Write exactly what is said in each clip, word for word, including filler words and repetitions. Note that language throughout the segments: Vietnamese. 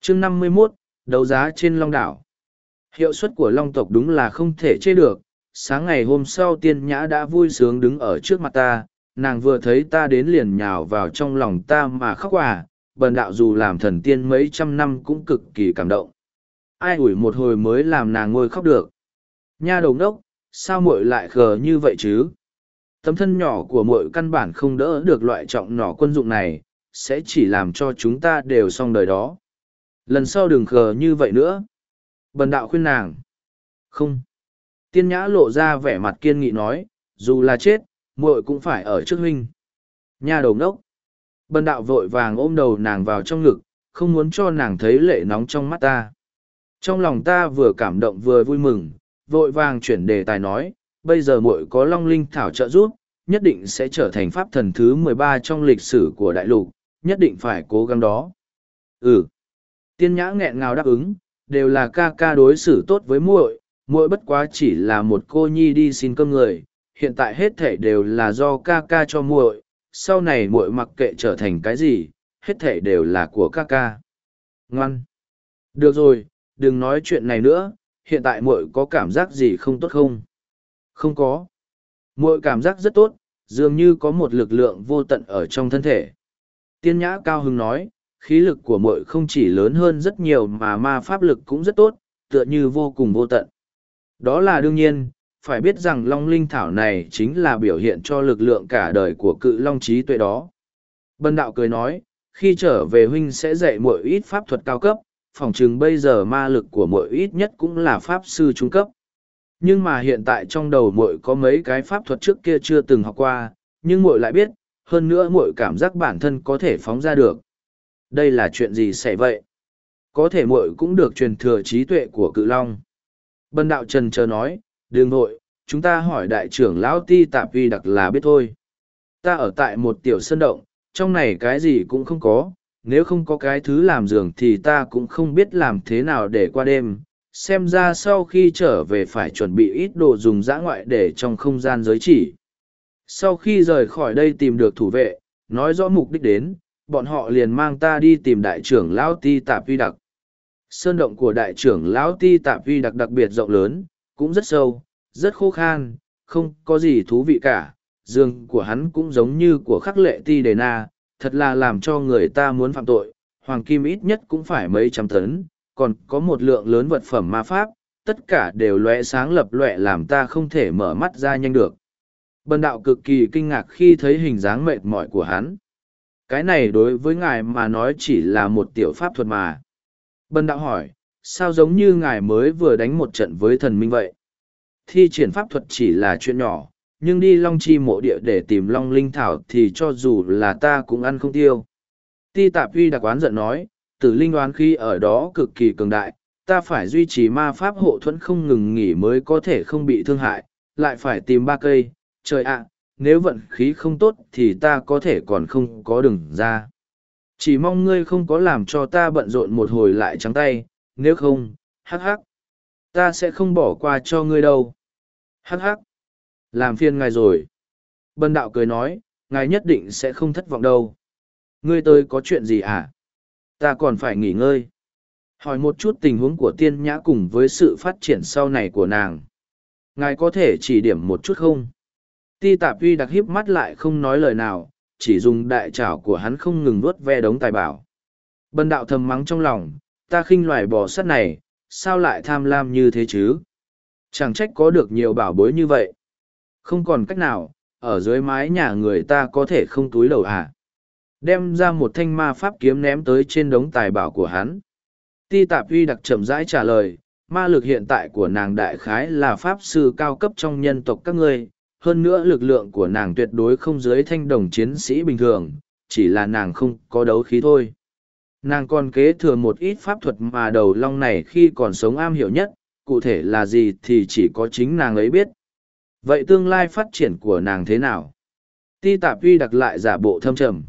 chương năm mươi mốt, đấu giá trên Long Đảo. Hiệu suất của Long tộc đúng là không thể chê được. Sáng ngày hôm sau Tiên Nhã đã vui sướng đứng ở trước mặt ta, nàng vừa thấy ta đến liền nhào vào trong lòng ta mà khóc à, bần đạo dù làm thần tiên mấy trăm năm cũng cực kỳ cảm động. Ai ủi một hồi mới làm nàng ngồi khóc được. Nha đầu ngốc, sao muội lại khờ như vậy chứ? Tấm thân nhỏ của muội căn bản không đỡ được loại trọng nỏ quân dụng này, sẽ chỉ làm cho chúng ta đều xong đời đó. Lần sau đừng khờ như vậy nữa. Bần đạo khuyên nàng. Không. Tiên Nhã lộ ra vẻ mặt kiên nghị nói, dù là chết, muội cũng phải ở trước huynh. Nha đầu ngốc. Bần đạo vội vàng ôm đầu nàng vào trong ngực, không muốn cho nàng thấy lệ nóng trong mắt ta. Trong lòng ta vừa cảm động vừa vui mừng, vội vàng chuyển đề tài nói, bây giờ muội có Long Linh Thảo trợ giúp, nhất định sẽ trở thành pháp thần thứ mười ba trong lịch sử của đại lục, nhất định phải cố gắng đó. Ừ. Tiên Nhã nghẹn ngào đáp ứng, đều là ca ca đối xử tốt với muội, muội bất quá chỉ là một cô nhi đi xin cơm người, hiện tại hết thảy đều là do ca ca cho muội, sau này muội mặc kệ trở thành cái gì, hết thảy đều là của ca ca. Ngoan. Được rồi, đừng nói chuyện này nữa, hiện tại muội có cảm giác gì không tốt không? Không có. Muội cảm giác rất tốt, dường như có một lực lượng vô tận ở trong thân thể. Tiên Nhã cao hứng nói, khí lực của muội không chỉ lớn hơn rất nhiều mà ma pháp lực cũng rất tốt, tựa như vô cùng vô tận. Đó là đương nhiên, phải biết rằng Long Linh Thảo này chính là biểu hiện cho lực lượng cả đời của cự Long trí tuệ đó. Bần đạo cười nói, khi trở về huynh sẽ dạy muội ít pháp thuật cao cấp, phỏng chừng bây giờ ma lực của muội ít nhất cũng là pháp sư trung cấp. Nhưng mà hiện tại trong đầu muội có mấy cái pháp thuật trước kia chưa từng học qua, nhưng muội lại biết, hơn nữa muội cảm giác bản thân có thể phóng ra được. Đây là chuyện gì xảy vậy? Có thể muội cũng được truyền thừa trí tuệ của cự Long. Bần đạo trần chờ nói, đừng vội, chúng ta hỏi đại trưởng lão Ti Tạp Vi Đặc là biết thôi. Ta ở tại một tiểu sơn động, trong này cái gì cũng không có, nếu không có cái thứ làm giường thì ta cũng không biết làm thế nào để qua đêm. Xem ra sau khi trở về phải chuẩn bị ít đồ dùng dã ngoại để trong không gian giới chỉ. Sau khi rời khỏi đây tìm được thủ vệ, nói rõ mục đích đến, bọn họ liền mang ta đi tìm đại trưởng lão Ti Tạp Vi Đặc. Sơn động của đại trưởng lão Ti Tạp Vi Đặc đặc biệt rộng lớn, cũng rất sâu, rất khô khan, không có gì thú vị cả. Giường của hắn cũng giống như của khắc lệ Ti Đề Na, thật là làm cho người ta muốn phạm tội. Hoàng kim ít nhất cũng phải mấy trăm tấn, còn có một lượng lớn vật phẩm ma pháp, tất cả đều lóe sáng lập lòe làm ta không thể mở mắt ra nhanh được. Bần đạo cực kỳ kinh ngạc khi thấy hình dáng mệt mỏi của hắn. Cái này đối với ngài mà nói chỉ là một tiểu pháp thuật mà. Bần đạo hỏi, sao giống như ngài mới vừa đánh một trận với thần minh vậy? Thi triển pháp thuật chỉ là chuyện nhỏ, nhưng đi Long Chi mộ địa để tìm Long Linh Thảo thì cho dù là ta cũng ăn không tiêu. Ti Tạp Vi Đặc oán giận nói, tử linh đoán khi ở đó cực kỳ cường đại, ta phải duy trì ma pháp hộ thuẫn không ngừng nghỉ mới có thể không bị thương hại, lại phải tìm ba cây, trời ạ, nếu vận khí không tốt thì ta có thể còn không có đường ra. Chỉ mong ngươi không có làm cho ta bận rộn một hồi lại trắng tay, nếu không, hắc hắc, ta sẽ không bỏ qua cho ngươi đâu. Hắc hắc, làm phiền ngài rồi. Bần đạo cười nói, ngài nhất định sẽ không thất vọng đâu. Ngươi tới có chuyện gì à? Ta còn phải nghỉ ngơi. Hỏi một chút tình huống của Tiên Nhã cùng với sự phát triển sau này của nàng. Ngài có thể chỉ điểm một chút không? Ti Tạp Vi Đặc híp mắt lại không nói lời nào, chỉ dùng đại trảo của hắn không ngừng vuốt ve đống tài bảo. Bần đạo thầm mắng trong lòng, ta khinh loài bò sắt này, sao lại tham lam như thế chứ? Chẳng trách có được nhiều bảo bối như vậy. Không còn cách nào, ở dưới mái nhà người ta có thể không túi đầu à? Đem ra một thanh ma pháp kiếm ném tới trên đống tài bảo của hắn. Ti Tạp Vi Đặc chậm rãi trả lời, ma lực hiện tại của nàng đại khái là pháp sư cao cấp trong nhân tộc các ngươi, hơn nữa lực lượng của nàng tuyệt đối không dưới thanh đồng chiến sĩ bình thường, chỉ là nàng không có đấu khí thôi. Nàng còn kế thừa một ít pháp thuật mà đầu long này khi còn sống am hiểu nhất, cụ thể là gì thì chỉ có chính nàng ấy biết. Vậy tương lai phát triển của nàng thế nào? Ti Tạp Vi Đặc lại giả bộ thâm trầm.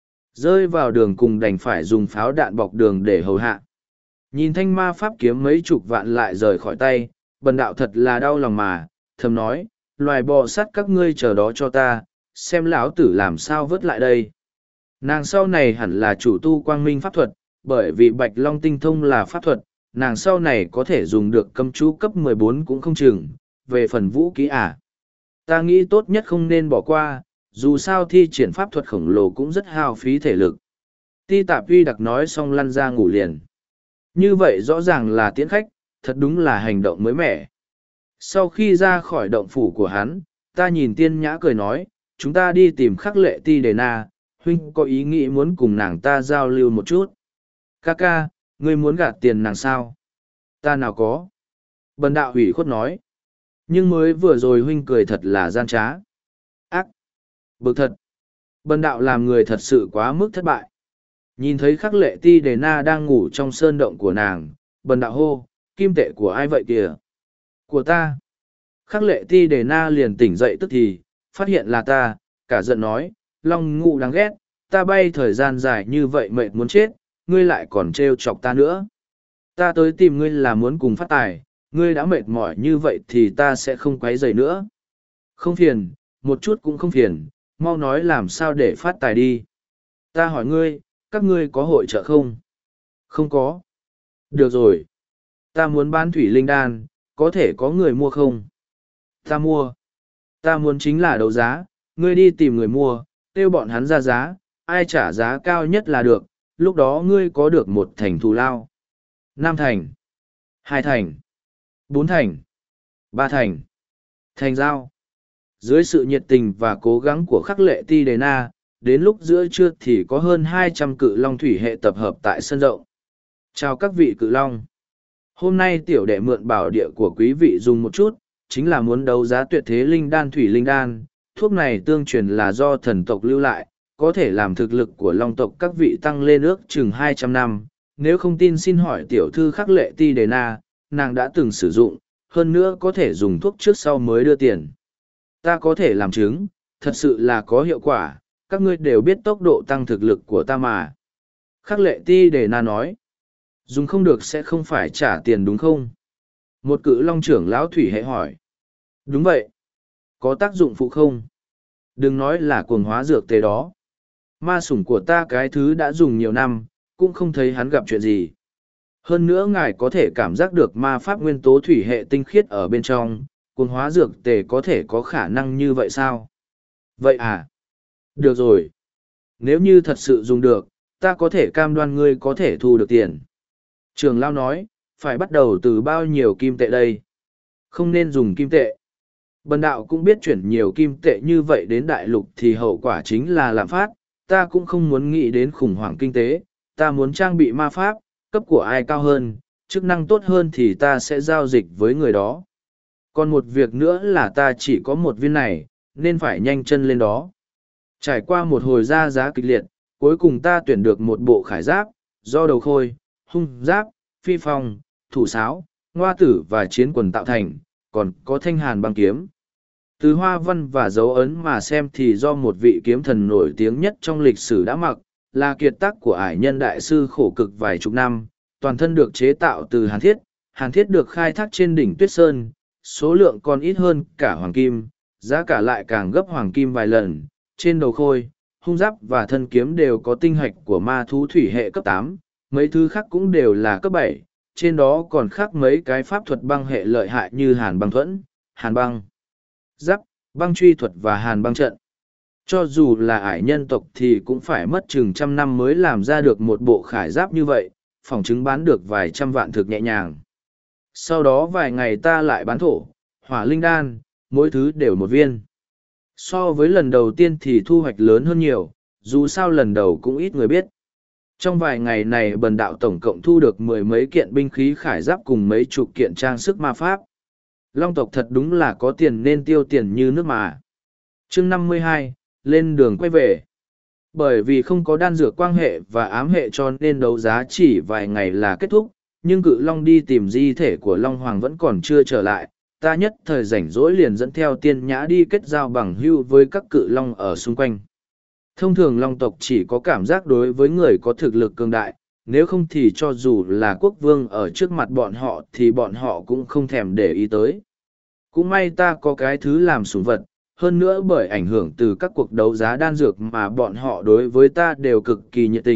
Rơi vào đường cùng đành phải dùng pháo đạn bọc đường để hầu hạ. Nhìn thanh ma pháp kiếm mấy chục vạn lại rời khỏi tay, bần đạo thật là đau lòng mà, thầm nói, loài bò sắt các ngươi chờ đó cho ta, xem lão tử làm sao vớt lại đây. Nàng sau này hẳn là chủ tu quang minh pháp thuật, bởi vì Bạch Long tinh thông là pháp thuật, nàng sau này có thể dùng được cấm chú cấp mười bốn cũng không chừng. Về phần vũ kỹ à, ta nghĩ tốt nhất không nên bỏ qua, dù sao thi triển pháp thuật khổng lồ cũng rất hao phí thể lực. Ti Tạp Uy Đặc nói xong lăn ra ngủ liền. Như vậy rõ ràng là tiễn khách, thật đúng là hành động mới mẻ. Sau khi ra khỏi động phủ của hắn, ta nhìn Tiên Nhã cười nói, chúng ta đi tìm Khắc Lệ Ti Đề Na, huynh có ý nghĩ muốn cùng nàng ta giao lưu một chút. Ca ca, ngươi muốn gạt tiền nàng sao? Ta nào có. Bần đạo hủy khuất nói. Nhưng mới vừa rồi huynh cười thật là gian trá. Ác. Bực thật. Bần đạo làm người thật sự quá mức thất bại. Nhìn thấy Khắc Lệ Ti Đề Na đang ngủ trong sơn động của nàng, bần đạo hô, kim tệ của ai vậy kìa? Của ta. Khắc Lệ Ti Đề Na liền tỉnh dậy tức thì, phát hiện là ta, cả giận nói, Long Ngụ đáng ghét, ta bay thời gian dài như vậy mệt muốn chết, ngươi lại còn trêu chọc ta nữa. Ta tới tìm ngươi là muốn cùng phát tài, ngươi đã mệt mỏi như vậy thì ta sẽ không quấy rầy nữa. Không phiền, một chút cũng không phiền, mau nói làm sao để phát tài đi. Ta hỏi ngươi, các ngươi có hội trợ không? Không có. Được rồi. Ta muốn bán thủy linh đan, có thể có người mua không? Ta mua. Ta muốn chính là đấu giá, ngươi đi tìm người mua, kêu bọn hắn ra giá, ai trả giá cao nhất là được, lúc đó ngươi có được một thành thù lao. Năm thành. Hai thành. Bốn thành. Ba thành. Thành giao. Dưới sự nhiệt tình và cố gắng của Khắc Lệ Ti Đề Na, đến lúc giữa trưa thì có hơn hai trăm cự long thủy hệ tập hợp tại sân rộng. Chào các vị cự long. Hôm nay tiểu đệ mượn bảo địa của quý vị dùng một chút, chính là muốn đấu giá tuyệt thế linh đan thủy linh đan. Thuốc này tương truyền là do thần tộc lưu lại, có thể làm thực lực của long tộc các vị tăng lên ước chừng hai trăm năm. Nếu không tin xin hỏi tiểu thư Khắc Lệ Ti Đề Na, nàng đã từng sử dụng, hơn nữa có thể dùng thuốc trước sau mới đưa tiền. Ta có thể làm chứng, thật sự là có hiệu quả, các ngươi đều biết tốc độ tăng thực lực của ta mà. Khắc Lệ Ti Đề Na nói, dùng không được sẽ không phải trả tiền đúng không? Một cự long trưởng lão thủy hệ hỏi. Đúng vậy. Có tác dụng phụ không? Đừng nói là cuồng hóa dược tề đó. Ma sủng của ta cái thứ đã dùng nhiều năm, cũng không thấy hắn gặp chuyện gì. Hơn nữa ngài có thể cảm giác được ma pháp nguyên tố thủy hệ tinh khiết ở bên trong, cuồng hóa dược tề có thể có khả năng như vậy sao? Vậy à? Được rồi. Nếu như thật sự dùng được, ta có thể cam đoan ngươi có thể thu được tiền. Trường Lao nói, phải bắt đầu từ bao nhiêu kim tệ đây? Không nên dùng kim tệ. Bần đạo cũng biết chuyển nhiều kim tệ như vậy đến đại lục thì hậu quả chính là lạm phát, ta cũng không muốn nghĩ đến khủng hoảng kinh tế, ta muốn trang bị ma pháp, cấp của ai cao hơn, chức năng tốt hơn thì ta sẽ giao dịch với người đó. Còn một việc nữa là ta chỉ có một viên này, nên phải nhanh chân lên đó. Trải qua một hồi ra giá kịch liệt, cuối cùng ta tuyển được một bộ khải giáp, do đầu khôi, hung giáp, phi phong, thủ sáo, ngoa tử và chiến quần tạo thành, còn có thanh hàn băng kiếm. Từ hoa văn và dấu ấn mà xem thì do một vị kiếm thần nổi tiếng nhất trong lịch sử đã mặc, là kiệt tác của ải nhân đại sư khổ cực vài chục năm, toàn thân được chế tạo từ hàn thiết, hàn thiết được khai thác trên đỉnh Tuyết Sơn, số lượng còn ít hơn cả hoàng kim, giá cả lại càng gấp hoàng kim vài lần, trên đầu khôi, hung giáp và thân kiếm đều có tinh hạch của ma thú thủy hệ cấp tám, mấy thứ khác cũng đều là cấp bảy, trên đó còn khác mấy cái pháp thuật băng hệ lợi hại như hàn băng thuẫn, hàn băng giáp, băng truy thuật và hàn băng trận. Cho dù là ải nhân tộc thì cũng phải mất chừng trăm năm mới làm ra được một bộ khải giáp như vậy, phỏng chứng bán được vài trăm vạn thực nhẹ nhàng. Sau đó vài ngày ta lại bán thổ, hỏa linh đan, mỗi thứ đều một viên. So với lần đầu tiên thì thu hoạch lớn hơn nhiều, dù sao lần đầu cũng ít người biết. Trong vài ngày này bần đạo tổng cộng thu được mười mấy kiện binh khí khải giáp cùng mấy chục kiện trang sức ma pháp. Long tộc thật đúng là có tiền nên tiêu tiền như nước mà. Chương năm mươi hai, lên đường quay về. Bởi vì không có đan dược quang hệ và ám hệ cho nên đấu giá chỉ vài ngày là kết thúc, nhưng cự long đi tìm di thể của Long Hoàng vẫn còn chưa trở lại. Ta nhất thời rảnh rỗi liền dẫn theo Tiên Nhã đi kết giao bằng hữu với các cự long ở xung quanh. Thông thường long tộc chỉ có cảm giác đối với người có thực lực cường đại, nếu không thì cho dù là quốc vương ở trước mặt bọn họ thì bọn họ cũng không thèm để ý tới. Cũng may ta có cái thứ làm sủng vật, hơn nữa bởi ảnh hưởng từ các cuộc đấu giá đan dược mà bọn họ đối với ta đều cực kỳ nhiệt tình,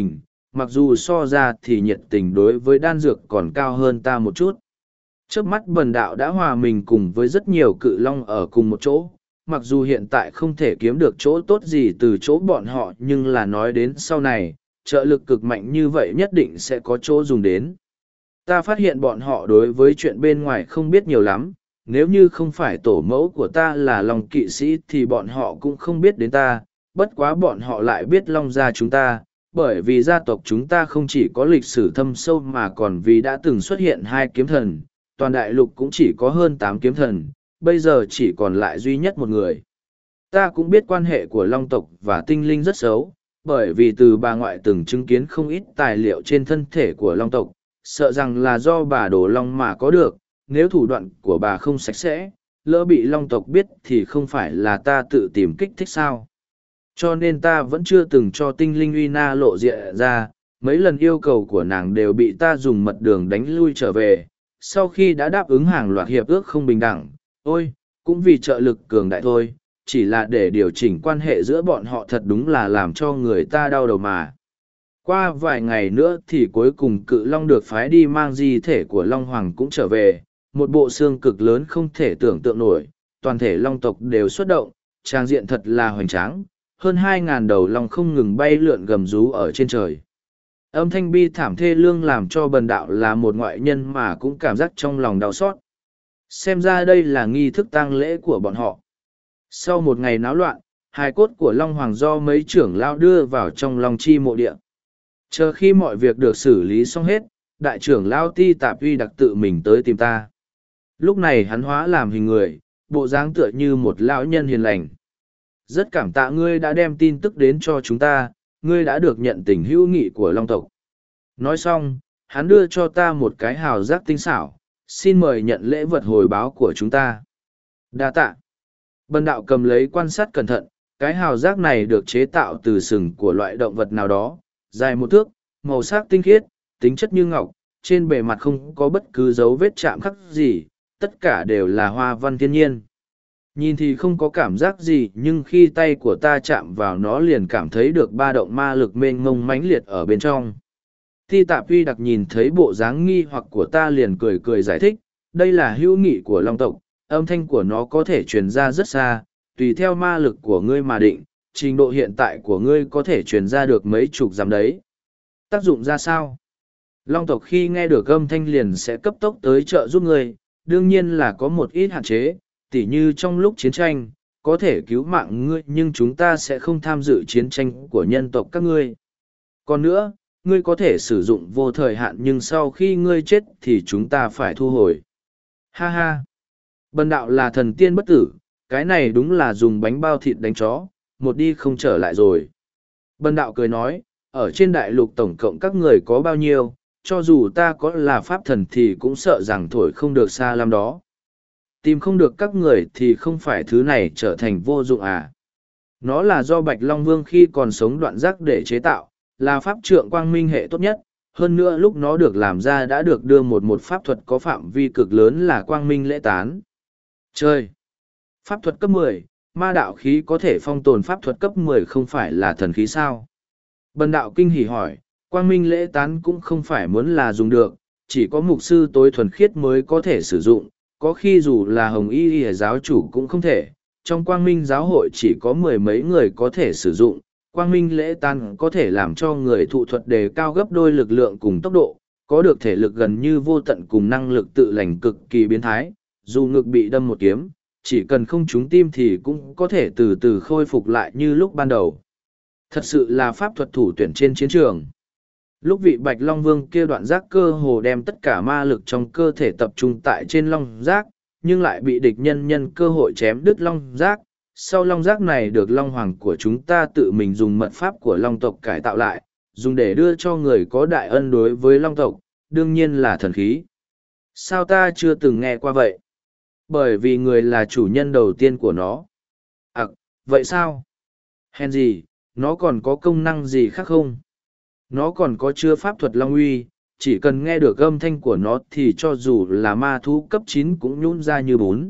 mặc dù so ra thì nhiệt tình đối với đan dược còn cao hơn ta một chút. Trước mắt bần đạo đã hòa mình cùng với rất nhiều cự long ở cùng một chỗ, mặc dù hiện tại không thể kiếm được chỗ tốt gì từ chỗ bọn họ nhưng là nói đến sau này, trợ lực cực mạnh như vậy nhất định sẽ có chỗ dùng đến. Ta phát hiện bọn họ đối với chuyện bên ngoài không biết nhiều lắm, nếu như không phải tổ mẫu của ta là Long kỵ sĩ thì bọn họ cũng không biết đến ta, bất quá bọn họ lại biết Long gia chúng ta, bởi vì gia tộc chúng ta không chỉ có lịch sử thâm sâu mà còn vì đã từng xuất hiện hai kiếm thần, toàn đại lục cũng chỉ có hơn tám kiếm thần, bây giờ chỉ còn lại duy nhất một người. Ta cũng biết quan hệ của Long tộc và tinh linh rất xấu, bởi vì từ bà ngoại từng chứng kiến không ít tài liệu trên thân thể của Long tộc, sợ rằng là do bà đổ Long mà có được, nếu thủ đoạn của bà không sạch sẽ, lỡ bị Long tộc biết thì không phải là ta tự tìm kích thích sao. Cho nên ta vẫn chưa từng cho tinh linh uy na lộ diện ra, mấy lần yêu cầu của nàng đều bị ta dùng mật đường đánh lui trở về, sau khi đã đáp ứng hàng loạt hiệp ước không bình đẳng, ôi, cũng vì trợ lực cường đại thôi, chỉ là để điều chỉnh quan hệ giữa bọn họ thật đúng là làm cho người ta đau đầu mà. Qua vài ngày nữa thì cuối cùng cự long được phái đi mang di thể của Long Hoàng cũng trở về, một bộ xương cực lớn không thể tưởng tượng nổi, toàn thể long tộc đều xuất động, trang diện thật là hoành tráng, hơn hai ngàn đầu long không ngừng bay lượn gầm rú ở trên trời. Âm thanh bi thảm thê lương làm cho bần đạo là một ngoại nhân mà cũng cảm giác trong lòng đau xót. Xem ra đây là nghi thức tang lễ của bọn họ. Sau một ngày náo loạn, hài cốt của Long Hoàng do mấy trưởng lao đưa vào trong Long Chi mộ địa. Chờ khi mọi việc được xử lý xong hết, đại trưởng lao Ti Tạp Uy đặc tự mình tới tìm ta. Lúc này hắn hóa làm hình người, bộ dáng tựa như một lão nhân hiền lành. Rất cảm tạ ngươi đã đem tin tức đến cho chúng ta, ngươi đã được nhận tình hữu nghị của Long tộc. Nói xong, hắn đưa cho ta một cái hào giác tinh xảo, xin mời nhận lễ vật hồi báo của chúng ta. Đa tạ. Bần đạo cầm lấy quan sát cẩn thận, cái hào giác này được chế tạo từ sừng của loại động vật nào đó, dài một thước, màu sắc tinh khiết, tính chất như ngọc, trên bề mặt không có bất cứ dấu vết chạm khắc gì, tất cả đều là hoa văn thiên nhiên. Nhìn thì không có cảm giác gì nhưng khi tay của ta chạm vào nó liền cảm thấy được ba động ma lực mênh mông mãnh liệt ở bên trong. Thi Tạp Uy đặc nhìn thấy bộ dáng nghi hoặc của ta liền cười cười giải thích, đây là hữu nghị của Long tộc, âm thanh của nó có thể truyền ra rất xa, tùy theo ma lực của ngươi mà định, trình độ hiện tại của ngươi có thể truyền ra được mấy chục dặm đấy. Tác dụng ra sao? Long tộc khi nghe được âm thanh liền sẽ cấp tốc tới trợ giúp ngươi, đương nhiên là có một ít hạn chế, tỉ như trong lúc chiến tranh, có thể cứu mạng ngươi nhưng chúng ta sẽ không tham dự chiến tranh của nhân tộc các ngươi. Còn nữa, ngươi có thể sử dụng vô thời hạn nhưng sau khi ngươi chết thì chúng ta phải thu hồi. Ha ha! Bần đạo là thần tiên bất tử, cái này đúng là dùng bánh bao thịt đánh chó, một đi không trở lại rồi. Bần đạo cười nói, ở trên đại lục tổng cộng các người có bao nhiêu, cho dù ta có là pháp thần thì cũng sợ rằng thổi không được xa lắm đó. Tìm không được các người thì không phải thứ này trở thành vô dụng à. Nó là do Bạch Long Vương khi còn sống đoạn giác để chế tạo, là pháp trượng quang minh hệ tốt nhất. Hơn nữa lúc nó được làm ra đã được đưa một một pháp thuật có phạm vi cực lớn là quang minh lễ tán. Chơi! Pháp thuật cấp mười, ma đạo khí có thể phong tồn pháp thuật cấp mười không phải là thần khí sao? Bần đạo kinh hỉ hỏi, quang minh lễ tán cũng không phải muốn là dùng được, chỉ có mục sư tối thuần khiết mới có thể sử dụng, có khi dù là hồng y y giáo chủ cũng không thể, trong quang minh giáo hội chỉ có mười mấy người có thể sử dụng, quang minh lễ tán có thể làm cho người thụ thuật đề cao gấp đôi lực lượng cùng tốc độ, có được thể lực gần như vô tận cùng năng lực tự lành cực kỳ biến thái, dù ngực bị đâm một kiếm, chỉ cần không trúng tim thì cũng có thể từ từ khôi phục lại như lúc ban đầu. Thật sự là pháp thuật thủ tuyển trên chiến trường. Lúc vị Bạch Long Vương kia đoạn giác cơ hồ đem tất cả ma lực trong cơ thể tập trung tại trên long giác, nhưng lại bị địch nhân nhân cơ hội chém đứt long giác. Sau long giác này được Long Hoàng của chúng ta tự mình dùng mật pháp của Long tộc cải tạo lại, dùng để đưa cho người có đại ân đối với Long tộc, đương nhiên là thần khí. Sao ta chưa từng nghe qua vậy? Bởi vì người là chủ nhân đầu tiên của nó. À, vậy sao? Hèn gì, nó còn có công năng gì khác không? Nó còn có chứa pháp thuật long uy, chỉ cần nghe được âm thanh của nó thì cho dù là ma thú cấp chín cũng nhún ra như bún.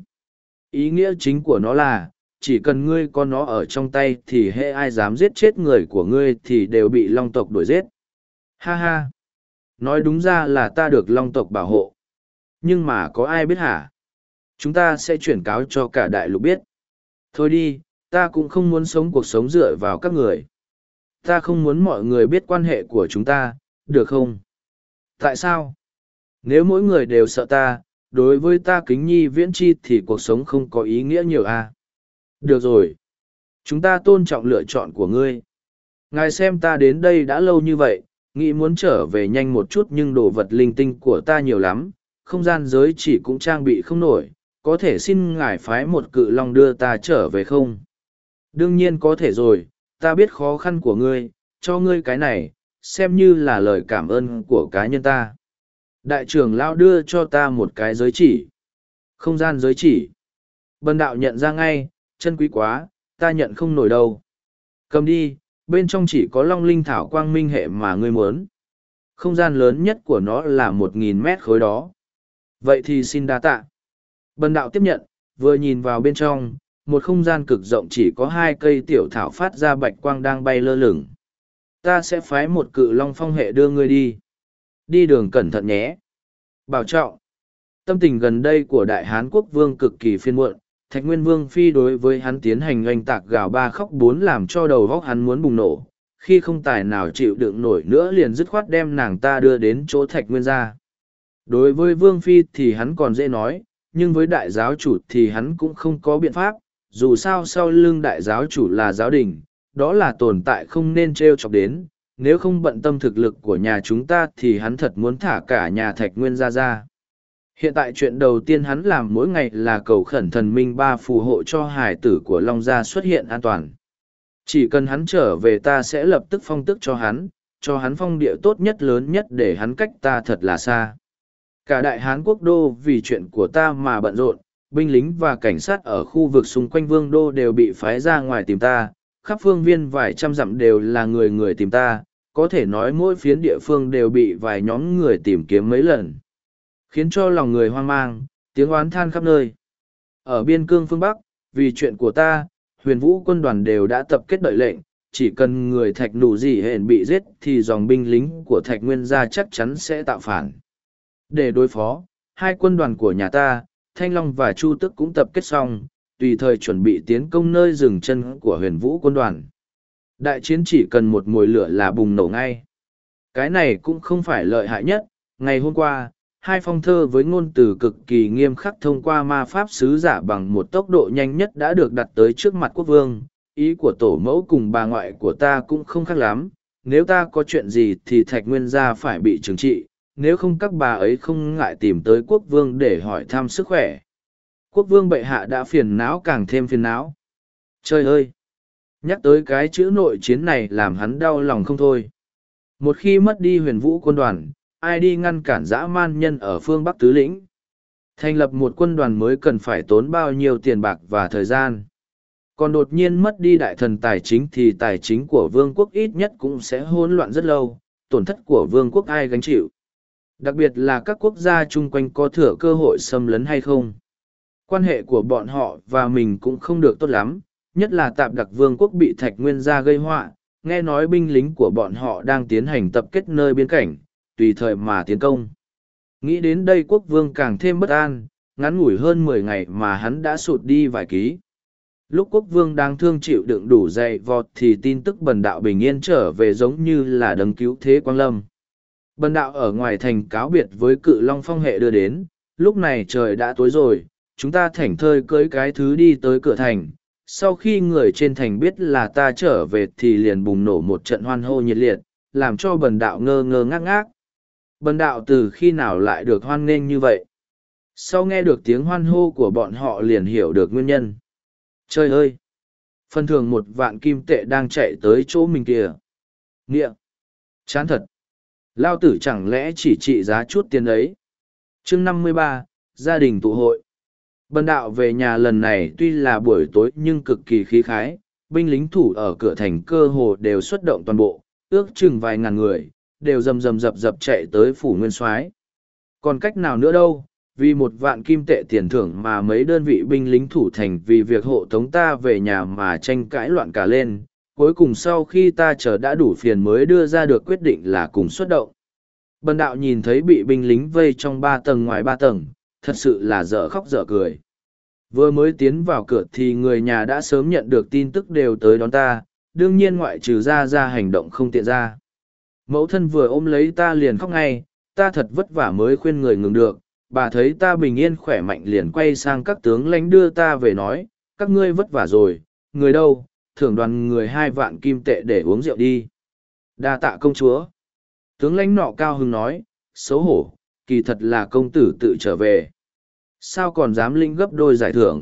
Ý nghĩa chính của nó là, chỉ cần ngươi có nó ở trong tay thì hễ ai dám giết chết người của ngươi thì đều bị long tộc đuổi giết. Ha ha! Nói đúng ra là ta được long tộc bảo hộ. Nhưng mà có ai biết hả? Chúng ta sẽ chuyển cáo cho cả đại lục biết. Thôi đi, ta cũng không muốn sống cuộc sống dựa vào các người. Ta không muốn mọi người biết quan hệ của chúng ta, được không? Tại sao? Nếu mỗi người đều sợ ta, đối với ta kính nhi viễn chi thì cuộc sống không có ý nghĩa nhiều à? Được rồi. Chúng ta tôn trọng lựa chọn của ngươi. Ngài xem ta đến đây đã lâu như vậy, nghĩ muốn trở về nhanh một chút nhưng đồ vật linh tinh của ta nhiều lắm, không gian giới chỉ cũng trang bị không nổi, có thể xin ngài phái một cự long đưa ta trở về không? Đương nhiên có thể rồi, ta biết khó khăn của ngươi, cho ngươi cái này, xem như là lời cảm ơn của cá nhân ta. Đại trưởng lão đưa cho ta một cái giới chỉ. Không gian giới chỉ. Bần đạo nhận ra ngay, chân quý quá, ta nhận không nổi đâu. Cầm đi, bên trong chỉ có long linh thảo quang minh hệ mà ngươi muốn. Không gian lớn nhất của nó là một nghìn mét khối đó. Vậy thì xin đa tạ. Bần đạo tiếp nhận, vừa nhìn vào bên trong, một không gian cực rộng chỉ có hai cây tiểu thảo phát ra bạch quang đang bay lơ lửng. Ta sẽ phái một cự long phong hệ đưa ngươi đi. Đi đường cẩn thận nhé. Bảo trọng. Tâm tình gần đây của Đại Hán Quốc Vương cực kỳ phiên muộn, Thạch Nguyên Vương Phi đối với hắn tiến hành oanh tạc gào ba khóc bốn làm cho đầu góc hắn muốn bùng nổ, khi không tài nào chịu đựng nổi nữa liền dứt khoát đem nàng ta đưa đến chỗ Thạch Nguyên ra. Đối với Vương Phi thì hắn còn dễ nói, nhưng với đại giáo chủ thì hắn cũng không có biện pháp, dù sao sau lưng đại giáo chủ là giáo đình, đó là tồn tại không nên t r e o chọc đến, nếu không bận tâm thực lực của nhà chúng ta thì hắn thật muốn thả cả nhà Thạch Nguyên ra ra. Hiện tại chuyện đầu tiên hắn làm mỗi ngày là cầu khẩn thần minh ba phù hộ cho hải tử của Long Gia xuất hiện an toàn. Chỉ cần hắn trở về ta sẽ lập tức phong tước cho hắn, cho hắn phong địa tốt nhất lớn nhất để hắn cách ta thật là xa. Cả Đại Hán Quốc đô vì chuyện của ta mà bận rộn, binh lính và cảnh sát ở khu vực xung quanh vương đô đều bị phái ra ngoài tìm ta, khắp phương viên vài trăm dặm đều là người người tìm ta, có thể nói mỗi phiến địa phương đều bị vài nhóm người tìm kiếm mấy lần. Khiến cho lòng người hoang mang, tiếng oán than khắp nơi. Ở biên cương phương Bắc, vì chuyện của ta, huyền vũ quân đoàn đều đã tập kết đợi lệnh, chỉ cần người Thạch nụ gì hển bị giết thì dòng binh lính của Thạch Nguyên gia chắc chắn sẽ tạo phản. Để đối phó, hai quân đoàn của nhà ta, Thanh Long và Chu Tức cũng tập kết xong, tùy thời chuẩn bị tiến công nơi dừng chân của huyền vũ quân đoàn. Đại chiến chỉ cần một mồi lửa là bùng nổ ngay. Cái này cũng không phải lợi hại nhất. Ngày hôm qua, hai phong thơ với ngôn từ cực kỳ nghiêm khắc thông qua ma pháp sứ giả bằng một tốc độ nhanh nhất đã được đặt tới trước mặt quốc vương. Ý của tổ mẫu cùng bà ngoại của ta cũng không khác lắm. Nếu ta có chuyện gì thì Thạch Nguyên gia phải bị trừng trị, nếu không các bà ấy không ngại tìm tới quốc vương để hỏi thăm sức khỏe. Quốc vương bệ hạ đã phiền não càng thêm phiền não. Trời ơi! Nhắc tới cái chữ nội chiến này làm hắn đau lòng không thôi. Một khi mất đi huyền vũ quân đoàn, ai đi ngăn cản dã man nhân ở phương Bắc Tứ Lĩnh? Thành lập một quân đoàn mới cần phải tốn bao nhiêu tiền bạc và thời gian. Còn đột nhiên mất đi đại thần tài chính thì tài chính của vương quốc ít nhất cũng sẽ hỗn loạn rất lâu, tổn thất của vương quốc ai gánh chịu. Đặc biệt là các quốc gia chung quanh có thừa cơ hội xâm lấn hay không. Quan hệ của bọn họ và mình cũng không được tốt lắm, nhất là Tạp Đặc Vương quốc bị Thạch Nguyên gia gây họa, nghe nói binh lính của bọn họ đang tiến hành tập kết nơi biên cảnh, tùy thời mà tiến công. Nghĩ đến đây quốc vương càng thêm bất an, ngắn ngủi hơn mười ngày mà hắn đã sụt đi vài ký. Lúc quốc vương đang thương chịu đựng đủ dày vọt thì tin tức bần đạo bình yên trở về giống như là đấng cứu thế quang lâm. Bần đạo ở ngoài thành cáo biệt với cự long phong hệ đưa đến, lúc này trời đã tối rồi, chúng ta thảnh thơi cưới cái thứ đi tới cửa thành. Sau khi người trên thành biết là ta trở về thì liền bùng nổ một trận hoan hô nhiệt liệt, làm cho bần đạo ngơ ngơ ngác ngác. Bần đạo từ khi nào lại được hoan nghênh như vậy? Sau nghe được tiếng hoan hô của bọn họ liền hiểu được nguyên nhân. Trời ơi! Phần thưởng một vạn kim tệ đang chạy tới chỗ mình kìa. Nghĩa! Chán thật! Lao tử chẳng lẽ chỉ trị giá chút tiền ấy? Chương năm mươi ba, gia đình tụ hội. Bần đạo về nhà lần này tuy là buổi tối nhưng cực kỳ khí khái, binh lính thủ ở cửa thành cơ hồ đều xuất động toàn bộ, ước chừng vài ngàn người, đều rầm rầm rập rập chạy tới phủ nguyên soái. Còn cách nào nữa đâu, vì một vạn kim tệ tiền thưởng mà mấy đơn vị binh lính thủ thành vì việc hộ tống ta về nhà mà tranh cãi loạn cả lên, cuối cùng sau khi ta chờ đã đủ phiền mới đưa ra được quyết định là cùng xuất động. Bần đạo nhìn thấy bị binh lính vây trong ba tầng ngoài ba tầng, thật sự là dở khóc dở cười. Vừa mới tiến vào cửa thì người nhà đã sớm nhận được tin tức đều tới đón ta, đương nhiên ngoại trừ ra ra hành động không tiện ra. Mẫu thân vừa ôm lấy ta liền khóc ngay, ta thật vất vả mới khuyên người ngừng được, bà thấy ta bình yên khỏe mạnh liền quay sang các tướng lãnh đưa ta về nói, các ngươi vất vả rồi, người đâu, thưởng đoàn người hai vạn kim tệ để uống rượu đi. Đa tạ công chúa. Tướng lãnh nọ cao hứng nói, xấu hổ, kỳ thật là công tử tự trở về. Sao còn dám lĩnh gấp đôi giải thưởng?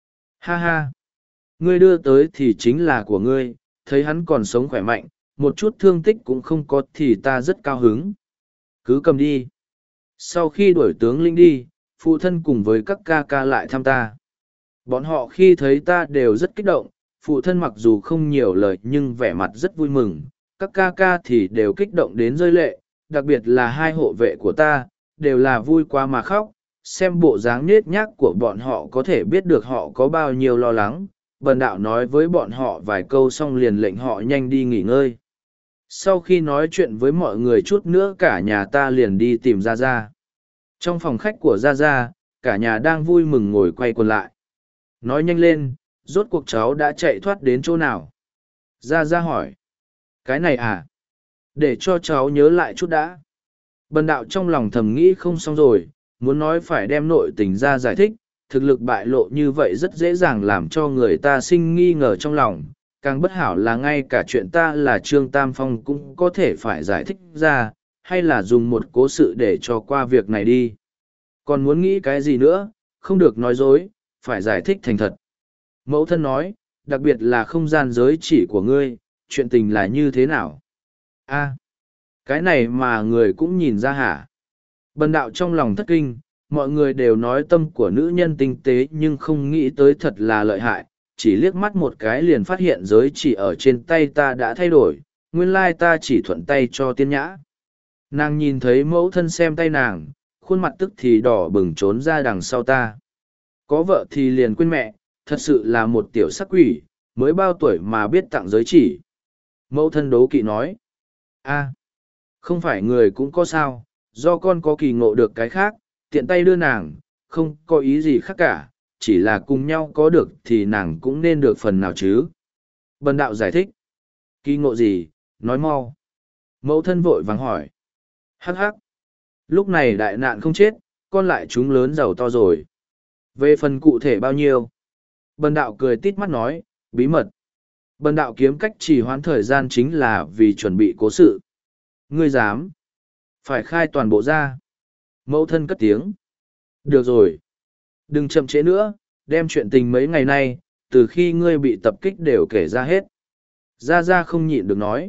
Ha ha! Ngươi đưa tới thì chính là của ngươi, thấy hắn còn sống khỏe mạnh, một chút thương tích cũng không có thì ta rất cao hứng. Cứ cầm đi. Sau khi đuổi tướng lĩnh đi, phụ thân cùng với các ca ca lại thăm ta. Bọn họ khi thấy ta đều rất kích động, phụ thân mặc dù không nhiều lời nhưng vẻ mặt rất vui mừng, các ca ca thì đều kích động đến rơi lệ, đặc biệt là hai hộ vệ của ta, đều là vui quá mà khóc, xem bộ dáng nết nhác của bọn họ có thể biết được họ có bao nhiêu lo lắng. Bần đạo nói với bọn họ vài câu xong liền lệnh họ nhanh đi nghỉ ngơi. Sau khi nói chuyện với mọi người chút nữa cả nhà ta liền đi tìm Gia Gia. Trong phòng khách của Gia Gia, cả nhà đang vui mừng ngồi quay quần lại. Nói nhanh lên, rốt cuộc cháu đã chạy thoát đến chỗ nào? Gia Gia hỏi. Cái này à? Để cho cháu nhớ lại chút đã. Bần đạo trong lòng thầm nghĩ không xong rồi, muốn nói phải đem nội tình ra giải thích, thực lực bại lộ như vậy rất dễ dàng làm cho người ta sinh nghi ngờ trong lòng. Càng bất hảo là ngay cả chuyện ta là Trương Tam Phong cũng có thể phải giải thích ra, hay là dùng một cố sự để cho qua việc này đi. Còn muốn nghĩ cái gì nữa, không được nói dối, phải giải thích thành thật. Mẫu thân nói, đặc biệt là không gian giới chỉ của ngươi, chuyện tình là như thế nào? A, cái này mà người cũng nhìn ra hả? Bần đạo trong lòng thất kinh, mọi người đều nói tâm của nữ nhân tinh tế nhưng không nghĩ tới thật là lợi hại, chỉ liếc mắt một cái liền phát hiện giới chỉ ở trên tay ta đã thay đổi, nguyên lai ta chỉ thuận tay cho tiên nhã. Nàng nhìn thấy mẫu thân xem tay nàng, khuôn mặt tức thì đỏ bừng trốn ra đằng sau ta. Có vợ thì liền quên mẹ, thật sự là một tiểu sắc quỷ, mới bao tuổi mà biết tặng giới chỉ. Mẫu thân đố kỵ nói, a, không phải người cũng có sao, do con có kỳ ngộ được cái khác, tiện tay đưa nàng, không có ý gì khác cả, chỉ là cùng nhau có được thì nàng cũng nên được phần nào chứ. Bần đạo giải thích. Kỳ ngộ gì, nói mau. Mẫu thân vội vàng hỏi. Hắc hắc. Lúc này đại nạn không chết, con lại chúng lớn giàu to rồi. Về phần cụ thể bao nhiêu? Bần đạo cười tít mắt nói, bí mật. Bần đạo kiếm cách trì hoãn thời gian chính là vì chuẩn bị cố sự. Ngươi dám. Phải khai toàn bộ ra. Mẫu thân cất tiếng. Được rồi. Đừng chậm trễ nữa, đem chuyện tình mấy ngày nay, từ khi ngươi bị tập kích đều kể ra hết. Gia Gia không nhịn được nói.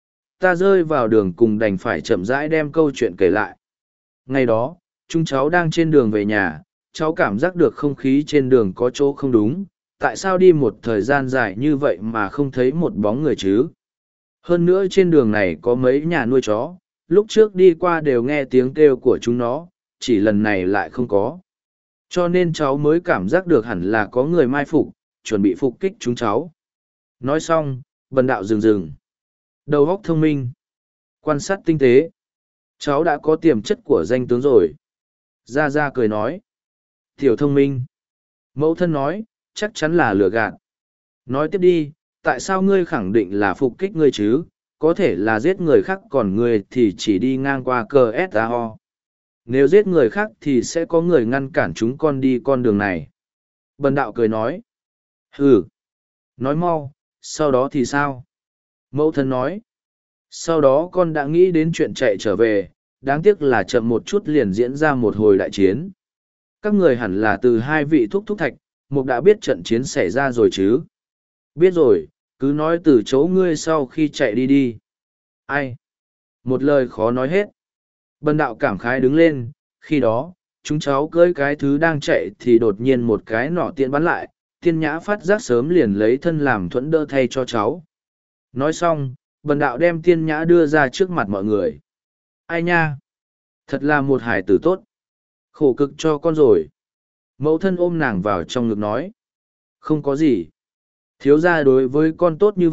Ta rơi vào đường cùng đành phải chậm rãi đem câu chuyện kể lại. Ngày đó, chúng cháu đang trên đường về nhà, cháu cảm giác được không khí trên đường có chỗ không đúng, tại sao đi một thời gian dài như vậy mà không thấy một bóng người chứ? Hơn nữa trên đường này có mấy nhà nuôi chó, lúc trước đi qua đều nghe tiếng kêu của chúng nó, chỉ lần này lại không có. Cho nên cháu mới cảm giác được hẳn là có người mai phục, chuẩn bị phục kích chúng cháu. Nói xong, bần đạo dừng dừng. Đầu óc thông minh, quan sát tinh tế. Cháu đã có tiềm chất của danh tướng rồi. Gia Gia cười nói. Tiểu thông minh. Mẫu thân nói, chắc chắn là lừa gạt. Nói tiếp đi, tại sao ngươi khẳng định là phục kích ngươi chứ? Có thể là giết người khác còn ngươi thì chỉ đi ngang qua cờ ét a o. Nếu giết người khác thì sẽ có người ngăn cản chúng con đi con đường này. Bần đạo cười nói. Hừ. Nói mau, sau đó thì sao? Mẫu thân nói. Sau đó con đã nghĩ đến chuyện chạy trở về, đáng tiếc là chậm một chút liền diễn ra một hồi đại chiến. Các người hẳn là từ hai vị thúc thúc thạch, Mục đã biết trận chiến xảy ra rồi chứ? Biết rồi, cứ nói từ chỗ ngươi sau khi chạy đi đi. Ai? Một lời khó nói hết. Bần đạo cảm khái đứng lên, khi đó, chúng cháu cưỡi cái thứ đang chạy thì đột nhiên một cái nỏ tiện bắn lại, tiên nhã phát giác sớm liền lấy thân làm thuẫn đỡ thay cho cháu. Nói xong, bần đạo đem tiên nhã đưa ra trước mặt mọi người. Ai nha? Thật là một hải tử tốt. Khổ cực cho con rồi. Mẫu thân ôm nàng vào trong ngực nói. Không có gì. Thiếu gia đối với con tốt như vậy,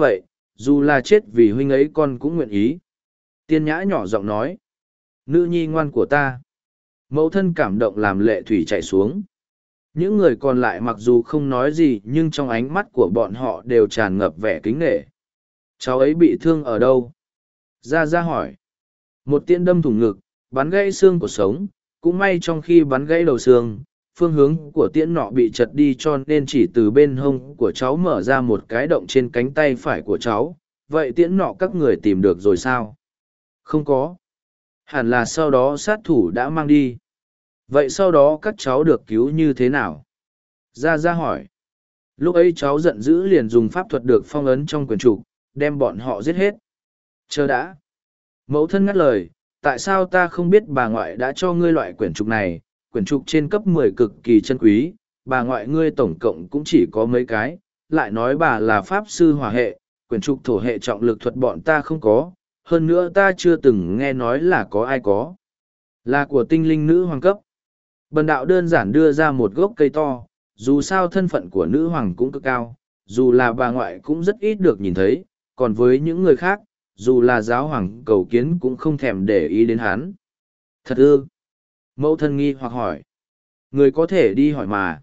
dù là chết vì huynh ấy con cũng nguyện ý. Tiên nhã nhỏ giọng nói. Nữ nhi ngoan của ta. Mẫu thân cảm động làm lệ thủy chảy xuống. Những người còn lại mặc dù không nói gì nhưng trong ánh mắt của bọn họ đều tràn ngập vẻ kính nể. Cháu ấy bị thương ở đâu? Gia Gia hỏi. Một tiễn đâm thủng ngực, bắn gãy xương của sống, cũng may trong khi bắn gãy đầu xương, phương hướng của tiễn nọ bị chật đi cho nên chỉ từ bên hông của cháu mở ra một cái động trên cánh tay phải của cháu. Vậy tiễn nọ các người tìm được rồi sao? Không có. Hẳn là sau đó sát thủ đã mang đi. Vậy sau đó các cháu được cứu như thế nào? Gia Gia hỏi. Lúc ấy cháu giận dữ liền dùng pháp thuật được phong ấn trong quyển trục, đem bọn họ giết hết. Chờ đã. Mẫu thân ngắt lời, tại sao ta không biết bà ngoại đã cho ngươi loại quyển trục này, quyển trục trên cấp mười cực kỳ chân quý, bà ngoại ngươi tổng cộng cũng chỉ có mấy cái, lại nói bà là pháp sư hỏa hệ, quyển trục thổ hệ trọng lực thuật bọn ta không có, hơn nữa ta chưa từng nghe nói là có ai có. Là của tinh linh nữ hoàng cấp. Bần đạo đơn giản đưa ra một gốc cây to, dù sao thân phận của nữ hoàng cũng cực cao, dù là bà ngoại cũng rất ít được nhìn thấy, còn với những người khác, dù là giáo hoàng cầu kiến cũng không thèm để ý đến hắn. Thật ư? Mẫu thân nghi hoặc hỏi. Người có thể đi hỏi mà.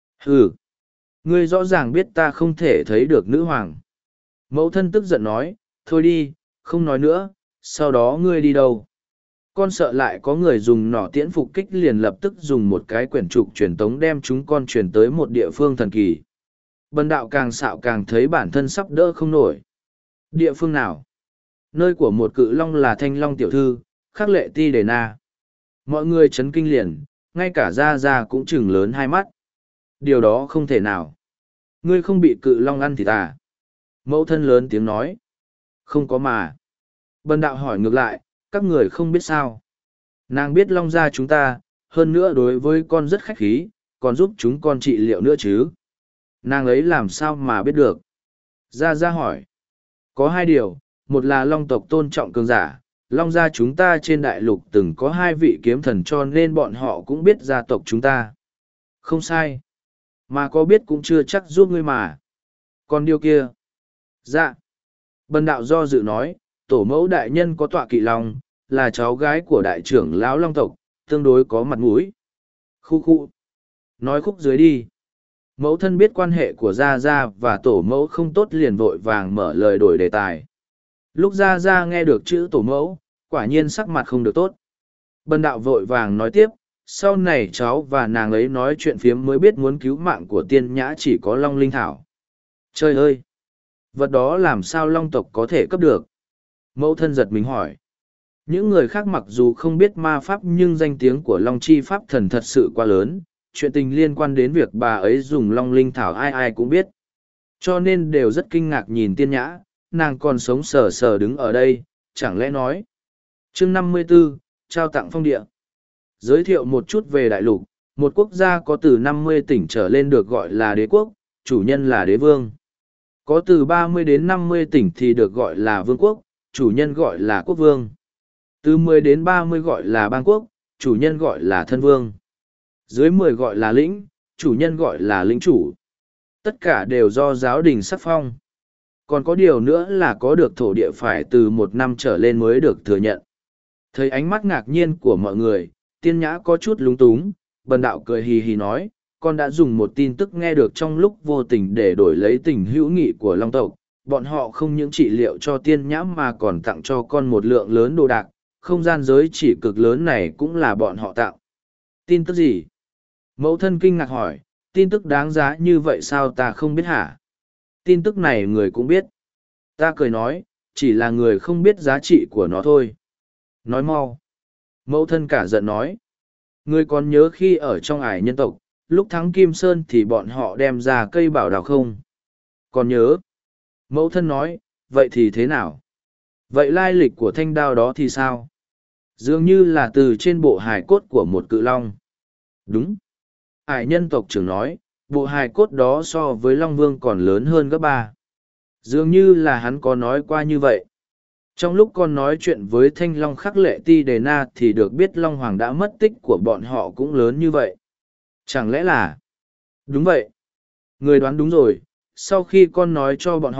Ừ. Ngươi rõ ràng biết ta không thể thấy được nữ hoàng. Mẫu thân tức giận nói, thôi đi, không nói nữa, sau đó ngươi đi đâu? Con sợ lại có người dùng nỏ tiễn phục kích liền lập tức dùng một cái quyển trục truyền tống đem chúng con truyền tới một địa phương thần kỳ. Bần đạo càng xạo càng thấy bản thân sắp đỡ không nổi. Địa phương nào? Nơi của một cự long là Thanh Long tiểu thư, khắc lệ ti đề na. Mọi người chấn kinh liền, ngay cả Gia Gia cũng chừng lớn hai mắt. Điều đó không thể nào. Ngươi không bị cự long ăn thì à? Mẫu thân lớn tiếng nói. Không có mà. Bần đạo hỏi ngược lại, các người không biết sao. Nàng biết long gia chúng ta, hơn nữa đối với con rất khách khí, còn giúp chúng con trị liệu nữa chứ. Nàng ấy làm sao mà biết được? Gia Gia hỏi. Có hai điều, một là long tộc tôn trọng cường giả, long gia chúng ta trên đại lục từng có hai vị kiếm thần cho nên bọn họ cũng biết gia tộc chúng ta. Không sai. Mà có biết cũng chưa chắc giúp ngươi mà. Còn điều kia? Dạ. Bần đạo do dự nói, tổ mẫu đại nhân có tọa kỵ long, là cháu gái của đại trưởng lão long tộc, tương đối có mặt mũi. Khu khu. Nói khúc dưới đi. Mẫu thân biết quan hệ của Gia Gia và tổ mẫu không tốt liền vội vàng mở lời đổi đề tài. Lúc Gia Gia nghe được chữ tổ mẫu, quả nhiên sắc mặt không được tốt. Bần đạo vội vàng nói tiếp, sau này cháu và nàng ấy nói chuyện phiếm mới biết muốn cứu mạng của tiên nhã chỉ có long linh thảo. Trời ơi! Vật đó làm sao long tộc có thể cấp được? Mẫu thân giật mình hỏi. Những người khác mặc dù không biết ma pháp nhưng danh tiếng của long chi pháp thần thật sự quá lớn, chuyện tình liên quan đến việc bà ấy dùng long linh thảo ai ai cũng biết. Cho nên đều rất kinh ngạc nhìn tiên nhã, nàng còn sống sờ sờ đứng ở đây, chẳng lẽ nói. Chương năm mươi 54, trao tặng phong địa. Giới thiệu một chút về đại lục, một quốc gia có từ năm mươi tỉnh trở lên được gọi là đế quốc, chủ nhân là đế vương. Có từ ba mươi đến năm mươi tỉnh thì được gọi là vương quốc, chủ nhân gọi là quốc vương. Từ mười đến ba mươi gọi là bang quốc, chủ nhân gọi là thân vương. Dưới mười gọi là lĩnh, chủ nhân gọi là lĩnh chủ. Tất cả đều do giáo đình sắc phong. Còn có điều nữa là có được thổ địa phải từ một năm trở lên mới được thừa nhận. Thấy ánh mắt ngạc nhiên của mọi người, tiên nhã có chút lúng túng, bần đạo cười hì hì nói, con đã dùng một tin tức nghe được trong lúc vô tình để đổi lấy tình hữu nghị của long tộc. Bọn họ không những trị liệu cho tiên nhã mà còn tặng cho con một lượng lớn đồ đạc, không gian giới chỉ cực lớn này cũng là bọn họ tặng. Tin tức gì? Mẫu thân kinh ngạc hỏi, tin tức đáng giá như vậy sao ta không biết hả? Tin tức này người cũng biết. Ta cười nói, chỉ là người không biết giá trị của nó thôi. Nói mau. Mẫu thân cả giận nói. Ngươi còn nhớ khi ở trong ải nhân tộc, lúc thắng Kim Sơn thì bọn họ đem ra cây bảo đào không? Còn nhớ. Mẫu thân nói, vậy thì thế nào? Vậy lai lịch của thanh đao đó thì sao? Dường như là từ trên bộ hài cốt của một cự long. Đúng. Ải nhân tộc trưởng nói, bộ hài cốt đó so với Long Vương còn lớn hơn gấp ba. Dường như là hắn có nói qua như vậy. Trong lúc con nói chuyện với Thanh Long khắc lệ ti đề na thì được biết Long Hoàng đã mất tích của bọn họ cũng lớn như vậy. Chẳng lẽ là... Đúng vậy. Người đoán đúng rồi, sau khi con nói cho bọn họ,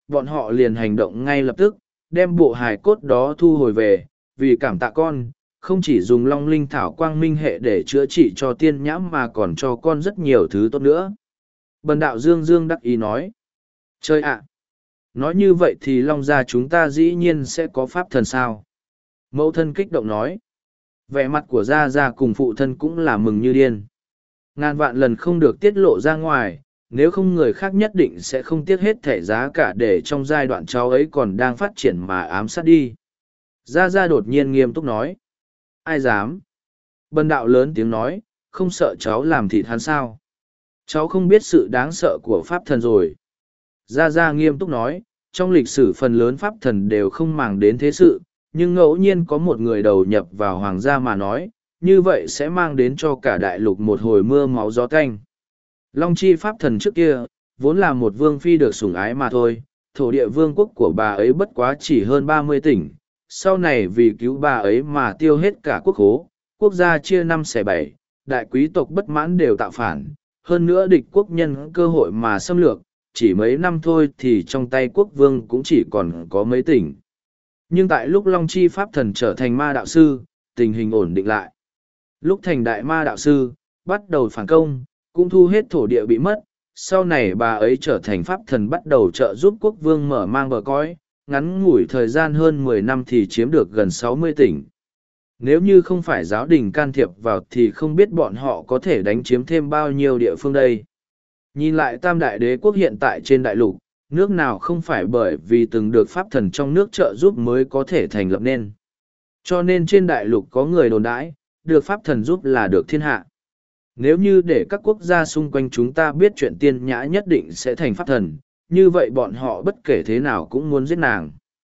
bọn họ liền hành động ngay lập tức, đem bộ hài cốt đó thu hồi về, vì cảm tạ con, không chỉ dùng long linh thảo quang minh hệ để chữa trị cho tiên nhãm mà còn cho con rất nhiều thứ tốt nữa. Bần đạo Dương Dương đắc ý nói. Chơi ạ! Nói như vậy thì long gia chúng ta dĩ nhiên sẽ có pháp thần sao? Mẫu thân kích động nói. Vẻ mặt của Gia Gia cùng phụ thân cũng là mừng như điên. Ngàn vạn lần không được tiết lộ ra ngoài, nếu không người khác nhất định sẽ không tiếc hết thẻ giá cả để trong giai đoạn cháu ấy còn đang phát triển mà ám sát đi. Gia Gia đột nhiên nghiêm túc nói. Ai dám? Bần đạo lớn tiếng nói, không sợ cháu làm thịt hắn sao? Cháu không biết sự đáng sợ của pháp thần rồi. Gia Gia nghiêm túc nói, trong lịch sử phần lớn pháp thần đều không màng đến thế sự, nhưng ngẫu nhiên có một người đầu nhập vào hoàng gia mà nói, như vậy sẽ mang đến cho cả đại lục một hồi mưa máu gió tanh. Long chi pháp thần trước kia, vốn là một vương phi được sủng ái mà thôi, thổ địa vương quốc của bà ấy bất quá chỉ hơn ba mươi tỉnh, sau này vì cứu bà ấy mà tiêu hết cả quốc khố, quốc gia chia năm xẻ bảy, đại quý tộc bất mãn đều tạo phản, hơn nữa địch quốc nhân cơ hội mà xâm lược, chỉ mấy năm thôi thì trong tay quốc vương cũng chỉ còn có mấy tỉnh. Nhưng tại lúc Long Chi Pháp Thần trở thành ma đạo sư, tình hình ổn định lại. Lúc thành đại ma đạo sư, bắt đầu phản công, cũng thu hết thổ địa bị mất, sau này bà ấy trở thành Pháp Thần bắt đầu trợ giúp quốc vương mở mang bờ cõi, ngắn ngủi thời gian hơn mười năm thì chiếm được gần sáu mươi tỉnh. Nếu như không phải giáo đình can thiệp vào thì không biết bọn họ có thể đánh chiếm thêm bao nhiêu địa phương đây. Nhìn lại tam đại đế quốc hiện tại trên đại lục, nước nào không phải bởi vì từng được pháp thần trong nước trợ giúp mới có thể thành lập nên. Cho nên trên đại lục có người đồn đãi, được pháp thần giúp là được thiên hạ. Nếu như để các quốc gia xung quanh chúng ta biết chuyện tiên nhã nhất định sẽ thành pháp thần, như vậy bọn họ bất kể thế nào cũng muốn giết nàng.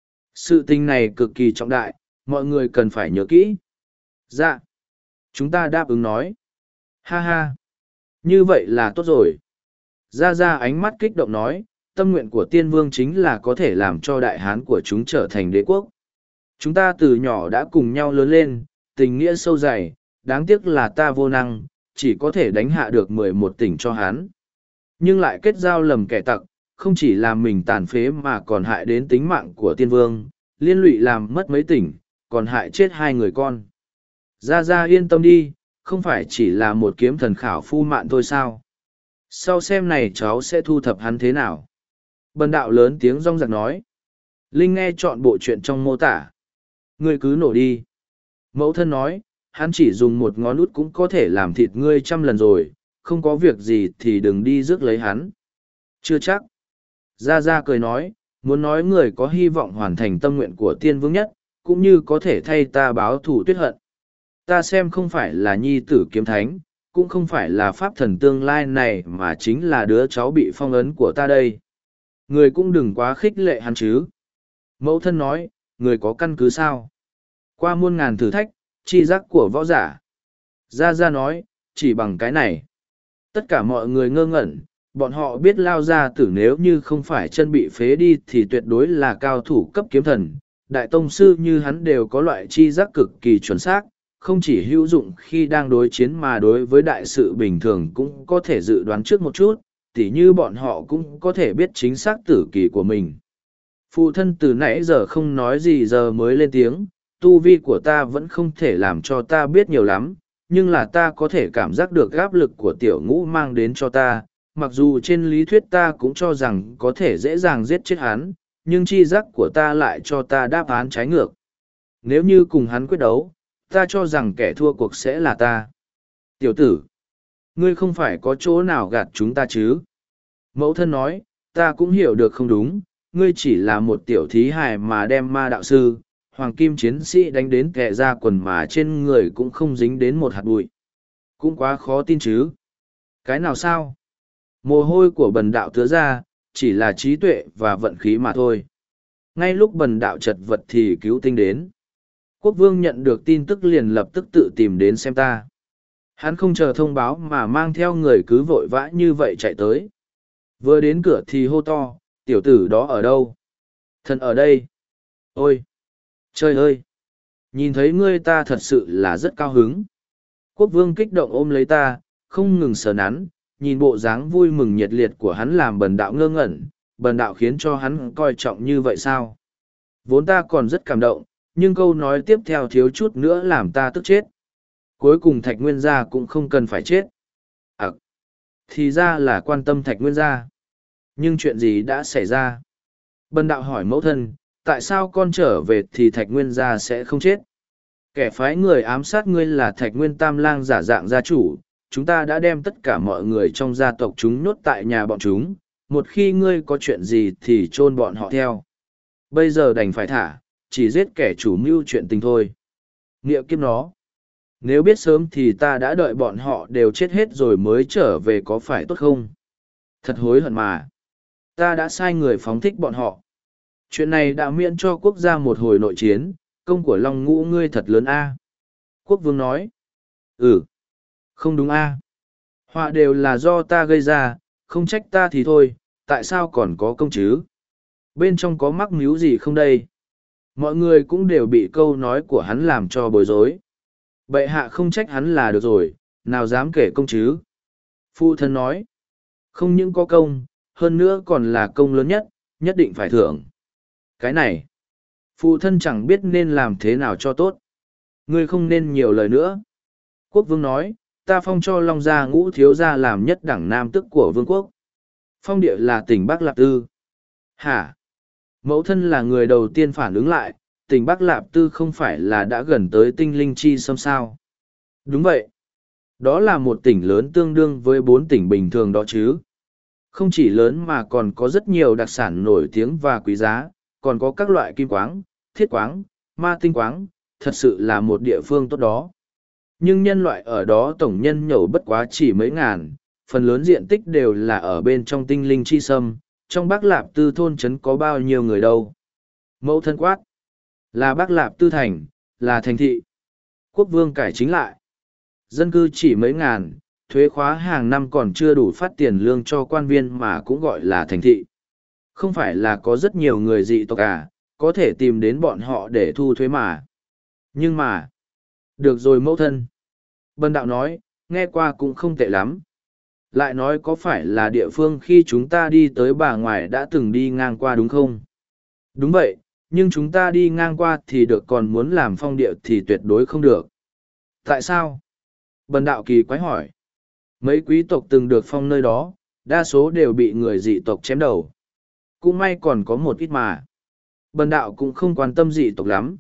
Sự tình này cực kỳ trọng đại, mọi người cần phải nhớ kỹ. Dạ. Chúng ta đáp ứng nói. Ha ha. Như vậy là tốt rồi. Ra ra ánh mắt kích động nói, tâm nguyện của tiên vương chính là có thể làm cho đại hán của chúng trở thành đế quốc. Chúng ta từ nhỏ đã cùng nhau lớn lên, tình nghĩa sâu dày, đáng tiếc là ta vô năng, chỉ có thể đánh hạ được mười một tỉnh cho hán. Nhưng lại kết giao lầm kẻ tặc, không chỉ làm mình tàn phế mà còn hại đến tính mạng của tiên vương, liên lụy làm mất mấy tỉnh, còn hại chết hai người con. Ra ra yên tâm đi, không phải chỉ là một kiếm thần khảo phu mạn thôi sao. Sau xem này cháu sẽ thu thập hắn thế nào. Bần đạo lớn tiếng rong rạc nói. Linh nghe chọn bộ chuyện trong mô tả. Ngươi cứ nổ đi. Mẫu thân nói, hắn chỉ dùng một ngón út cũng có thể làm thịt ngươi trăm lần rồi, không có việc gì thì đừng đi rước lấy hắn. Chưa chắc. Gia Gia cười nói, muốn nói người có hy vọng hoàn thành tâm nguyện của tiên vương nhất, cũng như có thể thay ta báo thù tuyết hận. Ta xem không phải là nhi tử kiếm thánh, cũng không phải là pháp thần tương lai này mà chính là đứa cháu bị phong ấn của ta đây. Người cũng đừng quá khích lệ hắn chứ. Mẫu thân nói, người có căn cứ sao? Qua muôn ngàn thử thách, chi giác của võ giả. Gia Gia nói, chỉ bằng cái này. Tất cả mọi người ngơ ngẩn, bọn họ biết Lao Gia Tử nếu như không phải chân bị phế đi thì tuyệt đối là cao thủ cấp kiếm thần. Đại tông sư như hắn đều có loại chi giác cực kỳ chuẩn xác, không chỉ hữu dụng khi đang đối chiến mà đối với đại sự bình thường cũng có thể dự đoán trước một chút, tỉ như bọn họ cũng có thể biết chính xác tử kỳ của mình. Phụ thân từ nãy giờ không nói gì giờ mới lên tiếng, tu vi của ta vẫn không thể làm cho ta biết nhiều lắm, nhưng là ta có thể cảm giác được áp lực của tiểu ngũ mang đến cho ta, mặc dù trên lý thuyết ta cũng cho rằng có thể dễ dàng giết chết hắn, nhưng chi giác của ta lại cho ta đáp án trái ngược. Nếu như cùng hắn quyết đấu, ta cho rằng kẻ thua cuộc sẽ là ta. Tiểu tử, ngươi không phải có chỗ nào gạt chúng ta chứ? Mẫu thân nói, ta cũng hiểu được không đúng, ngươi chỉ là một tiểu thí hài mà đem ma đạo sư, hoàng kim chiến sĩ đánh đến kẹ ra quần mà trên người cũng không dính đến một hạt bụi. Cũng quá khó tin chứ. Cái nào sao? Mồ hôi của bần đạo tứa ra, chỉ là trí tuệ và vận khí mà thôi. Ngay lúc bần đạo chật vật thì cứu tinh đến. Quốc vương nhận được tin tức liền lập tức tự tìm đến xem ta. Hắn không chờ thông báo mà mang theo người cứ vội vã như vậy chạy tới. Vừa đến cửa thì hô to, tiểu tử đó ở đâu? Thần ở đây. Ôi! Trời ơi! Nhìn thấy ngươi ta thật sự là rất cao hứng. Quốc vương kích động ôm lấy ta, không ngừng sờ nắn, nhìn bộ dáng vui mừng nhiệt liệt của hắn làm bần đạo ngơ ngẩn, Bần đạo khiến cho hắn coi trọng như vậy sao? Vốn ta còn rất cảm động, nhưng câu nói tiếp theo thiếu chút nữa làm ta tức chết. Cuối cùng Thạch Nguyên Gia cũng không cần phải chết. À, thì ra là quan tâm Thạch Nguyên Gia. Nhưng chuyện gì đã xảy ra? Bần đạo hỏi mẫu thân, tại sao con trở về thì Thạch Nguyên Gia sẽ không chết? Kẻ phái người ám sát ngươi là Thạch Nguyên Tam Lang giả dạng gia chủ, chúng ta đã đem tất cả mọi người trong gia tộc chúng nhốt tại nhà bọn chúng, một khi ngươi có chuyện gì thì chôn bọn họ theo. Bây giờ đành phải thả, chỉ giết kẻ chủ mưu chuyện tình thôi. Nghĩa kiếp nó. Nếu biết sớm thì ta đã đợi bọn họ đều chết hết rồi mới trở về có phải tốt không? Thật hối hận mà. Ta đã sai người phóng thích bọn họ. Chuyện này đã miễn cho quốc gia một hồi nội chiến, công của Long Ngũ ngươi thật lớn a. Quốc vương nói. Ừ. Không đúng a. Họa đều là do ta gây ra, không trách ta thì thôi, tại sao còn có công chứ? Bên trong có mắc mưu gì không đây? Mọi người cũng đều bị câu nói của hắn làm cho bối rối. Bệ hạ không trách hắn là được rồi, nào dám kể công chứ? Phụ thân nói. Không những có công, hơn nữa còn là công lớn nhất, nhất định phải thưởng. Cái này, phụ thân chẳng biết nên làm thế nào cho tốt. Ngươi không nên nhiều lời nữa. Quốc vương nói, ta phong cho Long Gia Ngũ thiếu gia làm nhất đẳng nam tức của vương quốc. Phong địa là tỉnh Bắc Lạp Tư. Hả? Mẫu thân là người đầu tiên phản ứng lại, tỉnh Bắc Lạp Tư không phải là đã gần tới tinh linh chi xâm sao? Đúng vậy. Đó là một tỉnh lớn tương đương với bốn tỉnh bình thường đó chứ. Không chỉ lớn mà còn có rất nhiều đặc sản nổi tiếng và quý giá, còn có các loại kim quáng, thiết quáng, ma tinh quáng, thật sự là một địa phương tốt đó. Nhưng nhân loại ở đó tổng nhân nhẩu bất quá chỉ mấy ngàn, phần lớn diện tích đều là ở bên trong tinh linh chi sâm, trong Bắc Lạp Tư thôn trấn có bao nhiêu người đâu. Mẫu thân quát, là Bắc Lạp Tư thành, là thành thị. Quốc vương cải chính lại. Dân cư chỉ mấy ngàn, thuế khóa hàng năm còn chưa đủ phát tiền lương cho quan viên mà cũng gọi là thành thị. Không phải là có rất nhiều người dị tộc à, có thể tìm đến bọn họ để thu thuế mà. Nhưng mà, được rồi mẫu thân. Bần đạo nói, nghe qua cũng không tệ lắm. Lại nói có phải là địa phương khi chúng ta đi tới bà ngoại đã từng đi ngang qua đúng không? Đúng vậy, nhưng chúng ta đi ngang qua thì được còn muốn làm phong địa thì tuyệt đối không được. Tại sao? Bần đạo kỳ quái hỏi. Mấy quý tộc từng được phong nơi đó, đa số đều bị người dị tộc chém đầu. Cũng may còn có một ít mà. Bần đạo cũng không quan tâm dị tộc lắm.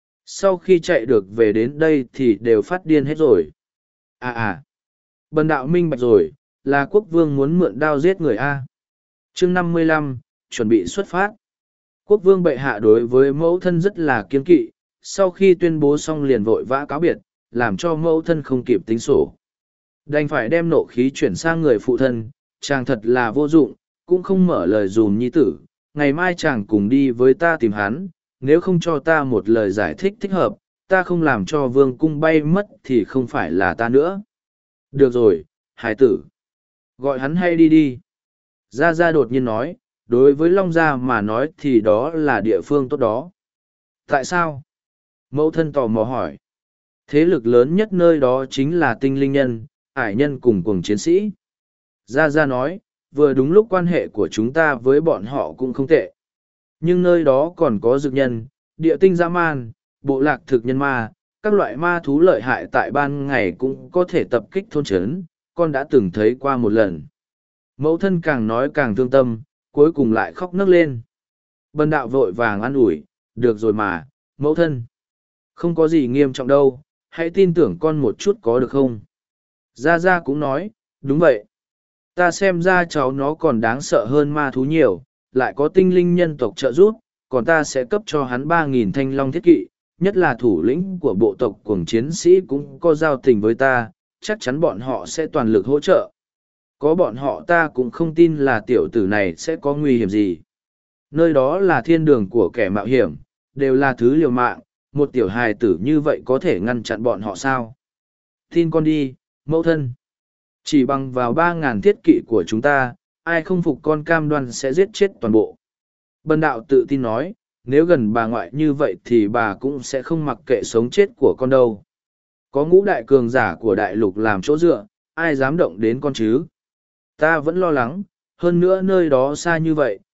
Sau khi chạy được về đến đây thì đều phát điên hết rồi. À à, bần đạo minh bạch rồi, là quốc vương muốn mượn đao giết người A. chương năm mươi lăm, chuẩn bị xuất phát. Quốc vương bệ hạ đối với mẫu thân rất là kiên kỵ, sau khi tuyên bố xong liền vội vã cáo biệt, làm cho mẫu thân không kịp tính sổ. Đành phải đem nộ khí chuyển sang người phụ thân, chàng thật là vô dụng, cũng không mở lời dùm nhi tử, ngày mai chàng cùng đi với ta tìm hắn, nếu không cho ta một lời giải thích thích hợp, ta không làm cho vương cung bay mất thì không phải là ta nữa. Được rồi, hải tử. Gọi hắn hay đi đi. Gia Gia đột nhiên nói, đối với Long Gia mà nói thì đó là địa phương tốt đó. Tại sao? Mẫu thân tò mò hỏi. Thế lực lớn nhất nơi đó chính là tinh linh nhân, ải nhân cùng cùng chiến sĩ. Gia Gia nói, vừa đúng lúc quan hệ của chúng ta với bọn họ cũng không tệ. Nhưng nơi đó còn có dược nhân, địa tinh dã man, bộ lạc thực nhân ma, các loại ma thú lợi hại tại ban ngày cũng có thể tập kích thôn trấn, con đã từng thấy qua một lần. Mẫu thân càng nói càng thương tâm, cuối cùng lại khóc nấc lên. Bần đạo vội vàng an ủi, được rồi mà, mẫu thân. Không có gì nghiêm trọng đâu, hãy tin tưởng con một chút có được không? Gia Gia cũng nói, đúng vậy. Ta xem ra cháu nó còn đáng sợ hơn ma thú nhiều, lại có tinh linh nhân tộc trợ giúp, còn ta sẽ cấp cho hắn ba nghìn thanh long thiết kỵ, nhất là thủ lĩnh của bộ tộc cuồng chiến sĩ cũng có giao tình với ta, chắc chắn bọn họ sẽ toàn lực hỗ trợ. Có bọn họ ta cũng không tin là tiểu tử này sẽ có nguy hiểm gì. Nơi đó là thiên đường của kẻ mạo hiểm, đều là thứ liều mạng, một tiểu hài tử như vậy có thể ngăn chặn bọn họ sao? Tin con đi, mẫu thân. Chỉ bằng vào ba ngàn thiết kỵ của chúng ta, ai không phục con cam đoan sẽ giết chết toàn bộ. Bần đạo tự tin nói, nếu gần bà ngoại như vậy thì bà cũng sẽ không mặc kệ sống chết của con đâu. Có ngũ đại cường giả của đại lục làm chỗ dựa, ai dám động đến con chứ? Ta vẫn lo lắng, hơn nữa nơi đó xa như vậy,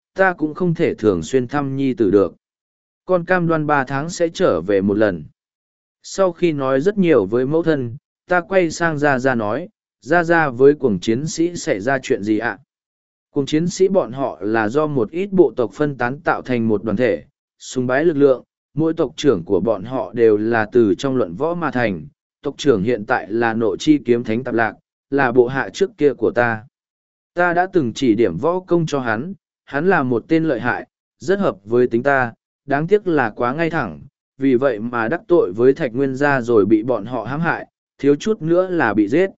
ta cũng không thể thường xuyên thăm nhi tử được. Con cam đoan ba tháng sẽ trở về một lần. Sau khi nói rất nhiều với mẫu thân, ta quay sang Gia Gia nói, Gia Gia với cuồng chiến sĩ xảy ra chuyện gì ạ? Cuồng chiến sĩ bọn họ là do một ít bộ tộc phân tán tạo thành một đoàn thể, sùng bái lực lượng, mỗi tộc trưởng của bọn họ đều là từ trong luận võ mà thành. Tộc trưởng hiện tại là Nộ Chi Kiếm Thánh Tạp Lạc, là bộ hạ trước kia của ta. Ta đã từng chỉ điểm võ công cho hắn, hắn là một tên lợi hại, rất hợp với tính ta, đáng tiếc là quá ngay thẳng, vì vậy mà đắc tội với Thạch Nguyên gia rồi bị bọn họ hãm hại, thiếu chút nữa là bị giết.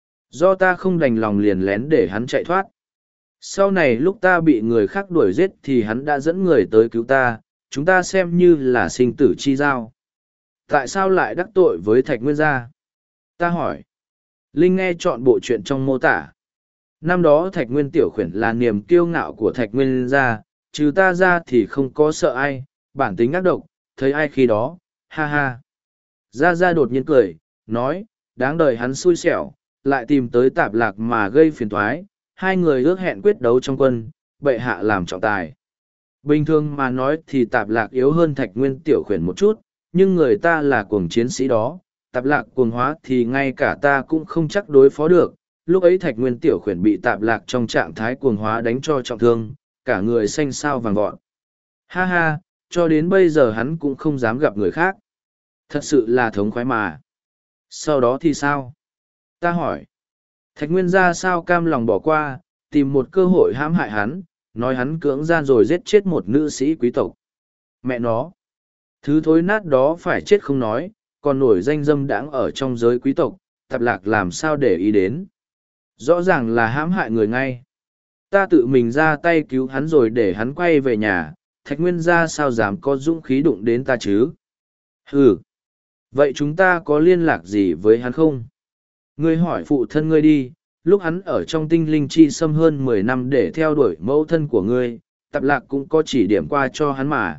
Do ta không đành lòng liền lén để hắn chạy thoát. Sau này lúc ta bị người khác đuổi giết thì hắn đã dẫn người tới cứu ta, chúng ta xem như là sinh tử chi giao. Tại sao lại đắc tội với Thạch Nguyên gia? Ta hỏi. Linh nghe chọn bộ chuyện trong mô tả. Năm đó Thạch Nguyên tiểu khuyển là niềm kiêu ngạo của Thạch Nguyên gia, trừ ta ra thì không có sợ ai, bản tính ác độc, thấy ai khi đó, ha ha. Gia Gia đột nhiên cười, nói, đáng đời hắn xui xẻo, lại tìm tới Tạp Lạc mà gây phiền toái, hai người ước hẹn quyết đấu trong quân, bệ hạ làm trọng tài. Bình thường mà nói thì Tạp Lạc yếu hơn Thạch Nguyên tiểu khuyển một chút, nhưng người ta là cuồng chiến sĩ đó, Tạp Lạc cuồng hóa thì ngay cả ta cũng không chắc đối phó được. Lúc ấy Thạch Nguyên tiểu khuyển bị Tạp Lạc trong trạng thái cuồng hóa đánh cho trọng thương, cả người xanh xao vàng vọt. Ha ha, cho đến bây giờ hắn cũng không dám gặp người khác. Thật sự là thống khoái mà. Sau đó thì sao? Ta hỏi. Thạch Nguyên gia sao cam lòng bỏ qua, tìm một cơ hội hãm hại hắn, nói hắn cưỡng gian rồi giết chết một nữ sĩ quý tộc. Mẹ nó. Thứ thối nát đó phải chết không nói, còn nổi danh dâm đãng ở trong giới quý tộc, Tạp Lạc làm sao để ý đến. Rõ ràng là hãm hại người ngay. Ta tự mình ra tay cứu hắn rồi để hắn quay về nhà, Thạch Nguyên gia sao dám có dũng khí đụng đến ta chứ? Ừ. Vậy chúng ta có liên lạc gì với hắn không? Ngươi hỏi phụ thân ngươi đi, lúc hắn ở trong tinh linh chi xâm hơn mười năm để theo đuổi mẫu thân của ngươi, Tạp Lạc cũng có chỉ điểm qua cho hắn mà.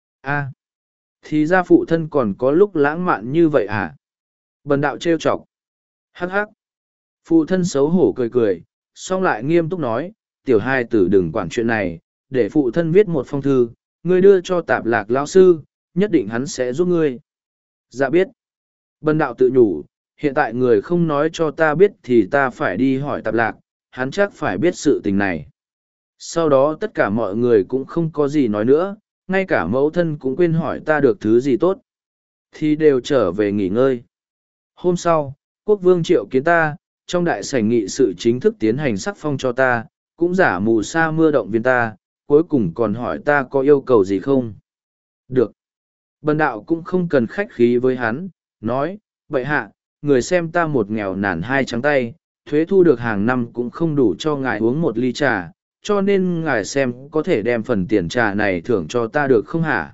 A, thì ra phụ thân còn có lúc lãng mạn như vậy à? Bần đạo trêu chọc. Hắc hắc. Phụ thân xấu hổ cười cười, song lại nghiêm túc nói, tiểu hai tử đừng quản chuyện này, để phụ thân viết một phong thư, ngươi đưa cho Tạp Lạc lão sư, nhất định hắn sẽ giúp ngươi. Dạ biết. Bần đạo tự nhủ, hiện tại người không nói cho ta biết thì ta phải đi hỏi Tạp Lạc, hắn chắc phải biết sự tình này. Sau đó tất cả mọi người cũng không có gì nói nữa, ngay cả mẫu thân cũng quên hỏi ta được thứ gì tốt. Thì đều trở về nghỉ ngơi. Hôm sau, quốc vương triệu kiến ta, trong đại sảnh nghị sự chính thức tiến hành sắc phong cho ta, cũng giả mù sa mưa động viên ta, cuối cùng còn hỏi ta có yêu cầu gì không. Được. Bần đạo cũng không cần khách khí với hắn, nói, bệ hạ, người xem ta một nghèo nàn hai trắng tay, thuế thu được hàng năm cũng không đủ cho ngài uống một ly trà, cho nên ngài xem có thể đem phần tiền trà này thưởng cho ta được không hả?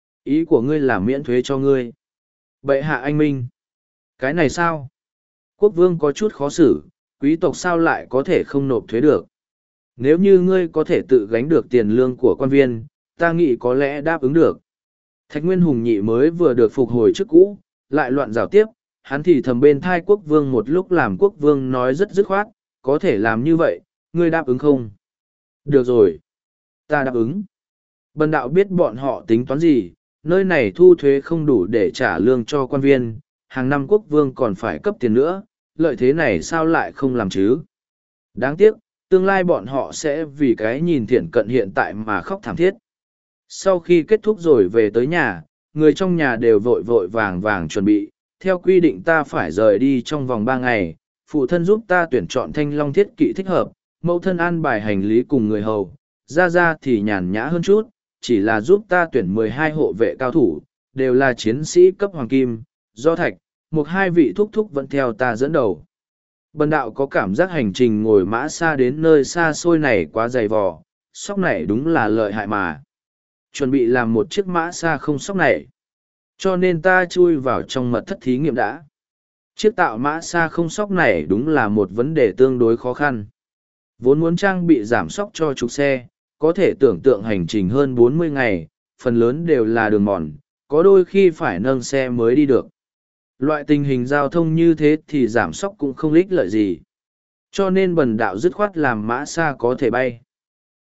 Ý của ngươi là miễn thuế cho ngươi. Bệ hạ anh minh. Cái này sao? Quốc vương có chút khó xử, quý tộc sao lại có thể không nộp thuế được? Nếu như ngươi có thể tự gánh được tiền lương của quan viên, ta nghĩ có lẽ đáp ứng được. Thạch Nguyên Hùng nhị mới vừa được phục hồi chức cũ, lại loạn rào tiếp, hắn thì thầm bên thai quốc vương một lúc làm quốc vương nói rất dứt khoát, có thể làm như vậy, ngươi đáp ứng không? Được rồi, ta đáp ứng. Bần đạo biết bọn họ tính toán gì, nơi này thu thuế không đủ để trả lương cho quan viên, hàng năm quốc vương còn phải cấp tiền nữa, lợi thế này sao lại không làm chứ? Đáng tiếc, tương lai bọn họ sẽ vì cái nhìn thiện cận hiện tại mà khóc thảm thiết. Sau khi kết thúc rồi về tới nhà, người trong nhà đều vội vội vàng vàng chuẩn bị, theo quy định ta phải rời đi trong vòng ba ngày, phụ thân giúp ta tuyển chọn thanh long thiết kỵ thích hợp, mẫu thân an bài hành lý cùng người hầu, ra ra thì nhàn nhã hơn chút, chỉ là giúp ta tuyển mười hai hộ vệ cao thủ, đều là chiến sĩ cấp hoàng kim, do Thạch, một hai vị thúc thúc vẫn theo ta dẫn đầu. Bần đạo có cảm giác hành trình ngồi mã xa đến nơi xa xôi này quá dày vò, sóc này đúng là lợi hại mà. Chuẩn bị làm một chiếc mã xa không sóc này. Cho nên ta chui vào trong mật thất thí nghiệm đã. Chiếc tạo mã xa không sóc này đúng là một vấn đề tương đối khó khăn. Vốn muốn trang bị giảm sóc cho trục xe, có thể tưởng tượng hành trình hơn bốn mươi ngày, phần lớn đều là đường mòn, có đôi khi phải nâng xe mới đi được. Loại tình hình giao thông như thế thì giảm sóc cũng không ích lợi gì. Cho nên bần đạo dứt khoát làm mã xa có thể bay.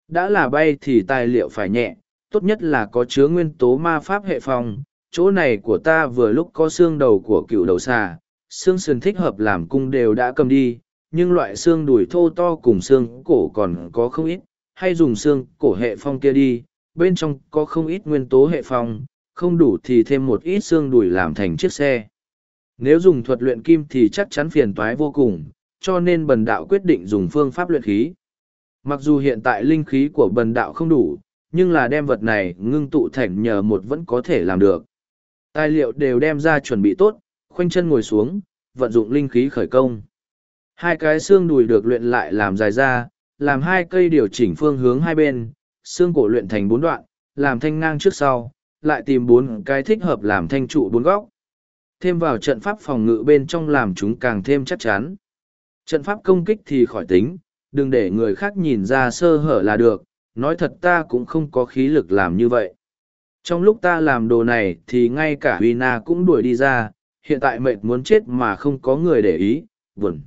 Đã là bay thì tài liệu phải nhẹ, tốt nhất là có chứa nguyên tố ma pháp hệ phong. Chỗ này của ta vừa lúc có xương đầu của cựu đầu xà, xương sườn thích hợp làm cung đều đã cầm đi, nhưng loại xương đùi thô to cùng xương cổ còn có không ít, hay dùng xương cổ hệ phong kia đi, bên trong có không ít nguyên tố hệ phong, không đủ thì thêm một ít xương đùi làm thành chiếc xe. Nếu dùng thuật luyện kim thì chắc chắn phiền toái vô cùng, cho nên bần đạo quyết định dùng phương pháp luyện khí. Mặc dù hiện tại linh khí của bần đạo không đủ, nhưng là đem vật này ngưng tụ thành nhờ một vẫn có thể làm được. Tài liệu đều đem ra chuẩn bị tốt, khoanh chân ngồi xuống, vận dụng linh khí khởi công. Hai cái xương đùi được luyện lại làm dài ra, làm hai cây điều chỉnh phương hướng hai bên, xương cổ luyện thành bốn đoạn, làm thanh ngang trước sau, lại tìm bốn cái thích hợp làm thanh trụ bốn góc. Thêm vào trận pháp phòng ngự bên trong làm chúng càng thêm chắc chắn. Trận pháp công kích thì khỏi tính, đừng để người khác nhìn ra sơ hở là được, nói thật ta cũng không có khí lực làm như vậy. Trong lúc ta làm đồ này thì ngay cả Huy Na cũng đuổi đi ra, hiện tại mệt muốn chết mà không có người để ý, buồn.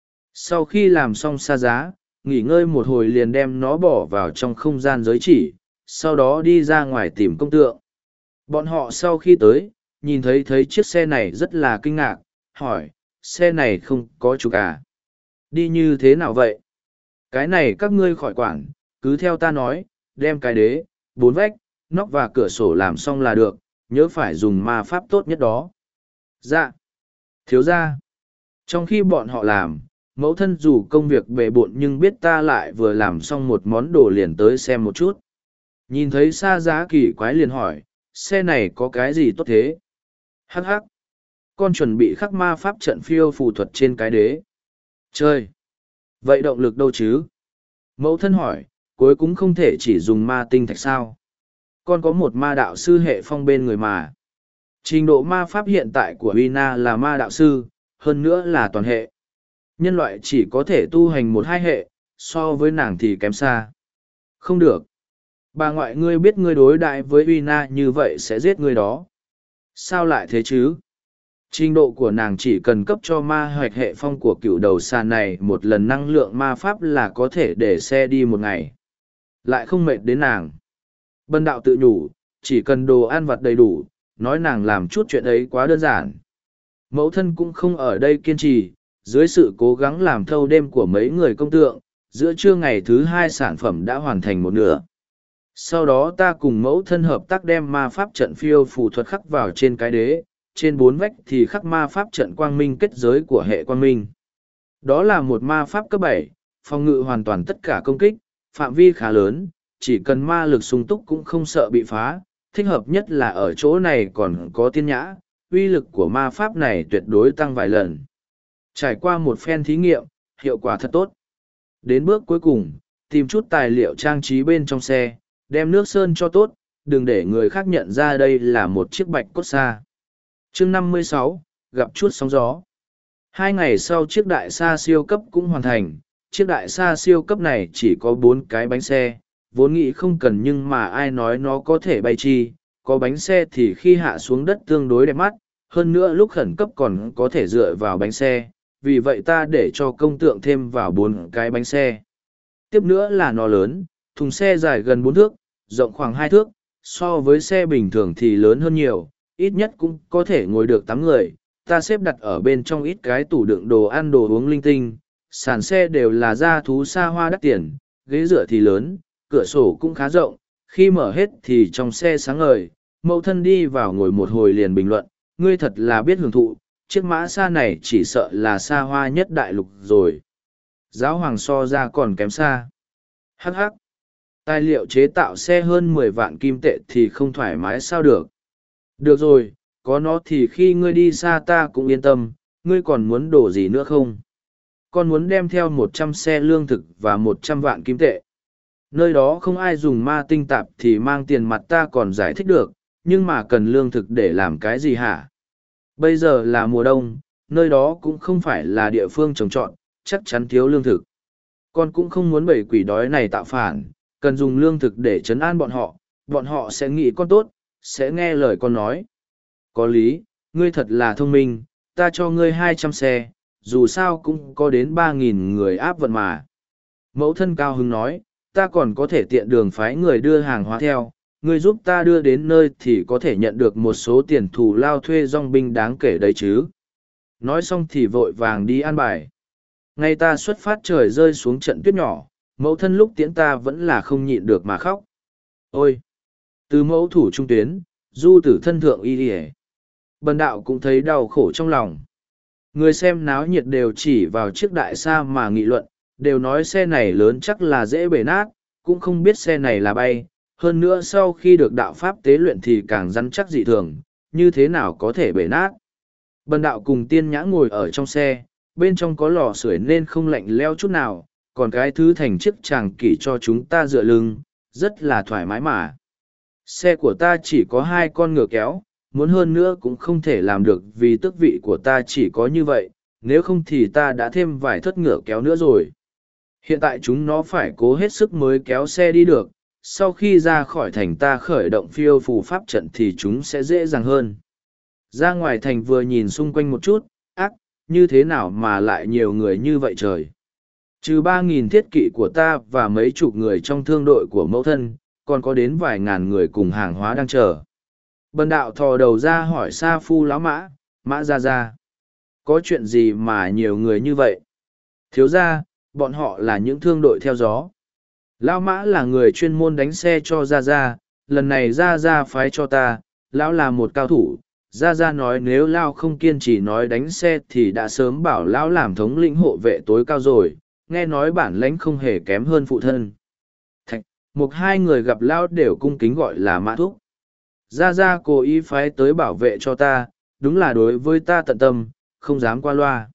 Sau khi làm xong xa giá, nghỉ ngơi một hồi liền đem nó bỏ vào trong không gian giới chỉ, sau đó đi ra ngoài tìm công tượng. Bọn họ sau khi tới, nhìn thấy thấy chiếc xe này rất là kinh ngạc, hỏi, xe này không có chủ à? Đi như thế nào vậy? Cái này các ngươi khỏi quản, cứ theo ta nói, đem cái đế, bốn vách, nóc và cửa sổ làm xong là được, nhớ phải dùng ma pháp tốt nhất đó. Dạ. Thiếu ra. Trong khi bọn họ làm, mẫu thân dù công việc bề bộn nhưng biết ta lại vừa làm xong một món đồ liền tới xem một chút. Nhìn thấy xa giá kỳ quái liền hỏi, xe này có cái gì tốt thế? Hắc hắc. Con chuẩn bị khắc ma pháp trận phiêu phù thuật trên cái đế. Chơi. Vậy động lực đâu chứ? Mẫu thân hỏi, cuối cũng không thể chỉ dùng ma tinh thạch sao? Con có một ma đạo sư hệ phong bên người mà. Trình độ ma pháp hiện tại của Uina là ma đạo sư, hơn nữa là toàn hệ. Nhân loại chỉ có thể tu hành một hai hệ, so với nàng thì kém xa. Không được. Bà ngoại ngươi biết ngươi đối đại với Uina như vậy sẽ giết ngươi đó. Sao lại thế chứ? Trình độ của nàng chỉ cần cấp cho ma hoạch hệ phong của cựu đầu xà này một lần năng lượng ma pháp là có thể để xe đi một ngày. Lại không mệt đến nàng. Bần đạo tự nhủ, chỉ cần đồ ăn vặt đầy đủ, nói nàng làm chút chuyện ấy quá đơn giản. Mẫu thân cũng không ở đây kiên trì, dưới sự cố gắng làm thâu đêm của mấy người công tượng, giữa trưa ngày thứ hai sản phẩm đã hoàn thành một nửa. Sau đó ta cùng mẫu thân hợp tác đem ma pháp trận phiêu phù thuật khắc vào trên cái đế, trên bốn vách thì khắc ma pháp trận quang minh kết giới của hệ quang minh. Đó là một ma pháp cấp bảy, phòng ngự hoàn toàn tất cả công kích, phạm vi khá lớn, chỉ cần ma lực sung túc cũng không sợ bị phá, thích hợp nhất là ở chỗ này còn có tiên nhã, uy lực của ma pháp này tuyệt đối tăng vài lần. Trải qua một phen thí nghiệm, hiệu quả thật tốt. Đến bước cuối cùng, tìm chút tài liệu trang trí bên trong xe, đem nước sơn cho tốt, đừng để người khác nhận ra đây là một chiếc bạch cốt xa. Chương năm mươi sáu, gặp chút sóng gió. Hai ngày sau chiếc đại xa siêu cấp cũng hoàn thành, chiếc đại xa siêu cấp này chỉ có bốn cái bánh xe, vốn nghĩ không cần nhưng mà ai nói nó có thể bay chi, có bánh xe thì khi hạ xuống đất tương đối đẹp mắt, hơn nữa lúc khẩn cấp còn có thể dựa vào bánh xe, vì vậy ta để cho công tượng thêm vào bốn cái bánh xe. Tiếp nữa là nó lớn, thùng xe dài gần bốn thước, rộng khoảng hai thước, so với xe bình thường thì lớn hơn nhiều, ít nhất cũng có thể ngồi được tám người. Ta xếp đặt ở bên trong ít cái tủ đựng đồ ăn đồ uống linh tinh, sàn xe đều là da thú xa hoa đắt tiền, ghế dựa thì lớn, cửa sổ cũng khá rộng, khi mở hết thì trong xe sáng ngời. Mẫu thân đi vào ngồi một hồi liền bình luận, ngươi thật là biết hưởng thụ, chiếc mã xa này chỉ sợ là xa hoa nhất đại lục rồi. Giáo hoàng so ra còn kém xa. Hắc hắc. Tài liệu chế tạo xe hơn mười vạn kim tệ thì không thoải mái sao được. Được rồi, có nó thì khi ngươi đi xa ta cũng yên tâm, ngươi còn muốn đổ gì nữa không? Con muốn đem theo một trăm xe lương thực và một trăm vạn kim tệ. Nơi đó không ai dùng ma tinh tạp thì mang tiền mặt ta còn giải thích được, nhưng mà cần lương thực để làm cái gì hả? Bây giờ là mùa đông, nơi đó cũng không phải là địa phương trồng trọt, chắc chắn thiếu lương thực. Con cũng không muốn bầy quỷ đói này tạo phản, cần dùng lương thực để trấn an bọn họ, bọn họ sẽ nghĩ con tốt, sẽ nghe lời con nói. Có lý, ngươi thật là thông minh, ta cho ngươi hai trăm xe, dù sao cũng có đến ba nghìn người áp vận mà. Mẫu thân cao hứng nói, ta còn có thể tiện đường phái người đưa hàng hóa theo, ngươi giúp ta đưa đến nơi thì có thể nhận được một số tiền thù lao thuê dong binh đáng kể đấy chứ. Nói xong thì vội vàng đi an bài. Ngay ta xuất phát trời rơi xuống trận tuyết nhỏ, mẫu thân lúc tiễn ta vẫn là không nhịn được mà khóc. Ôi! Từ mẫu thủ trung tuyến, du tử thân thượng y đi hề. Bần đạo cũng thấy đau khổ trong lòng. Người xem náo nhiệt đều chỉ vào chiếc đại xa mà nghị luận, đều nói xe này lớn chắc là dễ bể nát, cũng không biết xe này là bay. Hơn nữa sau khi được đạo pháp tế luyện thì càng rắn chắc dị thường, như thế nào có thể bể nát. Bần đạo cùng tiên nhã ngồi ở trong xe, bên trong có lò sưởi nên không lạnh leo chút nào, còn cái thứ thành chiếc tràng kỷ cho chúng ta dựa lưng, rất là thoải mái mà. Xe của ta chỉ có hai con ngựa kéo, muốn hơn nữa cũng không thể làm được vì tước vị của ta chỉ có như vậy, nếu không thì ta đã thêm vài thất ngựa kéo nữa rồi. Hiện tại chúng nó phải cố hết sức mới kéo xe đi được, sau khi ra khỏi thành ta khởi động phiêu phù pháp trận thì chúng sẽ dễ dàng hơn. Ra ngoài thành vừa nhìn xung quanh một chút, ác, như thế nào mà lại nhiều người như vậy trời. Trừ ba nghìn thiết kỵ của ta và mấy chục người trong thương đội của mẫu thân, còn có đến vài ngàn người cùng hàng hóa đang chờ. Bần đạo thò đầu ra hỏi Sa Phu lão mã, mã ra ra. Có chuyện gì mà nhiều người như vậy? Thiếu ra, bọn họ là những thương đội theo gió. Lão mã là người chuyên môn đánh xe cho Gia Gia, lần này Gia Gia phái cho ta, lão là một cao thủ. Gia Gia nói nếu lão không kiên trì nói đánh xe thì đã sớm bảo lão làm thống lĩnh hộ vệ tối cao rồi, nghe nói bản lãnh không hề kém hơn phụ thân. Thạch, một hai người gặp lão đều cung kính gọi là mã thúc. Gia Gia cố ý phái tới bảo vệ cho ta, đúng là đối với ta tận tâm, không dám qua loa.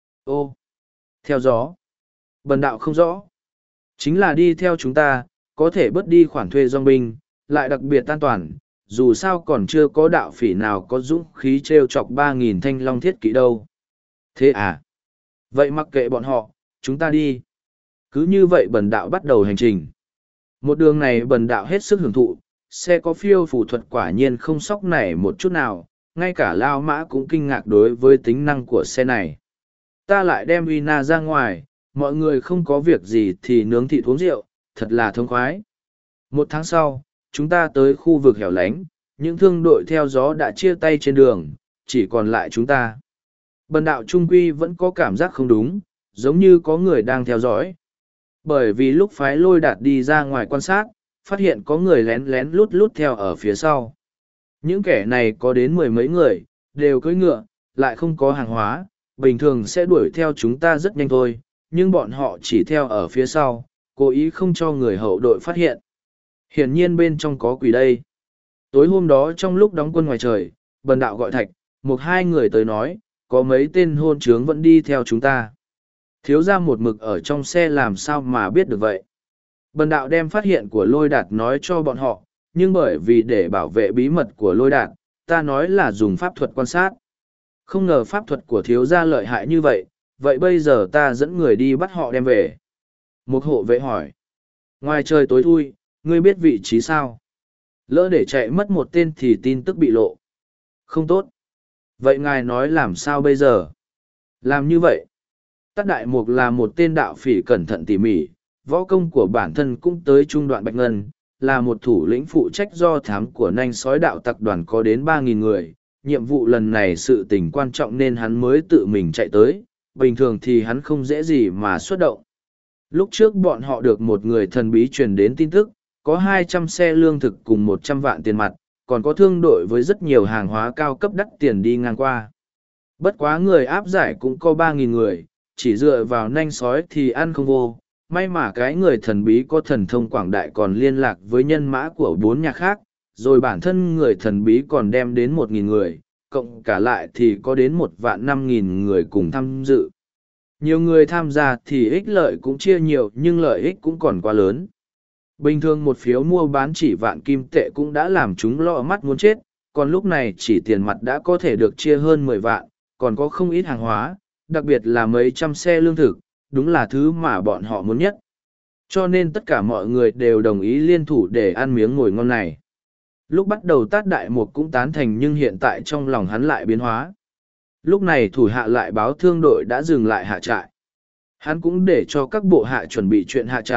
Ô, theo gió. Bần đạo không rõ. Chính là đi theo chúng ta, có thể bớt đi khoản thuê dong binh, lại đặc biệt an toàn, dù sao còn chưa có đạo phỉ nào có dũng khí trêu chọc ba nghìn thanh long thiết kỵ đâu. Thế à? Vậy mặc kệ bọn họ, chúng ta đi. Cứ như vậy bần đạo bắt đầu hành trình. Một đường này bần đạo hết sức hưởng thụ, xe có phiêu phù thuật quả nhiên không sóc nảy một chút nào, ngay cả Lao Mã cũng kinh ngạc đối với tính năng của xe này. Ta lại đem Vina ra ngoài, mọi người không có việc gì thì nướng thịt uống rượu, thật là thông khoái. Một tháng sau, chúng ta tới khu vực hẻo lánh, những thương đội theo gió đã chia tay trên đường, chỉ còn lại chúng ta. Bần đạo trung quy vẫn có cảm giác không đúng, giống như có người đang theo dõi. Bởi vì lúc phái lôi đạt đi ra ngoài quan sát, phát hiện có người lén lén lút lút theo ở phía sau. Những kẻ này có đến mười mấy người, đều cưỡi ngựa, lại không có hàng hóa, bình thường sẽ đuổi theo chúng ta rất nhanh thôi, nhưng bọn họ chỉ theo ở phía sau, cố ý không cho người hậu đội phát hiện. Hiển nhiên bên trong có quỷ đây. Tối hôm đó trong lúc đóng quân ngoài trời, bần đạo gọi Thạch, một hai người tới nói, có mấy tên hôn trướng vẫn đi theo chúng ta. Thiếu ra một mực ở trong xe làm sao mà biết được vậy. Bần đạo đem phát hiện của lôi đạt nói cho bọn họ, nhưng bởi vì để bảo vệ bí mật của lôi đạt, ta nói là dùng pháp thuật quan sát. Không ngờ pháp thuật của thiếu gia lợi hại như vậy, vậy bây giờ ta dẫn người đi bắt họ đem về. Một hộ vệ hỏi. Ngoài trời tối thui, ngươi biết vị trí sao? Lỡ để chạy mất một tên thì tin tức bị lộ. Không tốt. Vậy ngài nói làm sao bây giờ? Làm như vậy. Tát Đại Mục là một tên đạo phỉ cẩn thận tỉ mỉ, võ công của bản thân cũng tới trung đoạn bạch ngân, là một thủ lĩnh phụ trách do thám của nanh sói đạo tặc đoàn có đến ba nghìn người. Nhiệm vụ lần này sự tình quan trọng nên hắn mới tự mình chạy tới, bình thường thì hắn không dễ gì mà xuất động. Lúc trước bọn họ được một người thần bí truyền đến tin tức, có hai trăm xe lương thực cùng một trăm vạn tiền mặt, còn có thương đội với rất nhiều hàng hóa cao cấp đắt tiền đi ngang qua. Bất quá người áp giải cũng có ba nghìn người, chỉ dựa vào nanh sói thì ăn không vô. May mà cái người thần bí có thần thông quảng đại còn liên lạc với nhân mã của bốn nhà khác, rồi bản thân người thần bí còn đem đến một nghìn người, cộng cả lại thì có đến một vạn năm nghìn người cùng tham dự. Nhiều người tham gia thì ích lợi cũng chia nhiều nhưng lợi ích cũng còn quá lớn. Bình thường một phiếu mua bán chỉ vạn kim tệ cũng đã làm chúng lọ mắt muốn chết, còn lúc này chỉ tiền mặt đã có thể được chia hơn mười vạn, còn có không ít hàng hóa, đặc biệt là mấy trăm xe lương thực, đúng là thứ mà bọn họ muốn nhất. Cho nên tất cả mọi người đều đồng ý liên thủ để ăn miếng ngồi ngon này. Lúc bắt đầu Tát Đại Mục cũng tán thành nhưng hiện tại trong lòng hắn lại biến hóa. Lúc này thủ hạ lại báo thương đội đã dừng lại hạ trại. Hắn cũng để cho các bộ hạ chuẩn bị chuyện hạ trại,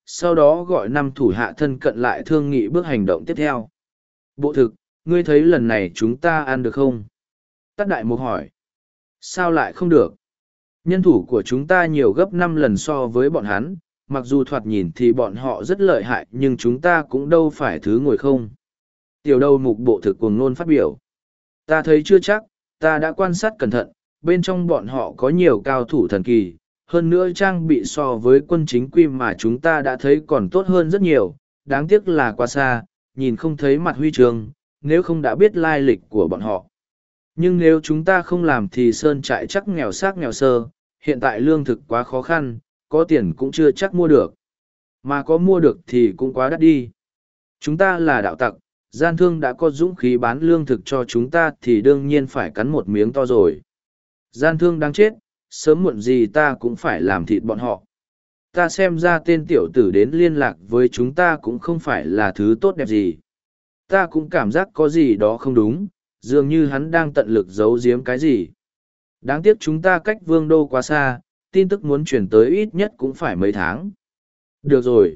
sau đó gọi năm thủ hạ thân cận lại thương nghị bước hành động tiếp theo. Bộ thực, ngươi thấy lần này chúng ta ăn được không? Tát Đại Mục hỏi. Sao lại không được? Nhân thủ của chúng ta nhiều gấp năm lần so với bọn hắn, mặc dù thoạt nhìn thì bọn họ rất lợi hại nhưng chúng ta cũng đâu phải thứ ngồi không. Tiểu đầu mục bộ thực cuồng ngôn phát biểu. Ta thấy chưa chắc, ta đã quan sát cẩn thận, bên trong bọn họ có nhiều cao thủ thần kỳ, hơn nữa trang bị so với quân chính quy mà chúng ta đã thấy còn tốt hơn rất nhiều, đáng tiếc là quá xa, nhìn không thấy mặt huy chương, nếu không đã biết lai lịch của bọn họ. Nhưng nếu chúng ta không làm thì sơn trại chắc nghèo xác nghèo sơ, hiện tại lương thực quá khó khăn, có tiền cũng chưa chắc mua được. Mà có mua được thì cũng quá đắt đi. Chúng ta là đạo tặc, gian thương đã có dũng khí bán lương thực cho chúng ta thì đương nhiên phải cắn một miếng to rồi. Gian thương đáng chết, sớm muộn gì ta cũng phải làm thịt bọn họ. Ta xem ra tên tiểu tử đến liên lạc với chúng ta cũng không phải là thứ tốt đẹp gì. Ta cũng cảm giác có gì đó không đúng, dường như hắn đang tận lực giấu giếm cái gì. Đáng tiếc chúng ta cách vương đô quá xa, tin tức muốn chuyển tới ít nhất cũng phải mấy tháng. Được rồi.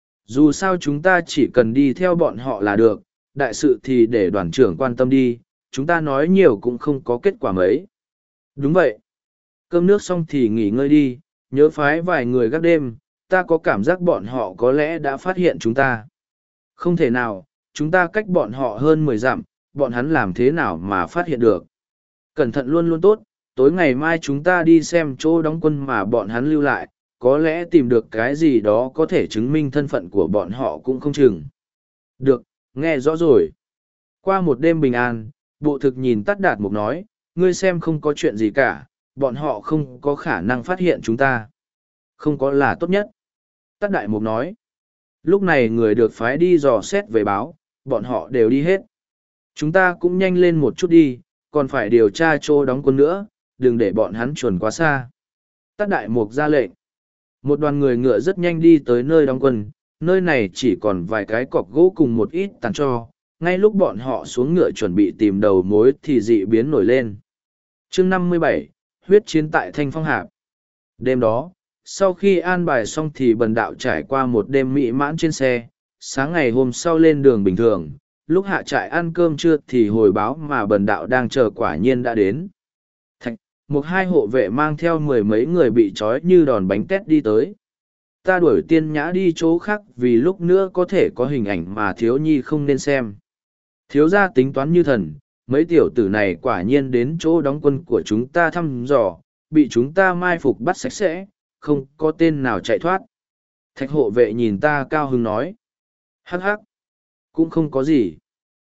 Dù sao chúng ta chỉ cần đi theo bọn họ là được, đại sự thì để đoàn trưởng quan tâm đi, chúng ta nói nhiều cũng không có kết quả mấy. Đúng vậy. Cơm nước xong thì nghỉ ngơi đi, nhớ phái vài người gác đêm, ta có cảm giác bọn họ có lẽ đã phát hiện chúng ta. Không thể nào, chúng ta cách bọn họ hơn mười dặm, bọn hắn làm thế nào mà phát hiện được. Cẩn thận luôn luôn tốt, tối ngày mai chúng ta đi xem chỗ đóng quân mà bọn hắn lưu lại, có lẽ tìm được cái gì đó có thể chứng minh thân phận của bọn họ cũng không chừng. Được, nghe rõ rồi. Qua một đêm bình an, bộ thực nhìn Tát Đạt Mục nói, ngươi xem không có chuyện gì cả, bọn họ không có khả năng phát hiện chúng ta. Không có là tốt nhất. Tát Đại Mục nói. Lúc này người được phái đi dò xét về báo, bọn họ đều đi hết. Chúng ta cũng nhanh lên một chút đi, còn phải điều tra chỗ đóng quân nữa, đừng để bọn hắn chuồn quá xa. Tát Đại Mục ra lệnh. Một đoàn người ngựa rất nhanh đi tới nơi đóng quân, nơi này chỉ còn vài cái cọc gỗ cùng một ít tàn tro. Ngay lúc bọn họ xuống ngựa chuẩn bị tìm đầu mối thì dị biến nổi lên. Chương năm mươi bảy, huyết chiến tại Thanh Phong Hạp. Đêm đó, sau khi an bài xong thì bần đạo trải qua một đêm mỹ mãn trên xe, sáng ngày hôm sau lên đường bình thường, lúc hạ trại ăn cơm trưa thì hồi báo mà bần đạo đang chờ quả nhiên đã đến. Thạch, một hai hộ vệ mang theo mười mấy người bị trói như đòn bánh tét đi tới. Ta đuổi Tiên Nhã đi chỗ khác vì lúc nữa có thể có hình ảnh mà thiếu nhi không nên xem. Thiếu gia tính toán như thần, mấy tiểu tử này quả nhiên đến chỗ đóng quân của chúng ta thăm dò, bị chúng ta mai phục bắt sạch sẽ, không có tên nào chạy thoát. Thạch hộ vệ nhìn ta cao hứng nói. Hắc hắc, cũng không có gì.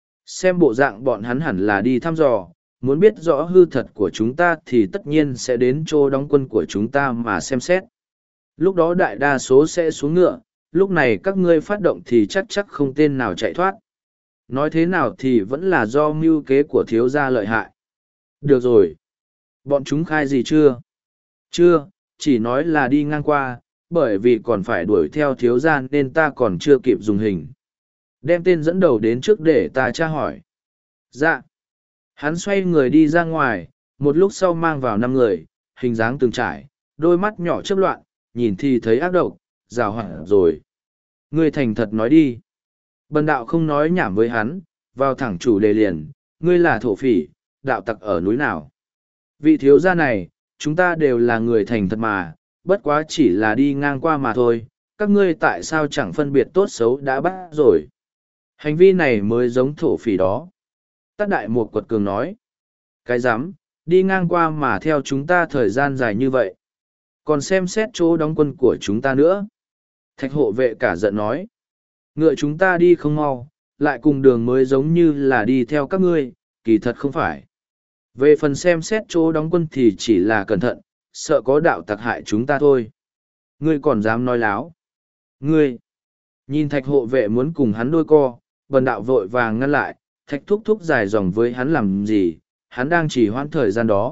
Xem bộ dạng bọn hắn hẳn là đi thăm dò, muốn biết rõ hư thật của chúng ta thì tất nhiên sẽ đến chỗ đóng quân của chúng ta mà xem xét. Lúc đó đại đa số sẽ xuống ngựa, lúc này các ngươi phát động thì chắc chắc không tên nào chạy thoát. Nói thế nào thì vẫn là do mưu kế của thiếu gia lợi hại. Được rồi. Bọn chúng khai gì chưa? Chưa, chỉ nói là đi ngang qua, bởi vì còn phải đuổi theo thiếu gia nên ta còn chưa kịp dùng hình. Đem tên dẫn đầu đến trước để ta tra hỏi. Dạ. Hắn xoay người đi ra ngoài, một lúc sau mang vào năm người, hình dáng từng trải, đôi mắt nhỏ chớp loạn, nhìn thì thấy ác độc, rào hoảng rồi. Ngươi thành thật nói đi. Bần đạo không nói nhảm với hắn, vào thẳng chủ đề liền, ngươi là thổ phỉ, đạo tặc ở núi nào. Vị thiếu gia này, chúng ta đều là người thành thật mà, bất quá chỉ là đi ngang qua mà thôi, các ngươi tại sao chẳng phân biệt tốt xấu đã bắt rồi. Hành vi này mới giống thổ phỉ đó. Tát Đại Mục quật cường nói. Cái dám, đi ngang qua mà theo chúng ta thời gian dài như vậy. Còn xem xét chỗ đóng quân của chúng ta nữa. Thạch hộ vệ cả giận nói. Ngựa chúng ta đi không mau, lại cùng đường mới giống như là đi theo các ngươi, kỳ thật không phải. Về phần xem xét chỗ đóng quân thì chỉ là cẩn thận, sợ có đạo tặc hại chúng ta thôi. Ngươi còn dám nói láo. Ngươi, nhìn thạch hộ vệ muốn cùng hắn đôi co, bần đạo vội vàng ngăn lại, thạch thúc thúc dài dòng với hắn làm gì, hắn đang chỉ hoãn thời gian đó.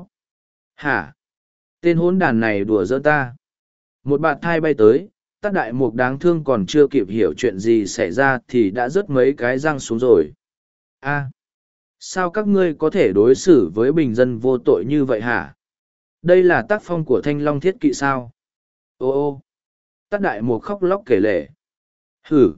Hả? Tên hỗn đàn này đùa giỡn ta. Một bạt thai bay tới, Tát Đại Mục đáng thương còn chưa kịp hiểu chuyện gì xảy ra thì đã rớt mấy cái răng xuống rồi. A, sao các ngươi có thể đối xử với bình dân vô tội như vậy hả? Đây là tác phong của Thanh Long Thiết Kỵ sao? Ô ô, Tát Đại Mục khóc lóc kể lể. Hử!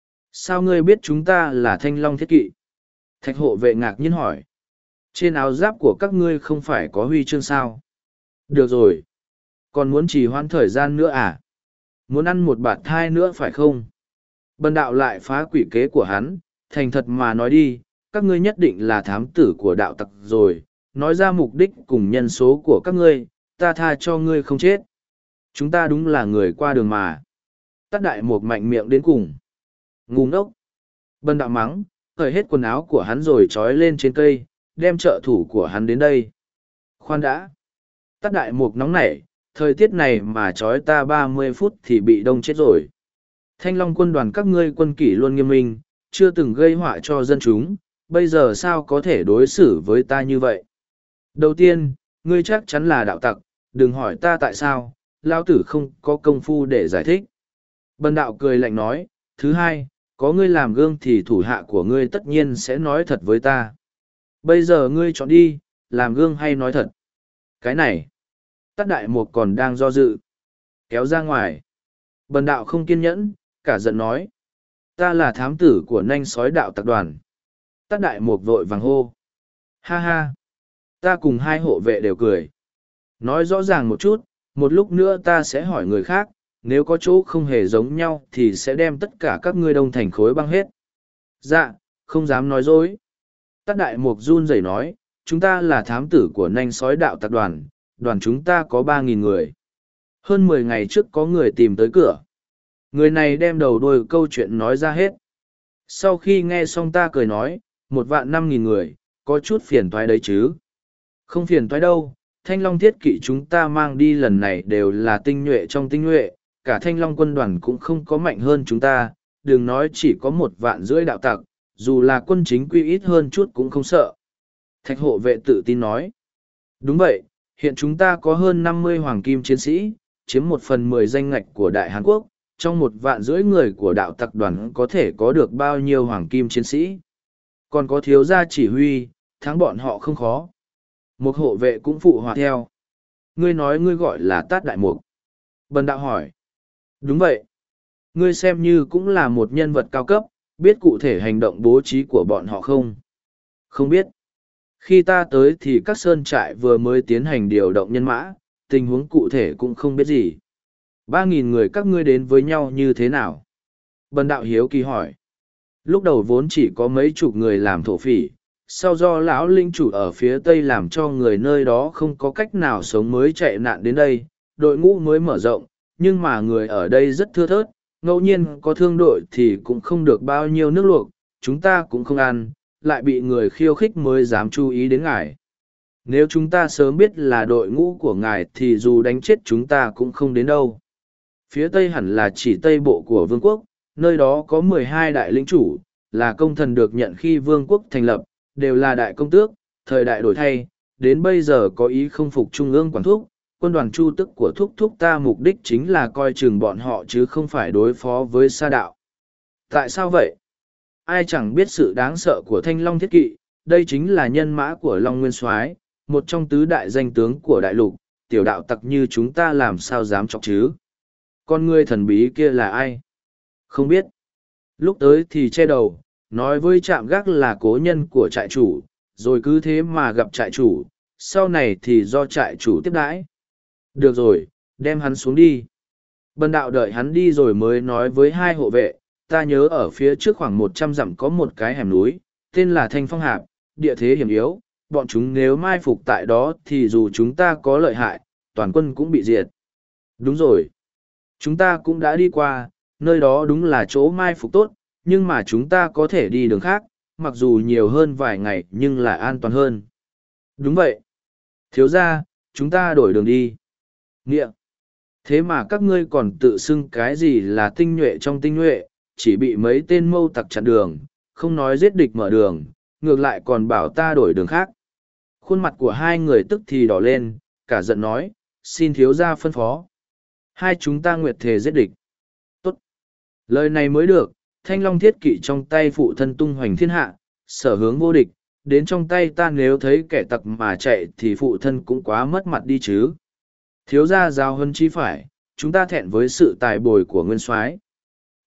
Sao ngươi biết chúng ta là Thanh Long Thiết Kỵ? Thạch hộ vệ ngạc nhiên hỏi. Trên áo giáp của các ngươi không phải có huy chương sao? Được rồi. Còn muốn trì hoãn thời gian nữa à? Muốn ăn một bạt thai nữa phải không? Bần đạo lại phá quỷ kế của hắn, thành thật mà nói đi, các ngươi nhất định là thám tử của đạo tặc rồi, nói ra mục đích cùng nhân số của các ngươi, ta tha cho ngươi không chết. Chúng ta đúng là người qua đường mà. Tát đại một mạnh miệng đến cùng. Ngu ngốc. Bần đạo mắng, cởi hết quần áo của hắn rồi trói lên trên cây, đem trợ thủ của hắn đến đây. Khoan đã. Tát đại mục nóng nảy, thời tiết này mà trói ta ba mươi phút thì bị đông chết rồi. Thanh Long quân đoàn các ngươi quân kỷ luôn nghiêm minh, chưa từng gây họa cho dân chúng, bây giờ sao có thể đối xử với ta như vậy? Đầu tiên, ngươi chắc chắn là đạo tặc, đừng hỏi ta tại sao, lao tử không có công phu để giải thích. Bần đạo cười lạnh nói, thứ hai, có ngươi làm gương thì thủ hạ của ngươi tất nhiên sẽ nói thật với ta. Bây giờ ngươi chọn đi, làm gương hay nói thật? Cái này, Tát đại mục còn đang do dự. Kéo ra ngoài. Bần đạo không kiên nhẫn, cả giận nói. Ta là thám tử của nanh sói đạo tặc đoàn. Tát đại mục vội vàng hô. Ha ha. Ta cùng hai hộ vệ đều cười. Nói rõ ràng một chút, một lúc nữa ta sẽ hỏi người khác, nếu có chỗ không hề giống nhau thì sẽ đem tất cả các ngươi đông thành khối băng hết. Dạ, không dám nói dối. Tát đại mục run rẩy nói, chúng ta là thám tử của nanh sói đạo tặc đoàn, đoàn chúng ta có ba nghìn người. Hơn mười ngày trước có người tìm tới cửa. Người này đem đầu đuôi câu chuyện nói ra hết. Sau khi nghe xong ta cười nói, một vạn năm nghìn người, có chút phiền toái đấy chứ. Không phiền toái đâu, Thanh Long Thiết Kỵ chúng ta mang đi lần này đều là tinh nhuệ trong tinh nhuệ, cả Thanh Long quân đoàn cũng không có mạnh hơn chúng ta, đừng nói chỉ có một vạn rưỡi đạo tặc, dù là quân chính quy ít hơn chút cũng không sợ. Thạch hộ vệ tự tin nói. Đúng vậy, hiện chúng ta có hơn năm mươi hoàng kim chiến sĩ, chiếm một phần mười danh ngạch của Đại Hàn Quốc, trong một vạn rưỡi người của đạo tặc đoàn có thể có được bao nhiêu hoàng kim chiến sĩ. Còn có thiếu gia chỉ huy, thắng bọn họ không khó. Một hộ vệ cũng phụ họa theo. Ngươi nói ngươi gọi là Tát đại mục. Bần đạo hỏi. Đúng vậy. Ngươi xem như cũng là một nhân vật cao cấp, biết cụ thể hành động bố trí của bọn họ không? Không biết. Khi ta tới thì các sơn trại vừa mới tiến hành điều động nhân mã, tình huống cụ thể cũng không biết gì. Ba nghìn người các ngươi đến với nhau như thế nào? Bần đạo hiếu kỳ hỏi. Lúc đầu vốn chỉ có mấy chục người làm thổ phỉ, sau do lão linh chủ ở phía tây làm cho người nơi đó không có cách nào sống mới chạy nạn đến đây, đội ngũ mới mở rộng, nhưng mà người ở đây rất thưa thớt, ngẫu nhiên có thương đội thì cũng không được bao nhiêu nước luộc, chúng ta cũng không ăn, lại bị người khiêu khích mới dám chú ý đến ngài. Nếu chúng ta sớm biết là đội ngũ của ngài thì dù đánh chết chúng ta cũng không đến đâu. Phía tây hẳn là chỉ tây bộ của vương quốc, nơi đó có mười hai đại lĩnh chủ, là công thần được nhận khi vương quốc thành lập, đều là đại công tước, thời đại đổi thay, đến bây giờ có ý không phục trung ương quản thúc, quân đoàn chu tức của thúc thúc ta mục đích chính là coi chừng bọn họ chứ không phải đối phó với sa đạo. Tại sao vậy? Ai chẳng biết sự đáng sợ của Thanh Long Thiết Kỵ, đây chính là nhân mã của Long Nguyên Soái, một trong tứ đại danh tướng của đại lục, tiểu đạo tặc như chúng ta làm sao dám chọc chứ? Con người thần bí kia là ai? Không biết. Lúc tới thì che đầu, nói với trạm gác là cố nhân của trại chủ, rồi cứ thế mà gặp trại chủ, sau này thì do trại chủ tiếp đãi. Được rồi, đem hắn xuống đi. Bần đạo đợi hắn đi rồi mới nói với hai hộ vệ, ta nhớ ở phía trước khoảng một trăm dặm có một cái hẻm núi, tên là Thanh Phong Hạp, địa thế hiểm yếu, bọn chúng nếu mai phục tại đó thì dù chúng ta có lợi hại, toàn quân cũng bị diệt. Đúng rồi. Chúng ta cũng đã đi qua, nơi đó đúng là chỗ mai phục tốt, nhưng mà chúng ta có thể đi đường khác, mặc dù nhiều hơn vài ngày nhưng lại an toàn hơn. Đúng vậy. Thiếu ra, chúng ta đổi đường đi. Nghĩa. Thế mà các ngươi còn tự xưng cái gì là tinh nhuệ trong tinh nhuệ, chỉ bị mấy tên mâu tặc chặn đường, không nói giết địch mở đường, ngược lại còn bảo ta đổi đường khác. Khuôn mặt của hai người tức thì đỏ lên, cả giận nói, xin thiếu ra phân phó. Hai chúng ta nguyệt thề giết địch. Tốt. Lời này mới được, Thanh Long Thiết Kỵ trong tay phụ thân tung hoành thiên hạ, sở hướng vô địch, đến trong tay ta nếu thấy kẻ tặc mà chạy thì phụ thân cũng quá mất mặt đi chứ. Thiếu gia giao hơn chi phải, chúng ta thẹn với sự tài bồi của nguyên soái.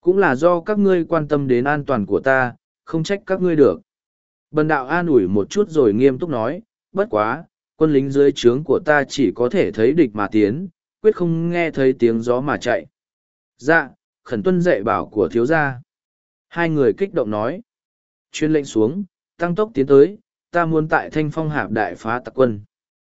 Cũng là do các ngươi quan tâm đến an toàn của ta, không trách các ngươi được. Bần đạo an ủi một chút rồi nghiêm túc nói, bất quá, quân lính dưới trướng của ta chỉ có thể thấy địch mà tiến, quyết không nghe thấy tiếng gió mà chạy. Dạ, khẩn tuân dạy bảo của thiếu gia. Hai người kích động nói. Chuyên lệnh xuống, tăng tốc tiến tới, ta muốn tại Thanh Phong Hạp đại phá tặc quân.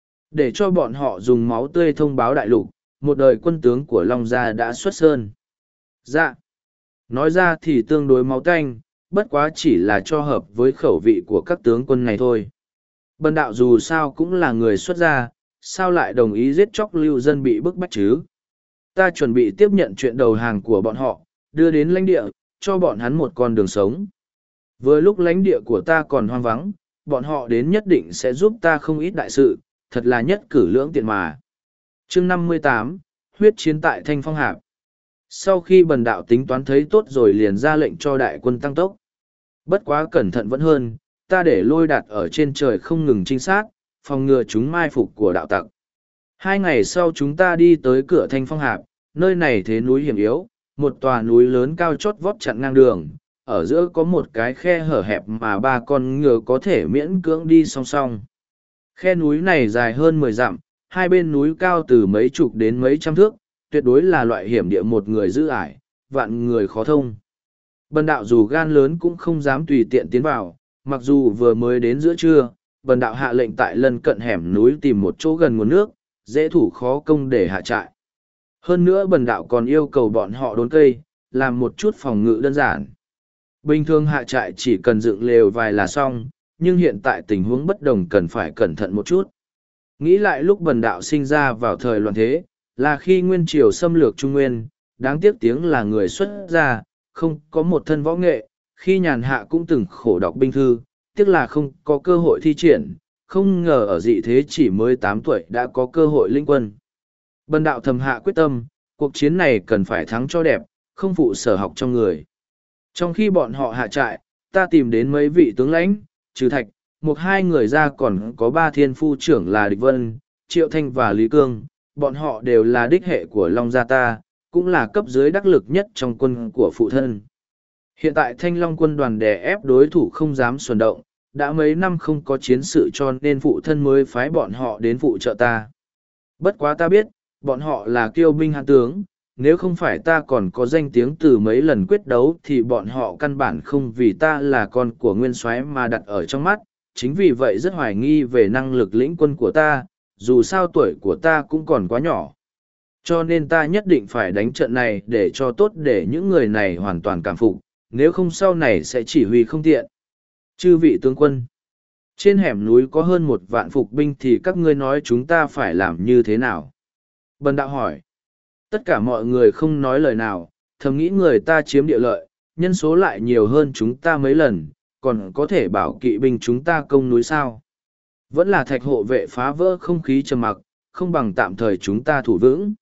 Để cho bọn họ dùng máu tươi thông báo đại lục, một đời quân tướng của Long Gia đã xuất sơn. Dạ. Nói ra thì tương đối máu tanh, bất quá chỉ là cho hợp với khẩu vị của các tướng quân này thôi. Bần đạo dù sao cũng là người xuất gia, sao lại đồng ý giết chóc lưu dân bị bức bách chứ? Ta chuẩn bị tiếp nhận chuyện đầu hàng của bọn họ, đưa đến lãnh địa, cho bọn hắn một con đường sống. Vừa lúc lãnh địa của ta còn hoang vắng, bọn họ đến nhất định sẽ giúp ta không ít đại sự, thật là nhất cử lưỡng tiện mà. Chương năm mươi tám, huyết chiến tại Thanh Phong Hạp. Sau khi bần đạo tính toán thấy tốt rồi liền ra lệnh cho đại quân tăng tốc. Bất quá cẩn thận vẫn hơn, ta để lôi đặt ở trên trời không ngừng trinh sát, phòng ngừa chúng mai phục của đạo tặc. Hai ngày sau chúng ta đi tới cửa Thanh Phong Hạp, nơi này thế núi hiểm yếu, một tòa núi lớn cao chót vót chặn ngang đường, ở giữa có một cái khe hở hẹp mà ba con ngựa có thể miễn cưỡng đi song song. Khe núi này dài hơn mười dặm, hai bên núi cao từ mấy chục đến mấy trăm thước, tuyệt đối là loại hiểm địa một người giữ ải, vạn người khó thông. Bần đạo dù gan lớn cũng không dám tùy tiện tiến vào, mặc dù vừa mới đến giữa trưa, bần đạo hạ lệnh tại lân cận hẻm núi tìm một chỗ gần nguồn nước, dễ thủ khó công để hạ trại. Hơn nữa bần đạo còn yêu cầu bọn họ đốn cây, làm một chút phòng ngự đơn giản. Bình thường hạ trại chỉ cần dựng lều vài là xong, nhưng hiện tại tình huống bất đồng cần phải cẩn thận một chút. Nghĩ lại lúc bần đạo sinh ra vào thời loạn thế, là khi Nguyên Triều xâm lược Trung Nguyên, đáng tiếc tiếng là người xuất gia, không có một thân võ nghệ, khi nhàn hạ cũng từng khổ đọc binh thư, tiếc là không có cơ hội thi triển, không ngờ ở dị thế chỉ mới tám tuổi đã có cơ hội linh quân. Bần đạo thầm hạ quyết tâm, cuộc chiến này cần phải thắng cho đẹp, không phụ sở học trong người. Trong khi bọn họ hạ trại, ta tìm đến mấy vị tướng lãnh, trừ Thạch, một hai người ra còn có ba thiên phu trưởng là Địch Vân, Triệu Thanh và Lý Cương, bọn họ đều là đích hệ của Long Gia ta, cũng là cấp dưới đắc lực nhất trong quân của phụ thân. Hiện tại Thanh Long quân đoàn đè ép đối thủ không dám xuẩn động, đã mấy năm không có chiến sự cho nên phụ thân mới phái bọn họ đến phụ trợ ta. Bất quá ta biết, bọn họ là kiêu binh hãn tướng, nếu không phải ta còn có danh tiếng từ mấy lần quyết đấu thì bọn họ căn bản không vì ta là con của nguyên soái mà đặt ở trong mắt, chính vì vậy rất hoài nghi về năng lực lĩnh quân của ta, dù sao tuổi của ta cũng còn quá nhỏ. Cho nên ta nhất định phải đánh trận này để cho tốt để những người này hoàn toàn cảm phục, nếu không sau này sẽ chỉ huy không tiện. Chư vị tướng quân, trên hẻm núi có hơn một vạn phục binh thì các ngươi nói chúng ta phải làm như thế nào? Bần đạo hỏi. Tất cả mọi người không nói lời nào, thầm nghĩ người ta chiếm địa lợi, nhân số lại nhiều hơn chúng ta mấy lần, còn có thể bảo kỵ binh chúng ta công núi sao. Vẫn là Thạch hộ vệ phá vỡ không khí trầm mặc, không bằng tạm thời chúng ta thủ vững.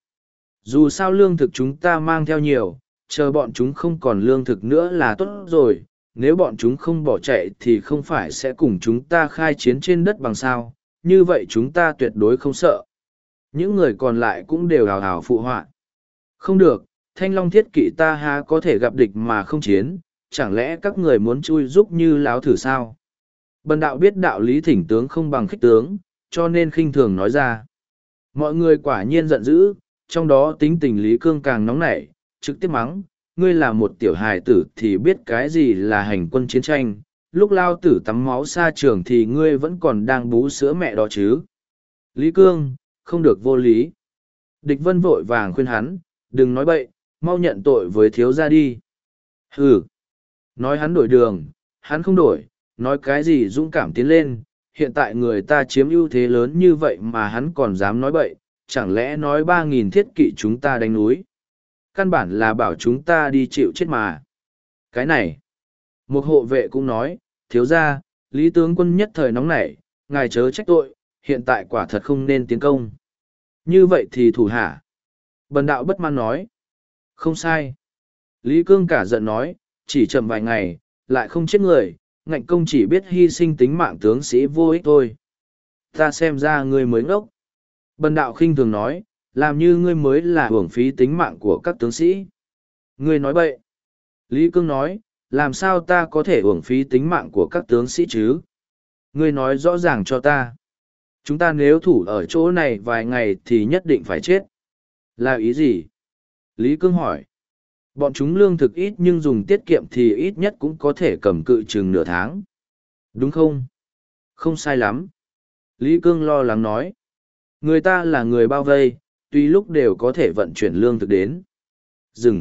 Dù sao lương thực chúng ta mang theo nhiều, chờ bọn chúng không còn lương thực nữa là tốt rồi, nếu bọn chúng không bỏ chạy thì không phải sẽ cùng chúng ta khai chiến trên đất bằng sao, như vậy chúng ta tuyệt đối không sợ. Những người còn lại cũng đều hào hào phụ họa. Không được, Thanh Long thiết kỵ ta há có thể gặp địch mà không chiến, chẳng lẽ các người muốn chui giúp như láo thử sao? Bần đạo biết đạo lý thỉnh tướng không bằng khích tướng, cho nên khinh thường nói ra. Mọi người quả nhiên giận dữ, trong đó tính tình Lý Cương càng nóng nảy, trực tiếp mắng, ngươi là một tiểu hài tử thì biết cái gì là hành quân chiến tranh, lúc lao tử tắm máu xa trường thì ngươi vẫn còn đang bú sữa mẹ đó chứ. Lý Cương, không được vô lý. Địch Vân vội vàng khuyên hắn, đừng nói bậy, mau nhận tội với thiếu gia đi. Hừ, nói hắn đổi đường, hắn không đổi, nói cái gì dũng cảm tiến lên, hiện tại người ta chiếm ưu thế lớn như vậy mà hắn còn dám nói bậy, chẳng lẽ nói ba nghìn thiết kỵ chúng ta đánh núi. Căn bản là bảo chúng ta đi chịu chết mà. Cái này, một hộ vệ cũng nói, thiếu gia, Lý tướng quân nhất thời nóng nảy, ngài chớ trách tội, hiện tại quả thật không nên tiến công. Như vậy thì thủ hạ. Bần đạo bất mãn nói. Không sai. Lý Cương cả giận nói, chỉ chậm vài ngày, lại không chết người, ngạnh công chỉ biết hy sinh tính mạng tướng sĩ vô ích thôi. Ta xem ra ngươi mới ngốc. Bần đạo khinh thường nói, làm như ngươi mới là hưởng phí tính mạng của các tướng sĩ. Ngươi nói bậy. Lý Cương nói, làm sao ta có thể uổng phí tính mạng của các tướng sĩ chứ? Ngươi nói rõ ràng cho ta. Chúng ta nếu thủ ở chỗ này vài ngày thì nhất định phải chết. Là ý gì? Lý Cương hỏi. Bọn chúng lương thực ít nhưng dùng tiết kiệm thì ít nhất cũng có thể cầm cự chừng nửa tháng. Đúng không? Không sai lắm. Lý Cương lo lắng nói. Người ta là người bao vây, tuy lúc đều có thể vận chuyển lương thực đến. Dừng.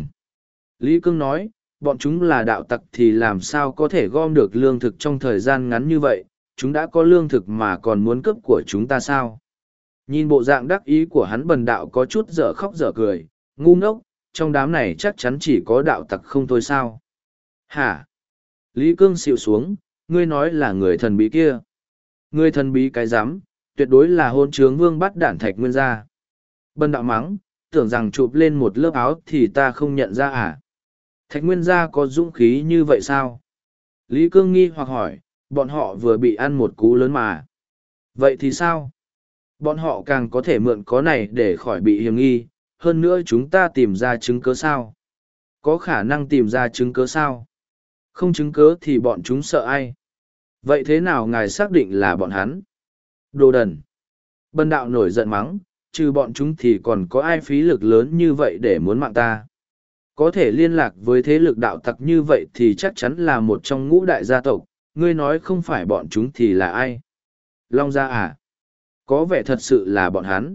Lý Cương nói, bọn chúng là đạo tặc thì làm sao có thể gom được lương thực trong thời gian ngắn như vậy, chúng đã có lương thực mà còn muốn cướp của chúng ta sao? Nhìn bộ dạng đắc ý của hắn, Bần đạo có chút dở khóc dở cười, ngu ngốc, trong đám này chắc chắn chỉ có đạo tặc không thôi sao? Hả? Lý Cương xịu xuống, ngươi nói là người thần bí kia. Người thần bí cái rắm tuyệt đối là hôn trướng vương bắt đản Thạch Nguyên gia. Bần đạo mắng, tưởng rằng chụp lên một lớp áo thì ta không nhận ra à? Thạch Nguyên gia có dũng khí như vậy sao? Lý Cương nghi hoặc hỏi, bọn họ vừa bị ăn một cú lớn mà. Vậy thì sao? Bọn họ càng có thể mượn có này để khỏi bị hiểm nghi, hơn nữa chúng ta tìm ra chứng cớ sao? Có khả năng tìm ra chứng cớ sao? Không chứng cớ thì bọn chúng sợ ai? Vậy thế nào ngài xác định là bọn hắn? Đồ đần! Bần đạo nổi giận mắng, trừ bọn chúng thì còn có ai phí lực lớn như vậy để muốn mạng ta? Có thể liên lạc với thế lực đạo tặc như vậy thì chắc chắn là một trong ngũ đại gia tộc, ngươi nói không phải bọn chúng thì là ai? Long gia à? Có vẻ thật sự là bọn hắn.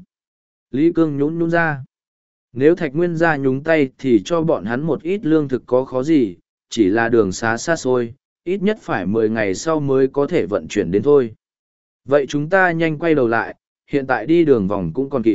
Lý Cương nhún nhún ra. Nếu Thạch Nguyên gia nhúng tay thì cho bọn hắn một ít lương thực có khó gì, chỉ là đường xá xa xôi, ít nhất phải mười ngày sau mới có thể vận chuyển đến thôi. Vậy chúng ta nhanh quay đầu lại, hiện tại đi đường vòng cũng còn kịp.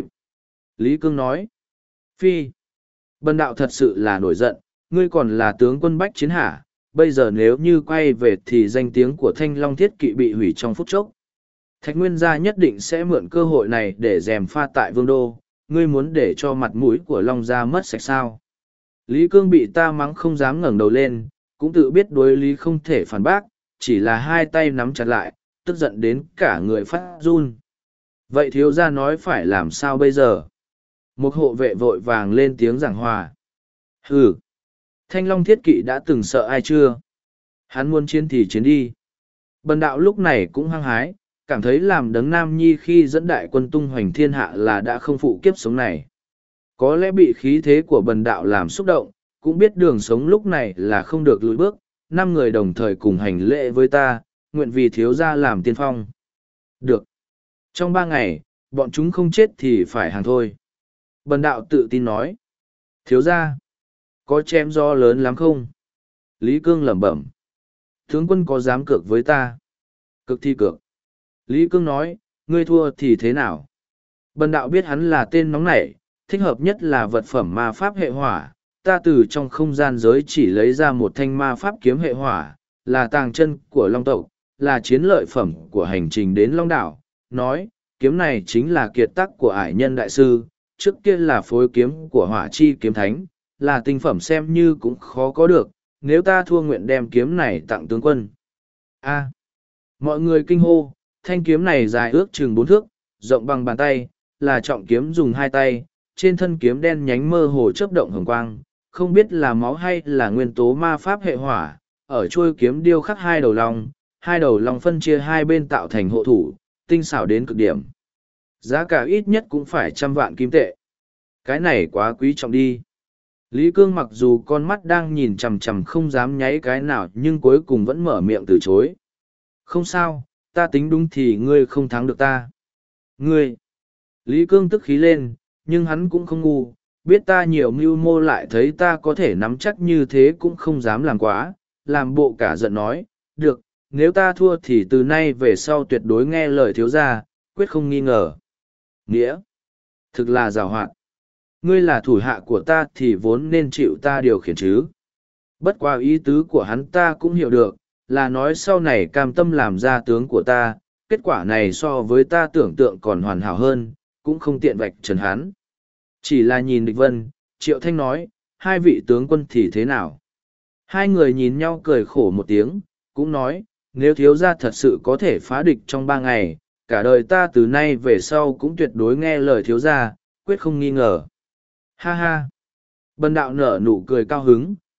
Lý Cương nói. Phi. Bần đạo thật sự là nổi giận, ngươi còn là tướng quân bách chiến hả? Bây giờ nếu như quay về thì danh tiếng của Thanh Long Thiết Kỵ bị hủy trong phút chốc. Thạch Nguyên gia nhất định sẽ mượn cơ hội này để dèm pha tại vương đô, ngươi muốn để cho mặt mũi của Long gia mất sạch sao? Lý Cương bị ta mắng không dám ngẩng đầu lên, cũng tự biết đối lý không thể phản bác, chỉ là hai tay nắm chặt lại, tức giận đến cả người phát run. Vậy thiếu gia nói phải làm sao bây giờ? Một hộ vệ vội vàng lên tiếng giảng hòa. Hừ! Thanh Long Thiết Kỵ đã từng sợ ai chưa? Hắn muốn chiến thì chiến đi. Bần đạo lúc này cũng hăng hái, cảm thấy làm đấng nam nhi khi dẫn đại quân tung hoành thiên hạ là đã không phụ kiếp sống này. Có lẽ bị khí thế của bần đạo làm xúc động, cũng biết đường sống lúc này là không được lùi bước, năm người đồng thời cùng hành lễ với ta, nguyện vì thiếu gia làm tiên phong. Được. Trong ba ngày, bọn chúng không chết thì phải hàng thôi. Bần đạo tự tin nói. Thiếu gia, có chém gió lớn lắm không? Lý Cương lẩm bẩm. Tướng quân có dám cược với ta? Cực thi cược. Lý Cương nói, ngươi thua thì thế nào? Bần đạo biết hắn là tên nóng nảy, thích hợp nhất là vật phẩm ma pháp hệ hỏa. Ta từ trong không gian giới chỉ lấy ra một thanh ma pháp kiếm hệ hỏa, là tàng chân của Long tộc, là chiến lợi phẩm của hành trình đến Long đảo. Nói, kiếm này chính là kiệt tác của ải nhân đại sư, trước kia là phối kiếm của hỏa chi kiếm thánh, là tinh phẩm xem như cũng khó có được, nếu ta thua nguyện đem kiếm này tặng tướng quân. A. Mọi người kinh hô, thanh kiếm này dài ước chừng bốn thước, rộng bằng bàn tay, là trọng kiếm dùng hai tay, trên thân kiếm đen nhánh mơ hồ chớp động hồng quang, không biết là máu hay là nguyên tố ma pháp hệ hỏa, ở chuôi kiếm điêu khắc hai đầu long, hai đầu long phân chia hai bên tạo thành hộ thủ, tinh xảo đến cực điểm. Giá cả ít nhất cũng phải trăm vạn kim tệ. Cái này quá quý trọng đi. Lý Cương mặc dù con mắt đang nhìn chằm chằm không dám nháy cái nào nhưng cuối cùng vẫn mở miệng từ chối. Không sao, ta tính đúng thì ngươi không thắng được ta. Ngươi! Lý Cương tức khí lên, nhưng hắn cũng không ngu, biết ta nhiều mưu mô lại thấy ta có thể nắm chắc như thế cũng không dám làm quá, làm bộ cả giận nói, được, nếu ta thua thì từ nay về sau tuyệt đối nghe lời thiếu gia, quyết không nghi ngờ. Nghĩa! Thực là giàu hoạt. Ngươi là thủ hạ của ta thì vốn nên chịu ta điều khiển chứ. Bất qua ý tứ của hắn ta cũng hiểu được, là nói sau này cam tâm làm gia tướng của ta, kết quả này so với ta tưởng tượng còn hoàn hảo hơn, cũng không tiện vạch trần hắn. Chỉ là nhìn địch vân, Triệu Thanh nói, hai vị tướng quân thì thế nào? Hai người nhìn nhau cười khổ một tiếng, cũng nói, nếu thiếu gia thật sự có thể phá địch trong ba ngày, cả đời ta từ nay về sau cũng tuyệt đối nghe lời thiếu gia, quyết không nghi ngờ. Ha ha! Bần đạo nở nụ cười cao hứng,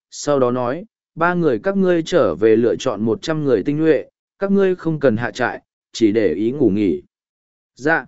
sau đó nói, ba người các ngươi trở về lựa chọn một trăm người tinh nhuệ, các ngươi không cần hạ trại, chỉ để ý ngủ nghỉ. Dạ.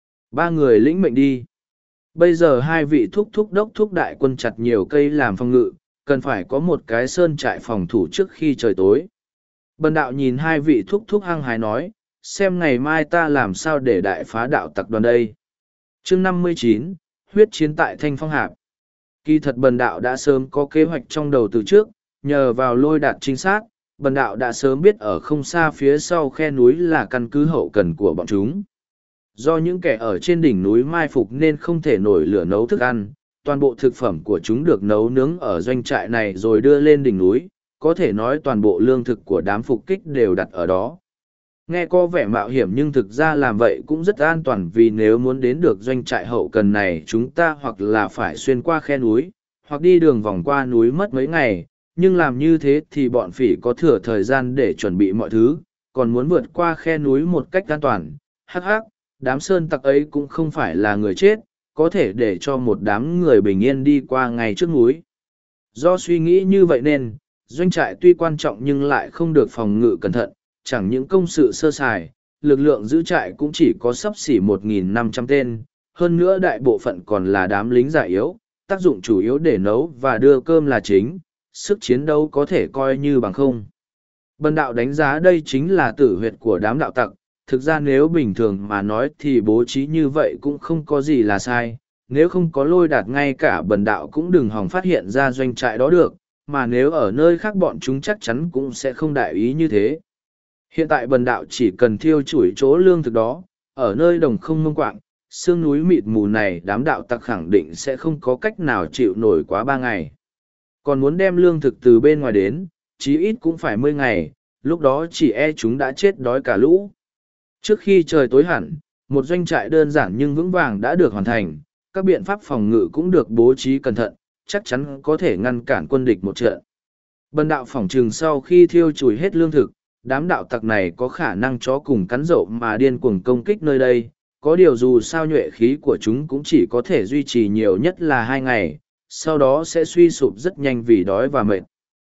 Ba người lĩnh mệnh đi. Bây giờ hai vị thúc thúc đốc thúc đại quân chặt nhiều cây làm phòng ngự, cần phải có một cái sơn trại phòng thủ trước khi trời tối. Bần đạo nhìn hai vị thúc thúc hăng hái nói, xem ngày mai ta làm sao để đại phá đạo tặc đoàn đây. Chương năm mươi chín, huyết chiến tại Thanh Phong Hạp. Kỳ thật bần đạo đã sớm có kế hoạch trong đầu từ trước, nhờ vào lôi đạt trinh sát, bần đạo đã sớm biết ở không xa phía sau khe núi là căn cứ hậu cần của bọn chúng. Do những kẻ ở trên đỉnh núi mai phục nên không thể nổi lửa nấu thức ăn, toàn bộ thực phẩm của chúng được nấu nướng ở doanh trại này rồi đưa lên đỉnh núi, có thể nói toàn bộ lương thực của đám phục kích đều đặt ở đó. Nghe có vẻ mạo hiểm nhưng thực ra làm vậy cũng rất an toàn vì nếu muốn đến được doanh trại hậu cần này chúng ta hoặc là phải xuyên qua khe núi, hoặc đi đường vòng qua núi mất mấy ngày, nhưng làm như thế thì bọn phỉ có thừa thời gian để chuẩn bị mọi thứ, còn muốn vượt qua khe núi một cách an toàn. Hắc hắc, đám sơn tặc ấy cũng không phải là người chết, có thể để cho một đám người bình yên đi qua ngay trước núi. Do suy nghĩ như vậy nên, doanh trại tuy quan trọng nhưng lại không được phòng ngự cẩn thận, chẳng những công sự sơ sài, lực lượng giữ trại cũng chỉ có xấp xỉ một nghìn năm trăm tên, hơn nữa đại bộ phận còn là đám lính già yếu, tác dụng chủ yếu để nấu và đưa cơm là chính, sức chiến đấu có thể coi như bằng không. Bần đạo đánh giá đây chính là tử huyệt của đám đạo tặc, thực ra nếu bình thường mà nói thì bố trí như vậy cũng không có gì là sai, nếu không có lôi đạt ngay cả bần đạo cũng đừng hòng phát hiện ra doanh trại đó được, mà nếu ở nơi khác bọn chúng chắc chắn cũng sẽ không đại ý như thế. Hiện tại bần đạo chỉ cần thiêu chủi chỗ lương thực đó, ở nơi đồng không mông quạng, sương núi mịt mù này đám đạo tặc khẳng định sẽ không có cách nào chịu nổi quá ba ngày. Còn muốn đem lương thực từ bên ngoài đến, chí ít cũng phải mười ngày, lúc đó chỉ e chúng đã chết đói cả lũ. Trước khi trời tối hẳn, một doanh trại đơn giản nhưng vững vàng đã được hoàn thành, các biện pháp phòng ngự cũng được bố trí cẩn thận, chắc chắn có thể ngăn cản quân địch một trận. Bần đạo phỏng trừng sau khi thiêu chùi hết lương thực, đám đạo tặc này có khả năng chó cùng cắn dậu mà điên cuồng công kích nơi đây, có điều dù sao nhuệ khí của chúng cũng chỉ có thể duy trì nhiều nhất là hai ngày, sau đó sẽ suy sụp rất nhanh vì đói và mệt.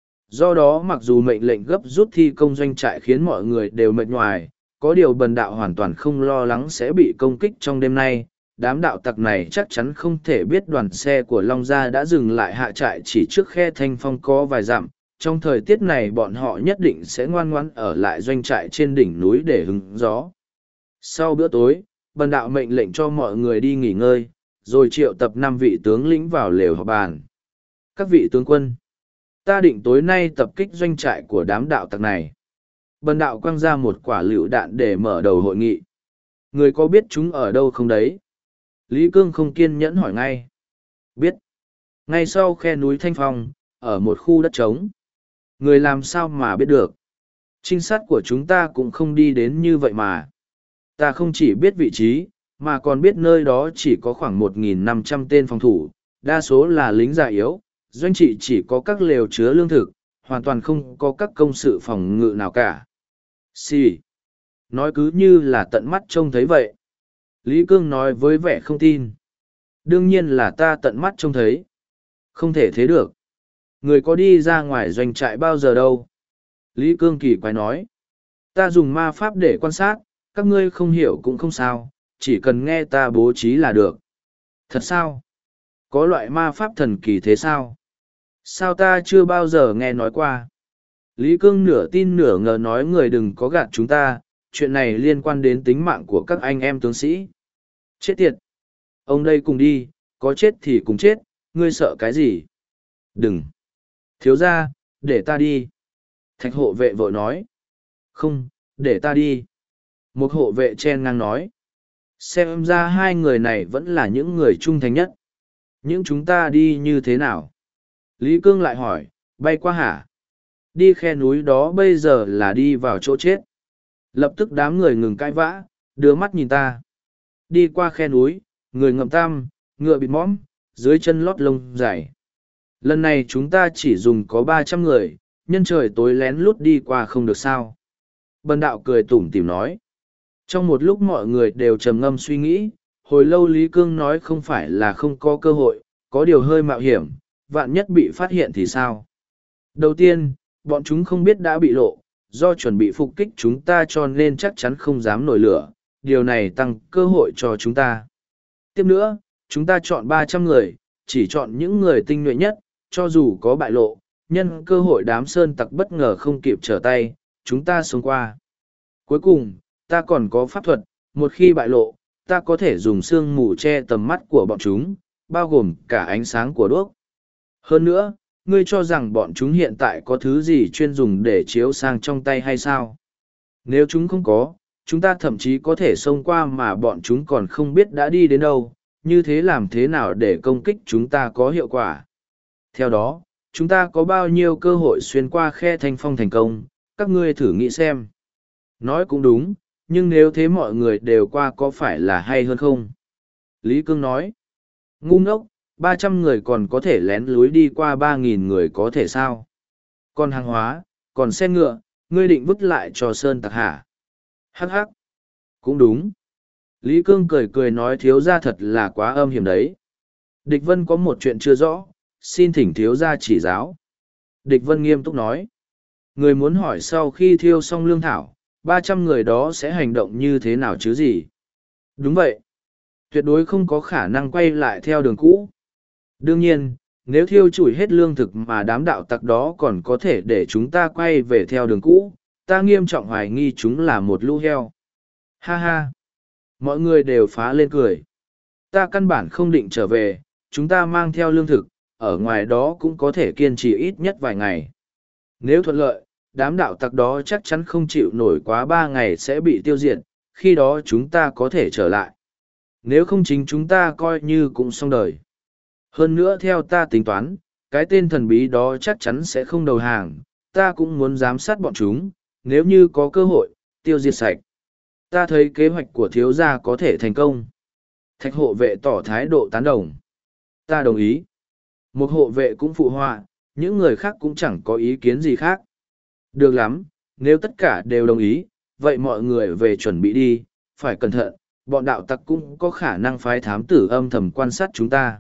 Do đó mặc dù mệnh lệnh gấp rút thi công doanh trại khiến mọi người đều mệt nhoài, có điều bần đạo hoàn toàn không lo lắng sẽ bị công kích trong đêm nay. Đám đạo tặc này chắc chắn không thể biết đoàn xe của Long Gia đã dừng lại hạ trại chỉ trước khe Thanh Phong có vài dặm. Trong thời tiết này bọn họ nhất định sẽ ngoan ngoãn ở lại doanh trại trên đỉnh núi để hứng gió. Sau bữa tối, bần đạo mệnh lệnh cho mọi người đi nghỉ ngơi, rồi triệu tập năm vị tướng lĩnh vào lều họp bàn. Các vị tướng quân, ta định tối nay tập kích doanh trại của đám đạo tặc này. Bần đạo quăng ra một quả lựu đạn để mở đầu hội nghị. Người có biết chúng ở đâu không đấy? Lý Cương không kiên nhẫn hỏi ngay. Biết. Ngay sau khe núi Thanh Phong, ở một khu đất trống. Người làm sao mà biết được? Trinh sát của chúng ta cũng không đi đến như vậy mà. Ta không chỉ biết vị trí, mà còn biết nơi đó chỉ có khoảng một nghìn năm trăm tên phòng thủ, đa số là lính già yếu, doanh trị chỉ có các lều chứa lương thực, hoàn toàn không có các công sự phòng ngự nào cả. Xì. Nói cứ như là tận mắt trông thấy vậy. Lý Cương nói với vẻ không tin. Đương nhiên là ta tận mắt trông thấy. Không thể thế được. Người có đi ra ngoài doanh trại bao giờ đâu. Lý Cương kỳ quái nói. Ta dùng ma pháp để quan sát, các ngươi không hiểu cũng không sao, chỉ cần nghe ta bố trí là được. Thật sao? Có loại ma pháp thần kỳ thế sao? Sao ta chưa bao giờ nghe nói qua? Lý Cương nửa tin nửa ngờ nói người đừng có gạt chúng ta, chuyện này liên quan đến tính mạng của các anh em tướng sĩ. Chết tiệt! Ông đây cùng đi, có chết thì cùng chết, ngươi sợ cái gì? Đừng! Thiếu ra, để ta đi. Thạch hộ vệ vội nói. Không, để ta đi. Một hộ vệ chen ngang nói. Xem ra hai người này vẫn là những người trung thành nhất. Những chúng ta đi như thế nào? Lý Cương lại hỏi, bay qua hả? Đi khe núi đó bây giờ là đi vào chỗ chết. Lập tức đám người ngừng cãi vã, đưa mắt nhìn ta. Đi qua khe núi, người ngậm tam, ngựa bịt mõm, dưới chân lót lông dày. Lần này chúng ta chỉ dùng có ba trăm người, nhân trời tối lén lút đi qua không được sao. Bần đạo cười tủm tỉm nói. Trong một lúc mọi người đều trầm ngâm suy nghĩ, hồi lâu Lý Cương nói không phải là không có cơ hội, có điều hơi mạo hiểm, vạn nhất bị phát hiện thì sao? Đầu tiên, bọn chúng không biết đã bị lộ, do chuẩn bị phục kích chúng ta cho nên chắc chắn không dám nổi lửa, điều này tăng cơ hội cho chúng ta. Tiếp nữa, chúng ta chọn ba trăm người, chỉ chọn những người tinh nhuệ nhất, cho dù có bại lộ, nhân cơ hội đám sơn tặc bất ngờ không kịp trở tay, chúng ta sống qua. Cuối cùng, ta còn có pháp thuật, một khi bại lộ, ta có thể dùng sương mù che tầm mắt của bọn chúng, bao gồm cả ánh sáng của đuốc. Hơn nữa, ngươi cho rằng bọn chúng hiện tại có thứ gì chuyên dùng để chiếu sang trong tay hay sao? Nếu chúng không có, chúng ta thậm chí có thể xông qua mà bọn chúng còn không biết đã đi đến đâu, như thế làm thế nào để công kích chúng ta có hiệu quả? Theo đó, chúng ta có bao nhiêu cơ hội xuyên qua khe thanh phong thành công, các ngươi thử nghĩ xem. Nói cũng đúng, nhưng nếu thế mọi người đều qua có phải là hay hơn không? Lý Cương nói, ngu ngốc, ba trăm người còn có thể lén lúi đi qua ba nghìn người có thể sao? Còn hàng hóa, còn xe ngựa, ngươi định vứt lại cho Sơn Tặc hả? Hắc hắc, cũng đúng. Lý Cương cười cười nói thiếu gia thật là quá âm hiểm đấy. Địch Vân có một chuyện chưa rõ, xin thỉnh thiếu gia chỉ giáo. Địch Vân nghiêm túc nói. Người muốn hỏi sau khi thiêu xong lương thảo, ba trăm người đó sẽ hành động như thế nào chứ gì? Đúng vậy. Tuyệt đối không có khả năng quay lại theo đường cũ. Đương nhiên, nếu thiêu chủi hết lương thực mà đám đạo tặc đó còn có thể để chúng ta quay về theo đường cũ, ta nghiêm trọng hoài nghi chúng là một lũ heo. Ha ha! Mọi người đều phá lên cười. Ta căn bản không định trở về, chúng ta mang theo lương thực, ở ngoài đó cũng có thể kiên trì ít nhất vài ngày. Nếu thuận lợi, đám đạo tặc đó chắc chắn không chịu nổi quá ba ngày sẽ bị tiêu diệt, khi đó chúng ta có thể trở lại. Nếu không chính chúng ta coi như cũng xong đời. Hơn nữa theo ta tính toán, cái tên thần bí đó chắc chắn sẽ không đầu hàng, ta cũng muốn giám sát bọn chúng, nếu như có cơ hội, tiêu diệt sạch. Ta thấy kế hoạch của thiếu gia có thể thành công. Thạch hộ vệ tỏ thái độ tán đồng. Ta đồng ý. Một hộ vệ cũng phụ họa, những người khác cũng chẳng có ý kiến gì khác. Được lắm, nếu tất cả đều đồng ý, vậy mọi người về chuẩn bị đi, phải cẩn thận, bọn đạo tặc cũng có khả năng phái thám tử âm thầm quan sát chúng ta.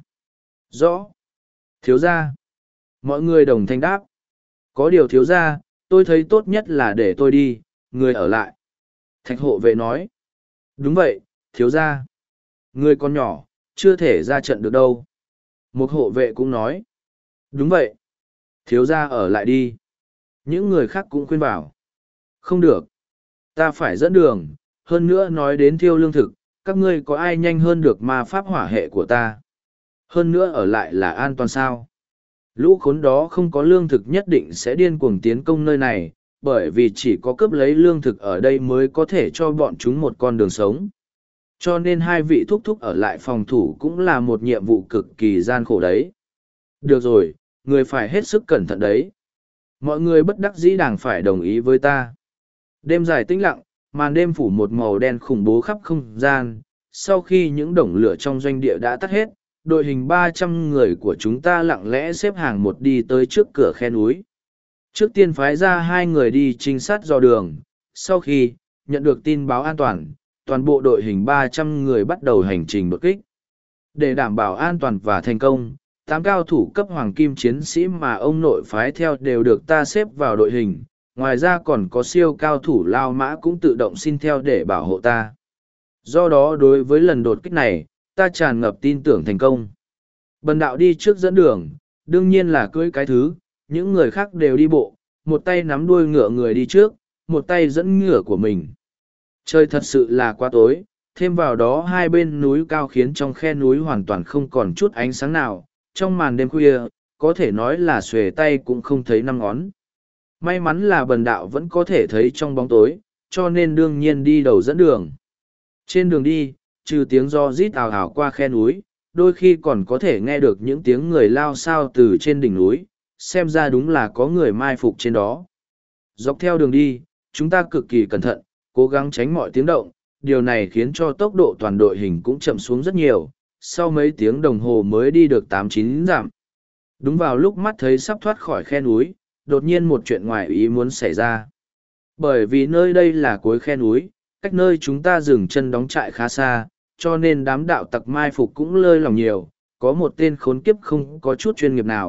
Rõ. Thiếu gia. Mọi người đồng thanh đáp. Có điều thiếu gia, tôi thấy tốt nhất là để tôi đi, người ở lại. Thạch hộ vệ nói. Đúng vậy, thiếu gia. Người còn nhỏ, chưa thể ra trận được đâu. Một hộ vệ cũng nói. Đúng vậy. Thiếu gia ở lại đi. Những người khác cũng khuyên bảo. Không được. Ta phải dẫn đường, hơn nữa nói đến thiêu lương thực, các ngươi có ai nhanh hơn được ma pháp hỏa hệ của ta. Hơn nữa ở lại là an toàn sao. Lũ khốn đó không có lương thực nhất định sẽ điên cuồng tiến công nơi này, bởi vì chỉ có cướp lấy lương thực ở đây mới có thể cho bọn chúng một con đường sống. Cho nên hai vị thúc thúc ở lại phòng thủ cũng là một nhiệm vụ cực kỳ gian khổ đấy. Được rồi, người phải hết sức cẩn thận đấy. Mọi người bất đắc dĩ đàng phải đồng ý với ta. Đêm dài tĩnh lặng, màn đêm phủ một màu đen khủng bố khắp không gian. Sau khi những đổng lửa trong doanh địa đã tắt hết, đội hình ba trăm người của chúng ta lặng lẽ xếp hàng một đi tới trước cửa khe núi. Trước tiên phái ra hai người đi trinh sát dò đường. Sau khi nhận được tin báo an toàn, toàn bộ đội hình ba trăm người bắt đầu hành trình đột kích. Để đảm bảo an toàn và thành công, tám cao thủ cấp hoàng kim chiến sĩ mà ông nội phái theo đều được ta xếp vào đội hình, ngoài ra còn có siêu cao thủ Lao Mã cũng tự động xin theo để bảo hộ ta. Do đó đối với lần đột kích này, ta tràn ngập tin tưởng thành công. Bần đạo đi trước dẫn đường, đương nhiên là cưỡi cái thứ, những người khác đều đi bộ, một tay nắm đuôi ngựa người đi trước, một tay dẫn ngựa của mình. Trời thật sự là quá tối, thêm vào đó hai bên núi cao khiến trong khe núi hoàn toàn không còn chút ánh sáng nào, trong màn đêm khuya, có thể nói là xuề tay cũng không thấy năm ngón. May mắn là bần đạo vẫn có thể thấy trong bóng tối, cho nên đương nhiên đi đầu dẫn đường. Trên đường đi, trừ tiếng do rít ào ào qua khe núi, đôi khi còn có thể nghe được những tiếng người lao sao từ trên đỉnh núi, xem ra đúng là có người mai phục trên đó. Dọc theo đường đi, chúng ta cực kỳ cẩn thận, cố gắng tránh mọi tiếng động, điều này khiến cho tốc độ toàn đội hình cũng chậm xuống rất nhiều, sau mấy tiếng đồng hồ mới đi được tám chín dặm. Đúng vào lúc mắt thấy sắp thoát khỏi khe núi, đột nhiên một chuyện ngoài ý muốn xảy ra. Bởi vì nơi đây là cuối khe núi, cách nơi chúng ta dừng chân đóng trại khá xa, cho nên đám đạo tặc mai phục cũng lơi lòng nhiều, có một tên khốn kiếp không có chút chuyên nghiệp nào,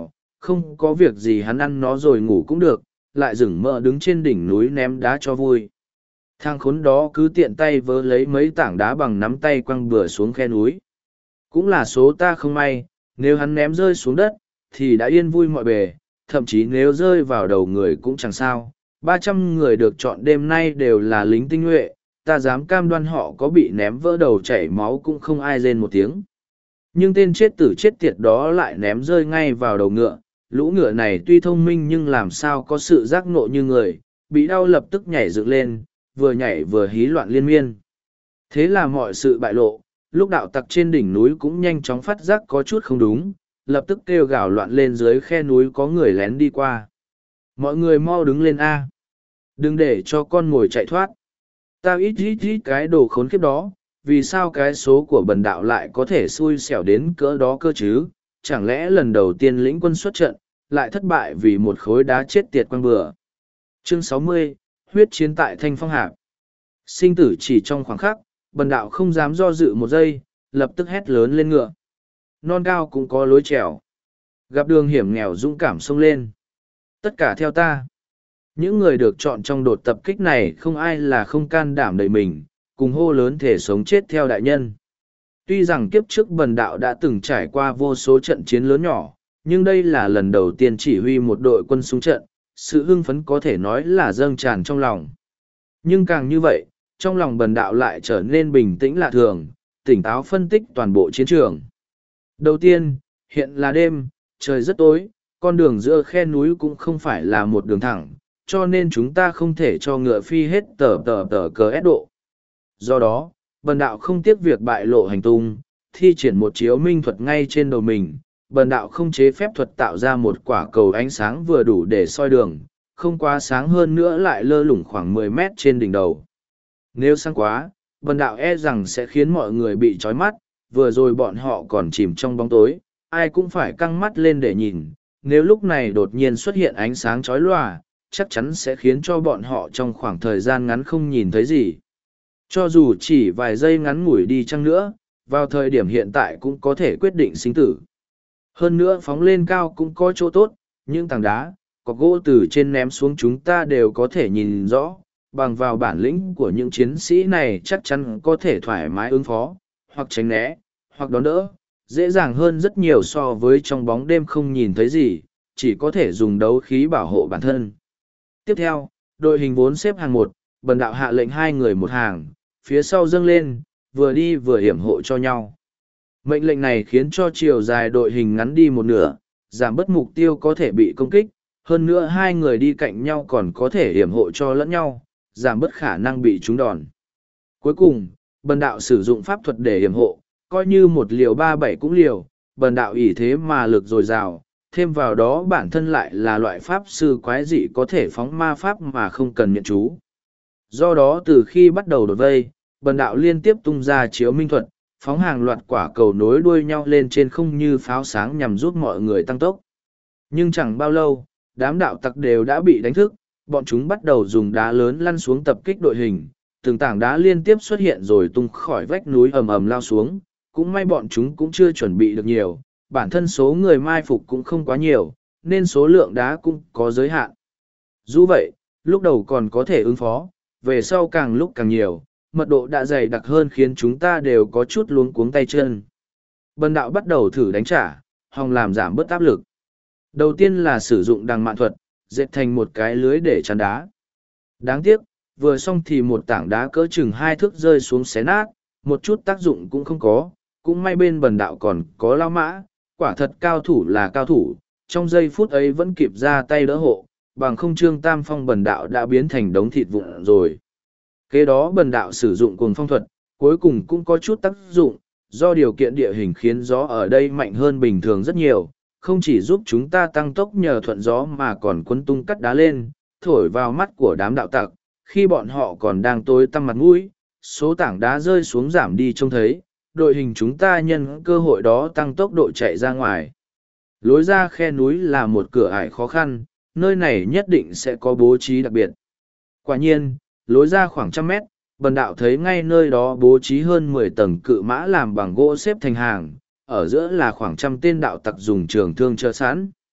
không có việc gì hắn ăn nó rồi ngủ cũng được, lại dừng mỡ đứng trên đỉnh núi ném đá cho vui. Thằng khốn đó cứ tiện tay vớ lấy mấy tảng đá bằng nắm tay quăng bừa xuống khe núi. Cũng là số ta không may, nếu hắn ném rơi xuống đất, thì đã yên vui mọi bề, thậm chí nếu rơi vào đầu người cũng chẳng sao. Ba trăm người được chọn đêm nay đều là lính tinh nhuệ, ta dám cam đoan họ có bị ném vỡ đầu chảy máu cũng không ai rên một tiếng. Nhưng tên chết tử chết tiệt đó lại ném rơi ngay vào đầu ngựa. Lũ ngựa này tuy thông minh nhưng làm sao có sự giác ngộ như người, bị đau lập tức nhảy dựng lên, vừa nhảy vừa hí loạn liên miên. Thế là mọi sự bại lộ, lúc đạo tặc trên đỉnh núi cũng nhanh chóng phát giác có chút không đúng, lập tức kêu gào loạn lên dưới khe núi có người lén đi qua. Mọi người mau đứng lên A. Đừng để cho con mồi chạy thoát. Tao ít ít ít cái đồ khốn kiếp đó, vì sao cái số của bần đạo lại có thể xui xẻo đến cỡ đó cơ chứ? Chẳng lẽ lần đầu tiên lĩnh quân xuất trận, lại thất bại vì một khối đá chết tiệt quăng bừa. Chương sáu mươi, huyết chiến tại Thanh Phong Hạp. Sinh tử chỉ trong khoảng khắc, bần đạo không dám do dự một giây, lập tức hét lớn lên ngựa. Non cao cũng có lối trèo. Gặp đường hiểm nghèo dũng cảm xông lên. Tất cả theo ta. Những người được chọn trong đột tập kích này không ai là không can đảm đợi mình, cùng hô lớn thể sống chết theo đại nhân. Tuy rằng kiếp trước bần đạo đã từng trải qua vô số trận chiến lớn nhỏ, nhưng đây là lần đầu tiên chỉ huy một đội quân xuống trận, sự hưng phấn có thể nói là dâng tràn trong lòng. Nhưng càng như vậy, trong lòng bần đạo lại trở nên bình tĩnh lạ thường, tỉnh táo phân tích toàn bộ chiến trường. Đầu tiên, hiện là đêm, trời rất tối, con đường giữa khe núi cũng không phải là một đường thẳng, cho nên chúng ta không thể cho ngựa phi hết tờ tờ tờ cờ ép độ. Do đó, bần đạo không tiếc việc bại lộ hành tung, thi triển một chiếu minh thuật ngay trên đầu mình. Bần đạo không chế phép thuật tạo ra một quả cầu ánh sáng vừa đủ để soi đường, không quá sáng hơn nữa lại lơ lửng khoảng mười mét trên đỉnh đầu. Nếu sáng quá, bần đạo e rằng sẽ khiến mọi người bị chói mắt, vừa rồi bọn họ còn chìm trong bóng tối, ai cũng phải căng mắt lên để nhìn. Nếu lúc này đột nhiên xuất hiện ánh sáng chói lòa, chắc chắn sẽ khiến cho bọn họ trong khoảng thời gian ngắn không nhìn thấy gì. Cho dù chỉ vài giây ngắn ngủi đi chăng nữa, vào thời điểm hiện tại cũng có thể quyết định sinh tử. Hơn nữa phóng lên cao cũng có chỗ tốt, những tảng đá, có gỗ từ trên ném xuống chúng ta đều có thể nhìn rõ, bằng vào bản lĩnh của những chiến sĩ này chắc chắn có thể thoải mái ứng phó, hoặc tránh né, hoặc đón đỡ, dễ dàng hơn rất nhiều so với trong bóng đêm không nhìn thấy gì, chỉ có thể dùng đấu khí bảo hộ bản thân. Tiếp theo, đội hình vốn xếp hàng một, bần đạo hạ lệnh hai người một hàng, phía sau dâng lên, vừa đi vừa hiểm hộ cho nhau. Mệnh lệnh này khiến cho chiều dài đội hình ngắn đi một nửa, giảm bớt mục tiêu có thể bị công kích, hơn nữa hai người đi cạnh nhau còn có thể hiểm hộ cho lẫn nhau, giảm bớt khả năng bị trúng đòn. Cuối cùng, bần đạo sử dụng pháp thuật để hiểm hộ, coi như một liều ba bảy cũng liều, bần đạo ỷ thế mà lực dồi dào, thêm vào đó bản thân lại là loại pháp sư quái dị có thể phóng ma pháp mà không cần nhận chú. Do đó từ khi bắt đầu đột vây, bần đạo liên tiếp tung ra chiếu minh thuật, phóng hàng loạt quả cầu nối đuôi nhau lên trên không như pháo sáng nhằm giúp mọi người tăng tốc. Nhưng chẳng bao lâu, đám đạo tặc đều đã bị đánh thức, bọn chúng bắt đầu dùng đá lớn lăn xuống tập kích đội hình, từng tảng đá liên tiếp xuất hiện rồi tung khỏi vách núi ầm ầm lao xuống, cũng may bọn chúng cũng chưa chuẩn bị được nhiều, bản thân số người mai phục cũng không quá nhiều, nên số lượng đá cũng có giới hạn. Dù vậy, lúc đầu còn có thể ứng phó, về sau càng lúc càng nhiều, mật độ đã dày đặc hơn khiến chúng ta đều có chút luống cuống tay chân. Bần đạo bắt đầu thử đánh trả, hòng làm giảm bớt áp lực. Đầu tiên là sử dụng đằng mạn thuật, dệt thành một cái lưới để chắn đá. Đáng tiếc, vừa xong thì một tảng đá cỡ chừng hai thước rơi xuống xé nát, một chút tác dụng cũng không có, cũng may bên bần đạo còn có lao mã, quả thật cao thủ là cao thủ, trong giây phút ấy vẫn kịp ra tay đỡ hộ, bằng không Trương Tam Phong bần đạo đã biến thành đống thịt vụn rồi. Kế đó bần đạo sử dụng cuồng phong thuật, cuối cùng cũng có chút tác dụng, do điều kiện địa hình khiến gió ở đây mạnh hơn bình thường rất nhiều, không chỉ giúp chúng ta tăng tốc nhờ thuận gió mà còn quấn tung cắt đá lên, thổi vào mắt của đám đạo tặc, khi bọn họ còn đang tối tăm mặt mũi, số tảng đá rơi xuống giảm đi trông thấy, đội hình chúng ta nhân cơ hội đó tăng tốc độ chạy ra ngoài. Lối ra khe núi là một cửa ải khó khăn, nơi này nhất định sẽ có bố trí đặc biệt. Quả nhiên, lối ra khoảng trăm mét, bần đạo thấy ngay nơi đó bố trí hơn mười tầng cự mã làm bằng gỗ xếp thành hàng, ở giữa là khoảng trăm tên đạo tặc dùng trường thương chờ sẵn.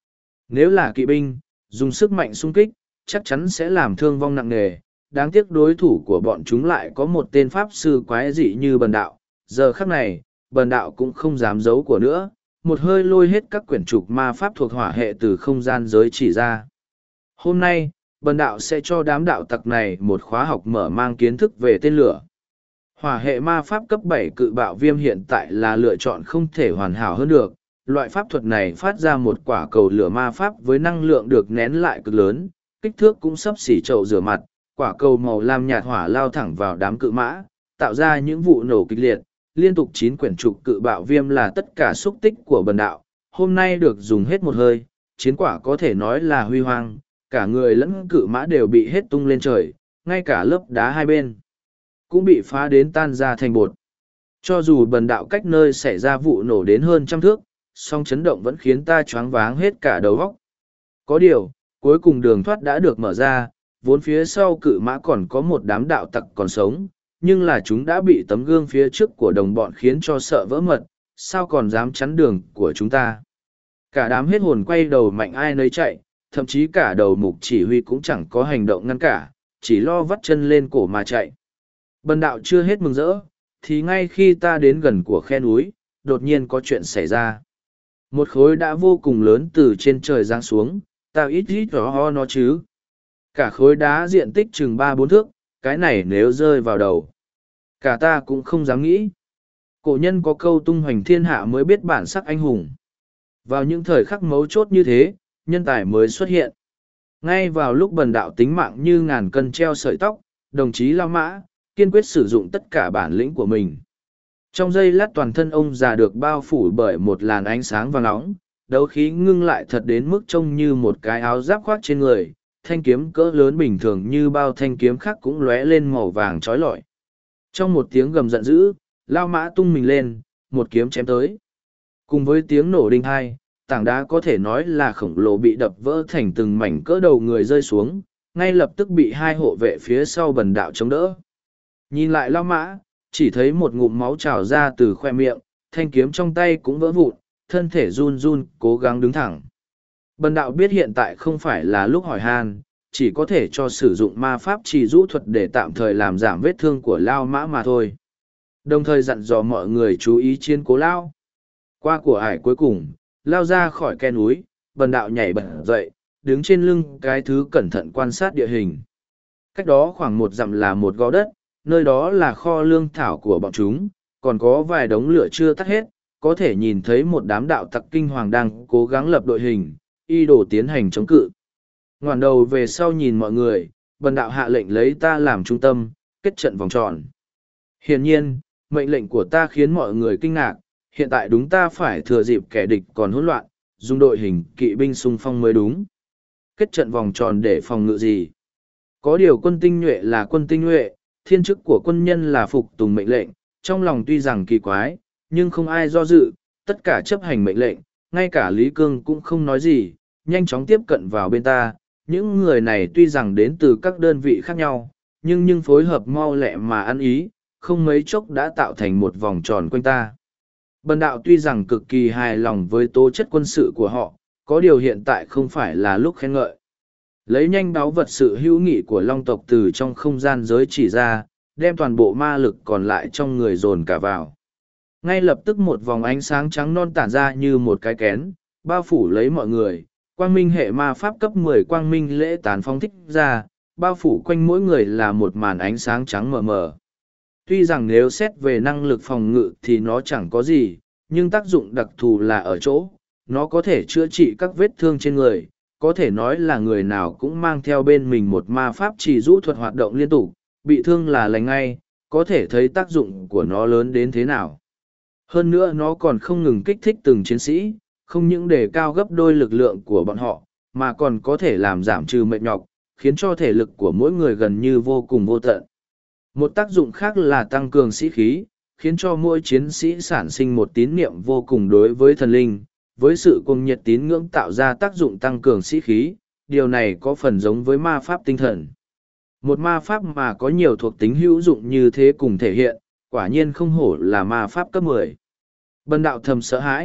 Nếu là kỵ binh, dùng sức mạnh xung kích, chắc chắn sẽ làm thương vong nặng nề. Đáng tiếc đối thủ của bọn chúng lại có một tên pháp sư quái dị như bần đạo. Giờ khắc này, bần đạo cũng không dám giấu của nữa, một hơi lôi hết các quyển trục ma pháp thuộc hỏa hệ từ không gian giới chỉ ra. Hôm nay, bần đạo sẽ cho đám đạo tặc này một khóa học mở mang kiến thức về tên lửa. Hỏa hệ ma pháp cấp bảy cự bạo viêm hiện tại là lựa chọn không thể hoàn hảo hơn được. Loại pháp thuật này phát ra một quả cầu lửa ma pháp với năng lượng được nén lại cực lớn, kích thước cũng sấp xỉ chậu rửa mặt. Quả cầu màu lam nhạt hỏa lao thẳng vào đám cự mã, tạo ra những vụ nổ kịch liệt. Liên tục chín quyển trục cự bạo viêm là tất cả xúc tích của bần đạo. Hôm nay được dùng hết một hơi, chiến quả có thể nói là huy hoàng. Cả người lẫn cự mã đều bị hết tung lên trời, ngay cả lớp đá hai bên cũng bị phá đến tan ra thành bột. Cho dù bần đạo cách nơi xảy ra vụ nổ đến hơn trăm thước, song chấn động vẫn khiến ta choáng váng hết cả đầu óc. Có điều, cuối cùng đường thoát đã được mở ra, vốn phía sau cự mã còn có một đám đạo tặc còn sống, nhưng là chúng đã bị tấm gương phía trước của đồng bọn khiến cho sợ vỡ mật, sao còn dám chắn đường của chúng ta. Cả đám hết hồn quay đầu mạnh ai nấy chạy, thậm chí cả đầu mục chỉ huy cũng chẳng có hành động ngăn cả, chỉ lo vắt chân lên cổ mà chạy. Bần đạo chưa hết mừng rỡ, thì ngay khi ta đến gần của khe núi, đột nhiên có chuyện xảy ra. Một khối đã vô cùng lớn từ trên trời giáng xuống, ta ít ít rõ ho nó chứ. Cả khối đá diện tích chừng ba bốn thước, cái này nếu rơi vào đầu. Cả ta cũng không dám nghĩ. Cổ nhân có câu tung hoành thiên hạ mới biết bản sắc anh hùng. Vào những thời khắc mấu chốt như thế, nhân tài mới xuất hiện. Ngay vào lúc bần đạo tính mạng như ngàn cân treo sợi tóc, đồng chí Lao Mã, kiên quyết sử dụng tất cả bản lĩnh của mình. Trong giây lát toàn thân ông già được bao phủ bởi một làn ánh sáng vàng óng, đấu khí ngưng lại thật đến mức trông như một cái áo giáp khoác trên người, thanh kiếm cỡ lớn bình thường như bao thanh kiếm khác cũng lóe lên màu vàng trói lọi. Trong một tiếng gầm giận dữ, Lao Mã tung mình lên, một kiếm chém tới. Cùng với tiếng nổ đinh hai, tảng đá có thể nói là khổng lồ bị đập vỡ thành từng mảnh cỡ đầu người rơi xuống, ngay lập tức bị hai hộ vệ phía sau bần đạo chống đỡ. Nhìn lại Lao Mã, chỉ thấy một ngụm máu trào ra từ khoe miệng, thanh kiếm trong tay cũng vỡ vụn, thân thể run run, cố gắng đứng thẳng. Bần đạo biết hiện tại không phải là lúc hỏi han, chỉ có thể cho sử dụng ma pháp trì rũ thuật để tạm thời làm giảm vết thương của Lao Mã mà thôi. Đồng thời dặn dò mọi người chú ý chiên cố Lao. Qua của ải cuối cùng, lao ra khỏi khe núi, bần đạo nhảy bật dậy, đứng trên lưng cái thứ cẩn thận quan sát địa hình. Cách đó khoảng một dặm là một gò đất, nơi đó là kho lương thảo của bọn chúng, còn có vài đống lửa chưa tắt hết, có thể nhìn thấy một đám đạo tặc kinh hoàng đang cố gắng lập đội hình, y đồ tiến hành chống cự. Ngoảnh đầu về sau nhìn mọi người, bần đạo hạ lệnh lấy ta làm trung tâm, kết trận vòng tròn. Hiển nhiên, mệnh lệnh của ta khiến mọi người kinh ngạc, hiện tại đúng ta phải thừa dịp kẻ địch còn hỗn loạn, dùng đội hình kỵ binh xung phong mới đúng. Kết trận vòng tròn để phòng ngự gì? Có điều quân tinh nhuệ là quân tinh nhuệ, thiên chức của quân nhân là phục tùng mệnh lệnh, trong lòng tuy rằng kỳ quái, nhưng không ai do dự, tất cả chấp hành mệnh lệnh, ngay cả Lý Cương cũng không nói gì, nhanh chóng tiếp cận vào bên ta. Những người này tuy rằng đến từ các đơn vị khác nhau, nhưng nhưng phối hợp mau lẹ mà ăn ý, không mấy chốc đã tạo thành một vòng tròn quanh ta. Bần đạo tuy rằng cực kỳ hài lòng với tố chất quân sự của họ, có điều hiện tại không phải là lúc khen ngợi. Lấy nhanh báu vật sự hữu nghị của long tộc từ trong không gian giới chỉ ra, đem toàn bộ ma lực còn lại trong người dồn cả vào. Ngay lập tức một vòng ánh sáng trắng non tản ra như một cái kén, bao phủ lấy mọi người. Quang minh hệ ma pháp cấp mười quang minh lễ tán phong thích ra, bao phủ quanh mỗi người là một màn ánh sáng trắng mờ mờ. Tuy rằng nếu xét về năng lực phòng ngự thì nó chẳng có gì, nhưng tác dụng đặc thù là ở chỗ, nó có thể chữa trị các vết thương trên người, có thể nói là người nào cũng mang theo bên mình một ma pháp trì rũ thuật hoạt động liên tục, bị thương là lành ngay, có thể thấy tác dụng của nó lớn đến thế nào. Hơn nữa nó còn không ngừng kích thích từng chiến sĩ, không những đề cao gấp đôi lực lượng của bọn họ, mà còn có thể làm giảm trừ mệt nhọc, khiến cho thể lực của mỗi người gần như vô cùng vô tận. Một tác dụng khác là tăng cường sĩ khí, khiến cho mỗi chiến sĩ sản sinh một tín niệm vô cùng đối với thần linh, với sự cuồng nhiệt tín ngưỡng tạo ra tác dụng tăng cường sĩ khí, điều này có phần giống với ma pháp tinh thần. Một ma pháp mà có nhiều thuộc tính hữu dụng như thế cùng thể hiện, quả nhiên không hổ là ma pháp cấp mười. Bần đạo thầm sợ hãi,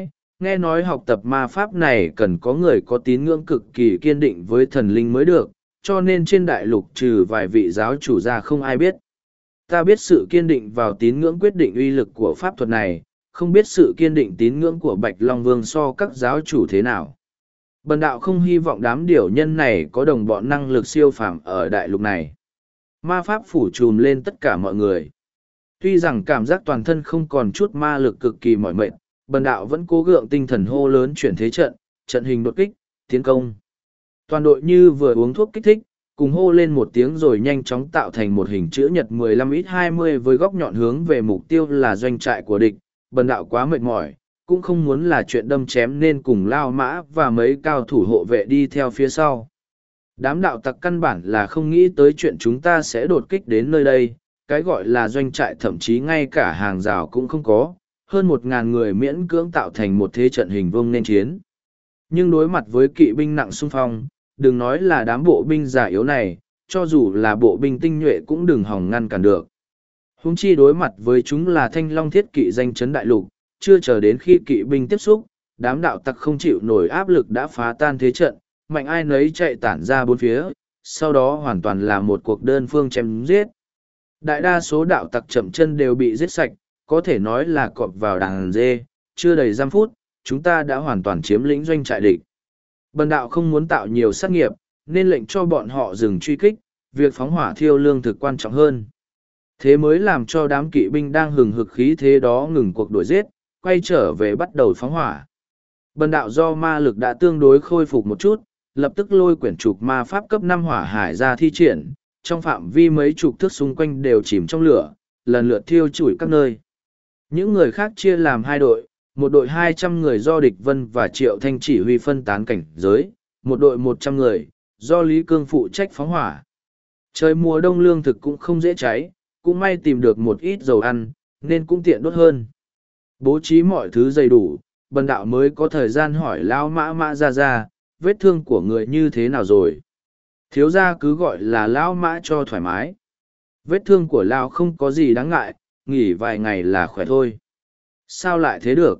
nghe nói học tập ma pháp này cần có người có tín ngưỡng cực kỳ kiên định với thần linh mới được, cho nên trên đại lục trừ vài vị giáo chủ ra không ai biết. Ta biết sự kiên định vào tín ngưỡng quyết định uy lực của pháp thuật này, không biết sự kiên định tín ngưỡng của Bạch Long Vương so các giáo chủ thế nào. Bần đạo không hy vọng đám điểu nhân này có đồng bọn năng lực siêu phàm ở đại lục này. Ma pháp phủ trùm lên tất cả mọi người. Tuy rằng cảm giác toàn thân không còn chút ma lực cực kỳ mỏi mệt, bần đạo vẫn cố gượng tinh thần hô lớn chuyển thế trận, trận hình đột kích, tiến công. Toàn đội như vừa uống thuốc kích thích, cùng hô lên một tiếng rồi nhanh chóng tạo thành một hình chữ nhật mười lăm ít hai mươi với góc nhọn hướng về mục tiêu là doanh trại của địch. Bần đạo quá mệt mỏi, cũng không muốn là chuyện đâm chém nên cùng Lao Mã và mấy cao thủ hộ vệ đi theo phía sau. Đám đạo tặc căn bản là không nghĩ tới chuyện chúng ta sẽ đột kích đến nơi đây, cái gọi là doanh trại thậm chí ngay cả hàng rào cũng không có, hơn một ngàn người miễn cưỡng tạo thành một thế trận hình vuông nên chiến. Nhưng đối mặt với kỵ binh nặng xung phong, đừng nói là đám bộ binh già yếu này, cho dù là bộ binh tinh nhuệ cũng đừng hòng ngăn cản được. Huống chi đối mặt với chúng là thanh long thiết kỵ danh chấn đại lục, chưa chờ đến khi kỵ binh tiếp xúc, đám đạo tặc không chịu nổi áp lực đã phá tan thế trận, mạnh ai nấy chạy tản ra bốn phía, sau đó hoàn toàn là một cuộc đơn phương chém giết. Đại đa số đạo tặc chậm chân đều bị giết sạch, có thể nói là cọp vào đàn dê, chưa đầy giây phút, chúng ta đã hoàn toàn chiếm lĩnh doanh trại địch. Bần đạo không muốn tạo nhiều sát nghiệp, nên lệnh cho bọn họ dừng truy kích, việc phóng hỏa thiêu lương thực quan trọng hơn. Thế mới làm cho đám kỵ binh đang hừng hực khí thế đó ngừng cuộc đuổi giết, quay trở về bắt đầu phóng hỏa. Bần đạo do ma lực đã tương đối khôi phục một chút, lập tức lôi quyển trục ma pháp cấp năm hỏa hải ra thi triển, trong phạm vi mấy chục thước xung quanh đều chìm trong lửa, lần lượt thiêu chủi các nơi. Những người khác chia làm hai đội, một đội hai trăm người do Địch Vân và Triệu Thanh chỉ huy phân tán cảnh giới, một đội một trăm người, do Lý Cương phụ trách phóng hỏa. Trời mùa đông lương thực cũng không dễ cháy, cũng may tìm được một ít dầu ăn, nên cũng tiện đốt hơn. Bố trí mọi thứ đầy đủ, bần đạo mới có thời gian hỏi Lão Mã Mã ra ra, vết thương của người như thế nào rồi. Thiếu gia cứ gọi là Lão Mã cho thoải mái. Vết thương của Lão không có gì đáng ngại, nghỉ vài ngày là khỏe thôi. Sao lại thế được?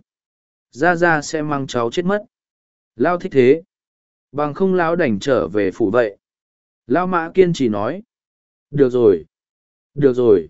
Ra ra sẽ mang cháu chết mất. Lão thích thế. Bằng không Lão đành trở về phủ vậy. Lão Mã kiên trì nói. Được rồi. Được rồi.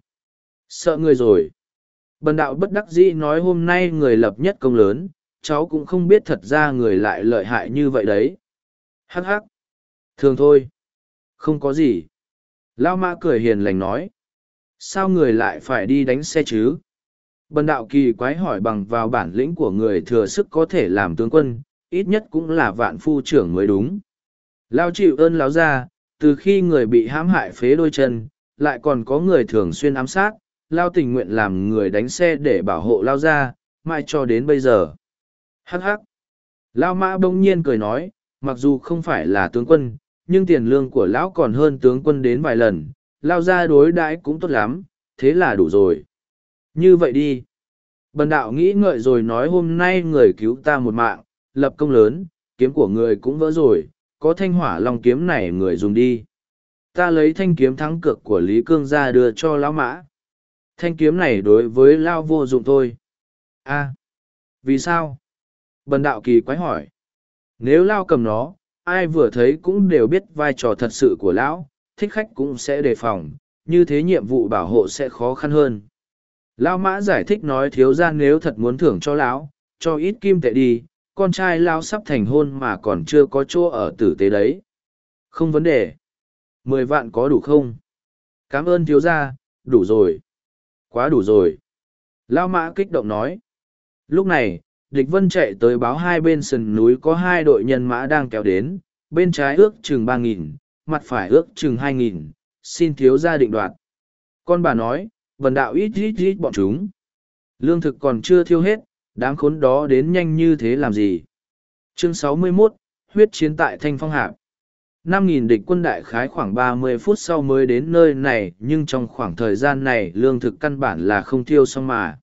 Sợ người rồi. Bần đạo bất đắc dĩ nói hôm nay người lập nhất công lớn, cháu cũng không biết thật ra người lại lợi hại như vậy đấy. Hắc hắc. Thường thôi. Không có gì. Lão Mã cười hiền lành nói. Sao người lại phải đi đánh xe chứ? Bần đạo kỳ quái hỏi bằng vào bản lĩnh của người thừa sức có thể làm tướng quân, ít nhất cũng là vạn phu trưởng mới đúng. Lao chịu ơn láo ra, từ khi người bị hãm hại phế đôi chân, lại còn có người thường xuyên ám sát, Lao tình nguyện làm người đánh xe để bảo hộ Lao ra, mãi cho đến bây giờ. Hắc hắc. Lao Mã bỗng nhiên cười nói, mặc dù không phải là tướng quân, nhưng tiền lương của Lão còn hơn tướng quân đến vài lần, Lao ra đối đãi cũng tốt lắm, thế là đủ rồi. Như vậy đi. Bần đạo nghĩ ngợi rồi nói hôm nay người cứu ta một mạng, lập công lớn, kiếm của người cũng vỡ rồi, có thanh hỏa long kiếm này người dùng đi. Ta lấy thanh kiếm thắng cược của Lý Cương ra đưa cho Lão Mã. Thanh kiếm này đối với Lao vô dụng thôi. A, vì sao? Bần đạo kỳ quái hỏi. Nếu Lao cầm nó, ai vừa thấy cũng đều biết vai trò thật sự của Lão, thích khách cũng sẽ đề phòng, như thế nhiệm vụ bảo hộ sẽ khó khăn hơn. Lão Mã giải thích nói thiếu gia nếu thật muốn thưởng cho Lão, cho ít kim tệ đi, con trai Lão sắp thành hôn mà còn chưa có chỗ ở tử tế đấy. Không vấn đề. Mười vạn có đủ không? Cảm ơn thiếu gia, đủ rồi. Quá đủ rồi. Lão Mã kích động nói. Lúc này, Địch Vân chạy tới báo hai bên sườn núi có hai đội nhân mã đang kéo đến, bên trái ước chừng ba nghìn, mặt phải ước chừng hai nghìn, xin thiếu gia định đoạt. Con bà nói, vần đạo ít ít ít bọn chúng. Lương thực còn chưa thiêu hết, đám khốn đó đến nhanh như thế làm gì? Chương sáu mươi mốt, huyết chiến tại Thanh Phong Hạp. năm nghìn địch quân đại khái khoảng ba mươi phút sau mới đến nơi này, nhưng trong khoảng thời gian này lương thực căn bản là không thiêu xong mà.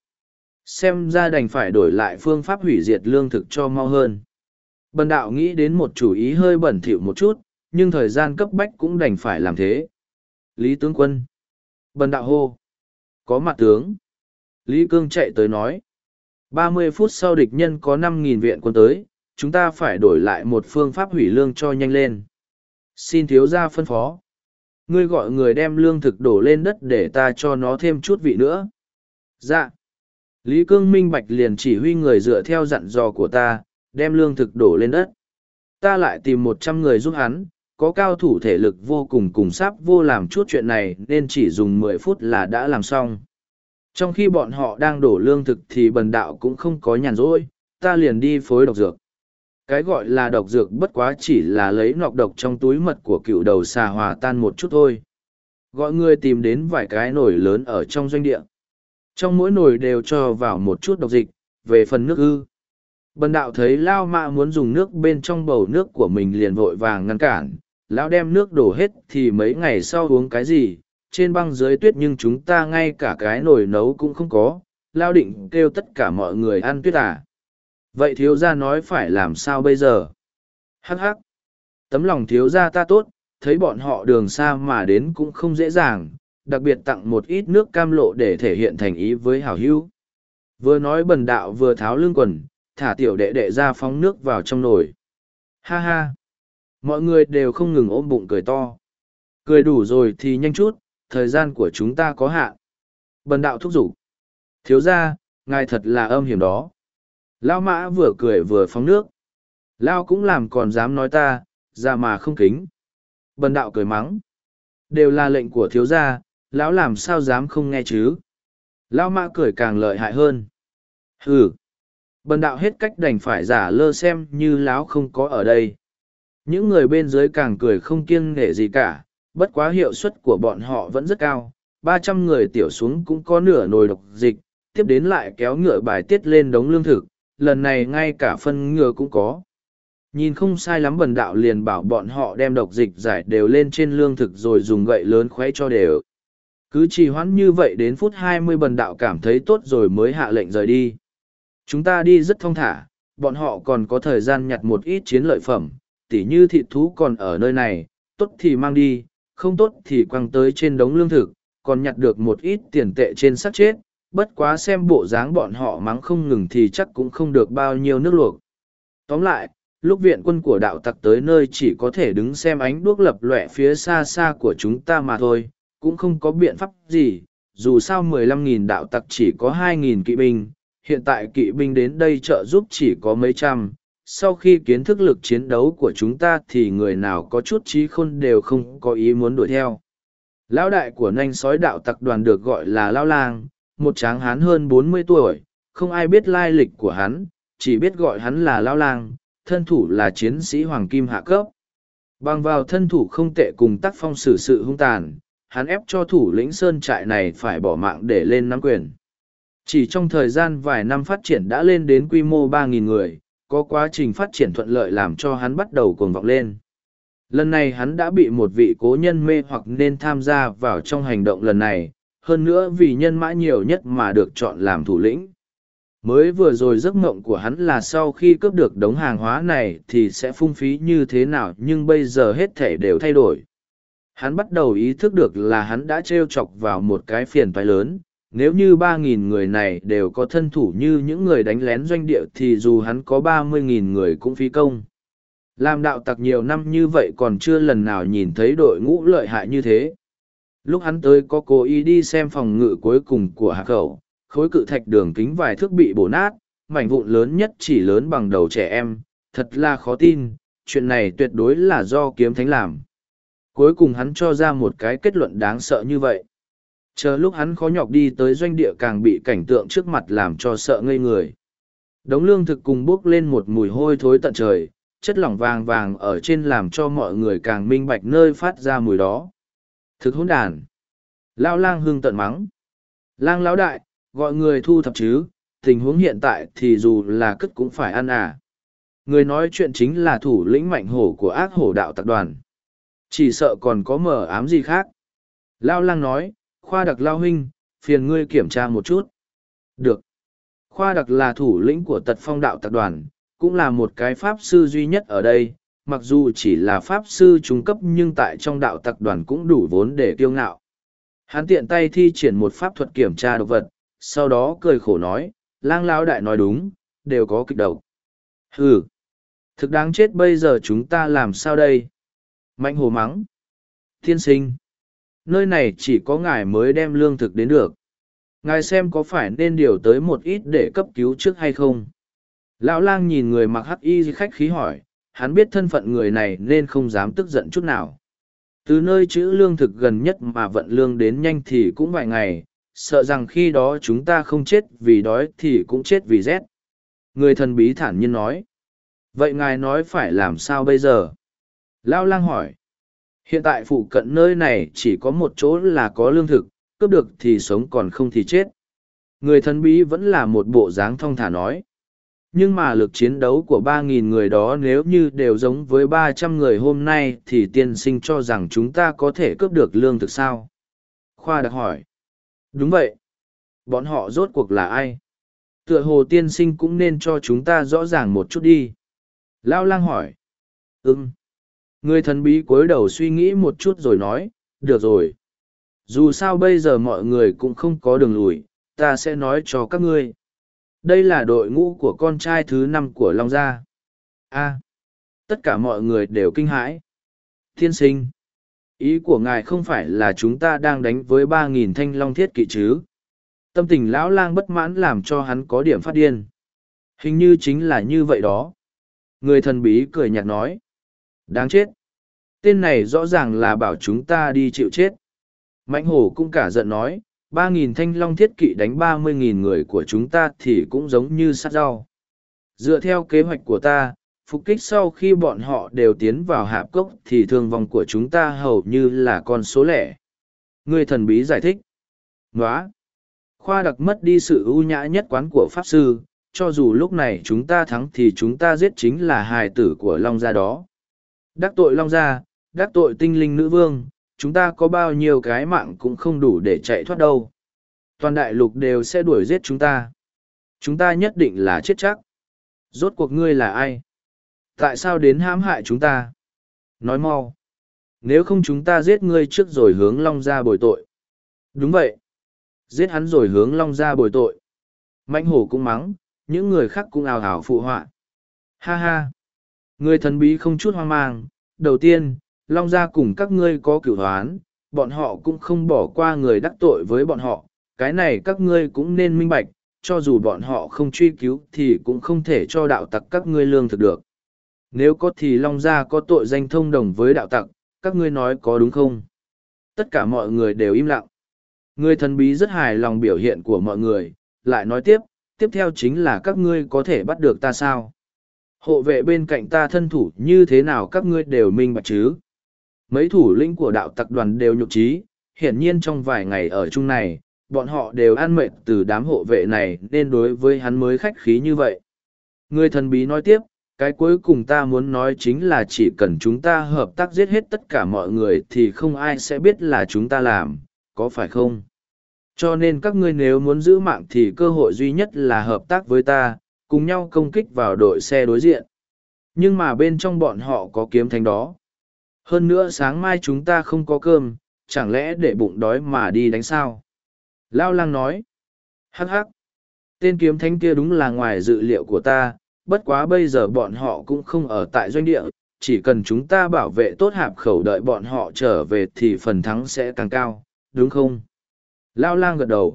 Xem ra đành phải đổi lại phương pháp hủy diệt lương thực cho mau hơn. Bần đạo nghĩ đến một chủ ý hơi bẩn thỉu một chút, nhưng thời gian cấp bách cũng đành phải làm thế. Lý tướng quân. Bần đạo hô. Có mặt tướng. Lý Cương chạy tới nói. ba mươi phút sau địch nhân có năm nghìn viện quân tới, chúng ta phải đổi lại một phương pháp hủy lương cho nhanh lên. Xin thiếu gia phân phó. Ngươi gọi người đem lương thực đổ lên đất để ta cho nó thêm chút vị nữa. Dạ. Lý Cương minh bạch liền chỉ huy người dựa theo dặn dò của ta, đem lương thực đổ lên đất. Ta lại tìm một trăm người giúp hắn, có cao thủ thể lực vô cùng cùng sáp vô làm chút chuyện này nên chỉ dùng mười phút là đã làm xong. Trong khi bọn họ đang đổ lương thực thì bần đạo cũng không có nhàn rỗi, ta liền đi phối độc dược. Cái gọi là độc dược bất quá chỉ là lấy nọc độc trong túi mật của cựu đầu xà hòa tan một chút thôi. Gọi người tìm đến vài cái nồi lớn ở trong doanh địa. Trong mỗi nồi đều cho vào một chút độc dịch, về phần nước ư. Bần đạo thấy Lao Mã muốn dùng nước bên trong bầu nước của mình liền vội vàng ngăn cản. Lão đem nước đổ hết thì mấy ngày sau uống cái gì, trên băng dưới tuyết nhưng chúng ta ngay cả cái nồi nấu cũng không có. Lao định kêu tất cả mọi người ăn tuyết à. Vậy thiếu gia nói phải làm sao bây giờ? Hắc hắc. Tấm lòng thiếu gia ta tốt, thấy bọn họ đường xa mà đến cũng không dễ dàng, đặc biệt tặng một ít nước cam lộ để thể hiện thành ý với hảo hữu. Vừa nói bần đạo vừa tháo lưng quần, thả tiểu đệ đệ ra phóng nước vào trong nồi. Ha ha. Mọi người đều không ngừng ôm bụng cười to. Cười đủ rồi thì nhanh chút, thời gian của chúng ta có hạn. Bần đạo thúc giục. Thiếu gia, ngài thật là âm hiểm đó. Lao Mã vừa cười vừa phóng nước. Lao cũng làm còn dám nói ta, ra mà không kính. Bần đạo cười mắng. Đều là lệnh của thiếu gia, lão làm sao dám không nghe chứ. Lao Mã cười càng lợi hại hơn. Hừ. Bần đạo hết cách đành phải giả lơ xem như lão không có ở đây. Những người bên dưới càng cười không kiêng nể gì cả, bất quá hiệu suất của bọn họ vẫn rất cao. Ba trăm người tiểu xuống cũng có nửa nồi độc dịch, tiếp đến lại kéo ngựa bài tiết lên đống lương thực, lần này ngay cả phân ngựa cũng có. Nhìn không sai lắm bần đạo liền bảo bọn họ đem độc dịch giải đều lên trên lương thực rồi dùng gậy lớn khuấy cho đều. Cứ trì hoãn như vậy đến phút hai mươi bần đạo cảm thấy tốt rồi mới hạ lệnh rời đi. Chúng ta đi rất thong thả, bọn họ còn có thời gian nhặt một ít chiến lợi phẩm, tỉ như thịt thú còn ở nơi này, tốt thì mang đi, không tốt thì quăng tới trên đống lương thực, còn nhặt được một ít tiền tệ trên xác chết, bất quá xem bộ dáng bọn họ mắng không ngừng thì chắc cũng không được bao nhiêu nước luộc. Tóm lại, lúc viện quân của đạo tặc tới nơi chỉ có thể đứng xem ánh đuốc lập lòe phía xa xa của chúng ta mà thôi, cũng không có biện pháp gì, dù sao mười lăm nghìn đạo tặc chỉ có hai nghìn kỵ binh, hiện tại kỵ binh đến đây trợ giúp chỉ có mấy trăm. Sau khi kiến thức lực chiến đấu của chúng ta thì người nào có chút trí khôn đều không có ý muốn đuổi theo. Lão đại của nanh sói đạo tặc đoàn được gọi là Lão Lang, một tráng hán hơn bốn mươi tuổi, không ai biết lai lịch của hắn, chỉ biết gọi hắn là Lão Lang, thân thủ là chiến sĩ hoàng kim hạ cấp. Bằng vào thân thủ không tệ cùng tác phong xử sự hung tàn, hắn ép cho thủ lĩnh sơn trại này phải bỏ mạng để lên nắm quyền. Chỉ trong thời gian vài năm phát triển đã lên đến quy mô ba nghìn người, có quá trình phát triển thuận lợi làm cho hắn bắt đầu cuồng vọng lên. Lần này hắn đã bị một vị cố nhân mê hoặc nên tham gia vào trong hành động lần này, hơn nữa vì nhân mã nhiều nhất mà được chọn làm thủ lĩnh. Mới vừa rồi giấc mộng của hắn là sau khi cướp được đống hàng hóa này thì sẽ phung phí như thế nào, nhưng bây giờ hết thể đều thay đổi. Hắn bắt đầu ý thức được là hắn đã trêu chọc vào một cái phiền toái lớn. Nếu như ba nghìn người này đều có thân thủ như những người đánh lén doanh địa thì dù hắn có ba mươi nghìn người cũng phí công. Làm đạo tặc nhiều năm như vậy còn chưa lần nào nhìn thấy đội ngũ lợi hại như thế. Lúc hắn tới có cố ý đi xem phòng ngự cuối cùng của Hạc Khẩu, khối cự thạch đường kính vài thước bị bổ nát, mảnh vụn lớn nhất chỉ lớn bằng đầu trẻ em, thật là khó tin, chuyện này tuyệt đối là do kiếm thánh làm. Cuối cùng hắn cho ra một cái kết luận đáng sợ như vậy. Chờ lúc hắn khó nhọc đi tới doanh địa càng bị cảnh tượng trước mặt làm cho sợ ngây người. Đống lương thực cùng bốc lên một mùi hôi thối tận trời, chất lỏng vàng vàng ở trên làm cho mọi người càng minh bạch nơi phát ra mùi đó. Thực hỗn đàn. Lao Lang hưng tận mắng. Lang lão đại, gọi người thu thập chứ, tình huống hiện tại thì dù là cất cũng phải ăn à. Người nói chuyện chính là thủ lĩnh mạnh hổ của ác hổ đạo tập đoàn. Chỉ sợ còn có mờ ám gì khác. Lao Lang nói, Khoa Đặc Lao huynh, phiền ngươi kiểm tra một chút. Được. Khoa Đặc là thủ lĩnh của Tật Phong đạo tập đoàn, cũng là một cái pháp sư duy nhất ở đây, mặc dù chỉ là pháp sư trung cấp nhưng tại trong đạo tập đoàn cũng đủ vốn để kiêu ngạo. Hắn tiện tay thi triển một pháp thuật kiểm tra độc vật, sau đó cười khổ nói, Lang lão đại nói đúng, đều có kịch độc. Hừ, thực đáng chết, bây giờ chúng ta làm sao đây? Mạnh hồ mắng. Tiên sinh, nơi này chỉ có ngài mới đem lương thực đến được. Ngài xem có phải nên điều tới một ít để cấp cứu trước hay không? Lão lang nhìn người mặc hắc y khách khí hỏi, hắn biết thân phận người này nên không dám tức giận chút nào. Từ nơi chữ lương thực gần nhất mà vận lương đến nhanh thì cũng vài ngày, sợ rằng khi đó chúng ta không chết vì đói thì cũng chết vì rét. Người thần bí thản nhiên nói. Vậy ngài nói phải làm sao bây giờ? Lão lang hỏi. Hiện tại phụ cận nơi này chỉ có một chỗ là có lương thực, cướp được thì sống còn không thì chết. Người thần bí vẫn là một bộ dáng thong thả nói. Nhưng mà lực chiến đấu của ba nghìn người đó nếu như đều giống với ba trăm người hôm nay thì tiên sinh cho rằng chúng ta có thể cướp được lương thực sao? Khoa đặc hỏi. Đúng vậy. Bọn họ rốt cuộc là ai? Tựa hồ tiên sinh cũng nên cho chúng ta rõ ràng một chút đi. Lao lang hỏi. Ừm. Người thần bí cúi đầu suy nghĩ một chút rồi nói, được rồi. Dù sao bây giờ mọi người cũng không có đường lùi, ta sẽ nói cho các ngươi. Đây là đội ngũ của con trai thứ năm của Long Gia. A. Tất cả mọi người đều kinh hãi. Tiên sinh. Ý của ngài không phải là chúng ta đang đánh với ba nghìn thanh long thiết kỵ chứ? Tâm tình lão lang bất mãn làm cho hắn có điểm phát điên. Hình như chính là như vậy đó. Người thần bí cười nhạt nói. Đáng chết. Tên này rõ ràng là bảo chúng ta đi chịu chết. Mạnh hổ cũng cả giận nói, ba nghìn thanh long thiết kỵ đánh ba mươi nghìn người của chúng ta thì cũng giống như sát rau. Dựa theo kế hoạch của ta, phục kích sau khi bọn họ đều tiến vào hạp cốc thì thương vong của chúng ta hầu như là con số lẻ. Người thần bí giải thích. Nóa! Khoa đặc mất đi sự ưu nhã nhất quán của Pháp Sư, cho dù lúc này chúng ta thắng thì chúng ta giết chính là hài tử của Long Gia đó. Đắc tội Long Gia, đắc tội tinh linh nữ vương, chúng ta có bao nhiêu cái mạng cũng không đủ để chạy thoát đâu. Toàn đại lục đều sẽ đuổi giết chúng ta. Chúng ta nhất định là chết chắc. Rốt cuộc ngươi là ai? Tại sao đến hãm hại chúng ta? Nói mau. Nếu không chúng ta giết ngươi trước rồi hướng Long Gia bồi tội. Đúng vậy. Giết hắn rồi hướng Long Gia bồi tội. Mạnh hổ cũng mắng, những người khác cũng ào ào phụ họa. Ha ha. Người thần bí không chút hoang mang. Đầu tiên, Long Gia cùng các ngươi có cửu hoán, bọn họ cũng không bỏ qua người đắc tội với bọn họ. Cái này các ngươi cũng nên minh bạch, cho dù bọn họ không truy cứu thì cũng không thể cho đạo tặc các ngươi lương thực được. Nếu có thì Long Gia có tội danh thông đồng với đạo tặc, các ngươi nói có đúng không? Tất cả mọi người đều im lặng. Người thần bí rất hài lòng biểu hiện của mọi người, lại nói tiếp, tiếp theo chính là các ngươi có thể bắt được ta sao? Hộ vệ bên cạnh ta thân thủ như thế nào các ngươi đều minh bạch chứ? Mấy thủ lĩnh của đạo tặc đoàn đều nhục trí, hiển nhiên trong vài ngày ở chung này, bọn họ đều ăn mệt từ đám hộ vệ này nên đối với hắn mới khách khí như vậy. Người thần bí nói tiếp, cái cuối cùng ta muốn nói chính là chỉ cần chúng ta hợp tác giết hết tất cả mọi người thì không ai sẽ biết là chúng ta làm, có phải không? Cho nên các ngươi nếu muốn giữ mạng thì cơ hội duy nhất là hợp tác với ta, cùng nhau công kích vào đội xe đối diện. Nhưng mà bên trong bọn họ có kiếm thánh đó. Hơn nữa sáng mai chúng ta không có cơm, chẳng lẽ để bụng đói mà đi đánh sao? Lao Lang nói. Hắc hắc. Tên kiếm thánh kia đúng là ngoài dự liệu của ta, bất quá bây giờ bọn họ cũng không ở tại doanh địa, chỉ cần chúng ta bảo vệ tốt hạp khẩu đợi bọn họ trở về thì phần thắng sẽ càng cao, đúng không? Lao Lang gật đầu.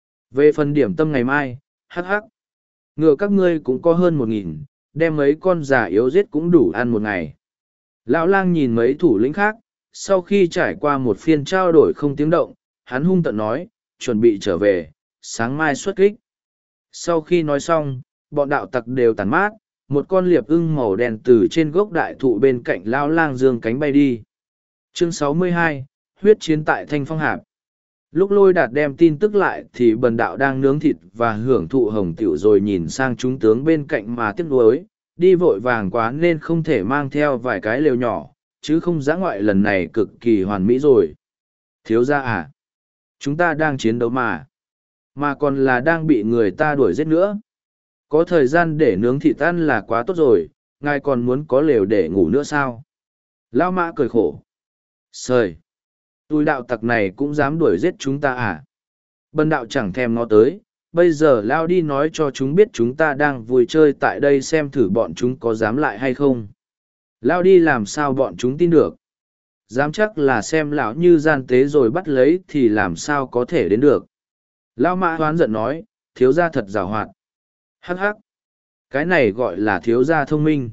Về phần điểm tâm ngày mai, hắc hắc. Ngựa các ngươi cũng có hơn một nghìn, đem mấy con già yếu giết cũng đủ ăn một ngày. Lão Lang nhìn mấy thủ lĩnh khác, sau khi trải qua một phiên trao đổi không tiếng động, hắn hung tợn nói, chuẩn bị trở về, sáng mai xuất kích. Sau khi nói xong, bọn đạo tặc đều tàn mát, một con liệp ưng màu đen từ trên gốc đại thụ bên cạnh Lão Lang giương cánh bay đi. Chương sáu mươi hai, huyết chiến tại Thanh Phong Hạp. Lúc Lôi Đạt đem tin tức lại thì bần đạo đang nướng thịt và hưởng thụ hồng tiểu rồi nhìn sang chúng tướng bên cạnh mà tiếc nuối, đi vội vàng quá nên không thể mang theo vài cái lều nhỏ, chứ không dã ngoại lần này cực kỳ hoàn mỹ rồi. Thiếu gia à? Chúng ta đang chiến đấu mà. Mà còn là đang bị người ta đuổi giết nữa. Có thời gian để nướng thịt ăn là quá tốt rồi, ngài còn muốn có lều để ngủ nữa sao? Lao Mã cười khổ. Sời! Tui đạo tặc này cũng dám đuổi giết chúng ta à? Bần đạo chẳng thèm nó tới, bây giờ lao đi nói cho chúng biết chúng ta đang vui chơi tại đây xem thử bọn chúng có dám lại hay không. Lao đi làm sao bọn chúng tin được. Dám chắc là xem lão như gian tế rồi bắt lấy thì làm sao có thể đến được. Lao Mã hoán giận nói, thiếu gia thật giàu hoạt. Hắc hắc. Cái này gọi là thiếu gia thông minh.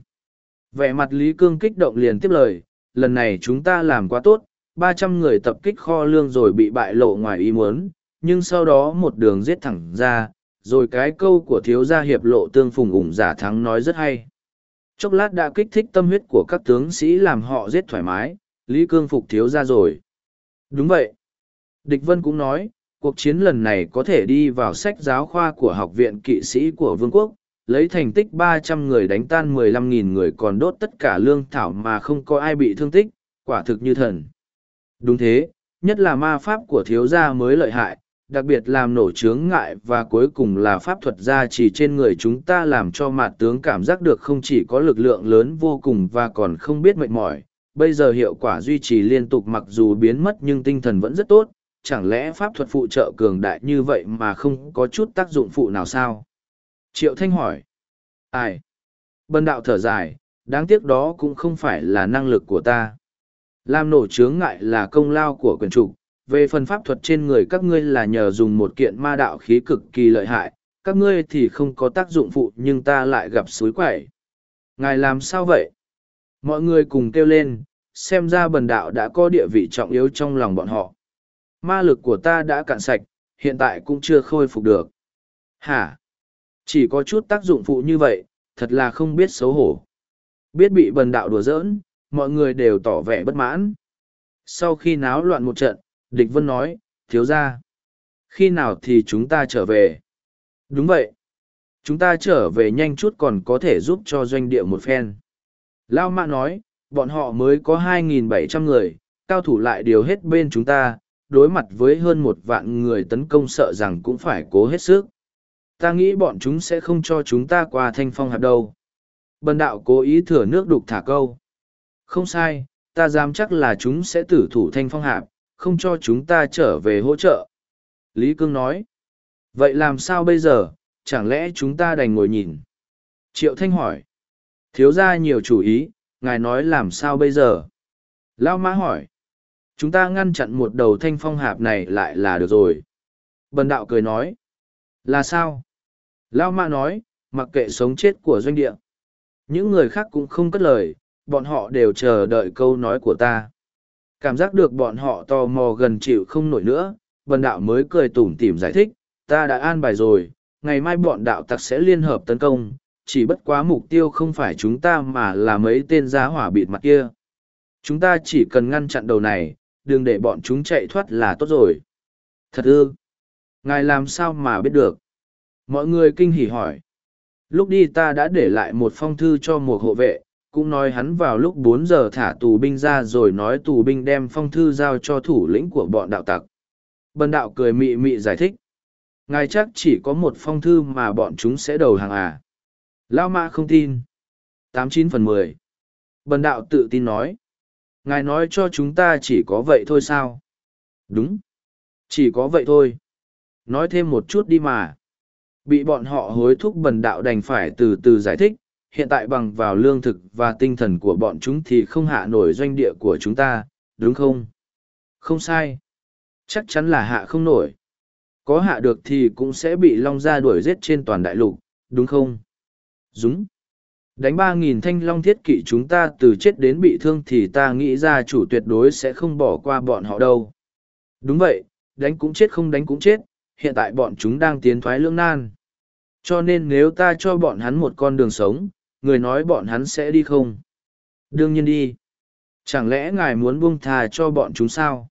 Vẻ mặt Lý Cương kích động liền tiếp lời, lần này chúng ta làm quá tốt, ba trăm người tập kích kho lương rồi bị bại lộ ngoài ý muốn, nhưng sau đó một đường giết thẳng ra, rồi cái câu của thiếu gia hiệp lộ tương phùng ủng giả thắng nói rất hay. Chốc lát đã kích thích tâm huyết của các tướng sĩ làm họ giết thoải mái, Lý Cương phục thiếu gia rồi. Đúng vậy. Địch Vân cũng nói, cuộc chiến lần này có thể đi vào sách giáo khoa của học viện kỵ sĩ của vương quốc, lấy thành tích ba trăm người đánh tan mười lăm nghìn người còn đốt tất cả lương thảo mà không có ai bị thương tích, quả thực như thần. Đúng thế, nhất là ma pháp của thiếu gia mới lợi hại, đặc biệt làm nổ chướng ngại và cuối cùng là pháp thuật gia chỉ trên người chúng ta làm cho mạt tướng cảm giác được không chỉ có lực lượng lớn vô cùng và còn không biết mệt mỏi. Bây giờ hiệu quả duy trì liên tục mặc dù biến mất nhưng tinh thần vẫn rất tốt, chẳng lẽ pháp thuật phụ trợ cường đại như vậy mà không có chút tác dụng phụ nào sao? Triệu Thanh hỏi. Ai? Bần đạo thở dài, đáng tiếc đó cũng không phải là năng lực của ta. Làm nổ chướng ngại là công lao của quyền trục, về phần pháp thuật trên người các ngươi là nhờ dùng một kiện ma đạo khí cực kỳ lợi hại, các ngươi thì không có tác dụng phụ nhưng ta lại gặp suối quẩy. Ngài làm sao vậy? Mọi người cùng kêu lên, xem ra bần đạo đã có địa vị trọng yếu trong lòng bọn họ. Ma lực của ta đã cạn sạch, hiện tại cũng chưa khôi phục được. Hả? Chỉ có chút tác dụng phụ như vậy, thật là không biết xấu hổ. Biết bị bần đạo đùa giỡn, mọi người đều tỏ vẻ bất mãn. Sau khi náo loạn một trận, Địch Vân nói, thiếu gia, khi nào thì chúng ta trở về? Đúng vậy. Chúng ta trở về nhanh chút còn có thể giúp cho doanh địa một phen. Lao Mã nói, bọn họ mới có hai nghìn bảy trăm người, cao thủ lại điều hết bên chúng ta, đối mặt với hơn một vạn người tấn công sợ rằng cũng phải cố hết sức. Ta nghĩ bọn chúng sẽ không cho chúng ta qua Thanh Phong Hạp đâu. Bần đạo cố ý thừa nước đục thả câu. Không sai, ta dám chắc là chúng sẽ tử thủ Thanh Phong Hạp, không cho chúng ta trở về hỗ trợ. Lý Cương nói. Vậy làm sao bây giờ, chẳng lẽ chúng ta đành ngồi nhìn? Triệu Thanh hỏi. Thiếu gia nhiều chủ ý, ngài nói làm sao bây giờ? Lao Mã hỏi. Chúng ta ngăn chặn một đầu Thanh Phong Hạp này lại là được rồi. Bần đạo cười nói. Là sao? Lao Mã nói, mặc kệ sống chết của doanh địa. Những người khác cũng không cất lời, bọn họ đều chờ đợi câu nói của ta. Cảm giác được bọn họ tò mò gần chịu không nổi nữa, bần đạo mới cười tủm tỉm giải thích, ta đã an bài rồi, ngày mai bọn đạo tặc sẽ liên hợp tấn công, chỉ bất quá mục tiêu không phải chúng ta mà là mấy tên giá hỏa bịt mặt kia. Chúng ta chỉ cần ngăn chặn đầu này, đừng để bọn chúng chạy thoát là tốt rồi. Thật ư? Ngài làm sao mà biết được? Mọi người kinh hỉ hỏi. Lúc đi ta đã để lại một phong thư cho một hộ vệ, cũng nói hắn vào lúc bốn giờ thả tù binh ra rồi nói tù binh đem phong thư giao cho thủ lĩnh của bọn đạo tặc. Bần đạo cười mị mị giải thích. Ngài chắc chỉ có một phong thư mà bọn chúng sẽ đầu hàng à? Lao Mã không tin. tám chín phần mười. Bần đạo tự tin nói. Ngài nói cho chúng ta chỉ có vậy thôi sao? Đúng. Chỉ có vậy thôi. Nói thêm một chút đi mà. Bị bọn họ hối thúc bần đạo đành phải từ từ giải thích. Hiện tại bằng vào lương thực và tinh thần của bọn chúng thì không hạ nổi doanh địa của chúng ta, đúng không? Không sai. Chắc chắn là hạ không nổi. Có hạ được thì cũng sẽ bị Long Gia đuổi giết trên toàn đại lục, đúng không? Đúng. Đánh ba nghìn thanh long thiết kỵ chúng ta từ chết đến bị thương thì ta nghĩ gia chủ tuyệt đối sẽ không bỏ qua bọn họ đâu. Đúng vậy, đánh cũng chết không đánh cũng chết, hiện tại bọn chúng đang tiến thoái lưỡng nan. Cho nên nếu ta cho bọn hắn một con đường sống, người nói bọn hắn sẽ đi không? Đương nhiên đi. Chẳng lẽ ngài muốn buông tha cho bọn chúng sao?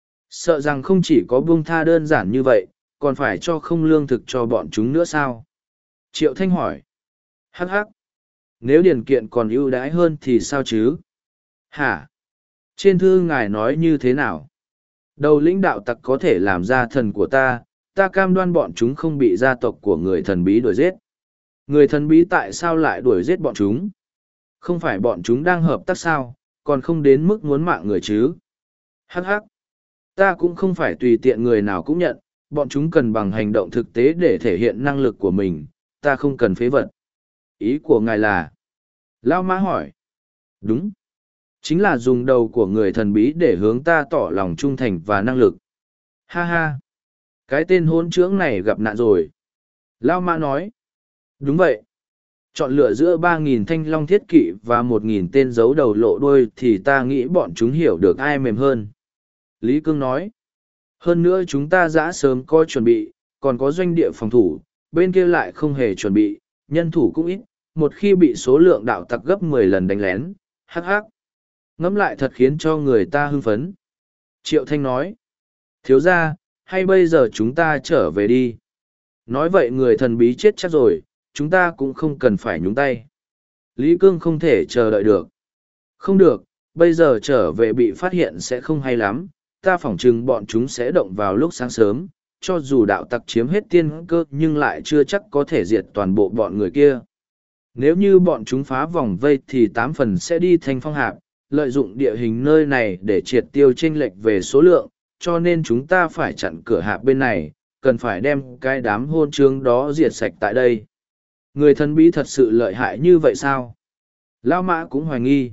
Sợ rằng không chỉ có buông tha đơn giản như vậy, còn phải cho không lương thực cho bọn chúng nữa sao? Triệu Thanh hỏi. Hắc hắc. Nếu điều kiện còn ưu đãi hơn thì sao chứ? Hả? Trên thư ngài nói như thế nào? Đầu lĩnh đạo tặc có thể làm ra thần của ta, ta cam đoan bọn chúng không bị gia tộc của người thần bí đuổi giết. Người thần bí tại sao lại đuổi giết bọn chúng? Không phải bọn chúng đang hợp tác sao, còn không đến mức muốn mạng người chứ? Hắc hắc. Ta cũng không phải tùy tiện người nào cũng nhận, Bọn chúng cần bằng hành động thực tế để thể hiện năng lực của mình, ta không cần phế vật. Ý của ngài là? Lao Mã hỏi. Đúng. Chính là dùng đầu của người thần bí để hướng ta tỏ lòng trung thành và năng lực. Ha ha. Cái tên hôn trưởng này gặp nạn rồi. Lao Mã nói. Đúng vậy. Chọn lựa giữa ba nghìn thanh long thiết kỵ và một nghìn tên giấu đầu lộ đuôi thì ta nghĩ bọn chúng hiểu được ai mềm hơn. Lý Cương nói. Hơn nữa chúng ta đã sớm có chuẩn bị, còn có doanh địa phòng thủ, bên kia lại không hề chuẩn bị, nhân thủ cũng ít, một khi bị số lượng đạo tặc gấp mười lần đánh lén, hắc hắc. Ngẫm lại thật khiến cho người ta hưng phấn. Triệu Thanh nói. Thiếu ra, hay bây giờ chúng ta trở về đi. Nói vậy người thần bí chết chắc rồi, chúng ta cũng không cần phải nhúng tay. Lý Cương không thể chờ đợi được. Không được, bây giờ trở về bị phát hiện sẽ không hay lắm, ta phỏng chừng bọn chúng sẽ động vào lúc sáng sớm, cho dù đạo tặc chiếm hết tiên cơ nhưng lại chưa chắc có thể diệt toàn bộ bọn người kia. Nếu như bọn chúng phá vòng vây thì tám phần sẽ đi Thanh Phong Hạp, lợi dụng địa hình nơi này để triệt tiêu chênh lệch về số lượng, cho nên chúng ta phải chặn cửa hạp bên này, cần phải đem cái đám hôn trướng đó diệt sạch tại đây. Người thần bí thật sự lợi hại như vậy sao? Lao Mã cũng hoài nghi.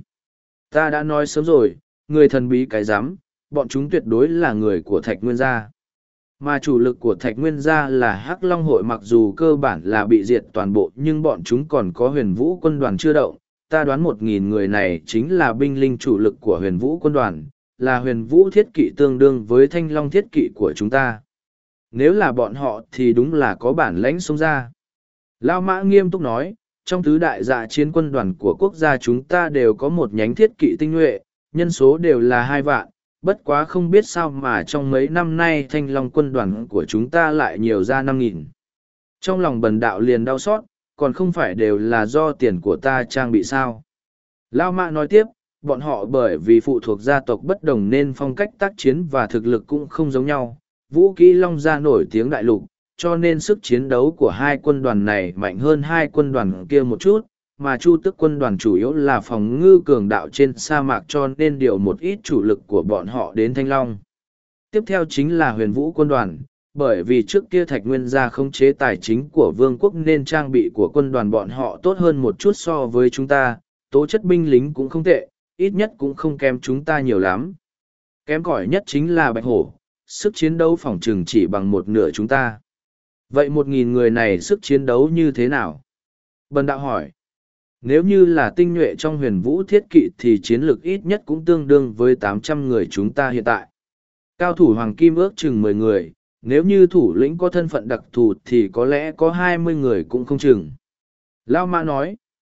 Ta đã nói sớm rồi, người thần bí cái rắm bọn chúng tuyệt đối là người của Thạch Nguyên Gia. Mà chủ lực của Thạch Nguyên Gia là Hắc Long Hội, mặc dù cơ bản là bị diệt toàn bộ nhưng bọn chúng còn có huyền vũ quân đoàn chưa động. Ta đoán một nghìn người này chính là binh linh chủ lực của huyền vũ quân đoàn, là huyền vũ thiết kỵ tương đương với thanh long thiết kỵ của chúng ta. Nếu là bọn họ thì đúng là có bản lãnh xông ra. Lao Mã nghiêm túc nói, trong tứ đại dạ chiến quân đoàn của quốc gia chúng ta đều có một nhánh thiết kỵ tinh nhuệ, nhân số đều là hai vạn, bất quá không biết sao mà trong mấy năm nay thanh long quân đoàn của chúng ta lại nhiều ra năm nghìn. Trong lòng bần đạo liền đau xót, còn không phải đều là do tiền của ta trang bị sao. Lao Mã nói tiếp, bọn họ bởi vì phụ thuộc gia tộc bất đồng nên phong cách tác chiến và thực lực cũng không giống nhau. Vũ kỹ Long Gia nổi tiếng đại lục, cho nên sức chiến đấu của hai quân đoàn này mạnh hơn hai quân đoàn kia một chút, mà Chu Tức quân đoàn chủ yếu là phòng ngư cường đạo trên sa mạc cho nên điều một ít chủ lực của bọn họ đến Thanh Long. Tiếp theo chính là huyền vũ quân đoàn, bởi vì trước kia Thạch Nguyên Gia khống chế tài chính của vương quốc nên trang bị của quân đoàn bọn họ tốt hơn một chút so với chúng ta, tố chất binh lính cũng không tệ, ít nhất cũng không kém chúng ta nhiều lắm. Kém cỏi nhất chính là Bạch Hổ, sức chiến đấu phỏng chừng chỉ bằng một nửa chúng ta. Vậy một nghìn người này sức chiến đấu như thế nào? Bần đạo hỏi. Nếu như là tinh nhuệ trong huyền vũ thiết kỵ thì chiến lược ít nhất cũng tương đương với tám trăm người chúng ta hiện tại. Cao thủ hoàng kim ước chừng mười người, nếu như thủ lĩnh có thân phận đặc thù thì có lẽ có hai mươi người cũng không chừng. Lao Mã nói.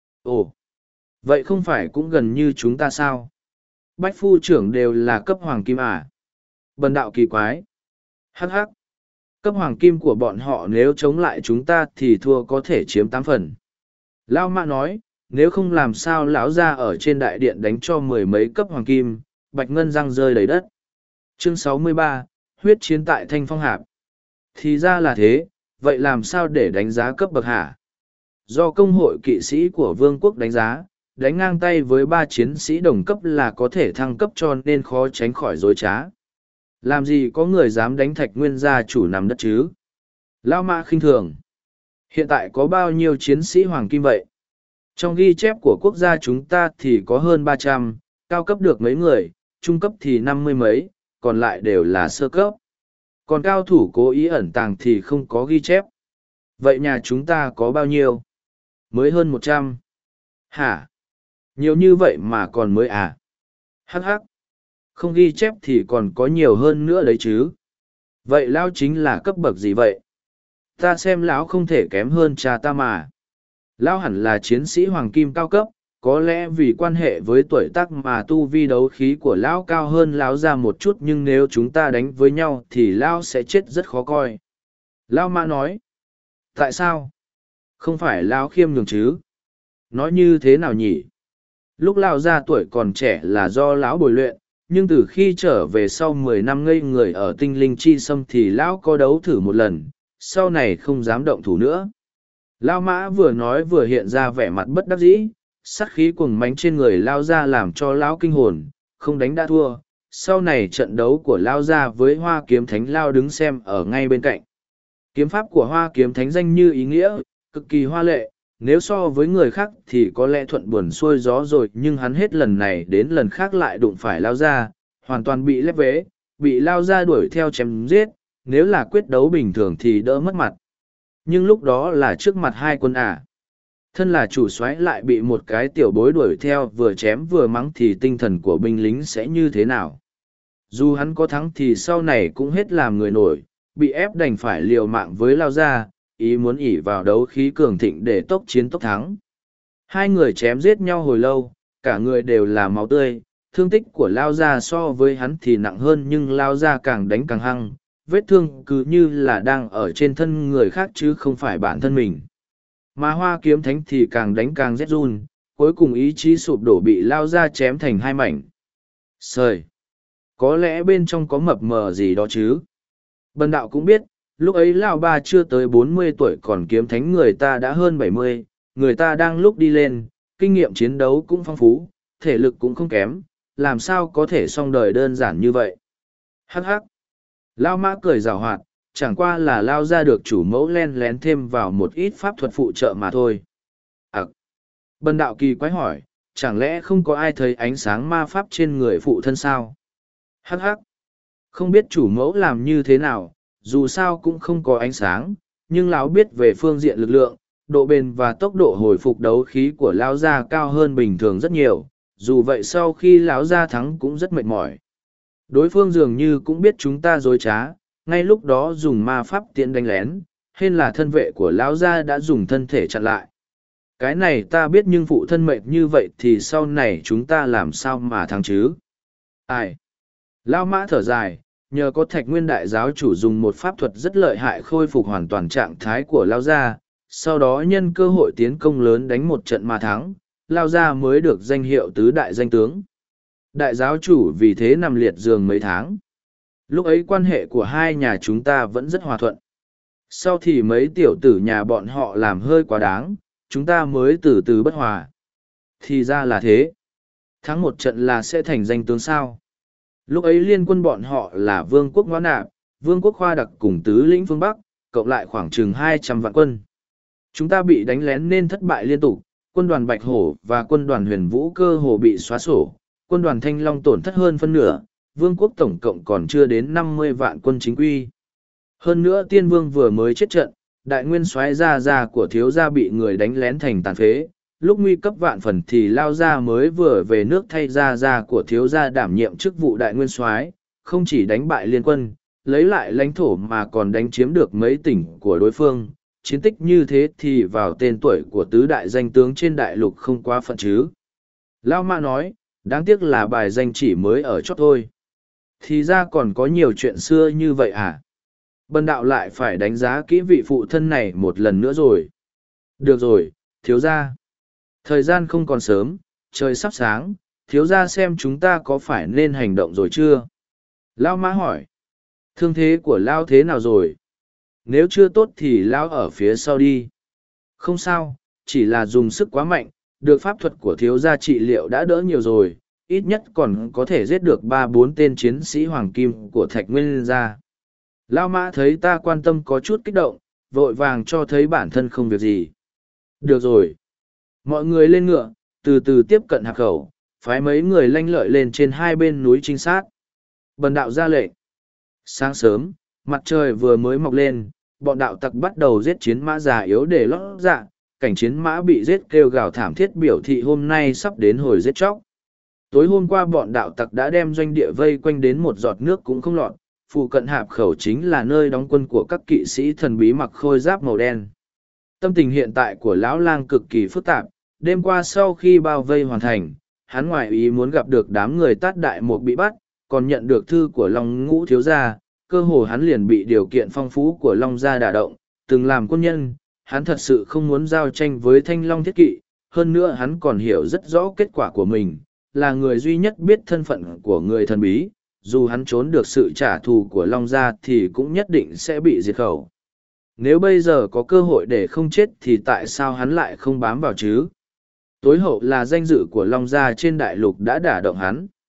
Ồ, vậy không phải cũng gần như chúng ta sao? Bách phu trưởng đều là cấp hoàng kim à? Bần đạo kỳ quái. Hắc hắc. Cấp hoàng kim của bọn họ nếu chống lại chúng ta thì thua có thể chiếm tám phần. Lao Mã nói, nếu không làm sao lão ra ở trên đại điện đánh cho mười mấy cấp hoàng kim, bạch ngân răng rơi đầy đất. Chương sáu mươi ba, huyết chiến tại Thanh Phong Hạp. Thì ra là thế, vậy làm sao để đánh giá cấp bậc hả? Do công hội kỵ sĩ của vương quốc đánh giá, đánh ngang tay với ba chiến sĩ đồng cấp là có thể thăng cấp cho nên khó tránh khỏi dối trá. Làm gì có người dám đánh Thạch Nguyên gia chủ nằm đất chứ? Lao Mã khinh thường. Hiện tại có bao nhiêu chiến sĩ hoàng kim vậy? Trong ghi chép của quốc gia chúng ta thì có hơn ba trăm, cao cấp được mấy người, trung cấp thì năm mươi mấy, còn lại đều là sơ cấp. Còn cao thủ cố ý ẩn tàng thì không có ghi chép. Vậy nhà chúng ta có bao nhiêu? Mới hơn một trăm. Hả? Nhiều như vậy mà còn mới à? Hắc hắc. Không ghi chép thì còn có nhiều hơn nữa đấy chứ. Vậy lão chính là cấp bậc gì vậy? Ta xem lão không thể kém hơn cha ta mà. Lão hẳn là chiến sĩ hoàng kim cao cấp, có lẽ vì quan hệ với tuổi tác mà tu vi đấu khí của lão cao hơn lão ra một chút, nhưng nếu chúng ta đánh với nhau thì lão sẽ chết rất khó coi. Lão Mã nói. Tại sao? Không phải lão khiêm nhường chứ? Nói như thế nào nhỉ? Lúc lão ra tuổi còn trẻ là do lão bồi luyện, nhưng từ khi trở về sau mười năm ngây người ở tinh linh chi sâm thì lão có đấu thử một lần, sau này không dám động thủ nữa. Lão Mã vừa nói vừa hiện ra vẻ mặt bất đắc dĩ, sát khí cuồng mánh trên người lao ra làm cho lão kinh hồn, không đánh đã thua, sau này trận đấu của Lao Gia với Hoa Kiếm Thánh Lao đứng xem ở ngay bên cạnh. Kiếm pháp của Hoa Kiếm Thánh danh như ý nghĩa, cực kỳ hoa lệ, nếu so với người khác thì có lẽ thuận buồm xuôi gió rồi, nhưng hắn hết lần này đến lần khác lại đụng phải Lao Gia, hoàn toàn bị lép vế, bị Lao Gia đuổi theo chém giết, nếu là quyết đấu bình thường thì đỡ mất mặt. Nhưng lúc đó là trước mặt hai quân à. Thân là chủ soái lại bị một cái tiểu bối đuổi theo vừa chém vừa mắng thì tinh thần của binh lính sẽ như thế nào? Dù hắn có thắng thì sau này cũng hết làm người nổi, bị ép đành phải liều mạng với Lao Gia, ý muốn ỉ vào đấu khí cường thịnh để tốc chiến tốc thắng. Hai người chém giết nhau hồi lâu, cả người đều là máu tươi, thương tích của Lao Gia so với hắn thì nặng hơn, nhưng Lao Gia càng đánh càng hăng, vết thương cứ như là đang ở trên thân người khác chứ không phải bản thân mình. Mà Hoa Kiếm Thánh thì càng đánh càng rét run, cuối cùng ý chí sụp đổ bị Lao Gia chém thành hai mảnh. Sời! Có lẽ bên trong có mập mờ gì đó chứ. Bần đạo cũng biết, lúc ấy Lao Ba chưa tới bốn mươi tuổi, còn Kiếm Thánh người ta đã hơn bảy mươi, người ta đang lúc đi lên, kinh nghiệm chiến đấu cũng phong phú, thể lực cũng không kém, làm sao có thể xong đời đơn giản như vậy. Hắc hắc! Lao Mã cười rào hoạt, chẳng qua là Lao Gia được chủ mẫu len lén thêm vào một ít pháp thuật phụ trợ mà thôi. À. Bần đạo kỳ quái hỏi, chẳng lẽ không có ai thấy ánh sáng ma pháp trên người phụ thân sao? Hắc hắc! Không biết chủ mẫu làm như thế nào, dù sao cũng không có ánh sáng, nhưng lão biết về phương diện lực lượng, độ bền và tốc độ hồi phục đấu khí của Lão Gia cao hơn bình thường rất nhiều, dù vậy sau khi Lão Gia thắng cũng rất mệt mỏi. Đối phương dường như cũng biết chúng ta dối trá, ngay lúc đó dùng ma pháp tiện đánh lén, hên là thân vệ của Lão Gia đã dùng thân thể chặn lại. Cái này ta biết, nhưng phụ thân mệt như vậy thì sau này chúng ta làm sao mà thắng chứ? Ai? Lao Mã thở dài, nhờ có Thạch Nguyên Đại Giáo chủ dùng một pháp thuật rất lợi hại khôi phục hoàn toàn trạng thái của Lao Gia, sau đó nhân cơ hội tiến công lớn đánh một trận mà thắng, Lao Gia mới được danh hiệu tứ đại danh tướng. Đại giáo chủ vì thế nằm liệt giường mấy tháng. Lúc ấy quan hệ của hai nhà chúng ta vẫn rất hòa thuận. Sau thì mấy tiểu tử nhà bọn họ làm hơi quá đáng, chúng ta mới từ từ bất hòa. Thì ra là thế. Thắng một trận là sẽ thành danh tướng sao. Lúc ấy liên quân bọn họ là Vương quốc Ngoã Nạp, Vương quốc Khoa Đặc cùng tứ lĩnh phương Bắc, cộng lại khoảng chừng hai trăm vạn quân. Chúng ta bị đánh lén nên thất bại liên tục, quân đoàn Bạch Hổ và quân đoàn Huyền Vũ cơ hồ bị xóa sổ, quân đoàn Thanh Long tổn thất hơn phân nửa, Vương quốc tổng cộng còn chưa đến năm mươi vạn quân chính quy. Hơn nữa Tiên Vương vừa mới chết trận, đại nguyên soái gia gia của thiếu gia bị người đánh lén thành tàn phế, lúc nguy cấp vạn phần thì Lao Gia mới vừa về nước thay gia gia của thiếu gia đảm nhiệm chức vụ đại nguyên soái, không chỉ đánh bại liên quân, lấy lại lãnh thổ mà còn đánh chiếm được mấy tỉnh của đối phương. Chiến tích như thế thì vào tên tuổi của tứ đại danh tướng trên đại lục không quá phận chứ. Lao Mã nói, đáng tiếc là bài danh chỉ mới ở chót thôi. Thì ra còn có nhiều chuyện xưa như vậy à? Bần đạo lại phải đánh giá kỹ vị phụ thân này một lần nữa rồi. Được rồi, thiếu gia. Thời gian không còn sớm, trời sắp sáng, thiếu gia xem chúng ta có phải nên hành động rồi chưa? Lao Mã hỏi. Thương thế của Lao thế nào rồi? Nếu chưa tốt thì Lao ở phía sau đi. Không sao, chỉ là dùng sức quá mạnh, được pháp thuật của thiếu gia trị liệu đã đỡ nhiều rồi, ít nhất còn có thể giết được ba bốn tên chiến sĩ hoàng kim của Thạch Nguyên gia. Lao Mã thấy ta quan tâm có chút kích động, vội vàng cho thấy bản thân không việc gì. Được rồi. Mọi người lên ngựa, từ từ tiếp cận hạp khẩu, phái mấy người lanh lợi lên trên hai bên núi trinh sát. Bần đạo ra lệnh. Sáng sớm, mặt trời vừa mới mọc lên, bọn đạo tặc bắt đầu giết chiến mã già yếu để lót dạ, cảnh chiến mã bị giết kêu gào thảm thiết biểu thị hôm nay sắp đến hồi giết chóc. Tối hôm qua bọn đạo tặc đã đem doanh địa vây quanh đến một giọt nước cũng không lọt, phụ cận hạp khẩu chính là nơi đóng quân của các kỵ sĩ thần bí mặc khôi giáp màu đen. Tâm tình hiện tại của lão lang cực kỳ phức tạp, đêm qua sau khi bao vây hoàn thành, hắn ngoại ý muốn gặp được đám người tát đại mục bị bắt, còn nhận được thư của Long Ngũ thiếu gia, cơ hồ hắn liền bị điều kiện phong phú của Long gia đả động, từng làm quân nhân, hắn thật sự không muốn giao tranh với Thanh Long thiết kỵ, hơn nữa hắn còn hiểu rất rõ kết quả của mình, là người duy nhất biết thân phận của người thần bí, dù hắn trốn được sự trả thù của Long gia thì cũng nhất định sẽ bị diệt khẩu. Nếu bây giờ có cơ hội để không chết thì tại sao hắn lại không bám vào chứ? Tối hậu là danh dự của Long gia trên đại lục đã đả động hắn.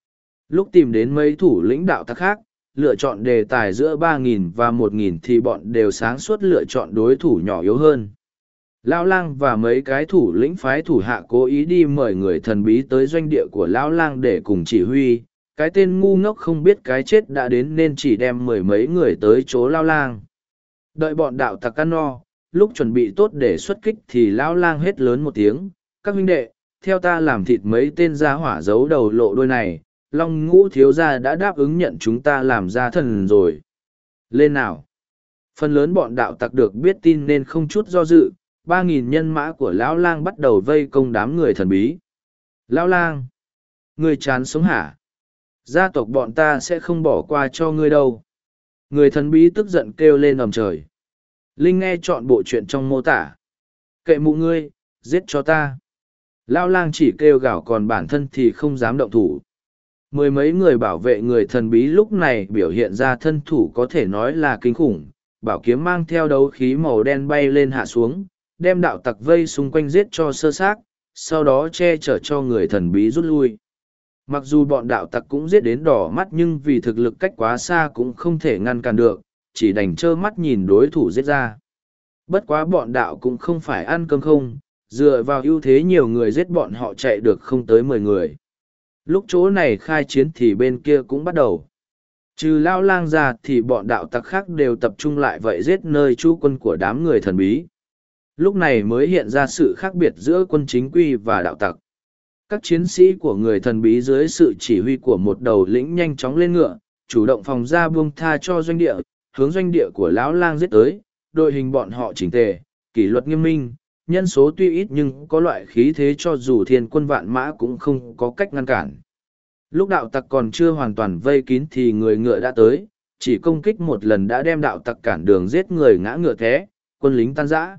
Lúc tìm đến mấy thủ lĩnh đạo tặc khác, lựa chọn đề tài giữa ba nghìn và một nghìn thì bọn đều sáng suốt lựa chọn đối thủ nhỏ yếu hơn. Lão lang và mấy cái thủ lĩnh phái thủ hạ cố ý đi mời người thần bí tới doanh địa của lão lang để cùng chỉ huy. Cái tên ngu ngốc không biết cái chết đã đến nên chỉ đem mười mấy người tới chỗ lão lang. Đợi bọn đạo tặc ăn no, lúc chuẩn bị tốt để xuất kích thì lão lang hét lớn một tiếng: các huynh đệ, theo ta làm thịt mấy tên gia hỏa giấu đầu lộ đôi này. Long Ngũ thiếu gia đã đáp ứng nhận chúng ta làm gia thần rồi. Lên nào! Phần lớn bọn đạo tặc được biết tin nên không chút do dự, ba nghìn nhân mã của lão lang bắt đầu vây công đám người thần bí. Lão lang! Ngươi chán sống hả? Gia tộc bọn ta sẽ không bỏ qua cho ngươi đâu. Người thần bí tức giận kêu lên ầm trời. Linh nghe chọn bộ chuyện trong mô tả. Kệ mụ ngươi, giết cho ta. Lão lang chỉ kêu gào còn bản thân thì không dám động thủ. Mười mấy người bảo vệ người thần bí lúc này biểu hiện ra thân thủ có thể nói là kinh khủng. Bảo kiếm mang theo đấu khí màu đen bay lên hạ xuống, đem đạo tặc vây xung quanh giết cho sơ xác, sau đó che chở cho người thần bí rút lui. Mặc dù bọn đạo tặc cũng giết đến đỏ mắt nhưng vì thực lực cách quá xa cũng không thể ngăn cản được, chỉ đành trơ mắt nhìn đối thủ giết ra. Bất quá bọn đạo cũng không phải ăn cơm không, dựa vào ưu thế nhiều người giết bọn họ chạy được không tới mười người. Lúc chỗ này khai chiến thì bên kia cũng bắt đầu. Trừ lao lang ra thì bọn đạo tặc khác đều tập trung lại vậy giết nơi trú quân của đám người thần bí. Lúc này mới hiện ra sự khác biệt giữa quân chính quy và đạo tặc. Các chiến sĩ của người thần bí dưới sự chỉ huy của một đầu lĩnh nhanh chóng lên ngựa, chủ động phòng ra buông tha cho doanh địa, hướng doanh địa của lão lang giết tới. Đội hình bọn họ chỉnh tề, kỷ luật nghiêm minh, nhân số tuy ít nhưng có loại khí thế cho dù thiên quân vạn mã cũng không có cách ngăn cản. Lúc đạo tặc còn chưa hoàn toàn vây kín thì người ngựa đã tới, chỉ công kích một lần đã đem đạo tặc cản đường giết người ngã ngựa thế, quân lính tan rã.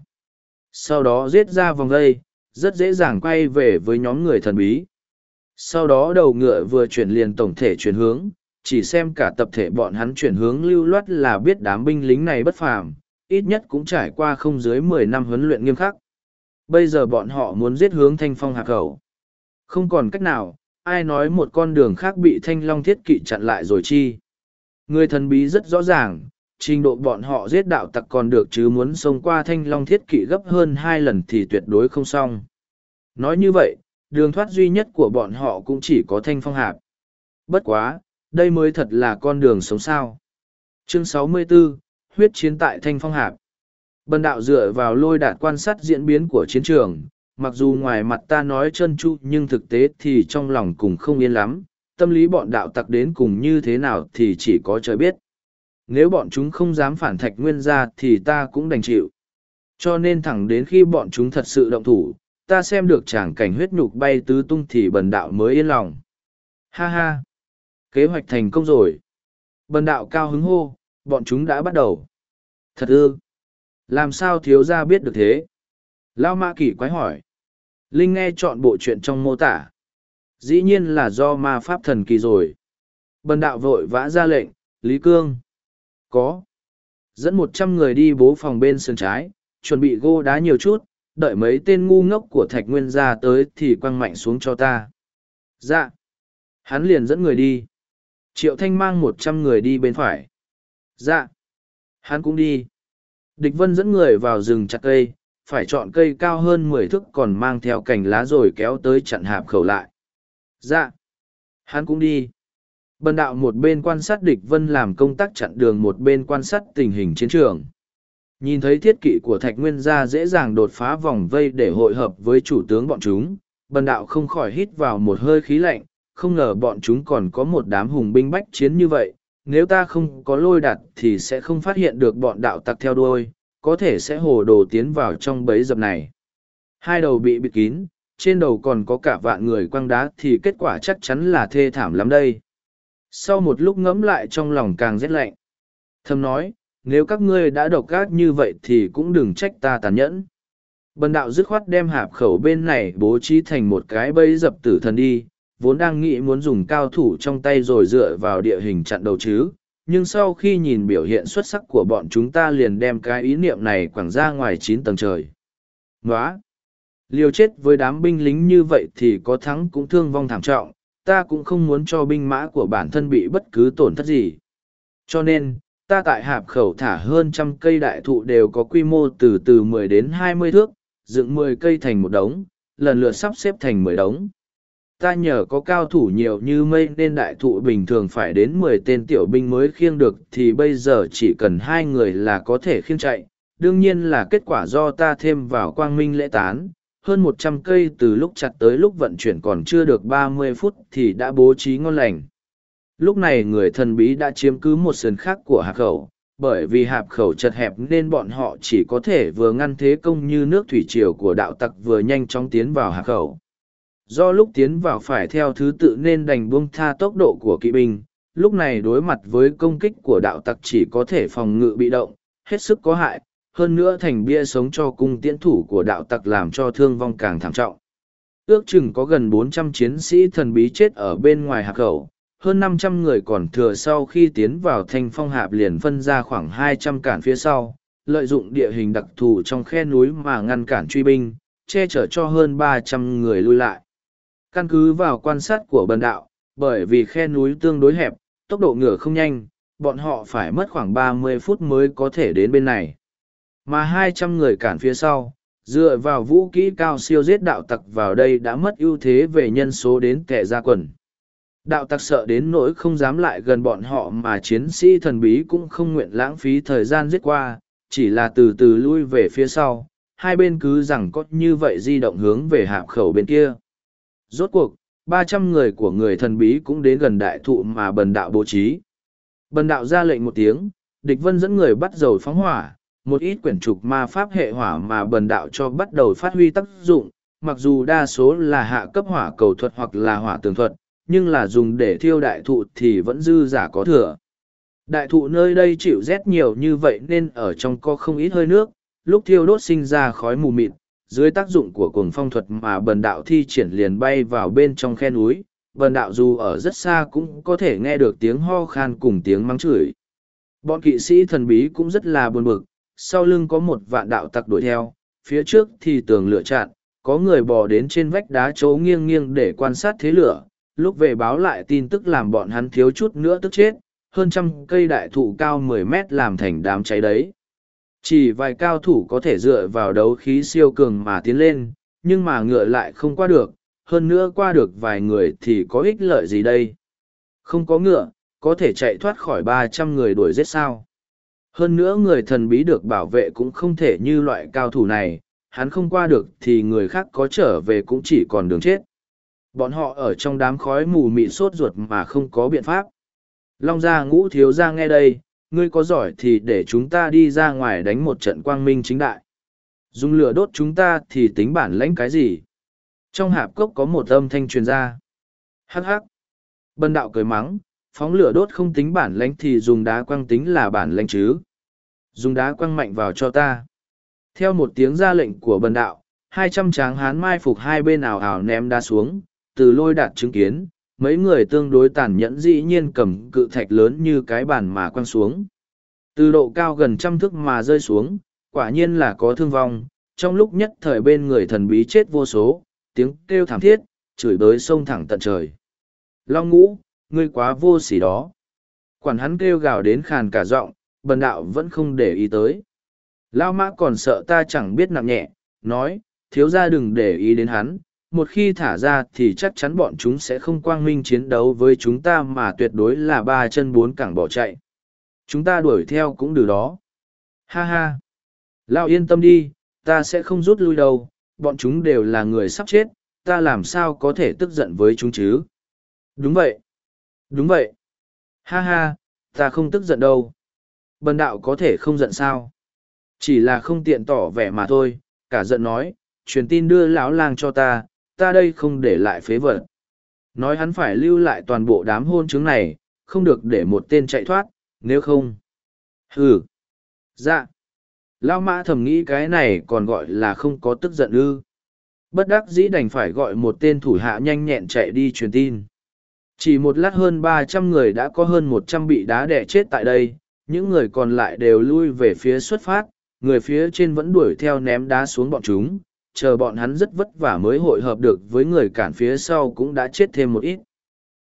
Sau đó giết ra vòng vây, rất dễ dàng quay về với nhóm người thần bí. Sau đó đầu ngựa vừa chuyển liền tổng thể chuyển hướng, chỉ xem cả tập thể bọn hắn chuyển hướng lưu loát là biết đám binh lính này bất phàm, ít nhất cũng trải qua không dưới mười năm huấn luyện nghiêm khắc. Bây giờ bọn họ muốn giết hướng Thanh Phong Hạp Khẩu. Không còn cách nào, ai nói một con đường khác bị Thanh Long Thiết Kỵ chặn lại rồi chi. Người thần bí rất rõ ràng, trình độ bọn họ giết đạo tặc còn được chứ muốn xông qua Thanh Long Thiết Kỵ gấp hơn hai lần thì tuyệt đối không xong. Nói như vậy, đường thoát duy nhất của bọn họ cũng chỉ có Thanh Phong Hạp. Bất quá, đây mới thật là con đường sống sao. Chương sáu mươi tư, huyết chiến tại Thanh Phong Hạp. Bần đạo dựa vào lôi đạt quan sát diễn biến của chiến trường, mặc dù ngoài mặt ta nói trơn tru nhưng thực tế thì trong lòng cũng không yên lắm, tâm lý bọn đạo tặc đến cùng như thế nào thì chỉ có trời biết. Nếu bọn chúng không dám phản Thạch Nguyên ra thì ta cũng đành chịu. Cho nên thẳng đến khi bọn chúng thật sự động thủ, ta xem được tràng cảnh huyết nhục bay tứ tung thì bần đạo mới yên lòng. Ha ha! Kế hoạch thành công rồi. Bần đạo cao hứng hô, bọn chúng đã bắt đầu. Thật ư? Làm sao thiếu gia biết được thế? Lao Ma Kỷ quái hỏi. Linh nghe chọn bộ chuyện trong mô tả. Dĩ nhiên là do ma pháp thần kỳ rồi. Bần đạo vội vã ra lệnh, Lý Cương. Có. Dẫn một trăm người đi bố phòng bên sườn trái, chuẩn bị gô đá nhiều chút, đợi mấy tên ngu ngốc của Thạch Nguyên ra tới thì quăng mạnh xuống cho ta. Dạ. Hắn liền dẫn người đi. Triệu Thanh mang một trăm người đi bên phải. Dạ. Hắn cũng đi. Địch Vân dẫn người vào rừng chặt cây, phải chọn cây cao hơn mười thước còn mang theo cành lá rồi kéo tới chặn hạp khẩu lại. Dạ. Hắn cũng đi. Bần đạo một bên quan sát địch Vân làm công tác chặn đường một bên quan sát tình hình chiến trường. Nhìn thấy thiết kỵ của Thạch Nguyên gia dễ dàng đột phá vòng vây để hội hợp với chủ tướng bọn chúng, bần đạo không khỏi hít vào một hơi khí lạnh, không ngờ bọn chúng còn có một đám hùng binh bách chiến như vậy. Nếu ta không có lôi đặt thì sẽ không phát hiện được bọn đạo tặc theo đuôi, có thể sẽ hồ đồ tiến vào trong bẫy dập này. Hai đầu bị bịt kín, trên đầu còn có cả vạn người quăng đá thì kết quả chắc chắn là thê thảm lắm đây. Sau một lúc ngẫm lại trong lòng càng rét lạnh. Thầm nói, nếu các ngươi đã độc ác như vậy thì cũng đừng trách ta tàn nhẫn. Bần đạo dứt khoát đem hạp khẩu bên này bố trí thành một cái bẫy dập tử thần đi, vốn đang nghĩ muốn dùng cao thủ trong tay rồi dựa vào địa hình chặn đầu chứ, nhưng sau khi nhìn biểu hiện xuất sắc của bọn chúng ta liền đem cái ý niệm này quẳng ra ngoài chín tầng trời. Nóa! Liều chết với đám binh lính như vậy thì có thắng cũng thương vong thảm trọng, ta cũng không muốn cho binh mã của bản thân bị bất cứ tổn thất gì. Cho nên, ta tại hạp khẩu thả hơn trăm cây đại thụ đều có quy mô từ từ mười đến hai mươi thước, dựng mười cây thành một đống, lần lượt sắp xếp thành mười đống. Ta nhờ có cao thủ nhiều như mây nên đại thụ bình thường phải đến mười tên tiểu binh mới khiêng được thì bây giờ chỉ cần hai người là có thể khiêng chạy. Đương nhiên là kết quả do ta thêm vào quang minh lễ tán, hơn một trăm cây từ lúc chặt tới lúc vận chuyển còn chưa được ba mươi phút thì đã bố trí ngon lành. Lúc này người thần bí đã chiếm cứ một sườn khác của hạp khẩu, bởi vì hạp khẩu chật hẹp nên bọn họ chỉ có thể vừa ngăn thế công như nước thủy triều của đạo tặc vừa nhanh chóng tiến vào hạp khẩu. Do lúc tiến vào phải theo thứ tự nên đành buông tha tốc độ của kỵ binh, lúc này đối mặt với công kích của đạo tặc chỉ có thể phòng ngự bị động, hết sức có hại, hơn nữa thành bia sống cho cung tiễn thủ của đạo tặc làm cho thương vong càng thảm trọng. Ước chừng có gần bốn trăm chiến sĩ thần bí chết ở bên ngoài hạp khẩu, hơn năm trăm người còn thừa sau khi tiến vào thanh phong hạp liền phân ra khoảng hai trăm cản phía sau, lợi dụng địa hình đặc thù trong khe núi mà ngăn cản truy binh, che chở cho hơn ba trăm người lui lại. Căn cứ vào quan sát của bần đạo, bởi vì khe núi tương đối hẹp, tốc độ ngựa không nhanh, bọn họ phải mất khoảng ba mươi phút mới có thể đến bên này. Mà hai trăm người cản phía sau, dựa vào vũ kỹ cao siêu giết đạo tặc vào đây đã mất ưu thế về nhân số đến kẻ ra quần. Đạo tặc sợ đến nỗi không dám lại gần bọn họ mà chiến sĩ thần bí cũng không nguyện lãng phí thời gian giết qua, chỉ là từ từ lui về phía sau, hai bên cứ rằng có như vậy di động hướng về hạp khẩu bên kia. Rốt cuộc, ba trăm người của người thần bí cũng đến gần đại thụ mà bần đạo bố trí. Bần đạo ra lệnh một tiếng, địch vân dẫn người bắt dầu phóng hỏa, một ít quyển trục ma pháp hệ hỏa mà bần đạo cho bắt đầu phát huy tác dụng, mặc dù đa số là hạ cấp hỏa cầu thuật hoặc là hỏa tường thuật, nhưng là dùng để thiêu đại thụ thì vẫn dư giả có thừa. Đại thụ nơi đây chịu rét nhiều như vậy nên ở trong có không ít hơi nước, lúc thiêu đốt sinh ra khói mù mịt, dưới tác dụng của cuồng phong thuật mà bần đạo thi triển liền bay vào bên trong khe núi, bần đạo dù ở rất xa cũng có thể nghe được tiếng ho khan cùng tiếng mắng chửi. Bọn kỵ sĩ thần bí cũng rất là buồn bực, sau lưng có một vạn đạo tặc đuổi theo, phía trước thì tường lửa chặn, có người bò đến trên vách đá chỗ nghiêng nghiêng để quan sát thế lửa, lúc về báo lại tin tức làm bọn hắn thiếu chút nữa tức chết, hơn trăm cây đại thụ cao mười mét làm thành đám cháy đấy. Chỉ vài cao thủ có thể dựa vào đấu khí siêu cường mà tiến lên, nhưng mà ngựa lại không qua được, hơn nữa qua được vài người thì có ích lợi gì đây? Không có ngựa, có thể chạy thoát khỏi ba trăm người đuổi giết sao? Hơn nữa người thần bí được bảo vệ cũng không thể như loại cao thủ này, hắn không qua được thì người khác có trở về cũng chỉ còn đường chết. Bọn họ ở trong đám khói mù mịt sốt ruột mà không có biện pháp. Long gia Ngũ thiếu gia nghe đây, ngươi có giỏi thì để chúng ta đi ra ngoài đánh một trận quang minh chính đại. Dùng lửa đốt chúng ta thì tính bản lãnh cái gì? Trong hạp cốc có một âm thanh truyền ra. Hắc hắc. Bần đạo cười mắng, phóng lửa đốt không tính bản lãnh thì dùng đá quăng tính là bản lãnh chứ. Dùng đá quăng mạnh vào cho ta. Theo một tiếng ra lệnh của bần đạo, hai trăm tráng hán mai phục hai bên ảo ảo ném đá xuống, từ lôi đạt chứng kiến, mấy người tương đối tàn nhẫn dĩ nhiên cầm cự thạch lớn như cái bàn mà quăng xuống. Từ độ cao gần trăm thước mà rơi xuống, quả nhiên là có thương vong, trong lúc nhất thời bên người thần bí chết vô số, tiếng kêu thảm thiết, chửi bới sông thẳng tận trời. Long Ngũ, ngươi quá vô sỉ đó. Quản hắn kêu gào đến khàn cả giọng, bần đạo vẫn không để ý tới. Lao Mã còn sợ ta chẳng biết nặng nhẹ, nói, thiếu gia đừng để ý đến hắn, một khi thả ra thì chắc chắn bọn chúng sẽ không quang minh chiến đấu với chúng ta mà tuyệt đối là ba chân bốn cẳng bỏ chạy. Chúng ta đuổi theo cũng được đó. Ha ha. Lao yên tâm đi, ta sẽ không rút lui đâu, bọn chúng đều là người sắp chết, ta làm sao có thể tức giận với chúng chứ? Đúng vậy. Đúng vậy. Ha ha, ta không tức giận đâu. Bần đạo có thể không giận sao? Chỉ là không tiện tỏ vẻ mà thôi, cả giận nói, truyền tin đưa lão lang cho ta, ta đây không để lại phế vật. Nói hắn phải lưu lại toàn bộ đám hôn chứng này, không được để một tên chạy thoát, nếu không. Hừ. Dạ. Lão Mã thầm nghĩ cái này còn gọi là không có tức giận ư. Bất đắc dĩ đành phải gọi một tên thủ hạ nhanh nhẹn chạy đi truyền tin. Chỉ một lát hơn ba trăm người đã có hơn một trăm bị đá đẻ chết tại đây, những người còn lại đều lui về phía xuất phát, người phía trên vẫn đuổi theo ném đá xuống bọn chúng, chờ bọn hắn rất vất vả mới hội hợp được với người cản phía sau cũng đã chết thêm một ít.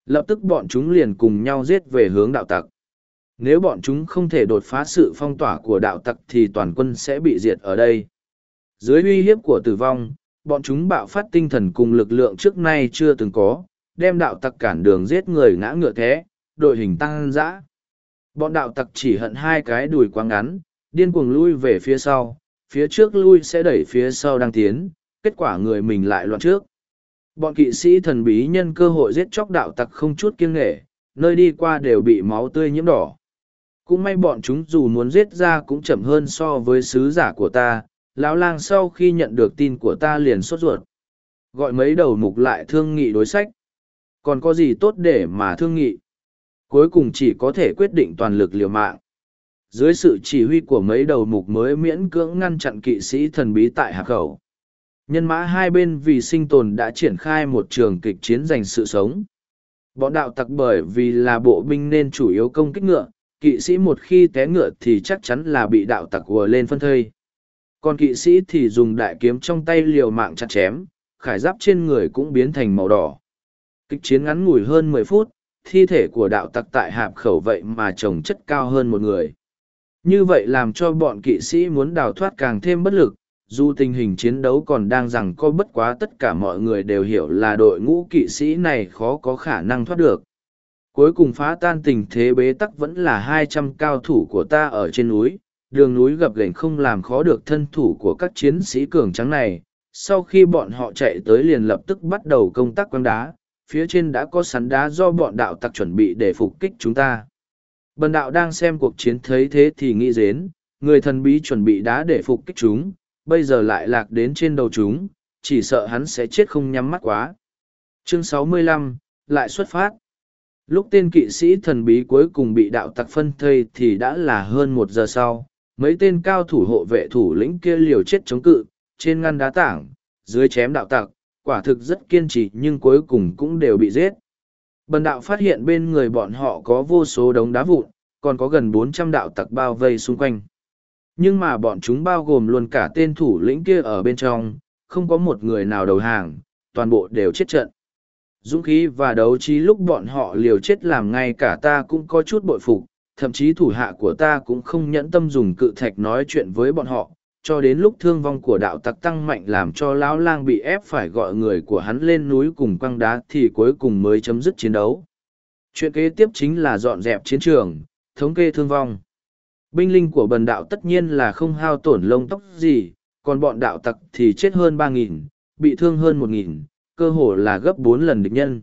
Lập tức bọn chúng liền cùng nhau giết về hướng đạo tặc. Nếu bọn chúng không thể đột phá sự phong tỏa của đạo tặc thì toàn quân sẽ bị diệt ở đây. Dưới uy hiếp của tử vong, bọn chúng bạo phát tinh thần cùng lực lượng trước nay chưa từng có, đem đạo tặc cản đường giết người ngã ngựa thế, đội hình tăng dã. Bọn đạo tặc chỉ hận hai cái đùi quá ngắn, điên cuồng lui về phía sau, phía trước lui sẽ đẩy phía sau đang tiến, kết quả người mình lại loạn trước. Bọn kỵ sĩ thần bí nhân cơ hội giết chóc đạo tặc không chút kiêng nghệ, nơi đi qua đều bị máu tươi nhiễm đỏ. Cũng may bọn chúng dù muốn giết ra cũng chậm hơn so với sứ giả của ta. Lão lang sau khi nhận được tin của ta liền sốt ruột. Gọi mấy đầu mục lại thương nghị đối sách. Còn có gì tốt để mà thương nghị? Cuối cùng chỉ có thể quyết định toàn lực liều mạng. Dưới sự chỉ huy của mấy đầu mục mới miễn cưỡng ngăn chặn kỵ sĩ thần bí tại hạp khẩu. Nhân mã hai bên vì sinh tồn đã triển khai một trường kịch chiến giành sự sống. Bọn đạo tặc bởi vì là bộ binh nên chủ yếu công kích ngựa, kỵ sĩ một khi té ngựa thì chắc chắn là bị đạo tặc ùa lên phân thây. Còn kỵ sĩ thì dùng đại kiếm trong tay liều mạng chặt chém, khải giáp trên người cũng biến thành màu đỏ. Kịch chiến ngắn ngủi hơn mười phút, thi thể của đạo tặc tại hạp khẩu vậy mà chồng chất cao hơn một người. Như vậy làm cho bọn kỵ sĩ muốn đào thoát càng thêm bất lực, dù tình hình chiến đấu còn đang rằng co bất quá tất cả mọi người đều hiểu là đội ngũ kỵ sĩ này khó có khả năng thoát được. Cuối cùng phá tan tình thế bế tắc vẫn là hai trăm cao thủ của ta ở trên núi, đường núi gập ghềnh không làm khó được thân thủ của các chiến sĩ cường tráng này. Sau khi bọn họ chạy tới liền lập tức bắt đầu công tác quăng đá, phía trên đã có sắn đá do bọn đạo tặc chuẩn bị để phục kích chúng ta. Bần đạo đang xem cuộc chiến thấy thế thì nghĩ đến, người thần bí chuẩn bị đá để phục kích chúng, bây giờ lại lạc đến trên đầu chúng, chỉ sợ hắn sẽ chết không nhắm mắt quá. Chương sáu mươi lăm, lại xuất phát. Lúc tên kỵ sĩ thần bí cuối cùng bị đạo tặc phân thây thì đã là hơn một giờ sau, mấy tên cao thủ hộ vệ thủ lĩnh kia liều chết chống cự, trên ngăn đá tảng, dưới chém đạo tặc, quả thực rất kiên trì nhưng cuối cùng cũng đều bị giết. Bần đạo phát hiện bên người bọn họ có vô số đống đá vụn, còn có gần bốn trăm đạo tặc bao vây xung quanh. Nhưng mà bọn chúng bao gồm luôn cả tên thủ lĩnh kia ở bên trong, không có một người nào đầu hàng, toàn bộ đều chết trận. Dũng khí và đấu trí lúc bọn họ liều chết làm ngay cả ta cũng có chút bội phục, thậm chí thủ hạ của ta cũng không nhẫn tâm dùng cự thạch nói chuyện với bọn họ, cho đến lúc thương vong của đạo tặc tăng mạnh làm cho lão lang bị ép phải gọi người của hắn lên núi cùng quăng đá thì cuối cùng mới chấm dứt chiến đấu. Chuyện kế tiếp chính là dọn dẹp chiến trường, thống kê thương vong. Binh linh của bần đạo tất nhiên là không hao tổn lông tóc gì, còn bọn đạo tặc thì chết hơn ba nghìn, bị thương hơn một nghìn, cơ hồ là gấp bốn lần địch nhân.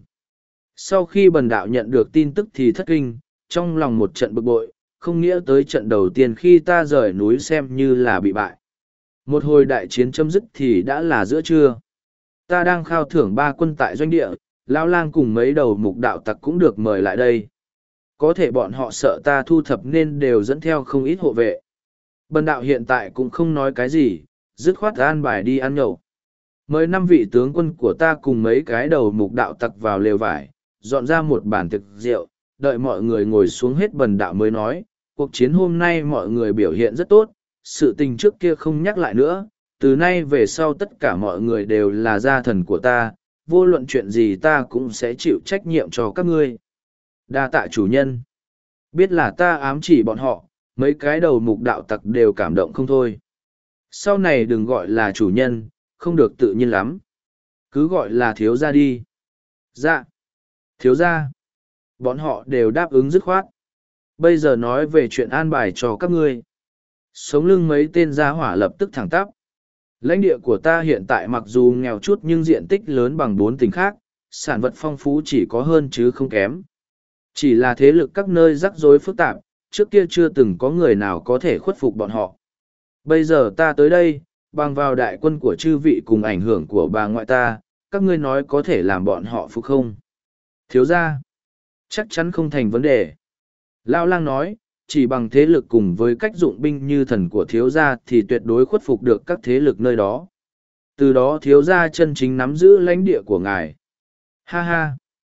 Sau khi bần đạo nhận được tin tức thì thất kinh, trong lòng một trận bực bội, không nghĩa tới trận đầu tiên khi ta rời núi xem như là bị bại. Một hồi đại chiến chấm dứt thì đã là giữa trưa. Ta đang khao thưởng ba quân tại doanh địa, lão lang cùng mấy đầu mục đạo tặc cũng được mời lại đây. Có thể bọn họ sợ ta thu thập nên đều dẫn theo không ít hộ vệ. Bần đạo hiện tại cũng không nói cái gì, dứt khoát an bài đi ăn nhậu. Mời năm vị tướng quân của ta cùng mấy cái đầu mục đạo tặc vào lều vải, dọn ra một bàn thực rượu, đợi mọi người ngồi xuống hết bần đạo mới nói, cuộc chiến hôm nay mọi người biểu hiện rất tốt, sự tình trước kia không nhắc lại nữa, từ nay về sau tất cả mọi người đều là gia thần của ta, vô luận chuyện gì ta cũng sẽ chịu trách nhiệm cho các ngươi. Đa tạ chủ nhân. Biết là ta ám chỉ bọn họ, mấy cái đầu mục đạo tặc đều cảm động không thôi. Sau này đừng gọi là chủ nhân, không được tự nhiên lắm. Cứ gọi là thiếu gia đi. Dạ. Thiếu gia. Bọn họ đều đáp ứng dứt khoát. Bây giờ nói về chuyện an bài cho các ngươi. Sống lưng mấy tên gia hỏa lập tức thẳng tắp. Lãnh địa của ta hiện tại mặc dù nghèo chút nhưng diện tích lớn bằng bốn tỉnh khác, sản vật phong phú chỉ có hơn chứ không kém. Chỉ là thế lực các nơi rắc rối phức tạp, trước kia chưa từng có người nào có thể khuất phục bọn họ. Bây giờ ta tới đây, bằng vào đại quân của chư vị cùng ảnh hưởng của bà ngoại ta, các ngươi nói có thể làm bọn họ phục không? Thiếu gia, chắc chắn không thành vấn đề. Lão lang nói, chỉ bằng thế lực cùng với cách dụng binh như thần của thiếu gia thì tuyệt đối khuất phục được các thế lực nơi đó. Từ đó thiếu gia chân chính nắm giữ lãnh địa của ngài. Ha ha,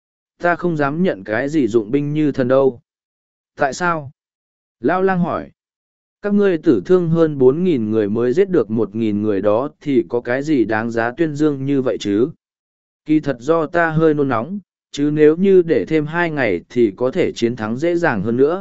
ta không dám nhận cái gì dụng binh như thần đâu. Tại sao? Lão lang hỏi. Các ngươi tử thương hơn bốn nghìn người mới giết được một nghìn người đó thì có cái gì đáng giá tuyên dương như vậy chứ? Kỳ thật do ta hơi nôn nóng, chứ nếu như để thêm hai ngày thì có thể chiến thắng dễ dàng hơn nữa.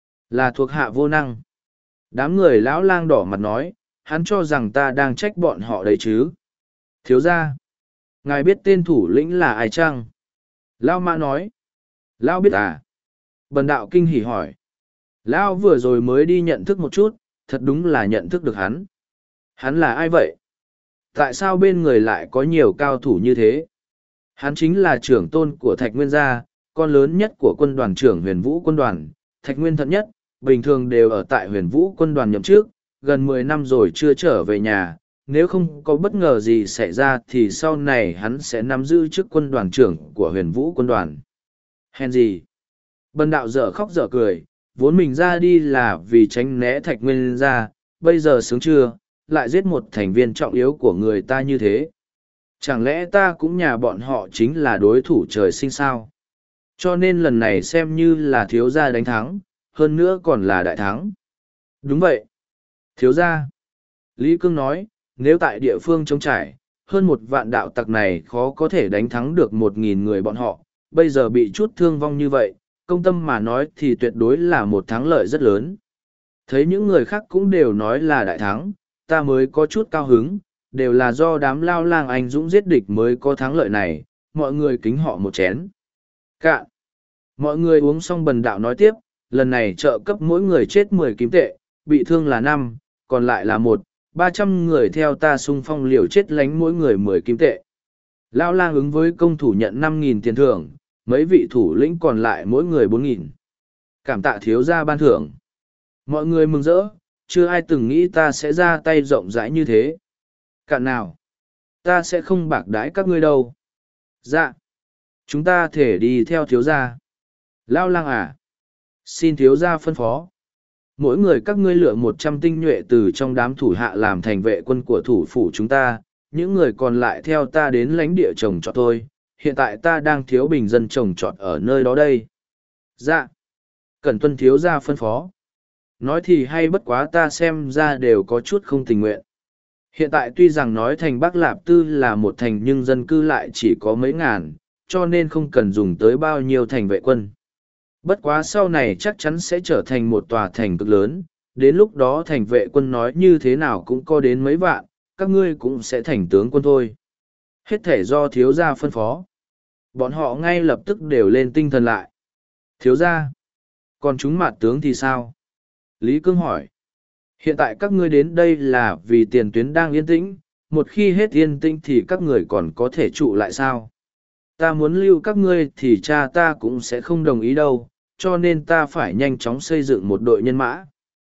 Là thuộc hạ vô năng. Đám người lão lang đỏ mặt nói, hắn cho rằng ta đang trách bọn họ đấy chứ. Thiếu ra, ngài biết tên thủ lĩnh là ai chăng? Lão Mã nói. Lão biết à? Bần đạo kinh hỉ hỏi. Lão vừa rồi mới đi nhận thức một chút, thật đúng là nhận thức được hắn. Hắn là ai vậy? Tại sao bên người lại có nhiều cao thủ như thế? Hắn chính là trưởng tôn của Thạch Nguyên gia, con lớn nhất của quân đoàn trưởng Huyền Vũ quân đoàn, Thạch Nguyên Thận Nhất, bình thường đều ở tại Huyền Vũ quân đoàn nhậm trước, gần mười năm rồi chưa trở về nhà, nếu không có bất ngờ gì xảy ra thì sau này hắn sẽ nắm giữ chức quân đoàn trưởng của Huyền Vũ quân đoàn. Hèn gì? Bần đạo dở khóc dở cười, vốn mình ra đi là vì tránh né Thạch Nguyên gia, bây giờ sướng chưa, lại giết một thành viên trọng yếu của người ta như thế. Chẳng lẽ ta cũng nhà bọn họ chính là đối thủ trời sinh sao? Cho nên lần này xem như là thiếu gia đánh thắng, hơn nữa còn là đại thắng. Đúng vậy. Thiếu gia. Lý Cương nói, nếu tại địa phương trống trải, hơn một vạn đạo tặc này khó có thể đánh thắng được một nghìn người bọn họ, bây giờ bị chút thương vong như vậy, công tâm mà nói thì tuyệt đối là một thắng lợi rất lớn. Thấy những người khác cũng đều nói là đại thắng, ta mới có chút cao hứng, đều là do đám lao lang anh dũng giết địch mới có thắng lợi này, mọi người kính họ một chén. Cạn. Mọi người uống xong bần đạo nói tiếp, lần này trợ cấp mỗi người chết mười kim tệ, bị thương là năm, còn lại là một, ba trăm người theo ta xung phong liều chết lánh mỗi người mười kim tệ. Lao lang ứng với công thủ nhận năm nghìn tiền thưởng, mấy vị thủ lĩnh còn lại mỗi người bốn nghìn. Cảm tạ thiếu gia ban thưởng. Mọi người mừng rỡ, chưa ai từng nghĩ ta sẽ ra tay rộng rãi như thế. Cạn nào, ta sẽ không bạc đãi các ngươi đâu. Dạ, chúng ta thể đi theo thiếu gia. Lao lang à, xin thiếu gia phân phó. Mỗi người các ngươi lựa một trăm tinh nhuệ từ trong đám thủ hạ làm thành vệ quân của thủ phủ chúng ta, những người còn lại theo ta đến lãnh địa trồng trọt thôi. Hiện tại ta đang thiếu bình dân trồng trọt ở nơi đó đây. Dạ, cần tuân thiếu gia phân phó. Nói thì hay bất quá ta xem ra đều có chút không tình nguyện. Hiện tại tuy rằng nói thành Bắc Lạp Tư là một thành nhưng dân cư lại chỉ có mấy ngàn, cho nên không cần dùng tới bao nhiêu thành vệ quân. Bất quá sau này chắc chắn sẽ trở thành một tòa thành cực lớn, đến lúc đó thành vệ quân nói như thế nào cũng có đến mấy vạn, các ngươi cũng sẽ thành tướng quân thôi. Hết thể do thiếu gia phân phó. Bọn họ ngay lập tức đều lên tinh thần lại. Thiếu gia, còn chúng mạt tướng thì sao? Lý Cương hỏi. Hiện tại các ngươi đến đây là vì tiền tuyến đang yên tĩnh, một khi hết yên tĩnh thì các người còn có thể trụ lại sao? Ta muốn lưu các ngươi thì cha ta cũng sẽ không đồng ý đâu, cho nên ta phải nhanh chóng xây dựng một đội nhân mã.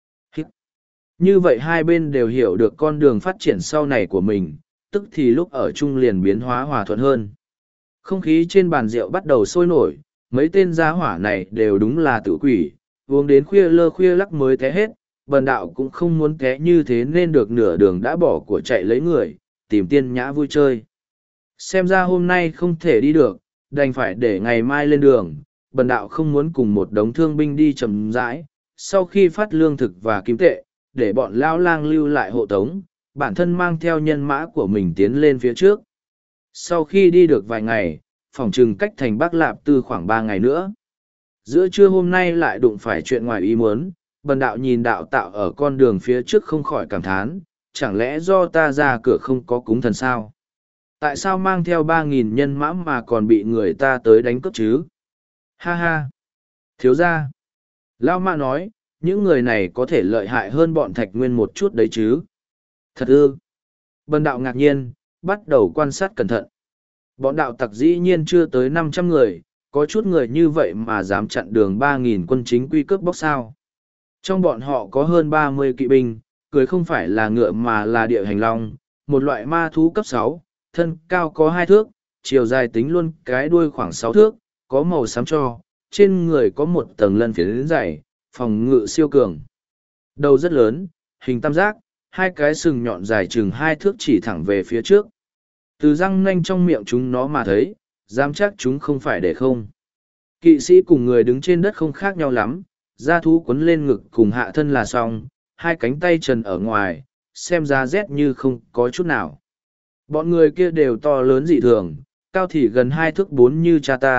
Như vậy hai bên đều hiểu được con đường phát triển sau này của mình, tức thì lúc ở chung liền biến hóa hòa thuận hơn. Không khí trên bàn rượu bắt đầu sôi nổi, mấy tên gia hỏa này đều đúng là tự quỷ, uống đến khuya lơ khuya lắc mới té hết, bần đạo cũng không muốn té như thế nên được nửa đường đã bỏ của chạy lấy người, tìm tiên nhã vui chơi. Xem ra hôm nay không thể đi được, đành phải để ngày mai lên đường, bần đạo không muốn cùng một đống thương binh đi chậm rãi, sau khi phát lương thực và kim tệ, để bọn lao lang lưu lại hộ tống, bản thân mang theo nhân mã của mình tiến lên phía trước. Sau khi đi được vài ngày, phòng trừng cách thành Bắc Lạp Tư khoảng ba ngày nữa. Giữa trưa hôm nay lại đụng phải chuyện ngoài ý muốn, bần đạo nhìn đạo tạo ở con đường phía trước không khỏi cảm thán, chẳng lẽ do ta ra cửa không có cúng thần sao? Tại sao mang theo ba nghìn nhân mã mà còn bị người ta tới đánh cướp chứ? Ha ha! Thiếu gia! Lao Mã nói, những người này có thể lợi hại hơn bọn Thạch Nguyên một chút đấy chứ? Thật ư! Bần đạo ngạc nhiên, bắt đầu quan sát cẩn thận. Bọn đạo tặc dĩ nhiên chưa tới năm trăm người, có chút người như vậy mà dám chặn đường ba nghìn quân chính quy cướp bóc sao. Trong bọn họ có hơn ba mươi kỵ binh, cưới không phải là ngựa mà là địa hành long, một loại ma thú cấp sáu, thân cao có hai thước, chiều dài tính luôn cái đuôi khoảng sáu thước, có màu xám cho, trên người có một tầng lân phiến dày, phòng ngự siêu cường. Đầu rất lớn, hình tam giác, hai cái sừng nhọn dài chừng hai thước chỉ thẳng về phía trước. Từ răng nanh trong miệng chúng nó mà thấy, dám chắc chúng không phải để không. Kỵ sĩ cùng người đứng trên đất không khác nhau lắm, da thú quấn lên ngực cùng hạ thân là xong, hai cánh tay trần ở ngoài, xem ra rét như không có chút nào. Bọn người kia đều to lớn dị thường, cao thì gần hai thước bốn như cha ta,